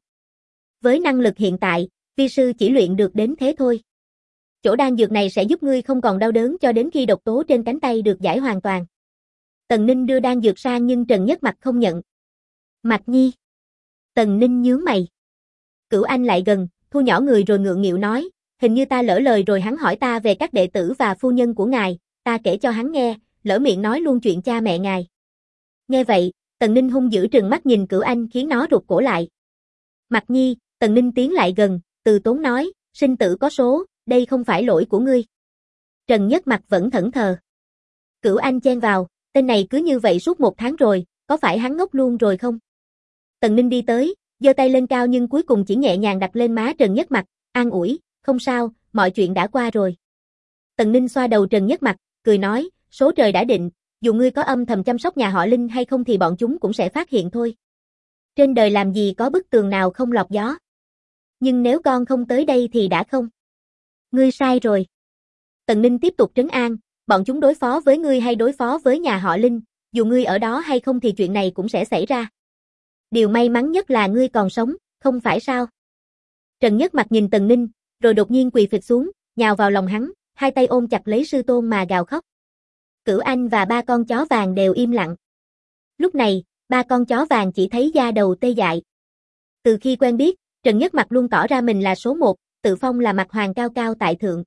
Với năng lực hiện tại, vi sư chỉ luyện được đến thế thôi. Chỗ đan dược này sẽ giúp ngươi không còn đau đớn cho đến khi độc tố trên cánh tay được giải hoàn toàn. Tần Ninh đưa đan dược sang nhưng Trần Nhất Mặc không nhận. Mạch Nhi. Tần Ninh nhướng mày. Cửu Anh lại gần, thu nhỏ người rồi ngượng nghịu nói, hình như ta lỡ lời rồi. Hắn hỏi ta về các đệ tử và phu nhân của ngài, ta kể cho hắn nghe, lỡ miệng nói luôn chuyện cha mẹ ngài. Nghe vậy, Tần Ninh hung dữ trừng mắt nhìn Cửu Anh khiến nó rụt cổ lại. Mạch Nhi, Tần Ninh tiến lại gần, từ tốn nói, sinh tử có số, đây không phải lỗi của ngươi. Trần Nhất Mặc vẫn thẫn thờ. Cửu Anh chen vào, tên này cứ như vậy suốt 1 tháng rồi, có phải hắn ngốc luôn rồi không? Tần Ninh đi tới, giơ tay lên cao nhưng cuối cùng chỉ nhẹ nhàng đặt lên má Trần Nhất Mặc, an ủi, không sao, mọi chuyện đã qua rồi. Tần Ninh xoa đầu Trần Nhất Mặc, cười nói, số trời đã định, dù ngươi có âm thầm chăm sóc nhà họ Linh hay không thì bọn chúng cũng sẽ phát hiện thôi. Trên đời làm gì có bức tường nào không lọt gió. Nhưng nếu con không tới đây thì đã không. Ngươi sai rồi. Tần Ninh tiếp tục trấn an, bọn chúng đối phó với ngươi hay đối phó với nhà họ Linh, dù ngươi ở đó hay không thì chuyện này cũng sẽ xảy ra. Điều may mắn nhất là ngươi còn sống, không phải sao? Trần Nhất Mặc nhìn Tần Ninh, rồi đột nhiên quỳ phịch xuống, nhào vào lòng hắn, hai tay ôm chặt lấy sư tôn mà gào khóc. Cửu Anh và 3 con chó vàng đều im lặng. Lúc này, 3 con chó vàng chỉ thấy da đầu tê dại. Từ khi quen biết, Trần Nhất Mặc luôn tỏ ra mình là số 1, tự phong là mặt hoàng cao cao tại thượng.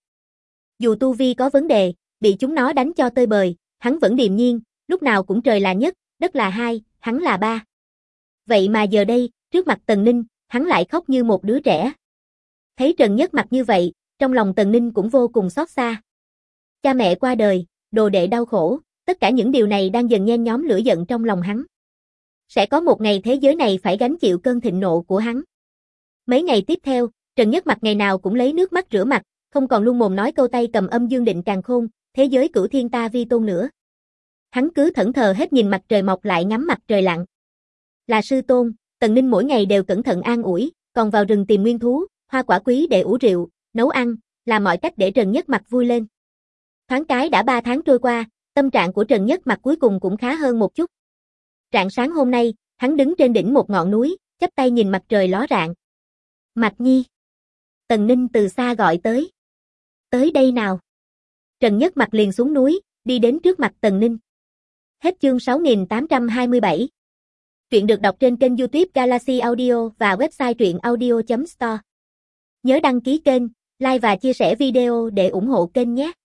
Dù tu vi có vấn đề, bị chúng nó đánh cho tơi bời, hắn vẫn điềm nhiên, lúc nào cũng trời là nhất, đất là hai, hắn là 3. Vậy mà giờ đây, trước mặt Tần Ninh, hắn lại khóc như một đứa trẻ. Thấy Trần Nhất Mặc như vậy, trong lòng Tần Ninh cũng vô cùng xót xa. Cha mẹ qua đời, đồ đệ đau khổ, tất cả những điều này đang dần nhen nhóm lửa giận trong lòng hắn. Sẽ có một ngày thế giới này phải gánh chịu cơn thịnh nộ của hắn. Mấy ngày tiếp theo, Trần Nhất Mặc ngày nào cũng lấy nước mắt rửa mặt, không còn luôn mồm nói câu tay cầm âm dương định càn khôn, thế giới cửu thiên ta vi tôn nữa. Hắn cứ thẫn thờ hết nhìn mặt trời mọc lại ngắm mặt trời lặn. Là sư tôn, Tần Ninh mỗi ngày đều cẩn thận an ủi, còn vào rừng tìm nguyên thú, hoa quả quý để ủ rượu, nấu ăn, làm mọi cách để Trần Nhất Mặc vui lên. Thoáng cái đã 3 tháng trôi qua, tâm trạng của Trần Nhất Mặc cuối cùng cũng khá hơn một chút. Rạng sáng hôm nay, hắn đứng trên đỉnh một ngọn núi, chắp tay nhìn mặt trời ló rạng. Mạch Nhi. Tần Ninh từ xa gọi tới. Tới đây nào. Trần Nhất Mặc liền xuống núi, đi đến trước mặt Tần Ninh. Hết chương 6827. Truyện được đọc trên kênh YouTube Galaxy Audio và website truyệnaudio.store. Nhớ đăng ký kênh, like và chia sẻ video để ủng hộ kênh nhé.